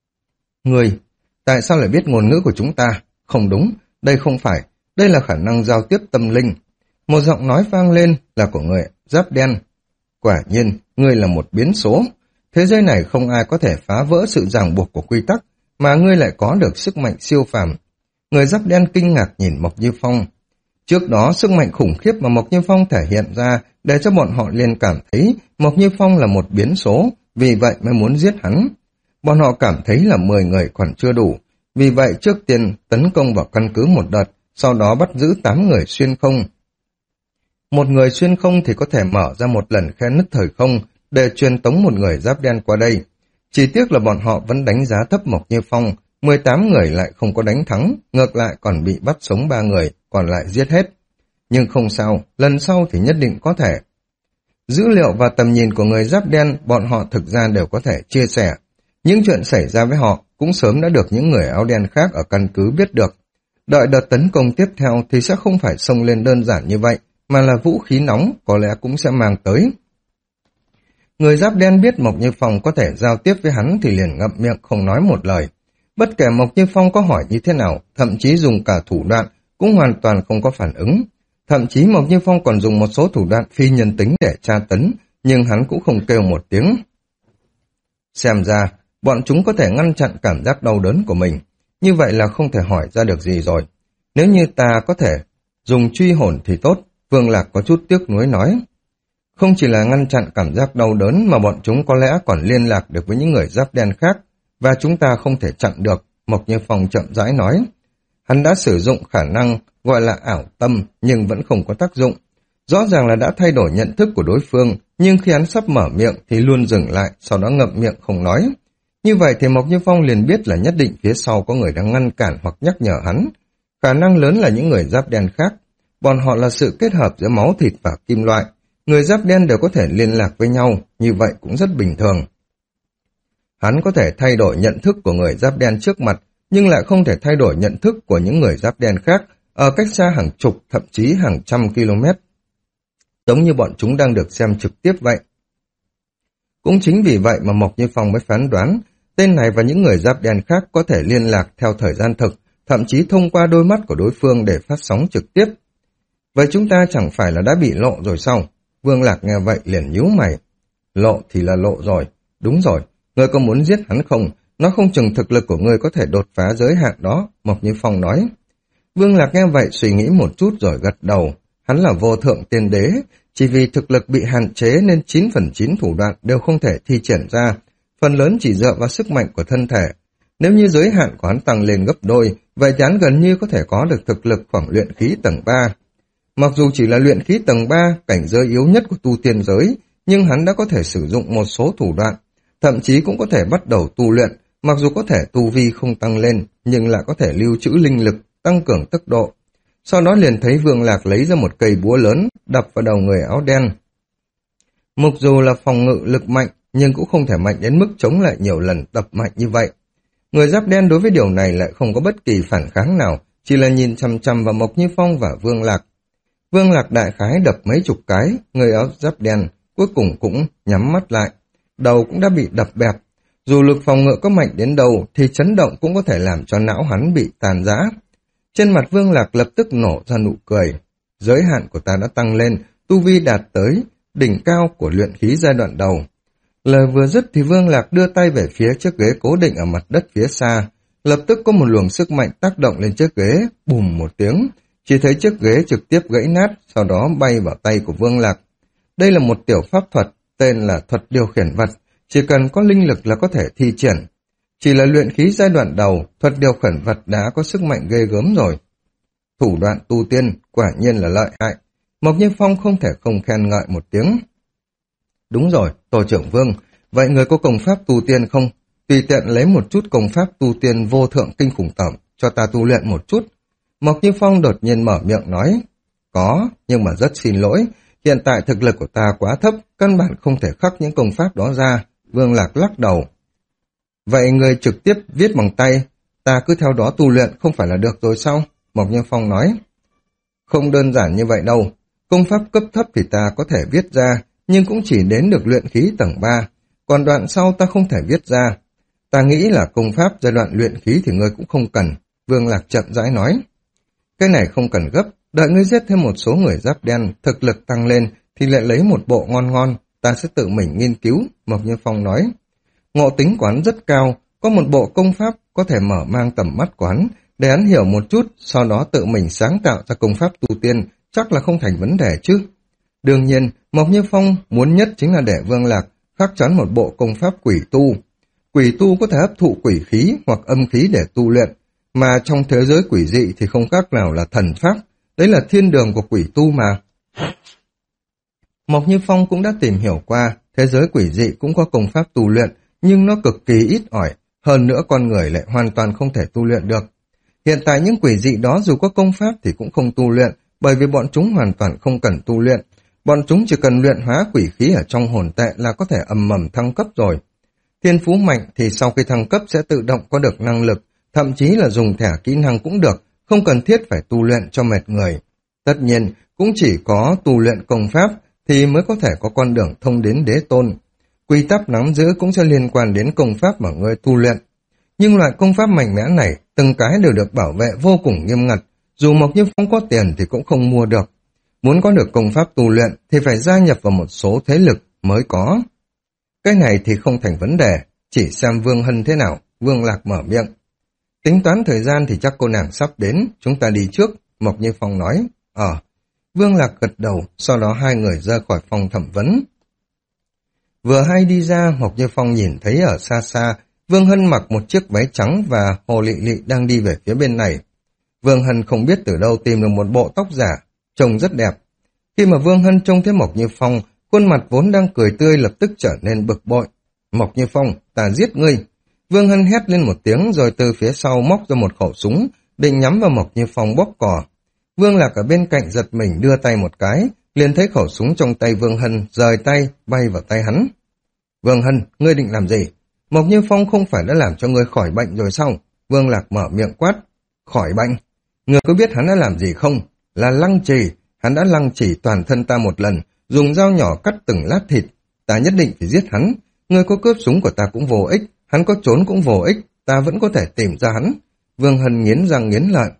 Người, tại sao lại biết ngôn ngữ của chúng ta? Không đúng, đây không phải, đây là khả năng giao tiếp tâm linh. Một giọng nói vang lên là của người giáp đen. Quả nhiên, ngươi là một biến số. Thế giới này không ai có thể phá vỡ sự ràng buộc của quy tắc, mà ngươi lại có được sức mạnh siêu phàm. Người giáp đen kinh ngạc nhìn Mộc Như Phong. Trước đó, sức mạnh khủng khiếp mà Mộc Như Phong thể hiện ra để cho bọn họ liền cảm thấy Mộc Như Phong là một biến số, vì vậy mới muốn giết hắn. Bọn họ cảm thấy là mười người còn chưa đủ, vì vậy trước tiên tấn công vào căn cứ một đợt, sau đó bắt giữ tám người xuyên không. Một người xuyên không thì có thể mở ra một lần khe nứt thời không để truyền tống một người giáp đen qua đây. Chỉ tiếc là bọn họ vẫn đánh giá thấp Mộc Như Phong, mười tám người lại không có đánh thắng, ngược lại còn bị bắt sống ba người. còn lại giết hết. Nhưng không sao, lần sau thì nhất định có thể. Dữ liệu và tầm nhìn của người giáp đen bọn họ thực ra đều có thể chia sẻ. Những chuyện xảy ra với họ cũng sớm đã được những người áo đen khác ở căn cứ biết được. Đợi đợt tấn công tiếp theo thì sẽ không phải xông lên đơn giản như vậy, mà là vũ khí nóng có lẽ cũng sẽ mang tới. Người giáp đen biết Mộc Như Phong có thể giao tiếp với hắn thì liền ngậm miệng không nói một lời. Bất kể Mộc Như Phong có hỏi như thế nào, thậm chí dùng cả thủ đoạn, cũng hoàn toàn không có phản ứng. Thậm chí Mộc Như Phong còn dùng một số thủ đoạn phi nhân tính để tra tấn, nhưng hắn cũng không kêu một tiếng. Xem ra, bọn chúng có thể ngăn chặn cảm giác đau đớn của mình. Như vậy là không thể hỏi ra được gì rồi. Nếu như ta có thể dùng truy hồn thì tốt, Vương Lạc có chút tiếc nuối nói. Không chỉ là ngăn chặn cảm giác đau đớn mà bọn chúng có lẽ còn liên lạc được với những người giáp đen khác, và chúng ta không thể chặn được, Mộc Như Phong chậm rãi nói. Hắn đã sử dụng khả năng gọi là ảo tâm nhưng vẫn không có tác dụng. Rõ ràng là đã thay đổi nhận thức của đối phương, nhưng khi hắn sắp mở miệng thì luôn dừng lại, sau đó ngậm miệng không nói. Như vậy thì Mộc Như Phong liền biết là nhất định phía sau có người đang ngăn cản hoặc nhắc nhở hắn. Khả năng lớn là những người giáp đen khác. Bọn họ là sự kết hợp giữa máu thịt và kim loại. Người giáp đen đều có thể liên lạc với nhau, như vậy cũng rất bình thường. Hắn có thể thay đổi nhận thức của người giáp đen trước mặt, nhưng lại không thể thay đổi nhận thức của những người giáp đen khác, ở cách xa hàng chục, thậm chí hàng trăm km. Giống như bọn chúng đang được xem trực tiếp vậy. Cũng chính vì vậy mà Mộc Như Phong mới phán đoán, tên này và những người giáp đen khác có thể liên lạc theo thời gian thực, thậm chí thông qua đôi mắt của đối phương để phát sóng trực tiếp. Vậy chúng ta chẳng phải là đã bị lộ rồi sao? Vương Lạc nghe vậy liền nhíu mày. Lộ thì là lộ rồi. Đúng rồi, ngươi có muốn giết hắn không? Nó không chừng thực lực của ngươi có thể đột phá giới hạn đó, Mộc Như Phong nói. Vương Lạc nghe vậy suy nghĩ một chút rồi gật đầu. Hắn là vô thượng tiên đế, chỉ vì thực lực bị hạn chế nên chín phần chín thủ đoạn đều không thể thi triển ra, phần lớn chỉ dựa vào sức mạnh của thân thể. Nếu như giới hạn của hắn tăng lên gấp đôi, vậy thì hắn gần như có thể có được thực lực khoảng luyện khí tầng ba. Mặc dù chỉ là luyện khí tầng ba, cảnh giới yếu nhất của tu tiên giới, nhưng hắn đã có thể sử dụng một số thủ đoạn, thậm chí cũng có thể bắt đầu tu luyện, mặc dù có thể tu vi không tăng lên, nhưng lại có thể lưu trữ linh lực, tăng cường tốc độ. Sau đó liền thấy Vương Lạc lấy ra một cây búa lớn, đập vào đầu người áo đen. Mặc dù là phòng ngự lực mạnh, nhưng cũng không thể mạnh đến mức chống lại nhiều lần tập mạnh như vậy. Người giáp đen đối với điều này lại không có bất kỳ phản kháng nào, chỉ là nhìn chằm chằm vào Mộc Như Phong và Vương Lạc. Vương Lạc đại khái đập mấy chục cái, người áo giáp đen cuối cùng cũng nhắm mắt lại. Đầu cũng đã bị đập bẹp. Dù lực phòng ngự có mạnh đến đâu thì chấn động cũng có thể làm cho não hắn bị tàn rã. Trên mặt Vương Lạc lập tức nổ ra nụ cười. Giới hạn của ta đã tăng lên, tu vi đạt tới đỉnh cao của luyện khí giai đoạn đầu. Lời vừa dứt thì Vương Lạc đưa tay về phía chiếc ghế cố định ở mặt đất phía xa. Lập tức có một luồng sức mạnh tác động lên chiếc ghế, bùm một tiếng. Chỉ thấy chiếc ghế trực tiếp gãy nát, sau đó bay vào tay của Vương Lạc. Đây là một tiểu pháp thuật, tên là thuật điều khiển vật, chỉ cần có linh lực là có thể thi triển. Chỉ là luyện khí giai đoạn đầu, thuật điều khiển vật đã có sức mạnh ghê gớm rồi. Thủ đoạn tu tiên, quả nhiên là lợi hại. Mộc Như Phong không thể không khen ngợi một tiếng. Đúng rồi, Tổ trưởng Vương, vậy người có công pháp tu tiên không? Tùy tiện lấy một chút công pháp tu tiên vô thượng kinh khủng tẩm, cho ta tu luyện một chút. Mộc Như Phong đột nhiên mở miệng nói. Có, nhưng mà rất xin lỗi, hiện tại thực lực của ta quá thấp, căn bản không thể khắc những công pháp đó ra. Vương Lạc lắc đầu. Vậy người trực tiếp viết bằng tay, ta cứ theo đó tu luyện không phải là được rồi sao? Mộc Như Phong nói. Không đơn giản như vậy đâu, công pháp cấp thấp thì ta có thể viết ra, nhưng cũng chỉ đến được luyện khí tầng ba, còn đoạn sau ta không thể viết ra. Ta nghĩ là công pháp giai đoạn luyện khí thì ngươi cũng không cần, Vương Lạc chậm rãi nói. Cái này không cần gấp, đợi ngươi giết thêm một số người giáp đen, thực lực tăng lên thì lại lấy một bộ ngon ngon, ta sẽ tự mình nghiên cứu, Mộc Như Phong nói. Ngộ tính của hắn rất cao, có một bộ công pháp có thể mở mang tầm mắt của hắn, để hắn hiểu một chút, sau đó tự mình sáng tạo ra công pháp tu tiên, chắc là không thành vấn đề chứ. Đương nhiên, Mộc Như Phong muốn nhất chính là để Vương Lạc khắc chắn một bộ công pháp quỷ tu. Quỷ tu có thể hấp thụ quỷ khí hoặc âm khí để tu luyện, mà trong thế giới quỷ dị thì không khác nào là thần pháp, đấy là thiên đường của quỷ tu mà. Mộc Như Phong cũng đã tìm hiểu qua, thế giới quỷ dị cũng có công pháp tu luyện, nhưng nó cực kỳ ít ỏi, hơn nữa con người lại hoàn toàn không thể tu luyện được. Hiện tại những quỷ dị đó dù có công pháp thì cũng không tu luyện, bởi vì bọn chúng hoàn toàn không cần tu luyện. Bọn chúng chỉ cần luyện hóa quỷ khí ở trong hồn tệ là có thể ầm ầm thăng cấp rồi. Thiên phú mạnh thì sau khi thăng cấp sẽ tự động có được năng lực, thậm chí là dùng thẻ kỹ năng cũng được, không cần thiết phải tu luyện cho mệt người. Tất nhiên, cũng chỉ có tu luyện công pháp thì mới có thể có con đường thông đến đế tôn. Quy tắc nắm giữ cũng sẽ liên quan đến công pháp mà người tu luyện. Nhưng loại công pháp mạnh mẽ này, từng cái đều được bảo vệ vô cùng nghiêm ngặt, dù Mộc Như Phong có tiền thì cũng không mua được. Muốn có được công pháp tu luyện thì phải gia nhập vào một số thế lực mới có. Cái này thì không thành vấn đề, chỉ xem Vương Hân thế nào. Vương Lạc mở miệng. Tính toán thời gian thì chắc cô nàng sắp đến, chúng ta đi trước, Mộc Như Phong nói. Ờ, Vương Lạc gật đầu, sau đó hai người ra khỏi phòng thẩm vấn. Vừa hay đi ra, Mộc Như Phong nhìn thấy ở xa xa, Vương Hân mặc một chiếc váy trắng và Hồ Lị Lị đang đi về phía bên này. Vương Hân không biết từ đâu tìm được một bộ tóc giả, trông rất đẹp. Khi mà Vương Hân trông thấy Mộc Như Phong, khuôn mặt vốn đang cười tươi lập tức trở nên bực bội. Mộc Như Phong, ta giết ngươi. Vương Hân hét lên một tiếng rồi từ phía sau móc ra một khẩu súng, định nhắm vào Mộc Như Phong bóp cò. Vương Lạc ở bên cạnh giật mình đưa tay một cái, liền thấy khẩu súng trong tay Vương Hân rời tay, bay vào tay hắn. Vương Hân, ngươi định làm gì? Mộc Như Phong không phải đã làm cho ngươi khỏi bệnh rồi sao? Vương Lạc mở miệng quát. Khỏi bệnh? Ngươi có biết hắn đã làm gì không? Là lăng trì, hắn đã lăng trì toàn thân ta một lần, dùng dao nhỏ cắt từng lát thịt. Ta nhất định phải giết hắn. Ngươi có cướp súng của ta cũng vô ích, hắn có trốn cũng vô ích, ta vẫn có thể tìm ra hắn. Vương Hân nghiến răng nghiến lợi.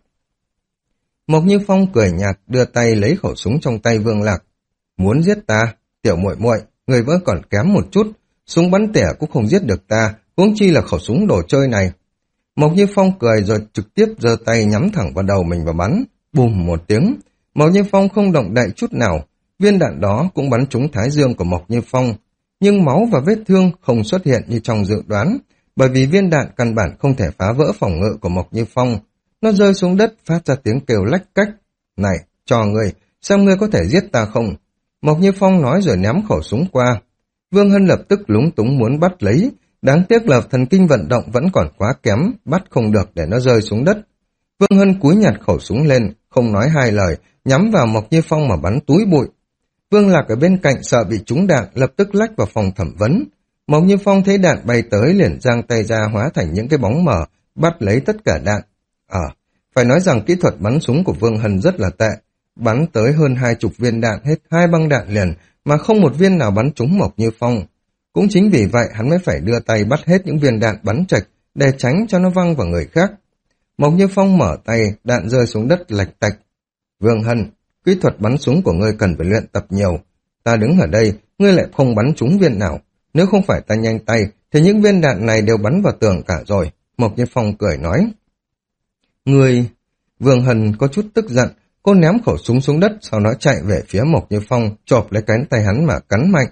Mộc Như Phong cười nhạt đưa tay lấy khẩu súng trong tay Vương Lạc. Muốn giết ta? Tiểu muội muội, người vẫn còn kém một chút. Súng bắn tỉa cũng không giết được ta, huống chi là khẩu súng đồ chơi này. Mộc Như Phong cười rồi trực tiếp giơ tay nhắm thẳng vào đầu mình và bắn. Bùm một tiếng. Mộc Như Phong không động đậy chút nào. Viên đạn đó cũng bắn trúng thái dương của Mộc Như Phong. Nhưng máu và vết thương không xuất hiện như trong dự đoán, bởi vì viên đạn căn bản không thể phá vỡ phòng ngự của Mộc Như Phong. Nó rơi xuống đất phát ra tiếng kêu lách cách. Này, cho ngươi, xem ngươi có thể giết ta không? Mộc Như Phong nói rồi ném khẩu súng qua. Vương Hân lập tức lúng túng muốn bắt lấy, đáng tiếc là thần kinh vận động vẫn còn quá kém, bắt không được để nó rơi xuống đất. Vương Hân cúi nhặt khẩu súng lên, không nói hai lời, nhắm vào Mộc Như Phong mà bắn túi bụi. Vương Lạc ở bên cạnh sợ bị trúng đạn, lập tức lách vào phòng thẩm vấn. Mộc Như Phong thấy đạn bay tới liền giang tay ra hóa thành những cái bóng mờ, bắt lấy tất cả đạn. Ờ, à, phải nói rằng kỹ thuật bắn súng của Vương Hân rất là tệ, bắn tới hơn hai chục viên đạn hết hai băng đạn liền, mà không một viên nào bắn trúng Mộc Như Phong. Cũng chính vì vậy hắn mới phải đưa tay bắt hết những viên đạn bắn trệch để tránh cho nó văng vào người khác. Mộc Như Phong mở tay, đạn rơi xuống đất lạch tạch. Vương Hân, kỹ thuật bắn súng của ngươi cần phải luyện tập nhiều. Ta đứng ở đây, ngươi lại không bắn trúng viên nào. Nếu không phải ta nhanh tay, thì những viên đạn này đều bắn vào tường cả rồi. Mộc Như Phong cười nói. Ngươi... Vương Hân có chút tức giận, cô ném khẩu súng xuống đất, sau đó chạy về phía Mộc Như Phong, chộp lấy cánh tay hắn mà cắn mạnh.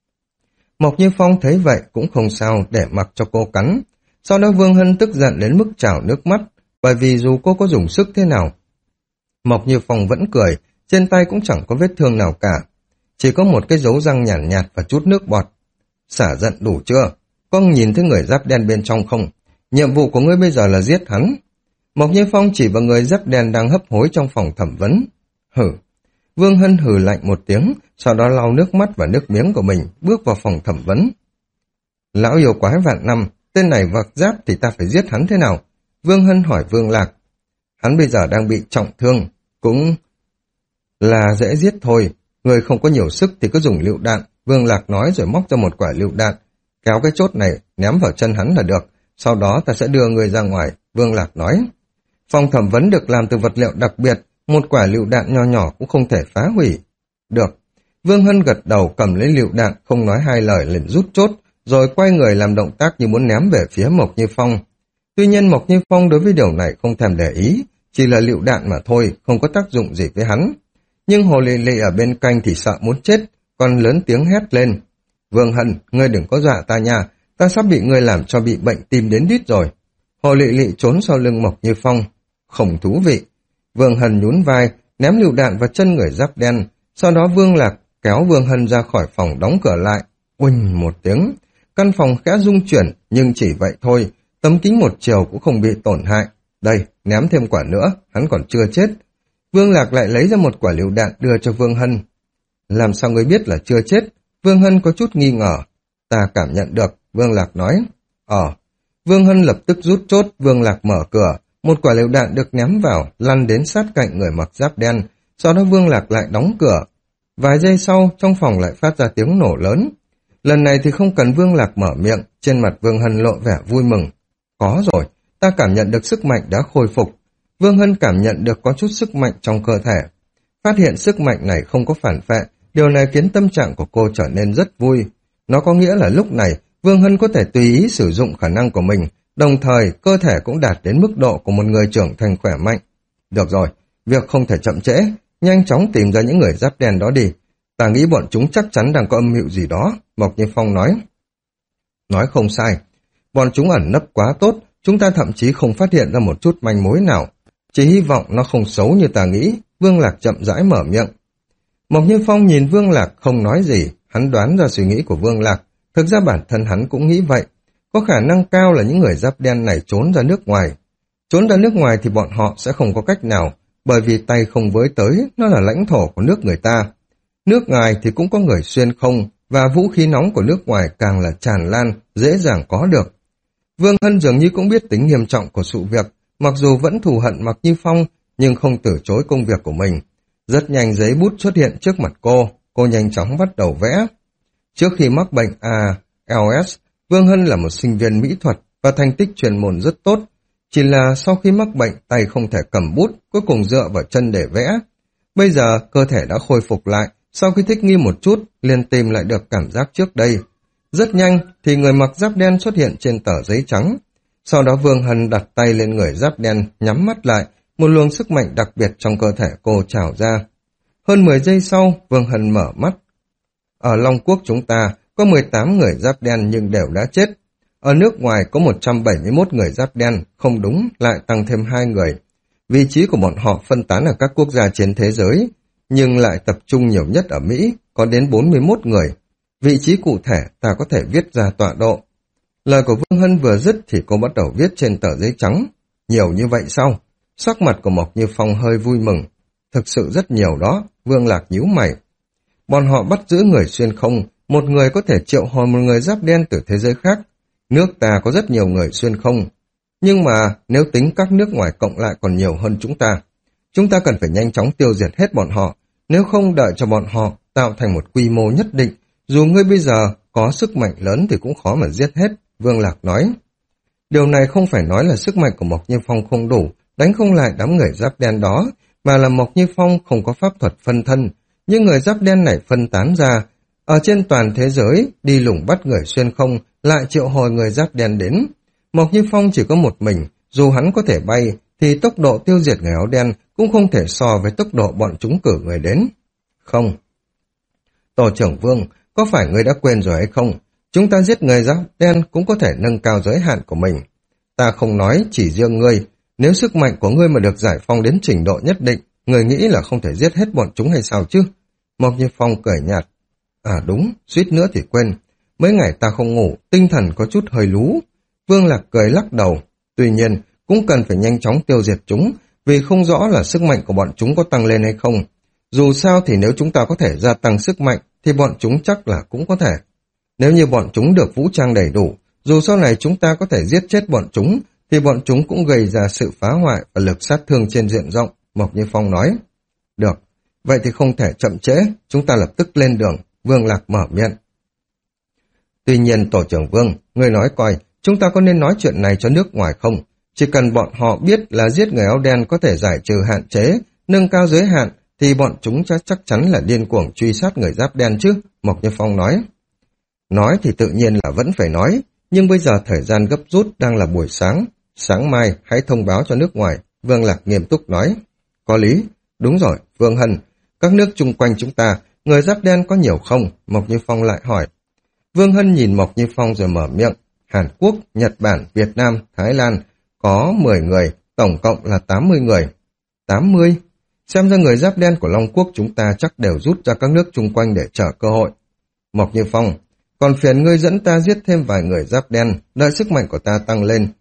Mộc Như Phong thấy vậy cũng không sao để mặc cho cô cắn. Sau đó Vương Hân tức giận đến mức trào nước mắt, bởi vì dù cô có dùng sức thế nào, Mộc Như Phong vẫn cười, trên tay cũng chẳng có vết thương nào cả. Chỉ có một cái dấu răng nhàn nhạt, nhạt và chút nước bọt. Xả giận đủ chưa? Con nhìn thấy người giáp đen bên trong không? Nhiệm vụ của ngươi bây giờ là giết hắn. Mộc Như Phong chỉ vào người giáp đen đang hấp hối trong phòng thẩm vấn. Hử. Vương Hân hừ lạnh một tiếng, sau đó lau nước mắt và nước miếng của mình, bước vào phòng thẩm vấn. Lão yêu quái vạn năm, tên này vặc giáp thì ta phải giết hắn thế nào? Vương Hân hỏi Vương Lạc. Hắn bây giờ đang bị trọng thương, cũng là dễ giết thôi. Người không có nhiều sức thì cứ dùng lựu đạn. Vương Lạc nói rồi móc ra một quả lựu đạn. Kéo cái chốt này, ném vào chân hắn là được. Sau đó ta sẽ đưa người ra ngoài. Vương Lạc nói. Phòng thẩm vấn được làm từ vật liệu đặc biệt, một quả lựu đạn nho nhỏ cũng không thể phá hủy. Được. Vương Hân gật đầu cầm lấy lựu đạn, không nói hai lời liền rút chốt, rồi quay người làm động tác như muốn ném về phía Mộc Như Phong. Tuy nhiên Mộc Như Phong đối với điều này không thèm để ý, chỉ là lựu đạn mà thôi, không có tác dụng gì với hắn. Nhưng Hồ Lị Lị ở bên cạnh thì sợ muốn chết, còn lớn tiếng hét lên. Vương Hân, ngươi đừng có dọa ta nha, ta sắp bị ngươi làm cho bị bệnh tim đến đít rồi. Hồ Lị Lị trốn sau lưng Mộc Như Phong. Không thú vị. Vương Hân nhún vai, ném lựu đạn vào chân người giáp đen, sau đó Vương Lạc kéo Vương Hân ra khỏi phòng đóng cửa lại. Uỳnh một tiếng, căn phòng khẽ rung chuyển, nhưng chỉ vậy thôi, tấm kính một chiều cũng không bị tổn hại. Đây, ném thêm quả nữa, hắn còn chưa chết. Vương Lạc lại lấy ra một quả lựu đạn đưa cho Vương Hân. Làm sao ngươi biết là chưa chết? Vương Hân có chút nghi ngờ. Ta cảm nhận được, Vương Lạc nói. Ờ. Vương Hân lập tức rút chốt, Vương Lạc mở cửa. Một quả lựu đạn được ném vào, lăn đến sát cạnh người mặc giáp đen. Sau đó Vương Lạc lại đóng cửa. Vài giây sau, trong phòng lại phát ra tiếng nổ lớn. Lần này thì không cần Vương Lạc mở miệng, trên mặt Vương Hân lộ vẻ vui mừng. Có rồi, ta cảm nhận được sức mạnh đã khôi phục. Vương Hân cảm nhận được có chút sức mạnh trong cơ thể. Phát hiện sức mạnh này không có phản phệ, điều này khiến tâm trạng của cô trở nên rất vui. Nó có nghĩa là lúc này, Vương Hân có thể tùy ý sử dụng khả năng của mình, đồng thời cơ thể cũng đạt đến mức độ của một người trưởng thành khỏe mạnh. Được rồi, việc không thể chậm trễ, nhanh chóng tìm ra những người giáp đen đó đi. Ta nghĩ bọn chúng chắc chắn đang có âm mưu gì đó, Mộc Như Phong nói. Nói không sai, bọn chúng ẩn nấp quá tốt, chúng ta thậm chí không phát hiện ra một chút manh mối nào. Chỉ hy vọng nó không xấu như ta nghĩ, Vương Lạc chậm rãi mở miệng. Mộc Như Phong nhìn Vương Lạc không nói gì, hắn đoán ra suy nghĩ của Vương Lạc, thực ra bản thân hắn cũng nghĩ vậy. Có khả năng cao là những người giáp đen này trốn ra nước ngoài. Trốn ra nước ngoài thì bọn họ sẽ không có cách nào, bởi vì tay không với tới, nó là lãnh thổ của nước người ta. Nước ngoài thì cũng có người xuyên không, và vũ khí nóng của nước ngoài càng là tràn lan, dễ dàng có được. Vương Hân dường như cũng biết tính nghiêm trọng của sự việc, mặc dù vẫn thù hận Mộc Như Phong, nhưng không từ chối công việc của mình. Rất nhanh giấy bút xuất hiện trước mặt cô, cô nhanh chóng bắt đầu vẽ. Trước khi mắc bệnh a lờ ét, Vương Hân là một sinh viên mỹ thuật và thành tích chuyên môn rất tốt. Chỉ là sau khi mắc bệnh, tay không thể cầm bút, cuối cùng dựa vào chân để vẽ. Bây giờ, cơ thể đã khôi phục lại, sau khi thích nghi một chút, liền tìm lại được cảm giác trước đây. Rất nhanh, thì người mặc giáp đen xuất hiện trên tờ giấy trắng. Sau đó Vương Hân đặt tay lên người giáp đen, nhắm mắt lại, một luồng sức mạnh đặc biệt trong cơ thể cô trào ra. Hơn mười giây sau, Vương Hân mở mắt. Ở Long Quốc chúng ta, có mười tám người giáp đen nhưng đều đã chết. Ở nước ngoài có một trăm bảy mươi mốt người giáp đen, không đúng, lại tăng thêm hai người. Vị trí của bọn họ phân tán ở các quốc gia trên thế giới, nhưng lại tập trung nhiều nhất ở Mỹ, có đến bốn mươi mốt người. Vị trí cụ thể ta có thể viết ra tọa độ. Lời của Vương Hân vừa dứt thì cô bắt đầu viết trên tờ giấy trắng. Nhiều như vậy sao? Sắc mặt của Mộc Như Phong hơi vui mừng. Thực sự rất nhiều đó, Vương Lạc nhíu mày. Bọn họ bắt giữ người xuyên không, một người có thể triệu hồi một người giáp đen từ thế giới khác. Nước ta có rất nhiều người xuyên không. Nhưng mà nếu tính các nước ngoài cộng lại còn nhiều hơn chúng ta. Chúng ta cần phải nhanh chóng tiêu diệt hết bọn họ, nếu không đợi cho bọn họ tạo thành một quy mô nhất định. Dù ngươi bây giờ có sức mạnh lớn thì cũng khó mà giết hết, Vương Lạc nói. Điều này không phải nói là sức mạnh của Mộc Như Phong không đủ, đánh không lại đám người giáp đen đó, mà là Mộc Như Phong không có pháp thuật phân thân. Nhưng người giáp đen này phân tán ra, ở trên toàn thế giới, đi lùng bắt người xuyên không, lại triệu hồi người giáp đen đến. Mộc Như Phong chỉ có một mình, dù hắn có thể bay, thì tốc độ tiêu diệt người áo đen cũng không thể so với tốc độ bọn chúng cử người đến. Không. Tổ trưởng Vương, có phải ngươi đã quên rồi hay không? Chúng ta giết người giáp đen cũng có thể nâng cao giới hạn của mình. Ta không nói chỉ riêng ngươi, nếu sức mạnh của ngươi mà được giải phóng đến trình độ nhất định, ngươi nghĩ là không thể giết hết bọn chúng hay sao chứ? Mộc Như Phong cười nhạt. À đúng, suýt nữa thì quên. Mấy ngày ta không ngủ, tinh thần có chút hơi lú. Vương Lạc cười lắc đầu. Tuy nhiên, cũng cần phải nhanh chóng tiêu diệt chúng, vì không rõ là sức mạnh của bọn chúng có tăng lên hay không. Dù sao thì nếu chúng ta có thể gia tăng sức mạnh, thì bọn chúng chắc là cũng có thể. Nếu như bọn chúng được vũ trang đầy đủ, dù sau này chúng ta có thể giết chết bọn chúng, thì bọn chúng cũng gây ra sự phá hoại và lực sát thương trên diện rộng, Mộc Như Phong nói. Được, vậy thì không thể chậm trễ, chúng ta lập tức lên đường, Vương Lạc mở miệng. Tuy nhiên Tổ trưởng Vương, người nói coi, chúng ta có nên nói chuyện này cho nước ngoài không? Chỉ cần bọn họ biết là giết người áo đen có thể giải trừ hạn chế, nâng cao giới hạn, thì bọn chúng chắc, chắc chắn là điên cuồng truy sát người giáp đen chứ, Mộc Như Phong nói. Nói thì tự nhiên là vẫn phải nói, nhưng bây giờ thời gian gấp rút đang là buổi sáng. Sáng mai hãy thông báo cho nước ngoài, Vương Lạc nghiêm túc nói. Có lý, đúng rồi, Vương Hân, các nước chung quanh chúng ta, người giáp đen có nhiều không? Mộc Như Phong lại hỏi. Vương Hân nhìn Mộc Như Phong rồi mở miệng. Hàn Quốc, Nhật Bản, Việt Nam, Thái Lan, có mười người, tổng cộng là tám mươi người. tám mươi? Xem ra người giáp đen của Long Quốc chúng ta chắc đều rút ra các nước chung quanh để chờ cơ hội. Mộc Như Phong, còn phiền ngươi dẫn ta giết thêm vài người giáp đen, đợi sức mạnh của ta tăng lên,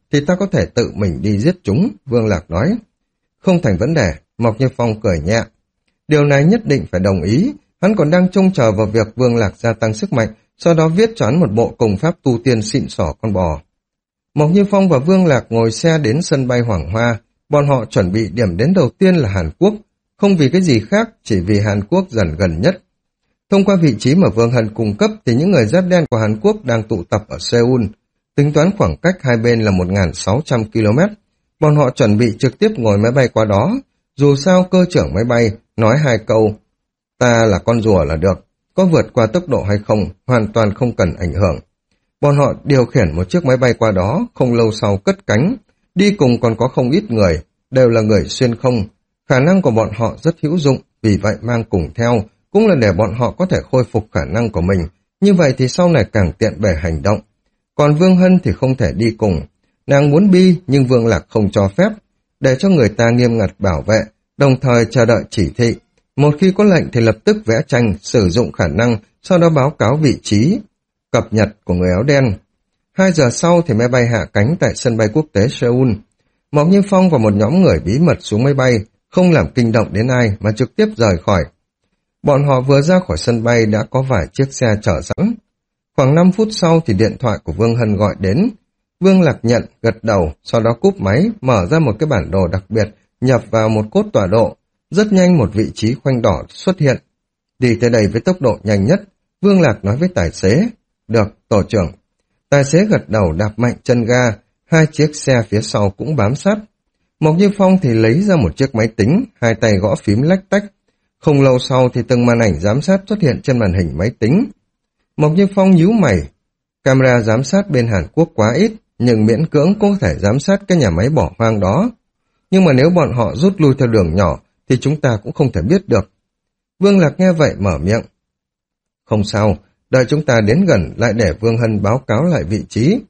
thì ta có thể tự mình đi giết chúng, Vương Lạc nói. Không thành vấn đề, Mộc Như Phong cười nhẹ. Điều này nhất định phải đồng ý, hắn còn đang trông chờ vào việc Vương Lạc gia tăng sức mạnh, sau đó viết cho hắn một bộ công pháp tu tiên xịn sỏ con bò. Mộc Như Phong và Vương Lạc ngồi xe đến sân bay Hoàng Hoa, bọn họ chuẩn bị điểm đến đầu tiên là Hàn Quốc, không vì cái gì khác, chỉ vì Hàn Quốc dần gần nhất. Thông qua vị trí mà Vương Hân cung cấp thì những người giáp đen của Hàn Quốc đang tụ tập ở Seoul, tính toán khoảng cách hai bên là một nghìn sáu trăm ki lô mét. Bọn họ chuẩn bị trực tiếp ngồi máy bay qua đó, dù sao cơ trưởng máy bay nói hai câu, ta là con rùa là được, có vượt qua tốc độ hay không, hoàn toàn không cần ảnh hưởng. Bọn họ điều khiển một chiếc máy bay qua đó, không lâu sau cất cánh, đi cùng còn có không ít người, đều là người xuyên không. Khả năng của bọn họ rất hữu dụng, vì vậy mang cùng theo, cũng là để bọn họ có thể khôi phục khả năng của mình, như vậy thì sau này càng tiện bề hành động. Còn Vương Hân thì không thể đi cùng, nàng muốn bi nhưng Vương Lạc không cho phép, để cho người ta nghiêm ngặt bảo vệ, đồng thời chờ đợi chỉ thị. Một khi có lệnh thì lập tức vẽ tranh, sử dụng khả năng, sau đó báo cáo vị trí, cập nhật của người áo đen. Hai giờ sau thì máy bay hạ cánh tại sân bay quốc tế Seoul. Mộc Như Phong và một nhóm người bí mật xuống máy bay, không làm kinh động đến ai mà trực tiếp rời khỏi. Bọn họ vừa ra khỏi sân bay đã có vài chiếc xe chở sẵn. Khoảng năm phút sau thì điện thoại của Vương Hân gọi đến. Vương Lạc nhận, gật đầu, sau đó cúp máy, mở ra một cái bản đồ đặc biệt, nhập vào một cốt tọa độ. Rất nhanh một vị trí khoanh đỏ xuất hiện. Đi tới đây với tốc độ nhanh nhất, Vương Lạc nói với tài xế. Được, tổ trưởng. Tài xế gật đầu đạp mạnh chân ga, hai chiếc xe phía sau cũng bám sát. Mộc Như Phong thì lấy ra một chiếc máy tính, hai tay gõ phím lách tách. Không lâu sau thì từng màn ảnh giám sát xuất hiện trên màn hình máy tính. Mộc Như Phong nhíu mày. Camera giám sát bên Hàn Quốc quá ít, nhưng miễn cưỡng cũng có thể giám sát cái nhà máy bỏ hoang đó. Nhưng mà nếu bọn họ rút lui theo đường nhỏ, thì chúng ta cũng không thể biết được. Vương Lạc nghe vậy mở miệng. Không sao, đợi chúng ta đến gần lại để Vương Hân báo cáo lại vị trí.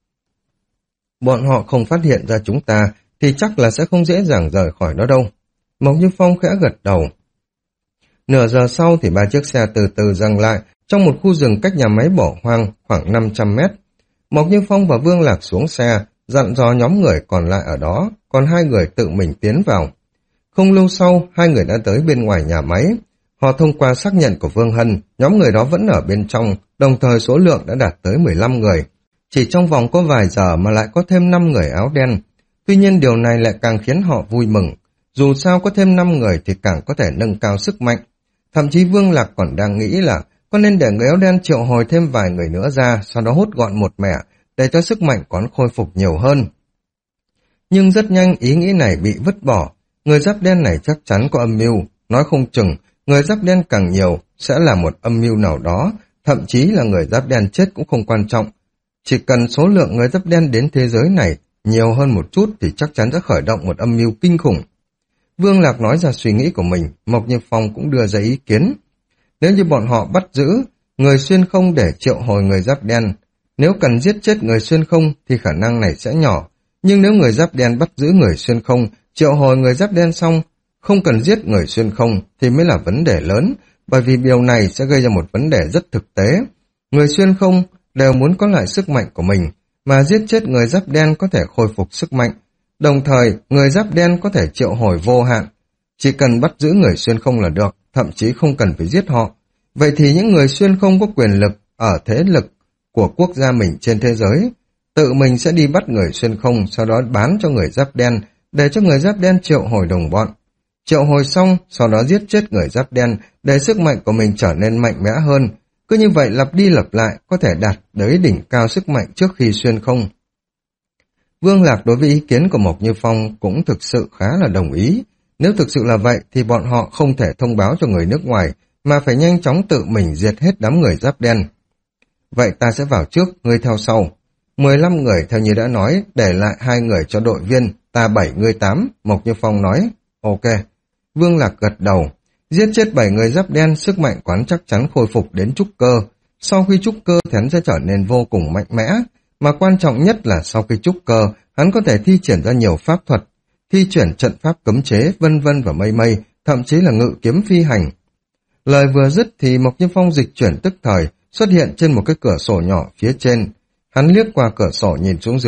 Bọn họ không phát hiện ra chúng ta, thì chắc là sẽ không dễ dàng rời khỏi đó đâu. Mộc Như Phong khẽ gật đầu. Nửa giờ sau thì ba chiếc xe từ từ dừng lại trong một khu rừng cách nhà máy bỏ hoang khoảng năm trăm mét. Mộc Như Phong và Vương Lạc xuống xe, dặn dò nhóm người còn lại ở đó, còn hai người tự mình tiến vào. Không lâu sau, hai người đã tới bên ngoài nhà máy. Họ thông qua xác nhận của Vương Hân, nhóm người đó vẫn ở bên trong, đồng thời số lượng đã đạt tới mười lăm người. Chỉ trong vòng có vài giờ mà lại có thêm năm người áo đen. Tuy nhiên điều này lại càng khiến họ vui mừng. Dù sao có thêm năm người thì càng có thể nâng cao sức mạnh. Thậm chí Vương Lạc còn đang nghĩ là có nên để người áo đen triệu hồi thêm vài người nữa ra, sau đó hút gọn một mẻ, để cho sức mạnh còn khôi phục nhiều hơn. Nhưng rất nhanh ý nghĩ này bị vứt bỏ. Người giáp đen này chắc chắn có âm mưu, nói không chừng người giáp đen càng nhiều sẽ là một âm mưu nào đó, thậm chí là người giáp đen chết cũng không quan trọng. Chỉ cần số lượng người giáp đen đến thế giới này nhiều hơn một chút thì chắc chắn sẽ khởi động một âm mưu kinh khủng. Vương Lạc nói ra suy nghĩ của mình, Mộc Như Phong cũng đưa ra ý kiến. Nếu như bọn họ bắt giữ người xuyên không để triệu hồi người giáp đen, nếu cần giết chết người xuyên không thì khả năng này sẽ nhỏ. Nhưng nếu người giáp đen bắt giữ người xuyên không, triệu hồi người giáp đen xong, không cần giết người xuyên không thì mới là vấn đề lớn, bởi vì điều này sẽ gây ra một vấn đề rất thực tế. Người xuyên không đều muốn có lại sức mạnh của mình, mà giết chết người giáp đen có thể khôi phục sức mạnh. Đồng thời, người giáp đen có thể triệu hồi vô hạn. Chỉ cần bắt giữ người xuyên không là được, thậm chí không cần phải giết họ. Vậy thì những người xuyên không có quyền lực ở thế lực của quốc gia mình trên thế giới, tự mình sẽ đi bắt người xuyên không, sau đó bán cho người giáp đen, để cho người giáp đen triệu hồi đồng bọn. Triệu hồi xong, sau đó giết chết người giáp đen, để sức mạnh của mình trở nên mạnh mẽ hơn. Cứ như vậy lặp đi lặp lại, có thể đạt tới đỉnh cao sức mạnh trước khi xuyên không. Vương Lạc đối với ý kiến của Mộc Như Phong cũng thực sự khá là đồng ý. Nếu thực sự là vậy thì bọn họ không thể thông báo cho người nước ngoài, mà phải nhanh chóng tự mình diệt hết đám người giáp đen. Vậy ta sẽ vào trước, ngươi theo sau. mười lăm người theo như đã nói, để lại hai người cho đội viên, ta bảy ngươi tám, Mộc Như Phong nói. Ok. Vương Lạc gật đầu. Giết chết bảy người giáp đen, sức mạnh quán chắc chắn khôi phục đến trúc cơ. Sau khi trúc cơ thì hắn sẽ trở nên vô cùng mạnh mẽ. Mà quan trọng nhất là sau khi trúc cơ, hắn có thể thi triển ra nhiều pháp thuật, thi triển trận pháp cấm chế, vân vân và mây mây, thậm chí là ngự kiếm phi hành. Lời vừa dứt thì Mộc Như Phong dịch chuyển tức thời, xuất hiện trên một cái cửa sổ nhỏ phía trên. Hắn liếc qua cửa sổ nhìn xuống dưới,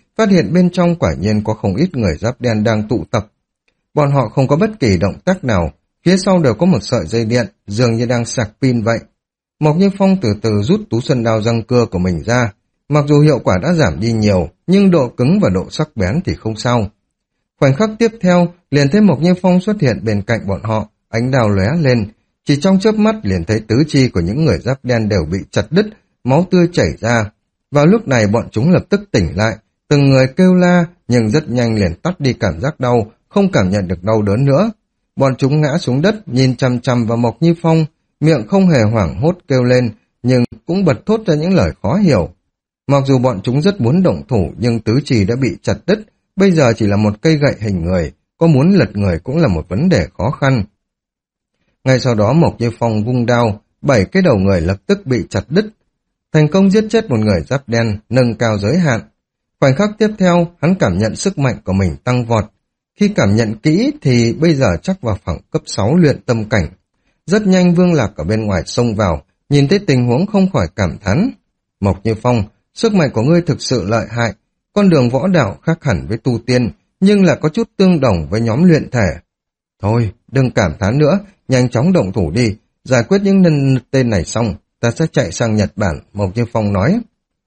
phát hiện bên trong quả nhiên có không ít người giáp đen đang tụ tập. Bọn họ không có bất kỳ động tác nào, phía sau đều có một sợi dây điện, dường như đang sạc pin vậy. Mộc Như Phong từ từ rút tú xuân đao răng cưa của mình ra, mặc dù hiệu quả đã giảm đi nhiều, nhưng độ cứng và độ sắc bén thì không sao. Khoảnh khắc tiếp theo, liền thấy Mộc Như Phong xuất hiện bên cạnh bọn họ, ánh đao lóe lên, chỉ trong chớp mắt liền thấy tứ chi của những người giáp đen đều bị chặt đứt, máu tươi chảy ra. Vào lúc này bọn chúng lập tức tỉnh lại, từng người kêu la, nhưng rất nhanh liền tắt đi cảm giác đau, không cảm nhận được đau đớn nữa. Bọn chúng ngã xuống đất, nhìn chằm chằm vào Mộc Như Phong, miệng không hề hoảng hốt kêu lên, nhưng cũng bật thốt ra những lời khó hiểu. Mặc dù bọn chúng rất muốn động thủ, nhưng tứ chi đã bị chặt đứt, bây giờ chỉ là một cây gậy hình người, có muốn lật người cũng là một vấn đề khó khăn. Ngay sau đó Mộc Như Phong vung đao, bảy cái đầu người lập tức bị chặt đứt. Thành công giết chết một người giáp đen, nâng cao giới hạn. Khoảnh khắc tiếp theo, hắn cảm nhận sức mạnh của mình tăng vọt. Khi cảm nhận kỹ thì bây giờ chắc vào khoảng cấp sáu luyện tâm cảnh. Rất nhanh Vương Lạc ở bên ngoài xông vào, nhìn thấy tình huống không khỏi cảm thán. Mộc Như Phong, sức mạnh của ngươi thực sự lợi hại. Con đường võ đạo khác hẳn với tu tiên, nhưng là có chút tương đồng với nhóm luyện thể. Thôi, đừng cảm thán nữa, nhanh chóng động thủ đi, giải quyết những tên này xong, ta sẽ chạy sang Nhật Bản, Mộc Như Phong nói.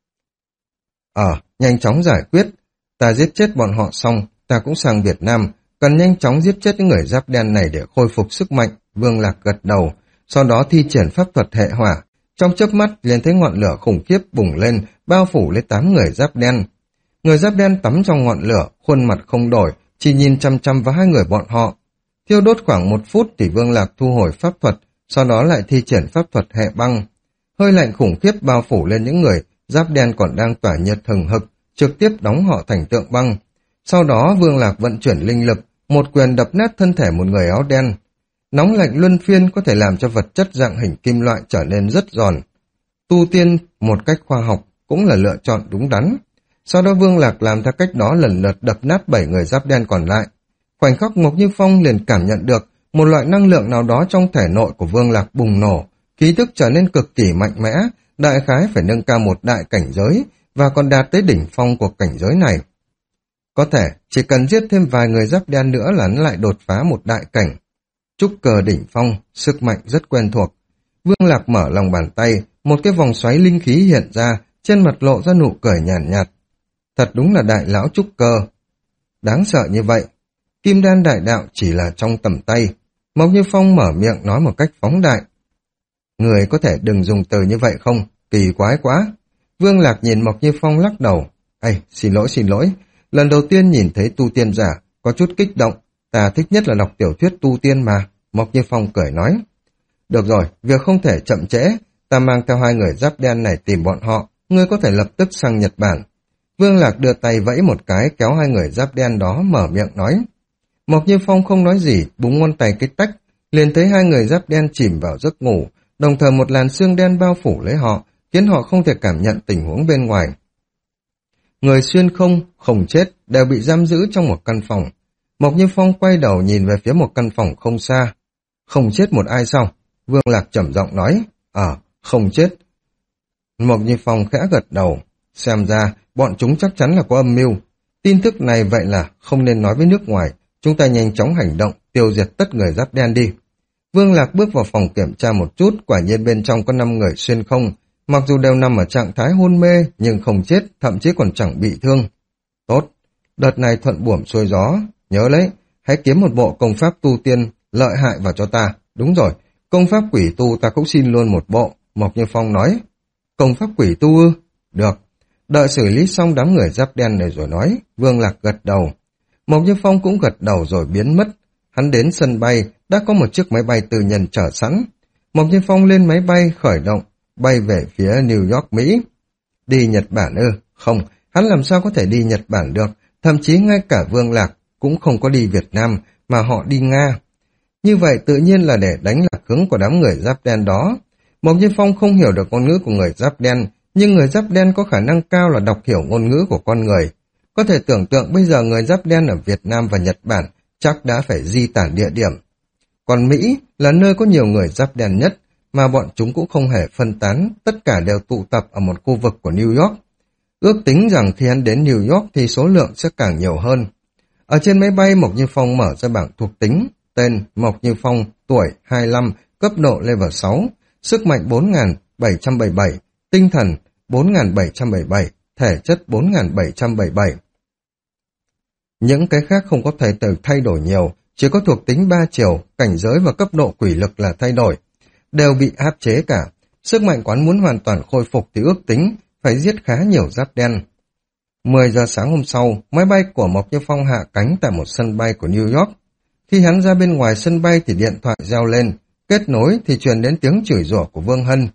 Ờ, nhanh chóng giải quyết, ta giết chết bọn họ xong, ta cũng sang Việt Nam, cần nhanh chóng giết chết những người giáp đen này để khôi phục sức mạnh. Vương Lạc gật đầu, sau đó thi triển pháp thuật hệ hỏa, trong chớp mắt liền thấy ngọn lửa khủng khiếp bùng lên, bao phủ lấy tám người giáp đen. Người giáp đen tắm trong ngọn lửa, khuôn mặt không đổi, chỉ nhìn chăm chăm vào hai người bọn họ. Thiêu đốt khoảng một phút thì Vương Lạc thu hồi pháp thuật, sau đó lại thi triển pháp thuật hệ băng. Hơi lạnh khủng khiếp bao phủ lên những người giáp đen còn đang tỏa nhiệt hừng hực, trực tiếp đóng họ thành tượng băng. Sau đó Vương Lạc vận chuyển linh lực, một quyền đập nát thân thể một người áo đen. Nóng lạnh luân phiên có thể làm cho vật chất dạng hình kim loại trở nên rất giòn. Tu tiên một cách khoa học cũng là lựa chọn đúng đắn. Sau đó Vương Lạc làm theo cách đó lần lượt đập nát bảy người giáp đen còn lại. Khoảnh khắc Mộc Như Phong liền cảm nhận được một loại năng lượng nào đó trong thể nội của Vương Lạc bùng nổ, khí thức trở nên cực kỳ mạnh mẽ, đại khái phải nâng cao một đại cảnh giới và còn đạt tới đỉnh phong của cảnh giới này. Có thể chỉ cần giết thêm vài người giáp đen nữa là nó lại đột phá một đại cảnh. Trúc cơ đỉnh phong, sức mạnh rất quen thuộc. Vương Lạc mở lòng bàn tay, một cái vòng xoáy linh khí hiện ra, trên mặt lộ ra nụ cười nhàn nhạt, nhạt. Thật đúng là đại lão trúc cơ. Đáng sợ như vậy. Kim đan đại đạo chỉ là trong tầm tay. Mộc Như Phong mở miệng nói một cách phóng đại. Người có thể đừng dùng từ như vậy không? Kỳ quái quá. Vương Lạc nhìn Mộc Như Phong lắc đầu. Ây, xin lỗi xin lỗi. Lần đầu tiên nhìn thấy tu tiên giả, có chút kích động. Ta thích nhất là đọc tiểu thuyết tu tiên mà. Mộc Như Phong cười nói. Được rồi, việc không thể chậm trễ. Ta mang theo hai người giáp đen này tìm bọn họ. Ngươi có thể lập tức sang Nhật Bản. Vương Lạc đưa tay vẫy một cái kéo hai người giáp đen đó mở miệng nói. Mộc Như Phong không nói gì, búng ngón tay cái tách, liền thấy hai người giáp đen chìm vào giấc ngủ, đồng thời một làn sương đen bao phủ lấy họ, khiến họ không thể cảm nhận tình huống bên ngoài. Người xuyên không, không chết, đều bị giam giữ trong một căn phòng. Mộc Như Phong quay đầu nhìn về phía một căn phòng không xa. Không chết một ai sao? Vương Lạc trầm giọng nói. Ờ, không chết. Mộc Như Phong khẽ gật đầu. Xem ra, bọn chúng chắc chắn là có âm mưu. Tin tức này vậy là không nên nói với nước ngoài. Chúng ta nhanh chóng hành động, tiêu diệt tất người giáp đen đi. Vương Lạc bước vào phòng kiểm tra một chút, quả nhiên bên trong có năm người xuyên không. Mặc dù đều nằm ở trạng thái hôn mê, nhưng không chết, thậm chí còn chẳng bị thương. Tốt, đợt này thuận buồm xuôi gió. Nhớ lấy, hãy kiếm một bộ công pháp tu tiên lợi hại vào cho ta. Đúng rồi, công pháp quỷ tu ta cũng xin luôn một bộ. Mộc Như Phong nói. Công pháp quỷ tu ư? Được. Đợi xử lý xong đám người giáp đen này rồi nói. Vương Lạc gật đầu. Mộc Như Phong cũng gật đầu rồi biến mất. Hắn đến sân bay, đã có một chiếc máy bay tư nhân chở sẵn. Mộc Như Phong lên máy bay khởi động, bay về phía New York, Mỹ. Đi Nhật Bản ư? Không, hắn làm sao có thể đi Nhật Bản được, thậm chí ngay cả Vương Lạc cũng không có đi Việt Nam, mà họ đi Nga. Như vậy tự nhiên là để đánh lạc hướng của đám người giáp đen đó. Mộc Như Phong không hiểu được ngôn ngữ của người giáp đen, nhưng người giáp đen có khả năng cao là đọc hiểu ngôn ngữ của con người. Có thể tưởng tượng bây giờ người giáp đen ở Việt Nam và Nhật Bản chắc đã phải di tản địa điểm. Còn Mỹ là nơi có nhiều người giáp đen nhất, mà bọn chúng cũng không hề phân tán, tất cả đều tụ tập ở một khu vực của New York. Ước tính rằng khi hắn đến New York thì số lượng sẽ càng nhiều hơn. Ở trên máy bay, Mộc Như Phong mở ra bảng thuộc tính, tên Mộc Như Phong, tuổi hai mươi lăm, cấp độ level sáu, sức mạnh bốn nghìn bảy trăm bảy mươi bảy, tinh thần bốn nghìn bảy trăm bảy mươi bảy, thể chất bốn nghìn bảy trăm bảy mươi bảy. Những cái khác không có thể tự thay đổi nhiều, chỉ có thuộc tính ba chiều, cảnh giới và cấp độ quỷ lực là thay đổi. Đều bị áp chế cả. Sức mạnh quán muốn hoàn toàn khôi phục thì ước tính phải giết khá nhiều giáp đen. mười giờ sáng hôm sau, máy bay của Mộc Như Phong hạ cánh tại một sân bay của New York. Khi hắn ra bên ngoài sân bay thì điện thoại reo lên, kết nối thì truyền đến tiếng chửi rủa của Vương Hân.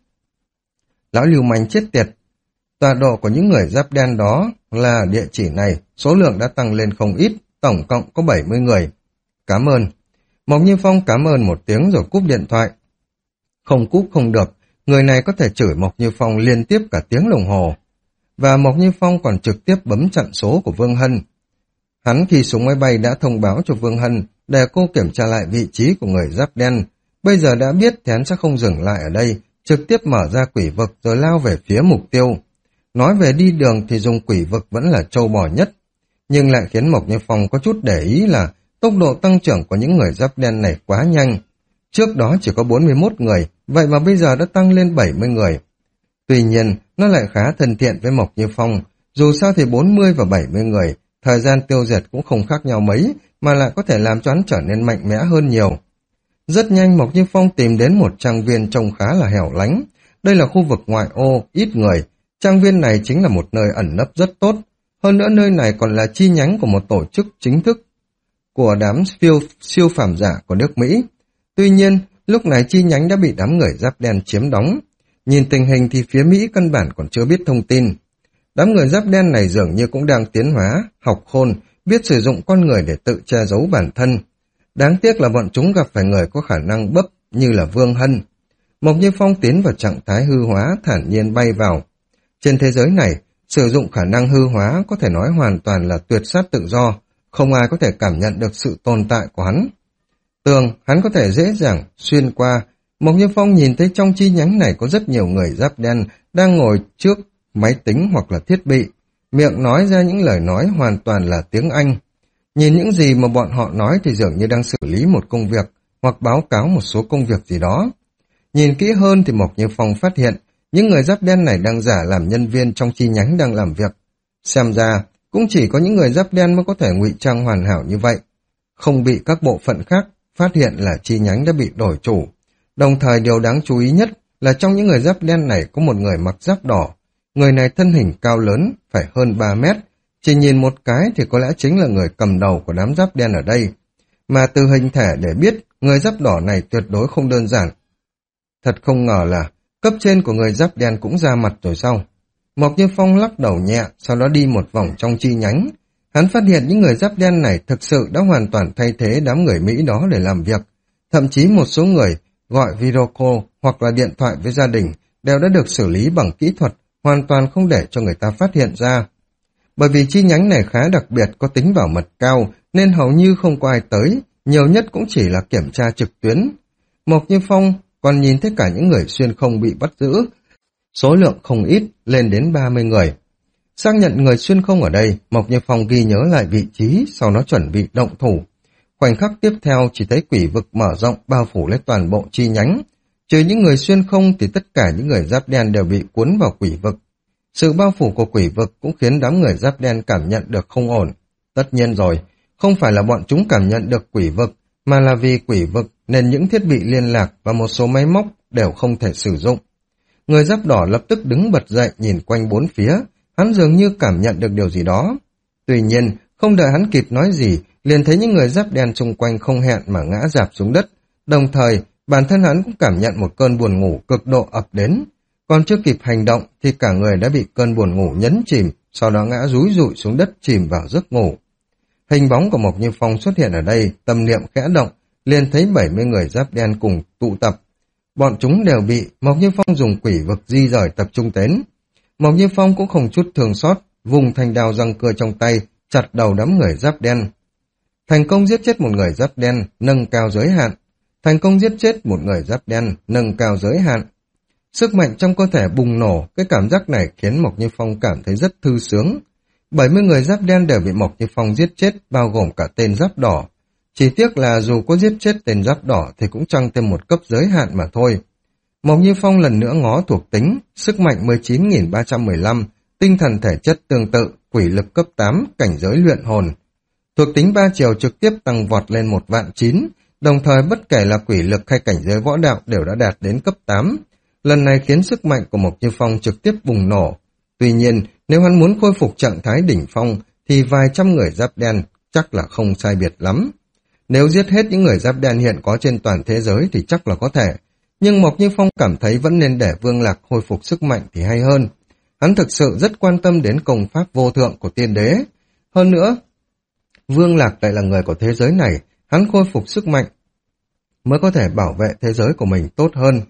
Lão lưu manh chết tiệt. Tọa độ của những người giáp đen đó là địa chỉ này, số lượng đã tăng lên không ít, tổng cộng có bảy mươi người. Cảm ơn. Mộc Như Phong cảm ơn một tiếng rồi cúp điện thoại. Không cúp không được, người này có thể chửi Mộc Như Phong liên tiếp cả tiếng đồng hồ. Và Mộc Như Phong còn trực tiếp bấm chặn số của Vương Hân. Hắn khi xuống máy bay đã thông báo cho Vương Hân để cô kiểm tra lại vị trí của người giáp đen. Bây giờ đã biết thì hắn sẽ không dừng lại ở đây, trực tiếp mở ra quỷ vực rồi lao về phía mục tiêu. Nói về đi đường thì dùng quỷ vực vẫn là trâu bò nhất, nhưng lại khiến Mộc Như Phong có chút để ý là tốc độ tăng trưởng của những người giáp đen này quá nhanh. Trước đó chỉ có bốn mươi mốt người, vậy mà bây giờ đã tăng lên bảy mươi người. Tuy nhiên, nó lại khá thân thiện với Mộc Như Phong, dù sao thì bốn mươi và bảy mươi người, thời gian tiêu diệt cũng không khác nhau mấy, mà lại có thể làm cho hắn trở nên mạnh mẽ hơn nhiều. Rất nhanh Mộc Như Phong tìm đến một trang viên trông khá là hẻo lánh. Đây là khu vực ngoại ô, ít người. Trang viên này chính là một nơi ẩn nấp rất tốt. Hơn nữa nơi này còn là chi nhánh của một tổ chức chính thức của đám siêu, siêu phàm giả của nước Mỹ. Tuy nhiên, lúc này chi nhánh đã bị đám người giáp đen chiếm đóng. Nhìn tình hình thì phía Mỹ căn bản còn chưa biết thông tin. Đám người giáp đen này dường như cũng đang tiến hóa, học khôn, biết sử dụng con người để tự che giấu bản thân. Đáng tiếc là bọn chúng gặp phải người có khả năng bấp như là Vương Hân. Mộc Như Phong tiến vào trạng thái hư hóa, thản nhiên bay vào. Trên thế giới này, sử dụng khả năng hư hóa có thể nói hoàn toàn là tuyệt sát tự do, không ai có thể cảm nhận được sự tồn tại của hắn. Tường, hắn có thể dễ dàng xuyên qua. Mộc Như Phong nhìn thấy trong chi nhánh này có rất nhiều người giáp đen đang ngồi trước máy tính hoặc là thiết bị, miệng nói ra những lời nói hoàn toàn là tiếng Anh. Nhìn những gì mà bọn họ nói thì dường như đang xử lý một công việc hoặc báo cáo một số công việc gì đó. Nhìn kỹ hơn thì Mộc Như Phong phát hiện những người giáp đen này đang giả làm nhân viên trong chi nhánh đang làm việc. Xem ra, cũng chỉ có những người giáp đen mới có thể ngụy trang hoàn hảo như vậy, không bị các bộ phận khác phát hiện là chi nhánh đã bị đổi chủ. Đồng thời điều đáng chú ý nhất là trong những người giáp đen này có một người mặc giáp đỏ. Người này thân hình cao lớn, phải hơn ba mét. Chỉ nhìn một cái thì có lẽ chính là người cầm đầu của đám giáp đen ở đây. Mà từ hình thể để biết, người giáp đỏ này tuyệt đối không đơn giản. Thật không ngờ là cấp trên của người giáp đen cũng ra mặt rồi sao? Mộc Như Phong lắc đầu nhẹ, sau đó đi một vòng trong chi nhánh. Hắn phát hiện những người giáp đen này thực sự đã hoàn toàn thay thế đám người Mỹ đó để làm việc. Thậm chí một số người gọi video call hoặc là điện thoại với gia đình đều đã được xử lý bằng kỹ thuật, hoàn toàn không để cho người ta phát hiện ra. Bởi vì chi nhánh này khá đặc biệt, có tính bảo mật cao, nên hầu như không có ai tới, nhiều nhất cũng chỉ là kiểm tra trực tuyến. Mộc Như Phong còn nhìn thấy cả những người xuyên không bị bắt giữ, số lượng không ít, lên đến ba mươi người. Xác nhận người xuyên không ở đây, Mộc Như Phong ghi nhớ lại vị trí, sau đó chuẩn bị động thủ. Khoảnh khắc tiếp theo chỉ thấy quỷ vực mở rộng bao phủ lấy toàn bộ chi nhánh. Trừ những người xuyên không thì tất cả những người giáp đen đều bị cuốn vào quỷ vực. Sự bao phủ của quỷ vực cũng khiến đám người giáp đen cảm nhận được không ổn. Tất nhiên rồi, không phải là bọn chúng cảm nhận được quỷ vực, mà là vì quỷ vực nên những thiết bị liên lạc và một số máy móc đều không thể sử dụng. Người giáp đỏ lập tức đứng bật dậy nhìn quanh bốn phía, hắn dường như cảm nhận được điều gì đó. Tuy nhiên, không đợi hắn kịp nói gì, liền thấy những người giáp đen xung quanh không hẹn mà ngã rạp xuống đất. Đồng thời, bản thân hắn cũng cảm nhận một cơn buồn ngủ cực độ ập đến. Còn chưa kịp hành động thì cả người đã bị cơn buồn ngủ nhấn chìm, sau đó ngã rúi rụi xuống đất chìm vào giấc ngủ. Hình bóng của Mộc Như Phong xuất hiện ở đây, tâm niệm khẽ động, liền thấy bảy mươi người giáp đen cùng tụ tập. Bọn chúng đều bị Mộc Như Phong dùng quỷ vực di rời tập trung đến. Mộc Như Phong cũng không chút thương xót, vùng thanh đao răng cưa trong tay, chặt đầu đám người giáp đen. Thành công giết chết một người giáp đen, nâng cao giới hạn. Thành công giết chết một người giáp đen, nâng cao giới hạn. Sức mạnh trong cơ thể bùng nổ, cái cảm giác này khiến Mộc Như Phong cảm thấy rất thư sướng. bảy mươi người giáp đen đều bị Mộc Như Phong giết chết, bao gồm cả tên giáp đỏ. Chỉ tiếc là dù có giết chết tên giáp đỏ thì cũng tăng thêm một cấp giới hạn mà thôi. Mộc Như Phong lần nữa ngó thuộc tính, sức mạnh mười chín nghìn ba trăm mười lăm, tinh thần thể chất tương tự, quỷ lực cấp tám, cảnh giới luyện hồn. Thuộc tính ba chiều trực tiếp tăng vọt lên một vạn chín, đồng thời bất kể là quỷ lực hay cảnh giới võ đạo đều đã đạt đến cấp tám. Lần này khiến sức mạnh của Mộc Như Phong trực tiếp bùng nổ. Tuy nhiên, nếu hắn muốn khôi phục trạng thái đỉnh phong, thì vài trăm người giáp đen chắc là không sai biệt lắm. Nếu giết hết những người giáp đen hiện có trên toàn thế giới thì chắc là có thể. Nhưng Mộc Như Phong cảm thấy vẫn nên để Vương Lạc khôi phục sức mạnh thì hay hơn. Hắn thực sự rất quan tâm đến công pháp vô thượng của tiên đế. Hơn nữa, Vương Lạc lại là người của thế giới này, hắn khôi phục sức mạnh mới có thể bảo vệ thế giới của mình tốt hơn.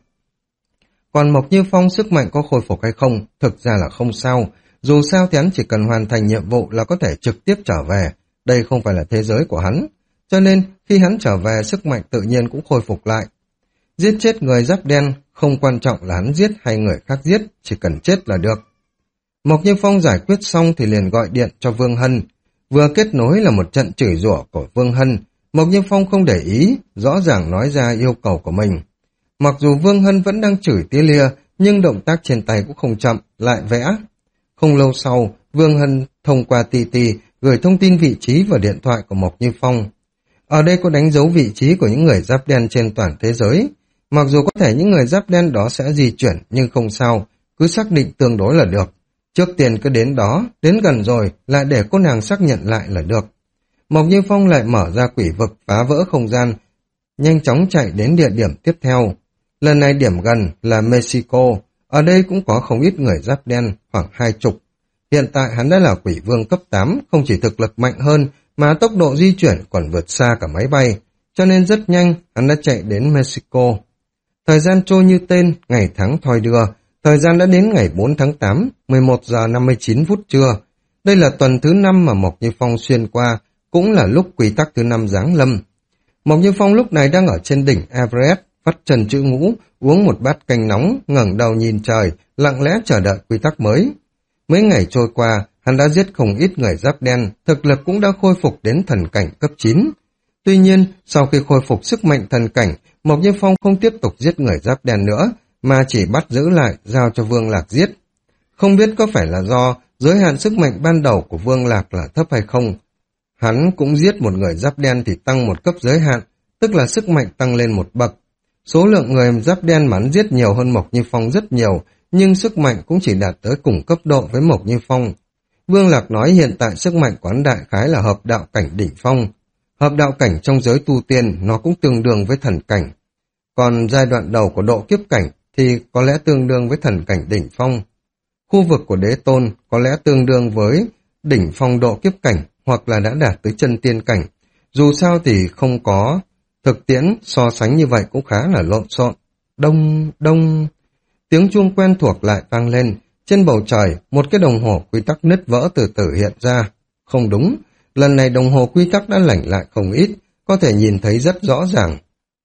Còn Mộc Như Phong sức mạnh có khôi phục hay không, thực ra là không sao. Dù sao thì hắn chỉ cần hoàn thành nhiệm vụ là có thể trực tiếp trở về. Đây không phải là thế giới của hắn. Cho nên, khi hắn trở về, sức mạnh tự nhiên cũng khôi phục lại. Giết chết người giáp đen, không quan trọng là hắn giết hay người khác giết, chỉ cần chết là được. Mộc Như Phong giải quyết xong thì liền gọi điện cho Vương Hân. Vừa kết nối là một trận chửi rủa của Vương Hân. Mộc Như Phong không để ý, rõ ràng nói ra yêu cầu của mình. Mặc dù Vương Hân vẫn đang chửi tía lia, nhưng động tác trên tay cũng không chậm, lại vẽ. Không lâu sau, Vương Hân thông qua tê tê gửi thông tin vị trí vào điện thoại của Mộc Như Phong. Ở đây có đánh dấu vị trí của những người giáp đen trên toàn thế giới. Mặc dù có thể những người giáp đen đó sẽ di chuyển, nhưng không sao, cứ xác định tương đối là được. Trước tiên cứ đến đó, đến gần rồi, lại để cô nàng xác nhận lại là được. Mộc Như Phong lại mở ra quỷ vực, phá vỡ không gian, nhanh chóng chạy đến địa điểm tiếp theo. Lần này điểm gần là Mexico, ở đây cũng có không ít người giáp đen, khoảng hai chục. Hiện tại hắn đã là quỷ vương cấp tám, không chỉ thực lực mạnh hơn, mà tốc độ di chuyển còn vượt xa cả máy bay, cho nên rất nhanh hắn đã chạy đến Mexico. Thời gian trôi như tên, ngày tháng thoi đưa, thời gian đã đến ngày bốn tháng tám, mười một giờ năm mươi chín phút trưa. Đây là tuần thứ năm mà Mộc Như Phong xuyên qua, cũng là lúc quy tắc thứ năm giáng lâm. Mộc Như Phong lúc này đang ở trên đỉnh Everest, vắt chân chữ ngũ, uống một bát canh nóng, ngẩng đầu nhìn trời, lặng lẽ chờ đợi quy tắc mới. Mấy ngày trôi qua, hắn đã giết không ít người giáp đen, thực lực cũng đã khôi phục đến thần cảnh cấp chín. Tuy nhiên, sau khi khôi phục sức mạnh thần cảnh, Mộc Như Phong không tiếp tục giết người giáp đen nữa, mà chỉ bắt giữ lại, giao cho Vương Lạc giết. Không biết có phải là do giới hạn sức mạnh ban đầu của Vương Lạc là thấp hay không. Hắn cũng giết một người giáp đen thì tăng một cấp giới hạn, tức là sức mạnh tăng lên một bậc. Số lượng người giáp đen mà hắn giết nhiều hơn Mộc Như Phong rất nhiều, nhưng sức mạnh cũng chỉ đạt tới cùng cấp độ với Mộc Như Phong. Vương Lạc nói hiện tại sức mạnh của hắn đại khái là hợp đạo cảnh đỉnh phong. Hợp đạo cảnh trong giới tu tiên nó cũng tương đương với thần cảnh. Còn giai đoạn đầu của độ kiếp cảnh thì có lẽ tương đương với thần cảnh đỉnh phong. Khu vực của đế tôn có lẽ tương đương với đỉnh phong độ kiếp cảnh hoặc là đã đạt tới chân tiên cảnh. Dù sao thì không có thực tiễn so sánh như vậy cũng khá là lộn xộn. Đông, đông... Tiếng chuông quen thuộc lại vang lên. Trên bầu trời, một cái đồng hồ quy tắc nứt vỡ từ từ hiện ra. Không đúng, lần này đồng hồ quy tắc đã lảnh lại không ít, có thể nhìn thấy rất rõ ràng.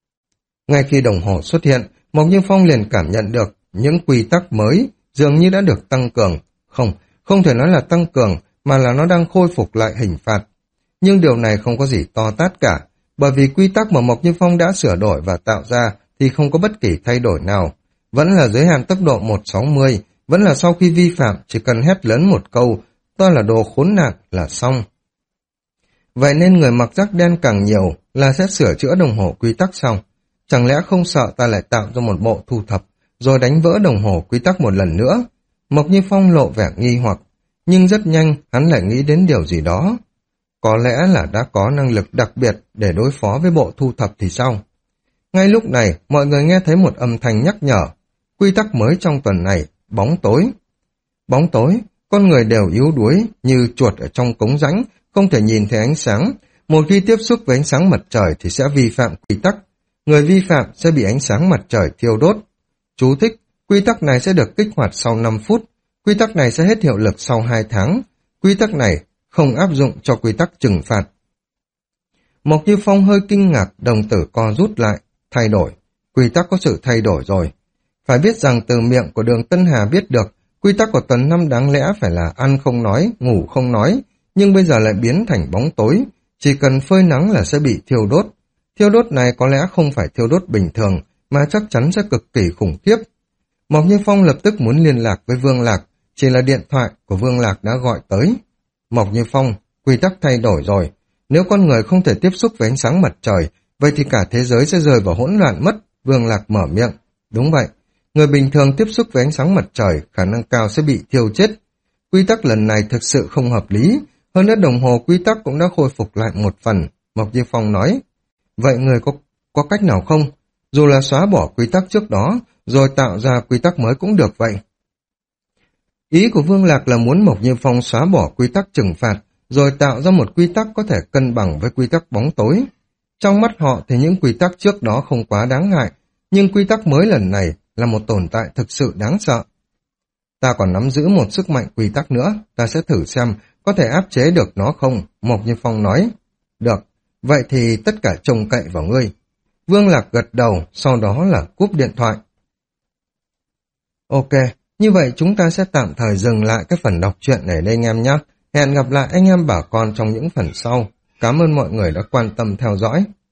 Ngay khi đồng hồ xuất hiện, Mộc Như Phong liền cảm nhận được những quy tắc mới dường như đã được tăng cường. Không, không thể nói là tăng cường, mà là nó đang khôi phục lại hình phạt. Nhưng điều này không có gì to tát cả, bởi vì quy tắc mà Mộc Như Phong đã sửa đổi và tạo ra thì không có bất kỳ thay đổi nào. Vẫn là giới hạn tốc độ một trăm sáu mươi, vẫn là sau khi vi phạm chỉ cần hét lớn một câu, "Ta là đồ khốn nạn" là xong. Vậy nên người mặc giáp đen càng nhiều là sẽ sửa chữa đồng hồ quy tắc xong. Chẳng lẽ không sợ ta lại tạo ra một bộ thu thập, rồi đánh vỡ đồng hồ quy tắc một lần nữa? Mộc Như Phong lộ vẻ nghi hoặc, nhưng rất nhanh hắn lại nghĩ đến điều gì đó. Có lẽ là đã có năng lực đặc biệt để đối phó với bộ thu thập thì sao? Ngay lúc này, mọi người nghe thấy một âm thanh nhắc nhở. Quy tắc mới trong tuần này, bóng tối. Bóng tối, con người đều yếu đuối, như chuột ở trong cống rãnh, không thể nhìn thấy ánh sáng. Một khi tiếp xúc với ánh sáng mặt trời thì sẽ vi phạm quy tắc. Người vi phạm sẽ bị ánh sáng mặt trời thiêu đốt. Chú thích, quy tắc này sẽ được kích hoạt sau năm phút. Quy tắc này sẽ hết hiệu lực sau hai tháng. Quy tắc này không áp dụng cho quy tắc trừng phạt. Mộc Như Phong hơi kinh ngạc, đồng tử co rút lại, thay đổi. Quy tắc có sự thay đổi rồi. Phải biết rằng từ miệng của Đường Tân Hà biết được, quy tắc của tuần năm đáng lẽ phải là ăn không nói, ngủ không nói, nhưng bây giờ lại biến thành bóng tối, chỉ cần phơi nắng là sẽ bị thiêu đốt. Thiêu đốt này có lẽ không phải thiêu đốt bình thường, mà chắc chắn sẽ cực kỳ khủng khiếp. Mộc Như Phong lập tức muốn liên lạc với Vương Lạc, chỉ là điện thoại của Vương Lạc đã gọi tới. Mộc Như Phong, quy tắc thay đổi rồi. Nếu con người không thể tiếp xúc với ánh sáng mặt trời, vậy thì cả thế giới sẽ rơi vào hỗn loạn mất. Vương Lạc mở miệng. Đúng vậy, người bình thường tiếp xúc với ánh sáng mặt trời, khả năng cao sẽ bị thiêu chết. Quy tắc lần này thực sự không hợp lý, hơn nữa đồng hồ quy tắc cũng đã khôi phục lại một phần. Mộc Như Phong nói. Vậy người có, có cách nào không? Dù là xóa bỏ quy tắc trước đó, rồi tạo ra quy tắc mới cũng được vậy. Ý của Vương Lạc là muốn Mộc Như Phong xóa bỏ quy tắc trừng phạt, rồi tạo ra một quy tắc có thể cân bằng với quy tắc bóng tối. Trong mắt họ thì những quy tắc trước đó không quá đáng ngại, nhưng quy tắc mới lần này là một tồn tại thực sự đáng sợ. Ta còn nắm giữ một sức mạnh quy tắc nữa, ta sẽ thử xem có thể áp chế được nó không, Mộc Như Phong nói. Được, vậy thì tất cả trông cậy vào ngươi. Vương Lạc gật đầu, sau đó là cúp điện thoại. Ok, như vậy chúng ta sẽ tạm thời dừng lại cái phần đọc truyện này đây anh em nhé. Hẹn gặp lại anh em bà con trong những phần sau. Cảm ơn mọi người đã quan tâm theo dõi.